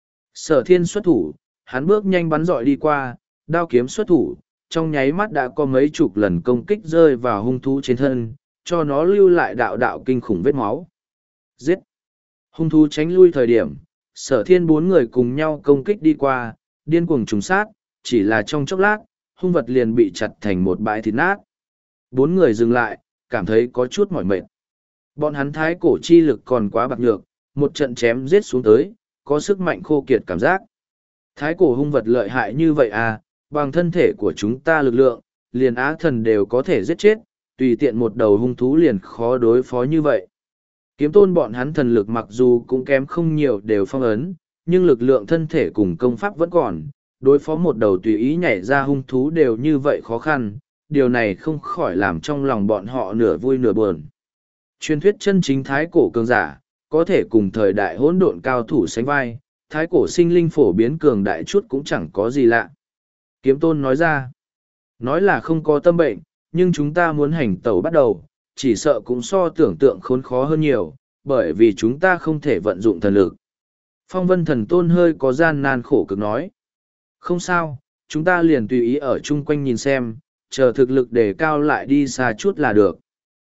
Sở thiên xuất thủ, hắn bước nhanh bắn dọi đi qua, đao kiếm xuất thủ, trong nháy mắt đã có mấy chục lần công kích rơi vào hung thú trên thân, cho nó lưu lại đạo đạo kinh khủng vết máu. Giết! Hung thú tránh lui thời điểm, sở thiên bốn người cùng nhau công kích đi qua, điên cuồng trùng sát, chỉ là trong chốc lát, hung vật liền bị chặt thành một bãi thịt nát. Bốn người dừng lại, cảm thấy có chút mỏi mệt. Bọn hắn thái cổ chi lực còn quá bạc nhược, một trận chém giết xuống tới, có sức mạnh khô kiệt cảm giác. Thái cổ hung vật lợi hại như vậy à, bằng thân thể của chúng ta lực lượng, liền á thần đều có thể giết chết, tùy tiện một đầu hung thú liền khó đối phó như vậy. Kiếm tôn bọn hắn thần lực mặc dù cũng kém không nhiều đều phong ấn, nhưng lực lượng thân thể cùng công pháp vẫn còn, đối phó một đầu tùy ý nhảy ra hung thú đều như vậy khó khăn, điều này không khỏi làm trong lòng bọn họ nửa vui nửa buồn. Truyền thuyết chân chính thái cổ cường giả, có thể cùng thời đại hỗn độn cao thủ sánh vai, thái cổ sinh linh phổ biến cường đại chút cũng chẳng có gì lạ. Kiếm tôn nói ra, nói là không có tâm bệnh, nhưng chúng ta muốn hành tẩu bắt đầu, chỉ sợ cũng so tưởng tượng khốn khó hơn nhiều, bởi vì chúng ta không thể vận dụng thần lực. Phong vân thần tôn hơi có gian nan khổ cực nói. Không sao, chúng ta liền tùy ý ở chung quanh nhìn xem, chờ thực lực để cao lại đi xa chút là được.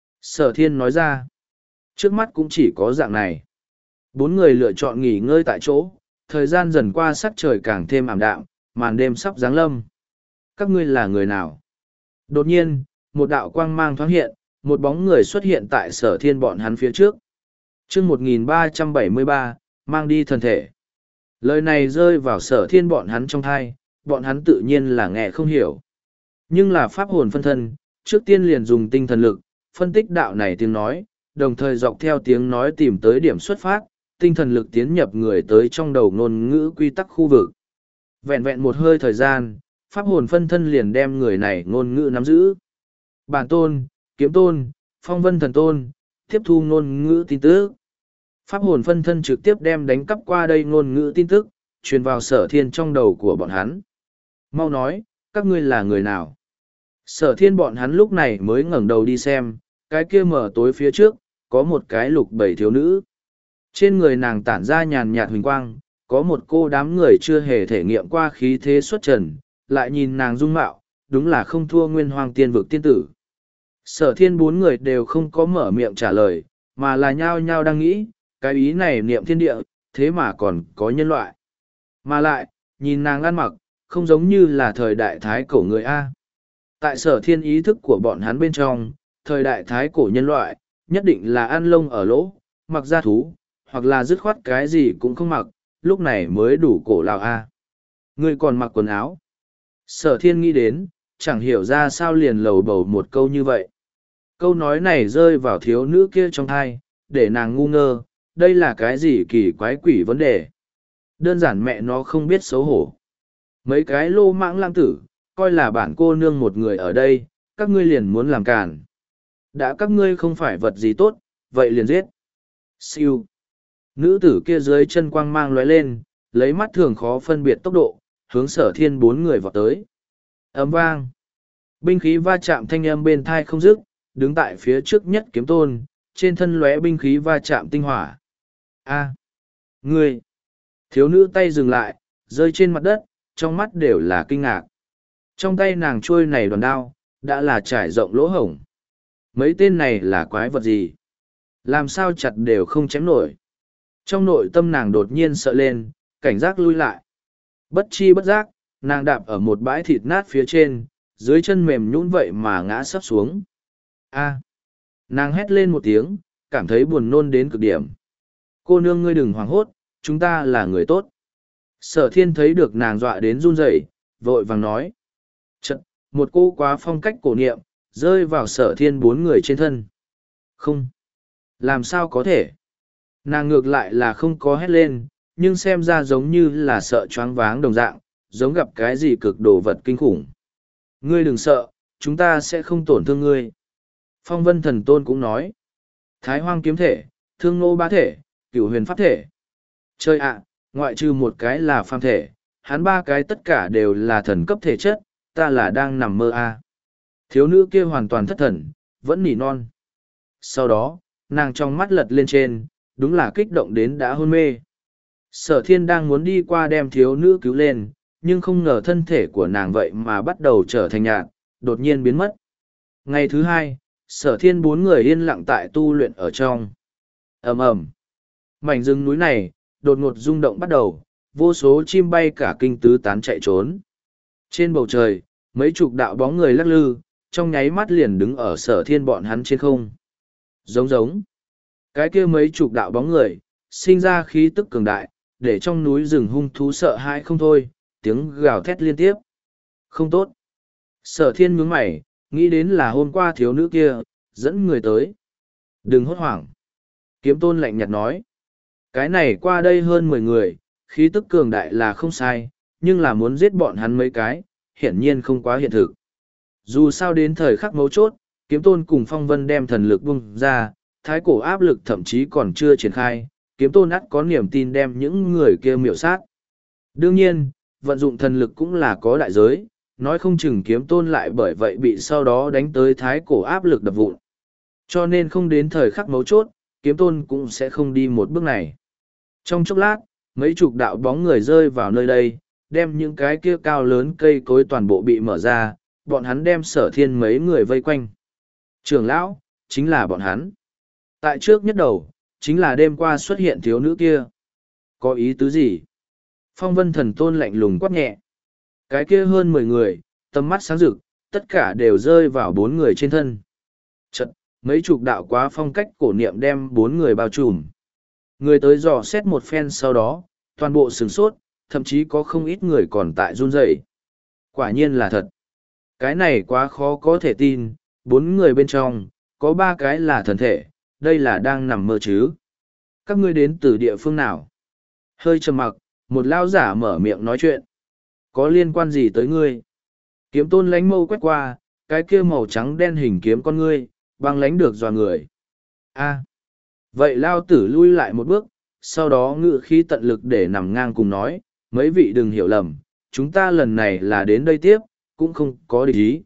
Sở thiên nói ra, trước mắt cũng chỉ có dạng này. Bốn người lựa chọn nghỉ ngơi tại chỗ, thời gian dần qua sắc trời càng thêm ảm đạm, màn đêm sắp giáng lâm. Các ngươi là người nào? Đột nhiên, một đạo quang mang thoáng hiện, một bóng người xuất hiện tại sở thiên bọn hắn phía trước. chương một nghìn ba trăm bảy mươi ba, mang đi thân thể. Lời này rơi vào sở thiên bọn hắn trong thai, bọn hắn tự nhiên là nghe không hiểu. Nhưng là pháp hồn phân thân, trước tiên liền dùng tinh thần lực, phân tích đạo này tiếng nói, đồng thời dọc theo tiếng nói tìm tới điểm xuất phát, tinh thần lực tiến nhập người tới trong đầu ngôn ngữ quy tắc khu vực. Vẹn vẹn một hơi thời gian, pháp hồn phân thân liền đem người này ngôn ngữ nắm giữ. Bản tôn, kiếm tôn, phong vân thần tôn, tiếp thu ngôn ngữ tin tức. Pháp hồn phân thân trực tiếp đem đánh cắp qua đây ngôn ngữ tin tức, truyền vào sở thiên trong đầu của bọn hắn. Mau nói, các ngươi là người nào? Sở thiên bọn hắn lúc này mới ngẩng đầu đi xem, cái kia mở tối phía trước, có một cái lục bảy thiếu nữ. Trên người nàng tản ra nhàn nhạt huỳnh quang, có một cô đám người chưa hề thể nghiệm qua khí thế xuất trần, lại nhìn nàng dung mạo, đúng là không thua nguyên hoàng tiên vực tiên tử. Sở thiên bốn người đều không có mở miệng trả lời, mà là nhao nhao đang nghĩ, cái ý này niệm thiên địa, thế mà còn có nhân loại. Mà lại, nhìn nàng ăn mặc, không giống như là thời đại thái cổ người A. Tại sở thiên ý thức của bọn hắn bên trong, thời đại thái cổ nhân loại, nhất định là ăn lông ở lỗ, mặc da thú, hoặc là dứt khoát cái gì cũng không mặc, lúc này mới đủ cổ lão A. Người còn mặc quần áo. Sở thiên nghĩ đến, chẳng hiểu ra sao liền lầu bầu một câu như vậy. Câu nói này rơi vào thiếu nữ kia trong thai, để nàng ngu ngơ, đây là cái gì kỳ quái quỷ vấn đề. Đơn giản mẹ nó không biết xấu hổ. Mấy cái lô mãng lang tử, coi là bản cô nương một người ở đây, các ngươi liền muốn làm càn. Đã các ngươi không phải vật gì tốt, vậy liền giết. Siêu. Nữ tử kia dưới chân quang mang lóe lên, lấy mắt thường khó phân biệt tốc độ, hướng sở thiên bốn người vọt tới. Ấm vang. Binh khí va chạm thanh âm bên thai không dứt, đứng tại phía trước nhất kiếm tôn, trên thân lóe binh khí va chạm tinh hỏa. A. Ngươi. Thiếu nữ tay dừng lại, rơi trên mặt đất, trong mắt đều là kinh ngạc. Trong tay nàng trôi này đoàn đao, đã là trải rộng lỗ hổng. Mấy tên này là quái vật gì? Làm sao chặt đều không chém nổi. Trong nội tâm nàng đột nhiên sợ lên, cảnh giác lui lại. Bất chi bất giác, nàng đạp ở một bãi thịt nát phía trên, dưới chân mềm nhũn vậy mà ngã sắp xuống. A. Nàng hét lên một tiếng, cảm thấy buồn nôn đến cực điểm. Cô nương ngươi đừng hoảng hốt, chúng ta là người tốt. Sở thiên thấy được nàng dọa đến run rẩy, vội vàng nói. Chật, một cô quá phong cách cổ niệm, rơi vào sở thiên bốn người trên thân. Không. Làm sao có thể? Nàng ngược lại là không có hét lên, nhưng xem ra giống như là sợ choáng váng đồng dạng, giống gặp cái gì cực đồ vật kinh khủng. Ngươi đừng sợ, chúng ta sẽ không tổn thương ngươi. Phong vân thần tôn cũng nói. Thái hoang kiếm thể, thương nô bá thể, cửu huyền pháp thể. Chơi ạ, ngoại trừ một cái là phàm thể, hắn ba cái tất cả đều là thần cấp thể chất, ta là đang nằm mơ à. Thiếu nữ kia hoàn toàn thất thần, vẫn nỉ non. Sau đó, nàng trong mắt lật lên trên, đúng là kích động đến đã hôn mê. Sở thiên đang muốn đi qua đem thiếu nữ cứu lên, nhưng không ngờ thân thể của nàng vậy mà bắt đầu trở thành nhạt, đột nhiên biến mất. Ngày thứ hai, sở thiên bốn người yên lặng tại tu luyện ở trong. Ầm ầm, mảnh rừng núi này, đột ngột rung động bắt đầu, vô số chim bay cả kinh tứ tán chạy trốn. Trên bầu trời, mấy chục đạo bóng người lắc lư, trong nháy mắt liền đứng ở sở thiên bọn hắn trên không. Giống giống. Cái kia mấy chục đạo bóng người, sinh ra khí tức cường đại, để trong núi rừng hung thú sợ hãi không thôi, tiếng gào thét liên tiếp. Không tốt. Sở thiên nhướng mày, nghĩ đến là hôm qua thiếu nữ kia, dẫn người tới. Đừng hốt hoảng. Kiếm tôn lạnh nhạt nói. Cái này qua đây hơn mười người, khí tức cường đại là không sai, nhưng là muốn giết bọn hắn mấy cái, hiển nhiên không quá hiện thực. Dù sao đến thời khắc mấu chốt, kiếm tôn cùng phong vân đem thần lực bung ra, thái cổ áp lực thậm chí còn chưa triển khai, kiếm tôn ắt có niềm tin đem những người kia miểu sát. Đương nhiên, vận dụng thần lực cũng là có đại giới, nói không chừng kiếm tôn lại bởi vậy bị sau đó đánh tới thái cổ áp lực đập vụn. Cho nên không đến thời khắc mấu chốt, kiếm tôn cũng sẽ không đi một bước này. Trong chốc lát, mấy chục đạo bóng người rơi vào nơi đây, đem những cái kia cao lớn cây cối toàn bộ bị mở ra, bọn hắn đem sở thiên mấy người vây quanh. Trưởng lão, chính là bọn hắn. Tại trước nhất đầu, chính là đêm qua xuất hiện thiếu nữ kia. Có ý tứ gì? Phong vân thần tôn lạnh lùng quát nhẹ. Cái kia hơn mười người, tầm mắt sáng rực, tất cả đều rơi vào bốn người trên thân. Chật, mấy chục đạo quá phong cách cổ niệm đem bốn người bao trùm. Người tới dò xét một phen sau đó, toàn bộ sửng sốt, thậm chí có không ít người còn tại run rẩy. Quả nhiên là thật. Cái này quá khó có thể tin, bốn người bên trong, có ba cái là thần thể, đây là đang nằm mơ chứ. Các ngươi đến từ địa phương nào? Hơi trầm mặc, một lao giả mở miệng nói chuyện. Có liên quan gì tới ngươi? Kiếm tôn lánh mâu quét qua, cái kia màu trắng đen hình kiếm con ngươi, băng lánh được dò người. A. Vậy lao tử lui lại một bước, sau đó ngự khí tận lực để nằm ngang cùng nói, mấy vị đừng hiểu lầm, chúng ta lần này là đến đây tiếp, cũng không có địch ý.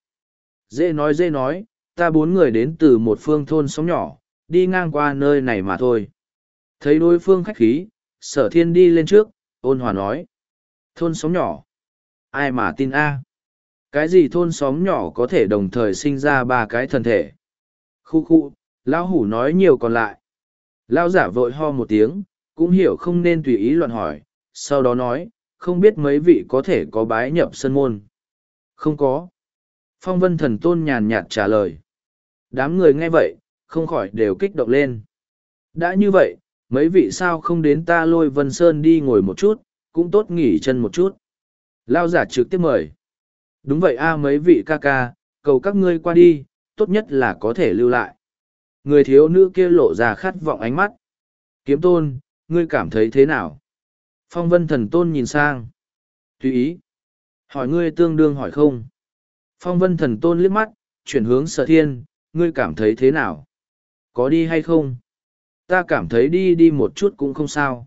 Dễ nói dễ nói, ta bốn người đến từ một phương thôn xóm nhỏ, đi ngang qua nơi này mà thôi. Thấy đối phương khách khí, sở thiên đi lên trước, ôn hòa nói. Thôn xóm nhỏ? Ai mà tin a? Cái gì thôn xóm nhỏ có thể đồng thời sinh ra ba cái thân thể? Khu khu, lão hủ nói nhiều còn lại. Lão giả vội ho một tiếng, cũng hiểu không nên tùy ý loạn hỏi, sau đó nói, không biết mấy vị có thể có bái nhập sân môn. Không có. Phong vân thần tôn nhàn nhạt trả lời. Đám người nghe vậy, không khỏi đều kích động lên. Đã như vậy, mấy vị sao không đến ta lôi vân sơn đi ngồi một chút, cũng tốt nghỉ chân một chút. Lao giả trực tiếp mời. Đúng vậy a mấy vị ca ca, cầu các ngươi qua đi, tốt nhất là có thể lưu lại. Người thiếu nữ kia lộ ra khát vọng ánh mắt. Kiếm tôn, ngươi cảm thấy thế nào? Phong vân thần tôn nhìn sang. Tùy ý. Hỏi ngươi tương đương hỏi không? Phong vân thần tôn liếc mắt, chuyển hướng sở thiên, ngươi cảm thấy thế nào? Có đi hay không? Ta cảm thấy đi đi một chút cũng không sao.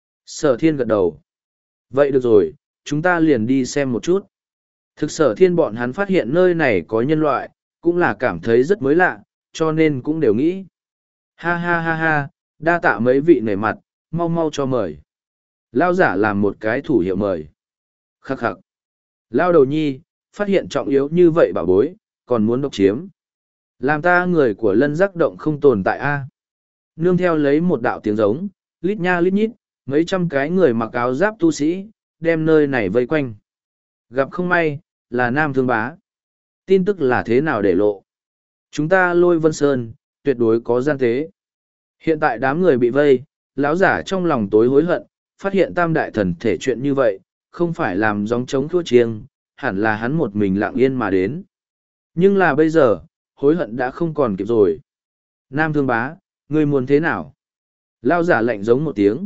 Sở thiên gật đầu. Vậy được rồi, chúng ta liền đi xem một chút. Thực sở thiên bọn hắn phát hiện nơi này có nhân loại, cũng là cảm thấy rất mới lạ, cho nên cũng đều nghĩ. Ha ha ha ha, đa tạ mấy vị nể mặt, mau mau cho mời. Lao giả làm một cái thủ hiệu mời. Khắc khắc. Lao đầu nhi, phát hiện trọng yếu như vậy bảo bối, còn muốn độc chiếm. Làm ta người của lân giác động không tồn tại a. Nương theo lấy một đạo tiếng giống, lít nha lít nhít, mấy trăm cái người mặc áo giáp tu sĩ, đem nơi này vây quanh. Gặp không may, là Nam Thương Bá. Tin tức là thế nào để lộ? Chúng ta lôi vân sơn, tuyệt đối có gian tế. Hiện tại đám người bị vây, lão giả trong lòng tối hối hận, phát hiện tam đại thần thể chuyện như vậy, không phải làm gióng trống thua chiêng, hẳn là hắn một mình lặng yên mà đến. Nhưng là bây giờ, hối hận đã không còn kịp rồi. Nam Thương Bá, ngươi muốn thế nào? Lão giả lạnh giống một tiếng.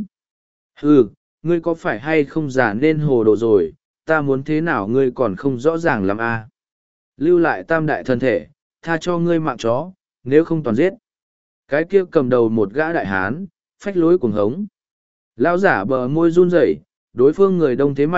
Hừ, ngươi có phải hay không giả nên hồ đồ rồi, ta muốn thế nào ngươi còn không rõ ràng lắm à? Lưu lại tam đại thần thể, tha cho ngươi mạng chó, nếu không toàn giết. Cái kia cầm đầu một gã đại hán, phách lối cuồng hống. Lão giả bờ môi run rẩy, đối phương người đông thế mạnh,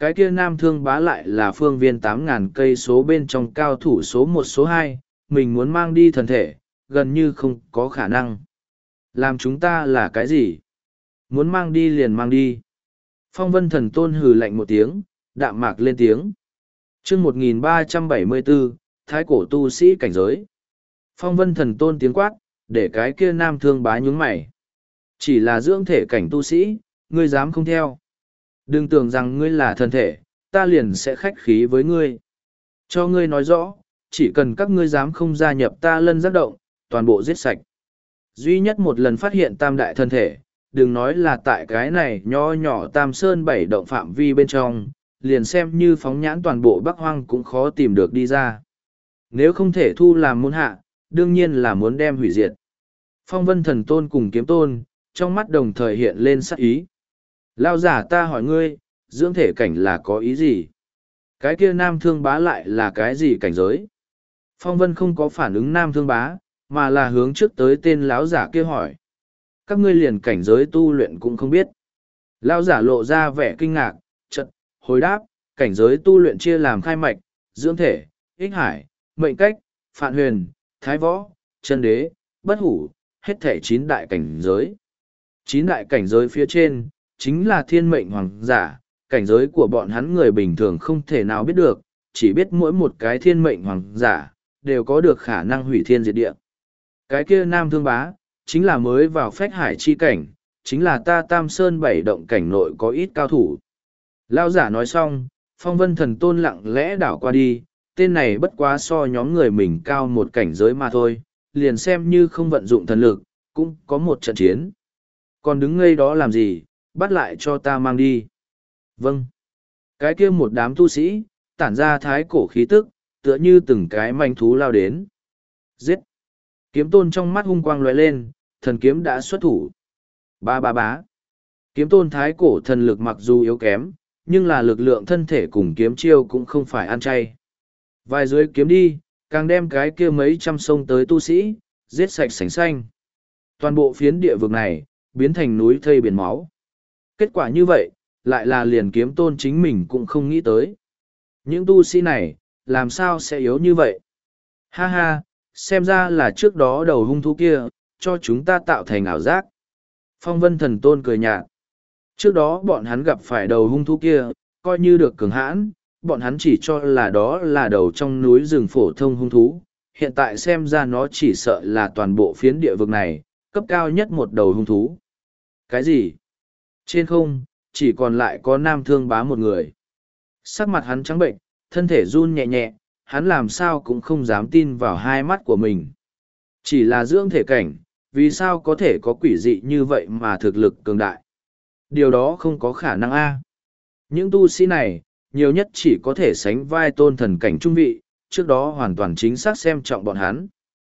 cái kia nam thương bá lại là phương viên tám ngàn cây số bên trong cao thủ số một số hai, mình muốn mang đi thần thể, gần như không có khả năng. Làm chúng ta là cái gì? Muốn mang đi liền mang đi. Phong Vân Thần Tôn hừ lạnh một tiếng, đạm mạc lên tiếng. chương một nghìn ba trăm bảy mươi bốn, Thái cổ tu sĩ cảnh giới. Phong Vân Thần Tôn tiếng quát, để cái kia nam thương bá nhún mày. Chỉ là dưỡng thể cảnh tu sĩ, ngươi dám không theo. Đừng tưởng rằng ngươi là thần thể, ta liền sẽ khách khí với ngươi. Cho ngươi nói rõ, chỉ cần các ngươi dám không gia nhập ta lân giác động, toàn bộ giết sạch. Duy nhất một lần phát hiện tam đại thân thể, đừng nói là tại cái này nho nhỏ tam sơn bảy động phạm vi bên trong, liền xem như phóng nhãn toàn bộ Bắc Hoang cũng khó tìm được đi ra. Nếu không thể thu làm môn hạ, đương nhiên là muốn đem hủy diệt. Phong Vân Thần Tôn cùng Kiếm Tôn, trong mắt đồng thời hiện lên sắc ý. Lao giả ta hỏi ngươi, dưỡng thể cảnh là có ý gì? Cái kia nam thương bá lại là cái gì cảnh giới? Phong Vân không có phản ứng nam thương bá, mà là hướng trước tới tên lão giả kia hỏi. Các ngươi liền cảnh giới tu luyện cũng không biết. Lão giả lộ ra vẻ kinh ngạc, chợt hồi đáp, cảnh giới tu luyện chia làm khai mạch, dưỡng thể, ích hải, mệnh cách, phạn huyền, thái võ, chân đế, bất hủ, hết thể chín đại cảnh giới. Chín đại cảnh giới phía trên, chính là thiên mệnh hoàng giả, cảnh giới của bọn hắn người bình thường không thể nào biết được, chỉ biết mỗi một cái thiên mệnh hoàng giả, đều có được khả năng hủy thiên diệt địa. Cái kia nam thương bá, chính là mới vào phách hải chi cảnh, chính là ta tam sơn bảy động cảnh nội có ít cao thủ. Lao giả nói xong, Phong Vân Thần Tôn lặng lẽ đảo qua đi, tên này bất quá so nhóm người mình cao một cảnh giới mà thôi, liền xem như không vận dụng thần lực, cũng có một trận chiến. Còn đứng ngây đó làm gì, bắt lại cho ta mang đi. Vâng. Cái kia một đám tu sĩ, tản ra thái cổ khí tức, tựa như từng cái manh thú lao đến. Giết. Kiếm Tôn trong mắt hung quang lóe lên, thần kiếm đã xuất thủ. Ba ba bá. Kiếm Tôn thái cổ thần lực mặc dù yếu kém, nhưng là lực lượng thân thể cùng kiếm chiêu cũng không phải ăn chay. Vài dưới kiếm đi, càng đem cái kia mấy trăm sông tới tu sĩ, giết sạch sành xanh. Toàn bộ phiến địa vực này, biến thành núi thây biển máu. Kết quả như vậy, lại là liền Kiếm Tôn chính mình cũng không nghĩ tới. Những tu sĩ này, làm sao sẽ yếu như vậy? Ha ha, xem ra là trước đó đầu hung thú kia, cho chúng ta tạo thành ảo giác. Phong Vân Thần Tôn cười nhạt. Trước đó bọn hắn gặp phải đầu hung thú kia, coi như được cường hãn, bọn hắn chỉ cho là đó là đầu trong núi rừng phổ thông hung thú. Hiện tại xem ra nó chỉ sợ là toàn bộ phiến địa vực này, cấp cao nhất một đầu hung thú. Cái gì? Trên không, chỉ còn lại có nam thương bá một người. Sắc mặt hắn trắng bệnh, thân thể run nhẹ nhẹ, hắn làm sao cũng không dám tin vào hai mắt của mình. Chỉ là dưỡng thể cảnh, vì sao có thể có quỷ dị như vậy mà thực lực cường đại? Điều đó không có khả năng a. Những tu sĩ này, nhiều nhất chỉ có thể sánh vai tôn thần cảnh trung vị, trước đó hoàn toàn chính xác xem trọng bọn hắn.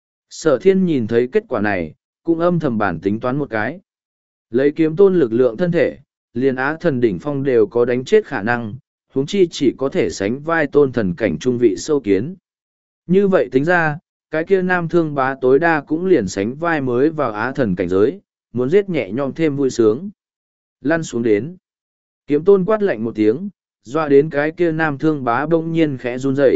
Sở thiên nhìn thấy kết quả này, cũng âm thầm bản tính toán một cái. Lấy Kiếm Tôn lực lượng thân thể, liền á thần đỉnh phong đều có đánh chết khả năng, huống chi chỉ có thể sánh vai tôn thần cảnh trung vị sâu kiến. Như vậy tính ra, cái kia nam thương bá tối đa cũng liền sánh vai mới vào á thần cảnh giới, muốn giết nhẹ nhõm thêm vui sướng. Lăn xuống đến. Kiếm Tôn quát lạnh một tiếng, doa đến cái kia nam thương bá bỗng nhiên khẽ run rẩy.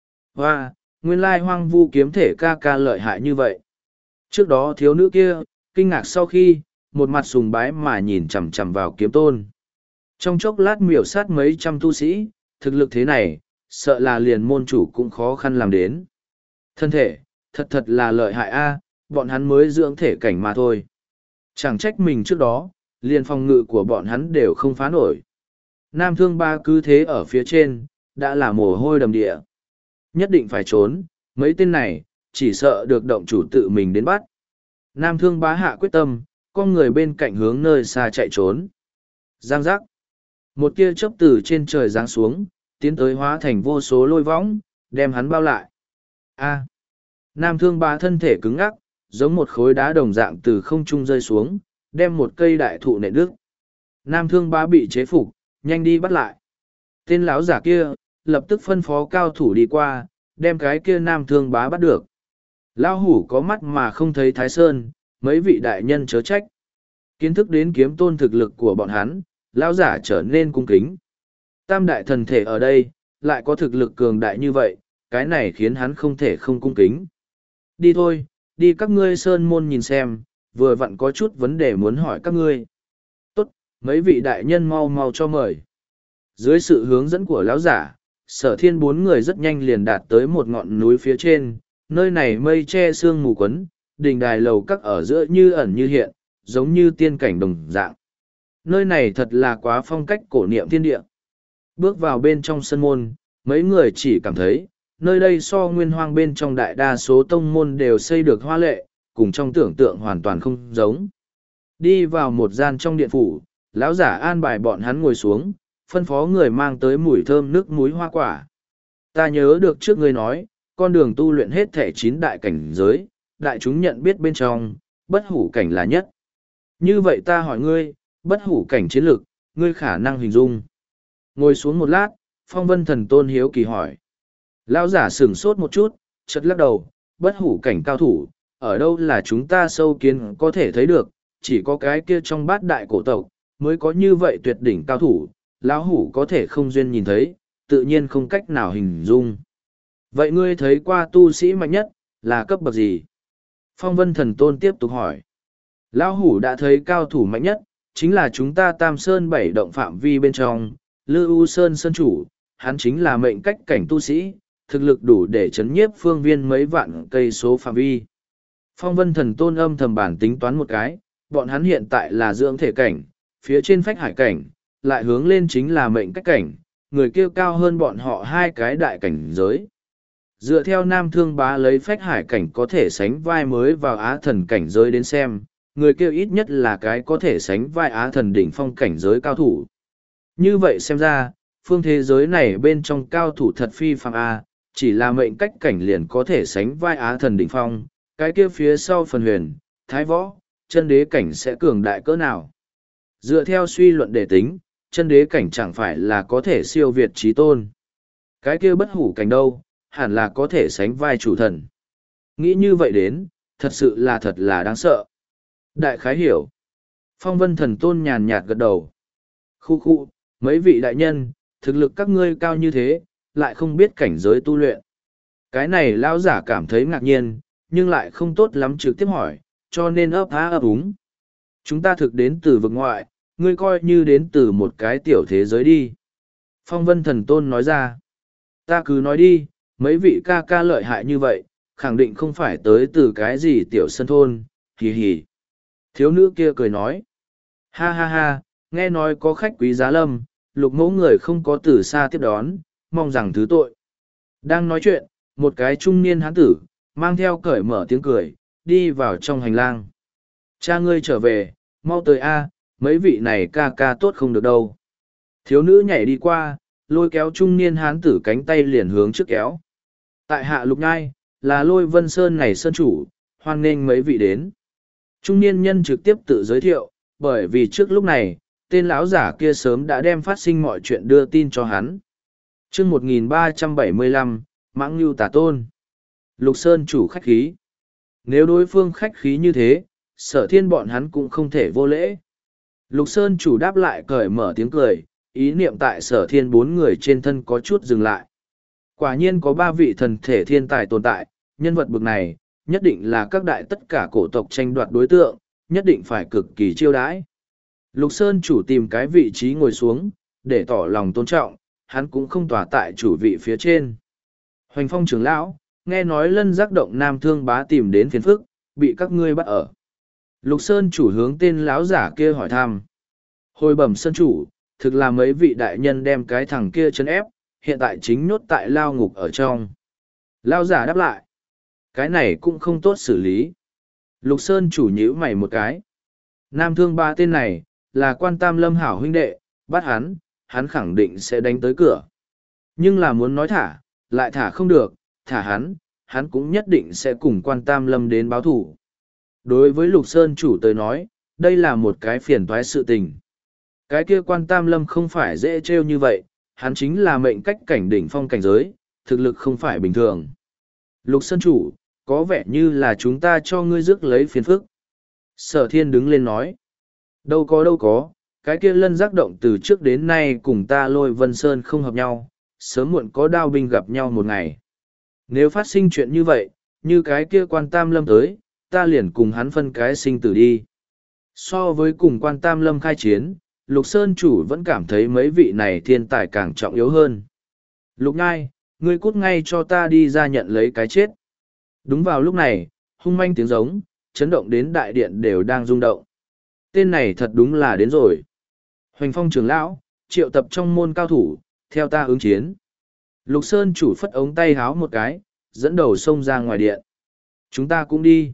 Hoa, nguyên lai hoang vu kiếm thể ca ca lợi hại như vậy. Trước đó thiếu nữ kia, kinh ngạc sau khi, một mặt sùng bái mà nhìn chằm chằm vào Kiếm Tôn. Trong chốc lát miểu sát mấy trăm tu sĩ, thực lực thế này, sợ là liền môn chủ cũng khó khăn làm đến. Thân thể, thật thật là lợi hại a, bọn hắn mới dưỡng thể cảnh mà thôi. Chẳng trách mình trước đó, liền phòng ngự của bọn hắn đều không phá nổi. Nam thương ba cứ thế ở phía trên, đã là mồ hôi đầm địa. Nhất định phải trốn, mấy tên này, chỉ sợ được động chủ tự mình đến bắt. Nam thương bá hạ quyết tâm, con người bên cạnh hướng nơi xa chạy trốn. Giang giác. Một tia chớp từ trên trời giáng xuống, tiến tới hóa thành vô số lôi võng, đem hắn bao lại. A. Nam thương bá thân thể cứng ngắc, giống một khối đá đồng dạng từ không trung rơi xuống, đem một cây đại thụ nện đứt. Nam thương bá bị chế phục, nhanh đi bắt lại. Tên lão giả kia, lập tức phân phó cao thủ đi qua, đem cái kia nam thương bá bắt được. Lão hủ có mắt mà không thấy Thái Sơn, mấy vị đại nhân chớ trách. Kiến thức đến Kiếm Tôn thực lực của bọn hắn, lão giả trở nên cung kính. Tam đại thần thể ở đây, lại có thực lực cường đại như vậy, cái này khiến hắn không thể không cung kính. Đi thôi, đi các ngươi sơn môn nhìn xem, vừa vặn có chút vấn đề muốn hỏi các ngươi. Tốt, mấy vị đại nhân mau mau cho mời. Dưới sự hướng dẫn của lão giả, sở thiên bốn người rất nhanh liền đạt tới một ngọn núi phía trên, nơi này mây che sương mù quấn, đình đài lầu các ở giữa như ẩn như hiện, giống như tiên cảnh đồng dạng. Nơi này thật là quá phong cách cổ niệm thiên địa. Bước vào bên trong sân môn, mấy người chỉ cảm thấy, nơi đây so nguyên hoang bên trong đại đa số tông môn đều xây được hoa lệ, cùng trong tưởng tượng hoàn toàn không giống. Đi vào một gian trong điện phủ, lão giả an bài bọn hắn ngồi xuống, phân phó người mang tới mùi thơm nước muối hoa quả. Ta nhớ được trước ngươi nói, con đường tu luyện hết thể chín đại cảnh giới, đại chúng nhận biết bên trong, bất hủ cảnh là nhất. Như vậy ta hỏi ngươi, bất hủ cảnh chiến lực, ngươi khả năng hình dung. Ngồi xuống một lát, phong vân thần tôn hiếu kỳ hỏi. Lão giả sửng sốt một chút, chợt lắc đầu, bất hủ cảnh cao thủ, ở đâu là chúng ta sâu kiến có thể thấy được, chỉ có cái kia trong bát đại cổ tộc, mới có như vậy tuyệt đỉnh cao thủ, lão hủ có thể không duyên nhìn thấy, tự nhiên không cách nào hình dung. Vậy ngươi thấy qua tu sĩ mạnh nhất, là cấp bậc gì? Phong vân thần tôn tiếp tục hỏi. Lão hủ đã thấy cao thủ mạnh nhất, chính là chúng ta Tam Sơn bảy động phạm vi bên trong, Lư U Sơn Sơn Chủ, hắn chính là mệnh cách cảnh tu sĩ, thực lực đủ để chấn nhiếp phương viên mấy vạn cây số phạm vi. Phong vân thần tôn âm thầm bản tính toán một cái, bọn hắn hiện tại là dưỡng thể cảnh, phía trên phách hải cảnh, lại hướng lên chính là mệnh cách cảnh, người kêu cao hơn bọn họ hai cái đại cảnh giới. Dựa theo Nam Thương Bá lấy phách hải cảnh có thể sánh vai mới vào Á thần cảnh giới đến xem, người kêu ít nhất là cái có thể sánh vai Á thần đỉnh phong cảnh giới cao thủ. Như vậy xem ra, phương thế giới này bên trong cao thủ thật phi phàm A, chỉ là mệnh cách cảnh liền có thể sánh vai Á thần đỉnh phong, cái kia phía sau phần huyền, thái võ, chân đế cảnh sẽ cường đại cỡ nào. Dựa theo suy luận để tính, chân đế cảnh chẳng phải là có thể siêu việt trí tôn. Cái kia bất hủ cảnh đâu, hẳn là có thể sánh vai chủ thần. Nghĩ như vậy đến, thật sự là thật là đáng sợ. Đại khái hiểu. Phong vân thần tôn nhàn nhạt gật đầu. Khu khu, mấy vị đại nhân, thực lực các ngươi cao như thế, lại không biết cảnh giới tu luyện. Cái này lão giả cảm thấy ngạc nhiên, nhưng lại không tốt lắm trực tiếp hỏi, cho nên ấp há ấp úng. Chúng ta thực đến từ vực ngoại, ngươi coi như đến từ một cái tiểu thế giới đi. Phong vân thần tôn nói ra. Ta cứ nói đi, mấy vị ca ca lợi hại như vậy, khẳng định không phải tới từ cái gì tiểu sân thôn, hì hì. Thiếu nữ kia cười nói. Ha ha ha, nghe nói có khách quý giá lâm, lục mẫu người không có từ xa tiếp đón, mong rằng thứ tội. Đang nói chuyện, một cái trung niên hán tử, mang theo cởi mở tiếng cười, đi vào trong hành lang. Cha ngươi trở về, mau tới a, mấy vị này ca ca tốt không được đâu. Thiếu nữ nhảy đi qua, lôi kéo trung niên hán tử cánh tay liền hướng trước kéo. Tại hạ lục nhai, là lôi vân sơn này sơn chủ, hoan nghênh mấy vị đến. Trung niên nhân trực tiếp tự giới thiệu, bởi vì trước lúc này, tên lão giả kia sớm đã đem phát sinh mọi chuyện đưa tin cho hắn. chương một nghìn ba trăm bảy mươi lăm, Mãng Lưu Tà Tôn. Lục Sơn chủ khách khí. Nếu đối phương khách khí như thế, sở thiên bọn hắn cũng không thể vô lễ. Lục Sơn chủ đáp lại cởi mở tiếng cười, ý niệm tại sở thiên bốn người trên thân có chút dừng lại. Quả nhiên có ba vị thần thể thiên tài tồn tại, nhân vật bực này, nhất định là các đại tất cả cổ tộc tranh đoạt đối tượng, nhất định phải cực kỳ chiêu đãi. Lục Sơn chủ tìm cái vị trí ngồi xuống, để tỏ lòng tôn trọng, hắn cũng không tỏa tại chủ vị phía trên. Hoành phong trưởng lão, nghe nói lân giác động Nam Thương Bá tìm đến phiền phức, bị các ngươi bắt ở. Lục Sơn chủ hướng tên lão giả kia hỏi thăm. Hồi bẩm Sơn chủ, thực là mấy vị đại nhân đem cái thằng kia chấn ép, hiện tại chính nhốt tại lao ngục ở trong. Lão giả đáp lại. Cái này cũng không tốt xử lý. Lục Sơn chủ nhíu mày một cái. Nam Thương Bá tên này, là quan tam lâm hảo huynh đệ, bắt hắn, hắn khẳng định sẽ đánh tới cửa. Nhưng là muốn nói thả, lại thả không được, thả hắn, hắn cũng nhất định sẽ cùng quan tam lâm đến báo thủ. Đối với Lục Sơn chủ tới nói, đây là một cái phiền toái sự tình. Cái kia quan tam lâm không phải dễ trêu như vậy, hắn chính là mệnh cách cảnh đỉnh phong cảnh giới, thực lực không phải bình thường. Lục Sơn chủ, có vẻ như là chúng ta cho ngươi rước lấy phiền phức. Sở thiên đứng lên nói. Đâu có đâu có, cái kia lân giác động từ trước đến nay cùng ta Lôi Vân Sơn không hợp nhau, sớm muộn có đao binh gặp nhau một ngày. Nếu phát sinh chuyện như vậy, như cái kia quan Tam Lâm tới, ta liền cùng hắn phân cái sinh tử đi. So với cùng quan Tam Lâm khai chiến, Lục Sơn chủ vẫn cảm thấy mấy vị này thiên tài càng trọng yếu hơn. Lục Ngai, ngươi cút ngay cho ta đi ra nhận lấy cái chết. Đúng vào lúc này, hung manh tiếng giống, chấn động đến đại điện đều đang rung động. Tên này thật đúng là đến rồi. Hoành Phong trưởng lão, triệu tập trong môn cao thủ, theo ta ứng chiến. Lục Sơn chủ phất ống tay háo một cái, dẫn đầu xông ra ngoài điện. Chúng ta cũng đi.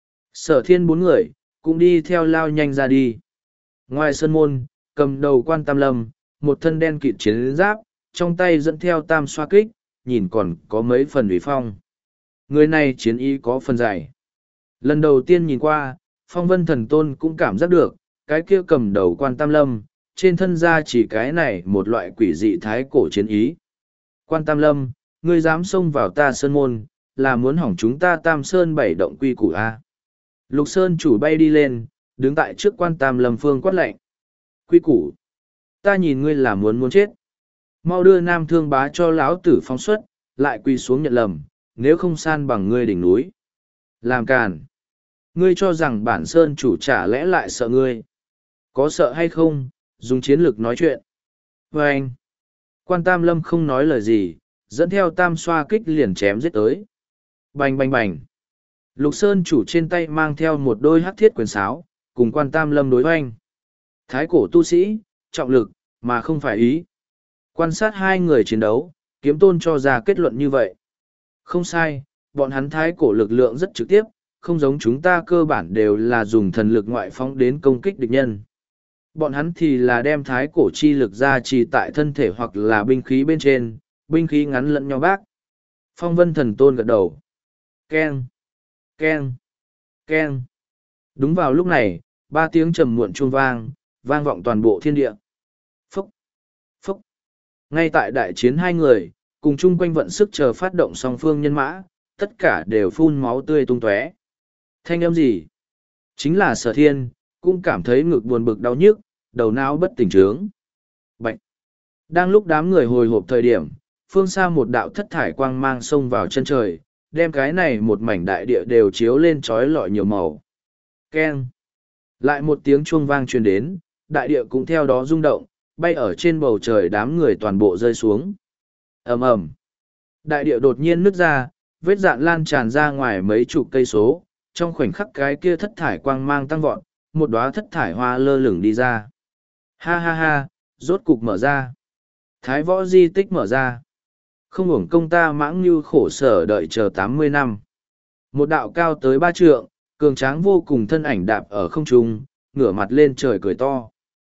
Sở thiên bốn người, cũng đi theo lao nhanh ra đi. Ngoài sân môn, cầm đầu quan Tam Lâm, một thân đen kịt chiến giáp, trong tay dẫn theo tam xoa kích, nhìn còn có mấy phần uy phong. Người này chiến ý có phần dày. Lần đầu tiên nhìn qua, Phong Vân Thần Tôn cũng cảm giác được, cái kia cầm đầu quan Tam Lâm, trên thân ra chỉ cái này một loại quỷ dị thái cổ chiến ý. Quan Tam Lâm, ngươi dám xông vào ta sơn môn, là muốn hỏng chúng ta Tam Sơn bảy động quy củ A. Lục Sơn chủ bay đi lên, đứng tại trước quan Tam Lâm phương quát lệnh. Quy củ. Ta nhìn ngươi là muốn muốn chết. Mau đưa Nam Thương Bá cho lão tử phóng xuất, lại quỳ xuống nhận lầm, nếu không san bằng ngươi đỉnh núi. Làm càn. Ngươi cho rằng bản Sơn chủ chả lẽ lại sợ ngươi. Có sợ hay không, dùng chiến lược nói chuyện. Và anh. Quan Tam Lâm không nói lời gì, dẫn theo tam xoa kích liền chém giết tới. Bành bành bành. Lục Sơn chủ trên tay mang theo một đôi hắc thiết quyền sáo, cùng quan Tam Lâm đối hoanh. Thái cổ tu sĩ, trọng lực, mà không phải ý. Quan sát hai người chiến đấu, Kiếm Tôn cho ra kết luận như vậy. Không sai, bọn hắn thái cổ lực lượng rất trực tiếp, không giống chúng ta cơ bản đều là dùng thần lực ngoại phóng đến công kích địch nhân. Bọn hắn thì là đem thái cổ chi lực ra trì tại thân thể hoặc là binh khí bên trên, binh khí ngắn lẫn nhau bác. Phong Vân Thần Tôn gật đầu. Keng, keng, keng. Đúng vào lúc này, ba tiếng trầm muộn chuông vang, vang vọng toàn bộ thiên địa. Phúc, phúc. Ngay tại đại chiến hai người, cùng chung quanh vận sức chờ phát động song phương nhân mã, tất cả đều phun máu tươi tung tóe. Thanh âm gì? Chính là Sở Thiên, cũng cảm thấy ngực buồn bực đau nhức, đầu não bất tỉnh trướng. Bạch! Đang lúc đám người hồi hộp thời điểm, phương xa một đạo thất thải quang mang xông vào chân trời, đem cái này một mảnh đại địa đều chiếu lên trói lọi nhiều màu. Keng! Lại một tiếng chuông vang truyền đến, đại địa cũng theo đó rung động, bay ở trên bầu trời đám người toàn bộ rơi xuống. Ầm ầm! Đại địa đột nhiên nứt ra, vết dạn lan tràn ra ngoài mấy chục cây số, trong khoảnh khắc cái kia thất thải quang mang tăng vọt, một đóa thất thải hoa lơ lửng đi ra. Ha ha ha, rốt cục mở ra. Thái võ di tích mở ra. Không hưởng công ta mãng như khổ sở đợi chờ tám mươi năm. Một đạo cao tới ba trượng, cường tráng vô cùng thân ảnh đạp ở không trung, ngửa mặt lên trời cười to.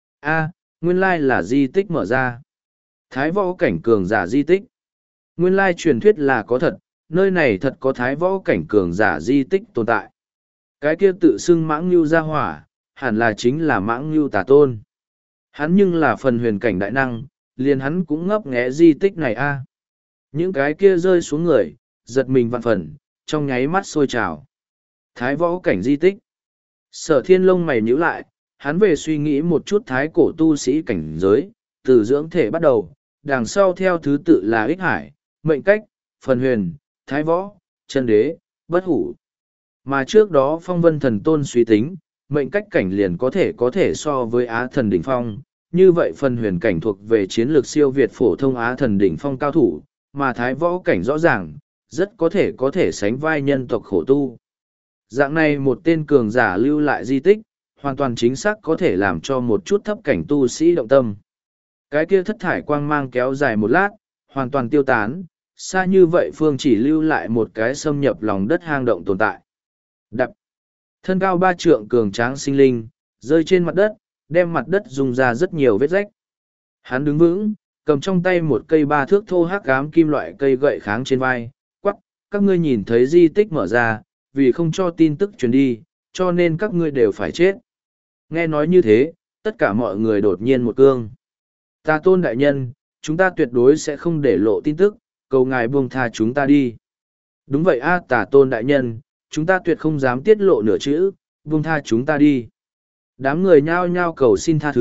A, nguyên lai là di tích mở ra. Thái võ cảnh cường giả di tích. Nguyên lai truyền thuyết là có thật, nơi này thật có thái võ cảnh cường giả di tích tồn tại. Cái kia tự xưng mãng như ra hỏa, hẳn là chính là mãng như tà tôn. Hắn nhưng là phần huyền cảnh đại năng, liền hắn cũng ngấp nghé di tích này a. Những cái kia rơi xuống người, giật mình vạn phần, trong nháy mắt sôi trào. Thái võ cảnh di tích. Sở Thiên lông mày nhíu lại, hắn về suy nghĩ một chút thái cổ tu sĩ cảnh giới, từ dưỡng thể bắt đầu, đằng sau theo thứ tự là ích hải, mệnh cách, phần huyền, thái võ, chân đế, bất hủ. Mà trước đó Phong Vân Thần Tôn suy tính, mệnh cách cảnh liền có thể có thể so với Á Thần Đỉnh Phong, như vậy phần huyền cảnh thuộc về chiến lược siêu việt phổ thông Á Thần Đỉnh Phong cao thủ, mà thái võ cảnh rõ ràng, rất có thể có thể sánh vai nhân tộc khổ tu. Dạng này một tên cường giả lưu lại di tích, hoàn toàn chính xác có thể làm cho một chút thấp cảnh tu sĩ động tâm. Cái kia thất thải quang mang kéo dài một lát, hoàn toàn tiêu tán, xa như vậy phương chỉ lưu lại một cái xâm nhập lòng đất hang động tồn tại. Đập. Thân cao ba trượng cường tráng sinh linh, rơi trên mặt đất, đem mặt đất rung ra rất nhiều vết rách. Hắn đứng vững, cầm trong tay một cây ba thước thô hắc ám kim loại cây gậy kháng trên vai, quắc, các ngươi nhìn thấy di tích mở ra, vì không cho tin tức truyền đi, cho nên các ngươi đều phải chết. Nghe nói như thế, tất cả mọi người đột nhiên một cương. Ta tôn đại nhân, chúng ta tuyệt đối sẽ không để lộ tin tức, cầu ngài buông tha chúng ta đi. Đúng vậy a, tả tôn đại nhân, chúng ta tuyệt không dám tiết lộ nửa chữ, buông tha chúng ta đi. Đám người nhao nhao cầu xin tha thứ,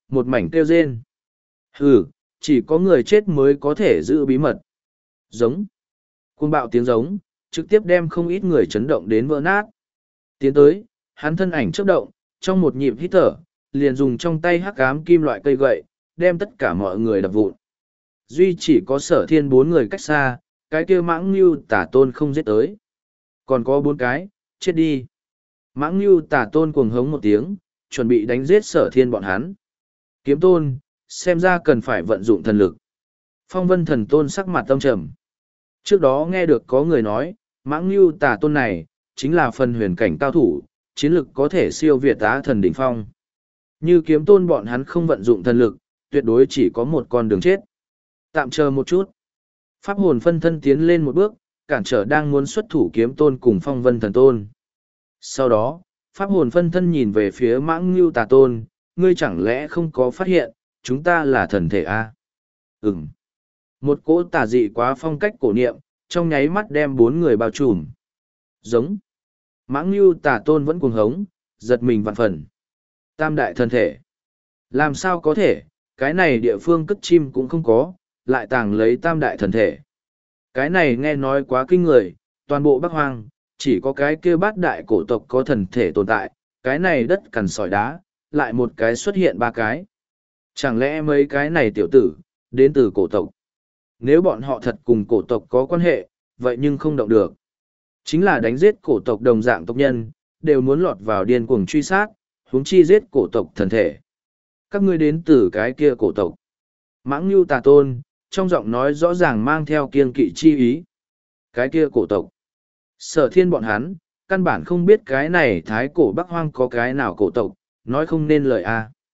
một mảnh kêu rên. Hừ, chỉ có người chết mới có thể giữ bí mật. Giống. Cuồng bạo tiếng giống, trực tiếp đem không ít người chấn động đến vỡ nát. Tiến tới, hắn thân ảnh chớp động, trong một nhịp hít thở, liền dùng trong tay hắc ám kim loại cây gậy, đem tất cả mọi người đập vụn. Duy chỉ có sở thiên bốn người cách xa, cái kia mãng lưu tả tôn không giết tới. Còn có bốn cái, chết đi. Mãng lưu tả tôn cuồng hống một tiếng, chuẩn bị đánh giết sở thiên bọn hắn. Kiếm tôn, xem ra cần phải vận dụng thần lực. Phong vân thần tôn sắc mặt tâm trầm. Trước đó nghe được có người nói, mãng lưu tả tôn này, chính là phần huyền cảnh cao thủ, chiến lực có thể siêu việt á thần đỉnh phong. Như kiếm tôn bọn hắn không vận dụng thần lực, tuyệt đối chỉ có một con đường chết. Tạm chờ một chút. Pháp hồn phân thân tiến lên một bước, cản trở đang muốn xuất thủ kiếm tôn cùng phong vân thần tôn. Sau đó, pháp hồn phân thân nhìn về phía mãng lưu tà tôn, ngươi chẳng lẽ không có phát hiện, chúng ta là thần thể à? Ừm. Một cỗ tà dị quá phong cách cổ niệm, trong nháy mắt đem bốn người bao trùm. Giống. Mãng lưu tà tôn vẫn cuồng hống, giật mình vạn phần. Tam đại thần thể. Làm sao có thể, cái này địa phương cất chim cũng không có, lại tàng lấy tam đại thần thể. Cái này nghe nói quá kinh người, toàn bộ Bắc Hoang, chỉ có cái kia bát đại cổ tộc có thần thể tồn tại, cái này đất cằn sỏi đá, lại một cái xuất hiện ba cái. Chẳng lẽ mấy cái này tiểu tử, đến từ cổ tộc? Nếu bọn họ thật cùng cổ tộc có quan hệ, vậy nhưng không động được. Chính là đánh giết cổ tộc đồng dạng tộc nhân, đều muốn lọt vào điên cuồng truy sát, huống chi giết cổ tộc thần thể. Các ngươi đến từ cái kia cổ tộc. Mãng Nhu Tà Tôn, trong giọng nói rõ ràng mang theo kiên kỵ chi ý. Cái kia cổ tộc. Sở thiên bọn hắn, căn bản không biết cái này thái cổ Bắc Hoang có cái nào cổ tộc, nói không nên lời a.